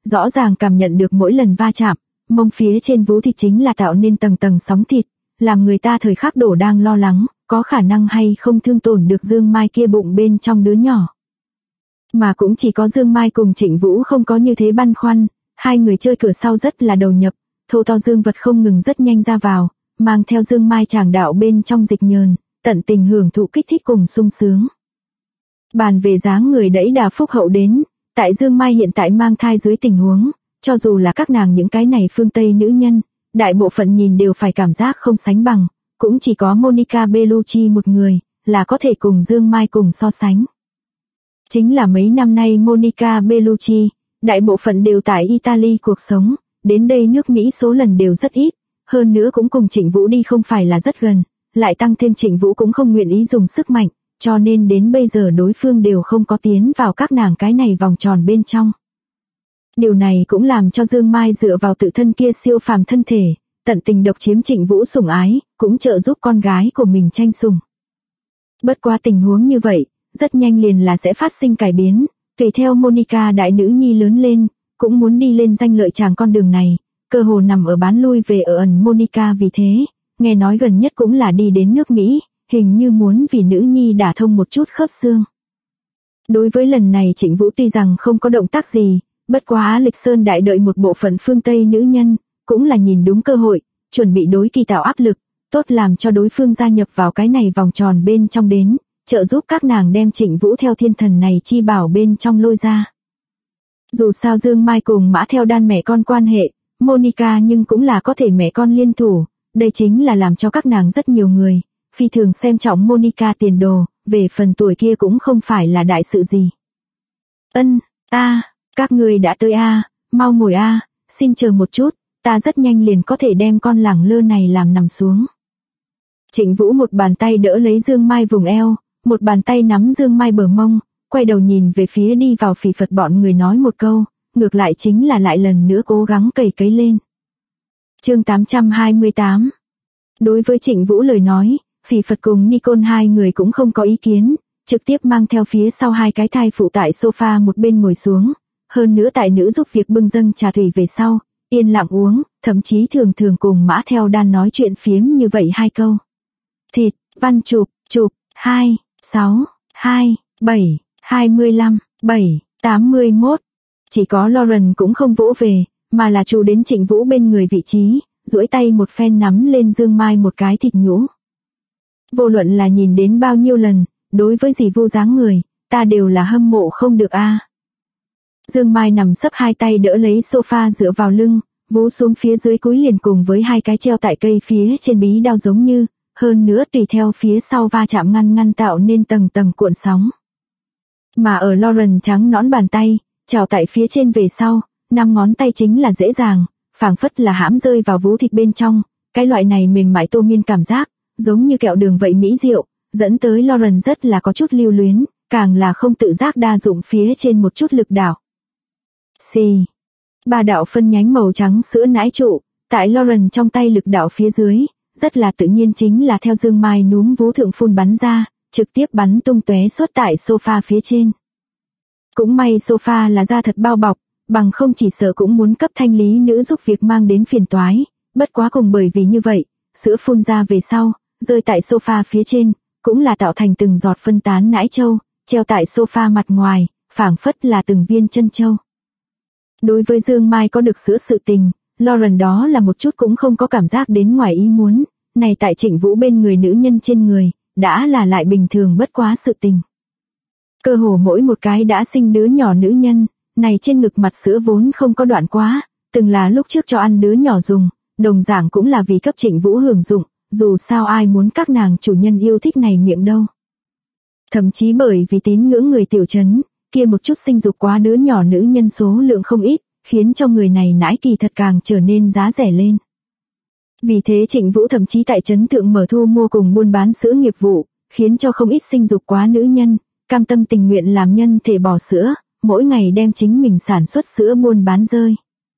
rõ ràng cảm nhận được mỗi lần va chạm, mông phía trên vú thịt chính là tạo nên tầng tầng sóng thịt, làm người ta thời khắc đổ đang lo lắng, có khả năng hay không thương tổn được Dương Mai kia bụng bên trong đứa nhỏ. Mà cũng chỉ có Dương Mai cùng Trịnh Vũ không có như thế băn khoăn, hai người chơi cửa sau rất là đầu nhập, thô to dương vật không ngừng rất nhanh ra vào, mang theo Dương Mai tràng đạo bên trong dịch nhờn, tận tình hưởng thụ kích thích cùng sung sướng. Bàn về dáng người đẫy đà phúc hậu đến, tại Dương Mai hiện tại mang thai dưới tình huống, cho dù là các nàng những cái này phương Tây nữ nhân, đại bộ phận nhìn đều phải cảm giác không sánh bằng, cũng chỉ có Monica Bellucci một người, là có thể cùng Dương Mai cùng so sánh. Chính là mấy năm nay Monica Bellucci, đại bộ phận đều tại Italy cuộc sống, đến đây nước Mỹ số lần đều rất ít, hơn nữa cũng cùng Trịnh Vũ đi không phải là rất gần, lại tăng thêm Trịnh Vũ cũng không nguyện ý dùng sức mạnh, cho nên đến bây giờ đối phương đều không có tiến vào các nàng cái này vòng tròn bên trong. Điều này cũng làm cho Dương Mai dựa vào tự thân kia siêu phàm thân thể, tận tình độc chiếm Trịnh Vũ sủng ái, cũng trợ giúp con gái của mình tranh sủng. Bất quá tình huống như vậy, rất nhanh liền là sẽ phát sinh cải biến, tùy theo Monica đại nữ nhi lớn lên, cũng muốn đi lên danh lợi chàng con đường này, cơ hồ nằm ở bán lui về ở ẩn Monica vì thế, nghe nói gần nhất cũng là đi đến nước Mỹ, hình như muốn vì nữ nhi đả thông một chút khớp xương. Đối với lần này Trịnh Vũ tuy rằng không có động tác gì, bất quá Lịch Sơn đại đợi một bộ phận phương Tây nữ nhân, cũng là nhìn đúng cơ hội, chuẩn bị đối kỳ tạo áp lực, tốt làm cho đối phương gia nhập vào cái này vòng tròn bên trong đến, trợ giúp các nàng đem Trịnh Vũ theo thiên thần này chi bảo bên trong lôi ra. Dù sao Dương Mai cùng Mã theo đan mẹ con quan hệ, Monica nhưng cũng là có thể mẹ con liên thủ, đây chính là làm cho các nàng rất nhiều người, phi thường xem trọng Monica tiền đồ, về phần tuổi kia cũng không phải là đại sự gì. Các người đã tới mau ngồi xin chờ một chút, ta rất nhanh liền có thể đem con lẳng lơ này làm nằm xuống. Trịnh Vũ một bàn tay đỡ lấy Dương Mai vùng eo, một bàn tay nắm Dương Mai bờ mông, quay đầu nhìn về phía đi vào phỉ Phật bọn người nói một câu, ngược lại chính là lại lần nữa cố gắng cấy lên. Chương 828. Đối với Trịnh Vũ lời nói, phỉ Phật cùng Nicole hai người cũng không có ý kiến, trực tiếp mang theo phía sau hai cái thai phụ tại sofa một bên ngồi xuống, hơn nữa tại nữ giúp việc bưng dâng trà thủy về sau, yên lặng uống, thậm chí thường thường cùng Mã theo đan nói chuyện phiếm như vậy hai câu. Thịt, văn chụp, 2, 6, 2, 7, 25, 7, 81. Chỉ có Lauren cũng không vỗ về, mà là chủ đến Trịnh Vũ bên người vị trí, duỗi tay một phen nắm lên Dương Mai một cái thịt nhũ. Vô luận là nhìn đến bao nhiêu lần, đối với dì Vu dáng người, ta đều là hâm mộ không được Dương Mai nằm sấp hai tay đỡ lấy sofa dựa vào lưng, vú xuống phía dưới cúi liền cùng với hai cái treo tại cây phía trên bí đao giống như, hơn nữa tùy theo phía sau va chạm ngăn tạo nên tầng tầng cuộn sóng. Mà ở Lauren trắng nõn bàn tay, trào tại phía trên về sau, 5 ngón tay chính là dễ dàng, phảng phất là hãm rơi vào vú thịt bên trong, cái loại này mềm mại tô miên cảm giác, giống như kẹo đường vậy mỹ diệu, dẫn tới Lauren rất là có chút lưu luyến, càng là không tự giác đa dụng phía trên một chút lực đảo. Xì. 3 đạo phân nhánh màu trắng sữa nãi trụ, tại Lauren trong tay lực đảo phía dưới, rất là tự nhiên chính là theo Dương Mai núm vú thượng phun bắn ra, trực tiếp bắn tung tóe suốt tại sofa phía trên. Cũng may sofa là da thật bao bọc, bằng không chỉ sợ cũng muốn cấp thanh lý nữ giúp việc mang đến phiền toái, bất quá cùng bởi vì như vậy, sữa phun ra về sau, rơi tại sofa phía trên, cũng là tạo thành từng giọt phân tán nãi châu, treo tại sofa mặt ngoài, phảng phất là từng viên chân châu. Đối với Dương Mai có được sữa sự tình, Lauren đó là một chút cũng không có cảm giác đến ngoài ý muốn, này tại Trịnh Vũ bên người nữ nhân trên người, đã là lại bình thường bất quá sự tình. Cơ hồ mỗi một cái đã sinh đứa nhỏ nữ nhân, này trên ngực mặt sữa vốn không có đoạn quá, từng là lúc trước cho ăn đứa nhỏ dùng, đồng dạng cũng là vì cấp Trịnh Vũ hưởng dụng, dù sao ai muốn các nàng chủ nhân yêu thích này miệng đâu. Thậm chí bởi vì tín ngưỡng người tiểu trấn, kia một chút sinh dục quá đứa nhỏ nữ nhân số lượng không ít, khiến cho người này nãi kỳ thật càng trở nên giá rẻ lên. Vì thế Trịnh Vũ thậm chí tại trấn thượng mở thu mua cùng buôn bán sữa nghiệp vụ, khiến cho không ít sinh dục quá nữ nhân, cam tâm tình nguyện làm nhân thể bỏ sữa, mỗi ngày đem chính mình sản xuất sữa buôn bán rơi.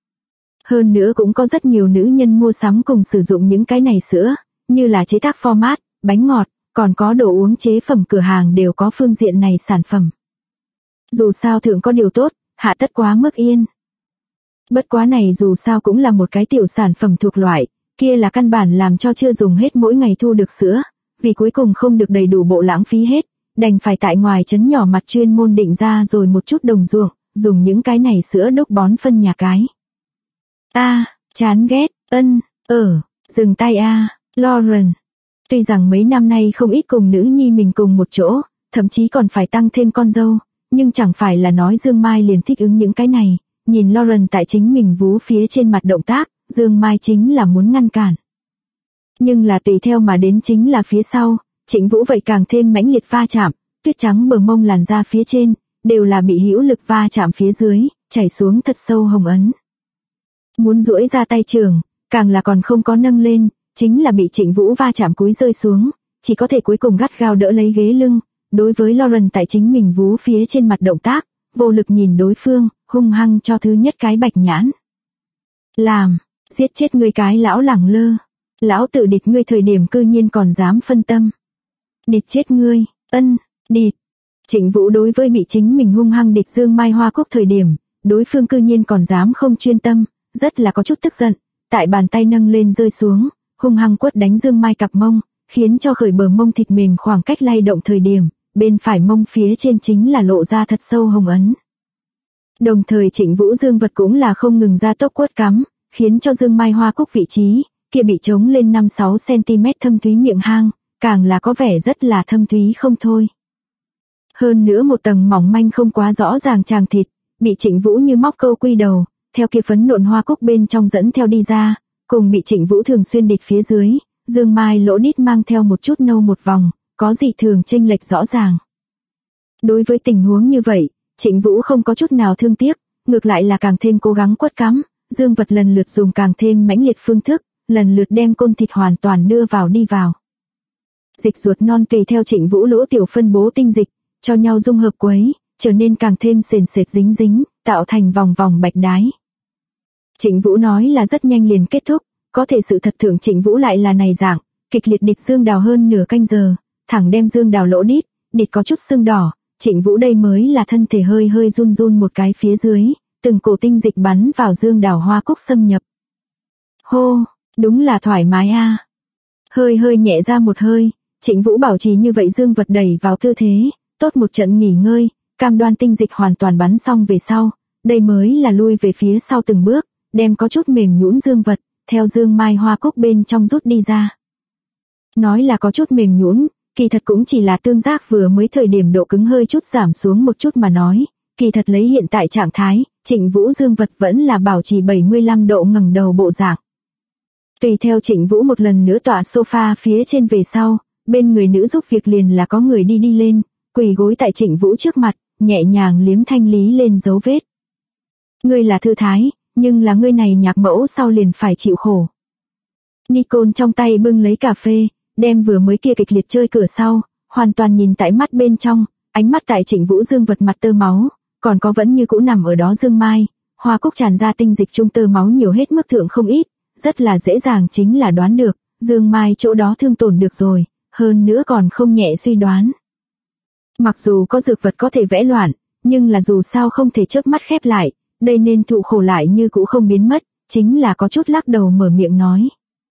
Hơn nữa cũng có rất nhiều nữ nhân mua sắm cùng sử dụng những cái này sữa, như là chế tác format, bánh ngọt, còn có đồ uống chế phẩm cửa hàng đều có phương diện này sản phẩm. Dù sao thượng có điều tốt, hạ tất quá mức yên. Bất quá này dù sao cũng là một cái tiểu sản phẩm thuộc loại, kia là căn bản làm cho chưa dùng hết mỗi ngày thu được sữa, vì cuối cùng không được đầy đủ bộ lãng phí hết, đành phải tại ngoài trấn nhỏ mặt chuyên môn định ra rồi một chút đồng ruộng, dùng những cái này sữa đốc bón phân nhà cái. Chán ghét, dừng tay Lauren. Tuy rằng mấy năm nay không ít cùng nữ nhi mình cùng một chỗ, thậm chí còn phải tăng thêm con dâu, nhưng chẳng phải là nói Dương Mai liền thích ứng những cái này, nhìn Lauren tại chính mình vú phía trên mặt động tác, Dương Mai chính là muốn ngăn cản. Nhưng là tùy theo mà đến chính là phía sau, Trịnh Vũ vậy càng thêm mãnh liệt va chạm, tuyết trắng bờ mông làn da phía trên, đều là bị hữu lực va chạm phía dưới, chảy xuống thật sâu hồng ấn. Muốn duỗi ra tay trường, càng là còn không có nâng lên, chính là bị Trịnh Vũ va chạm cúi rơi xuống, chỉ có thể cuối cùng gắt gao đỡ lấy ghế lưng, đối với Lauren tại chính mình vú phía trên mặt động tác, vô lực nhìn đối phương, hung hăng cho thứ nhất cái bạch nhãn. Giết chết ngươi cái lão lẳng lơ, lão tự địch ngươi thời điểm cư nhiên còn dám phân tâm. Địch chết ngươi, địch. Trịnh Vũ đối với bị chính mình hung hăng địch Dương Mai Hoa Cúc thời điểm, đối phương cư nhiên còn dám không chuyên tâm, rất là có chút tức giận, tại bàn tay nâng lên rơi xuống, hung hăng quất đánh Dương Mai cặp mông, khiến cho khởi bờ mông thịt mềm khoảng cách lay động thời điểm, bên phải mông phía trên chính là lộ ra thật sâu hồng ấn. Đồng thời Trịnh Vũ dương vật cũng là không ngừng ra tốc quất cắm, khiến cho Dương Mai Hoa Cúc vị trí kia bị trống lên 5-6 cm thâm thúy miệng hang, càng là có vẻ rất là thâm thúy không thôi. Hơn nữa một tầng mỏng manh không quá rõ ràng tràng thịt, bị Trịnh Vũ như móc câu quy đầu, theo kia phấn nộn hoa cúc bên trong dẫn theo đi ra, cùng bị Trịnh Vũ thường xuyên địch phía dưới, Dương Mai lỗ đít mang theo một chút nâu một vòng, có gì thường chênh lệch rõ ràng. Đối với tình huống như vậy, Trịnh Vũ không có chút nào thương tiếc, ngược lại là càng thêm cố gắng quất cắm, dương vật lần lượt dùng càng thêm mãnh liệt phương thức, lần lượt đem côn thịt hoàn toàn đưa vào đi vào. Dịch ruột non tùy theo Trịnh Vũ lỗ tiểu phân bố tinh dịch, cho nhau dung hợp quấy, trở nên càng thêm sền sệt dính dính, tạo thành vòng vòng bạch đái. Trịnh Vũ nói là rất nhanh liền kết thúc, có thể sự thật thượng Trịnh Vũ lại là này dạng, kịch liệt địch Dương Đào hơn nửa canh giờ, thẳng đem Dương Đào lỗ đít, địch có chút sưng đỏ, Trịnh Vũ đây mới là thân thể hơi hơi run run một cái phía dưới, từng cổ tinh dịch bắn vào Dương Đào Hoa Cúc xâm nhập. Hô, đúng là thoải mái Hơi hơi nhẹ ra một hơi, Trịnh Vũ bảo trì như vậy dương vật đẩy vào tư thế, tốt một trận nghỉ ngơi, cam đoan tinh dịch hoàn toàn bắn xong về sau, đây mới là lui về phía sau từng bước, đem có chút mềm nhũn dương vật, theo Dương Mai Hoa Cúc bên trong rút đi ra. Nói là có chút mềm nhũn, kỳ thật cũng chỉ là tương giác vừa mới thời điểm độ cứng hơi chút giảm xuống một chút mà nói, kỳ thật lấy hiện tại trạng thái, Trịnh Vũ dương vật vẫn là bảo trì 75 độ ngẩng đầu bộ dạng. Tùy theo Trịnh Vũ một lần nữa tọa sofa phía trên về sau, bên người nữ giúp việc liền là có người đi lên, quỳ gối tại Trịnh Vũ trước mặt, nhẹ nhàng liếm thanh lý lên dấu vết. Ngươi là thư thái, nhưng là ngươi này nhạc mẫu sau liền phải chịu khổ. Nicole trong tay bưng lấy cà phê, đem vừa mới kia kịch liệt chơi cửa sau, hoàn toàn nhìn tại mắt bên trong, ánh mắt tại Trịnh Vũ dương vật mặt tơ máu, còn có vẫn như cũ nằm ở đó Dương Mai, Hoa Cúc tràn ra tinh dịch trung tơ máu nhiều hết mức thượng không ít, rất là dễ dàng chính là đoán được, Dương Mai chỗ đó thương tổn được rồi, hơn nữa còn không nhẹ suy đoán. Mặc dù có dược vật có thể vẽ loạn, nhưng là dù sao không thể chớp mắt khép lại, đây nên thụ khổ lại như cũ không biến mất, chính là có chút lắc đầu mở miệng nói.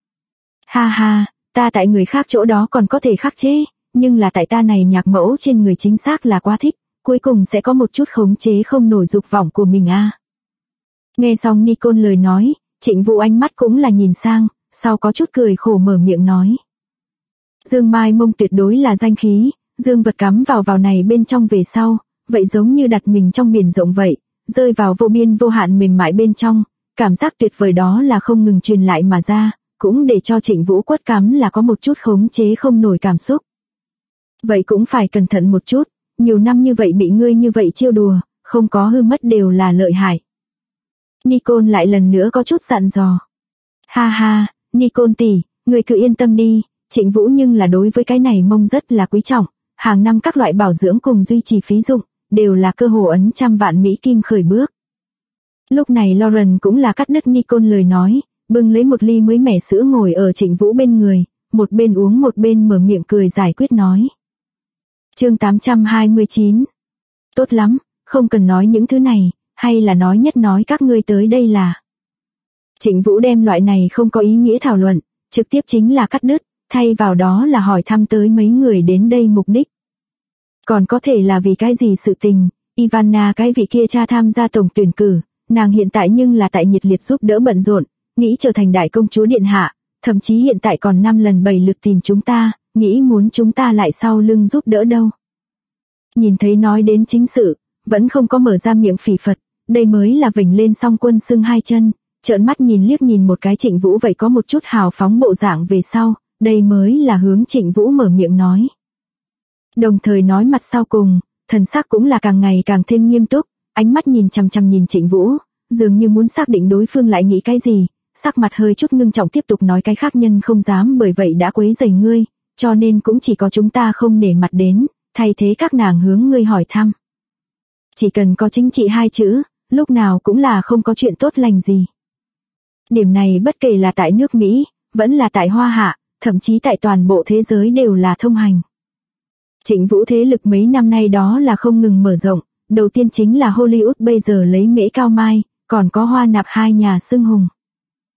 Ha ha, ta tại người khác chỗ đó còn có thể khắc chế, nhưng là tại ta này nhạc mẫu trên người chính xác là quá thích, cuối cùng sẽ có một chút khống chế không nổi dục vọng của mình Nghe xong Nicole lời nói, Trịnh Vũ ánh mắt cũng là nhìn sang, sau có chút cười khổ mở miệng nói. Dương Mai mông tuyệt đối là danh khí, dương vật cắm vào này bên trong về sau, vậy giống như đặt mình trong biển rộng vậy, rơi vào vô biên vô hạn mềm mại bên trong, cảm giác tuyệt vời đó là không ngừng truyền lại mà ra, cũng để cho Trịnh Vũ quất cắm là có một chút khống chế không nổi cảm xúc. Vậy cũng phải cẩn thận một chút, nhiều năm như vậy bị ngươi như vậy trêu đùa, không có hư mất đều là lợi hại. Nicole lại lần nữa có chút dặn dò. Ha ha, Nicole tỷ, ngươi cứ yên tâm đi, Trịnh Vũ nhưng là đối với cái này mông rất là quý trọng, hàng năm các loại bảo dưỡng cùng duy trì phí dụng, đều là cơ hồ ấn trăm vạn Mỹ kim khởi bước. Lúc này Lauren cũng là cắt đứt Nicole lời nói, bưng lấy một ly mới mẻ sữa ngồi ở Trịnh Vũ bên người, một bên uống một bên mở miệng cười giải quyết nói. Chương 829. Tốt lắm, không cần nói những thứ này, hay là nói các ngươi tới đây là. Trịnh Vũ đem loại này không có ý nghĩa thảo luận, trực tiếp chính là cắt đứt, thay vào đó là hỏi thăm tới mấy người đến đây mục đích. Còn có thể là vì cái gì sự tình, Ivana cái vị kia cha tham gia tổng tuyển cử, nàng hiện tại nhưng là tại nhiệt liệt giúp đỡ bận rộn, nghĩ trở thành đại công chúa điện hạ, thậm chí hiện tại còn 5 lần 7 lượt tìm chúng ta, nghĩ muốn chúng ta lại sau lưng giúp đỡ đâu. Nhìn thấy nói đến chính sự, vẫn không có mở ra miệng phỉ phật, đây mới là vểnh lên song quân xưng hai chân, trợn mắt nhìn liếc nhìn một cái Trịnh Vũ vậy có một chút hào phóng bộ dạng về sau, đây mới là hướng Trịnh Vũ mở miệng nói. Đồng thời nói mặt sau cùng, thần sắc cũng là càng ngày càng thêm nghiêm túc, ánh mắt nhìn chằm chằm nhìn Trịnh Vũ, dường như muốn xác định đối phương lại nghĩ cái gì, sắc mặt hơi chút ngưng trọng tiếp tục nói cái khác nhân không dám bởi vậy đã quấy rầy ngươi, cho nên cũng chỉ có chúng ta không nể mặt đến, thay thế các nàng hướng ngươi hỏi thăm. Chỉ cần có chính trị hai chữ, lúc nào cũng là không có chuyện tốt lành gì. Điểm này bất kể là tại nước Mỹ, vẫn là tại Hoa Hạ, thậm chí tại toàn bộ thế giới đều là thông hành. Trịnh Vũ thế lực mấy năm nay đó là không ngừng mở rộng, đầu tiên chính là Hollywood bây giờ lấy Mễ Cao Mai, còn có Hoa Nạp hai nhà xưng hùng.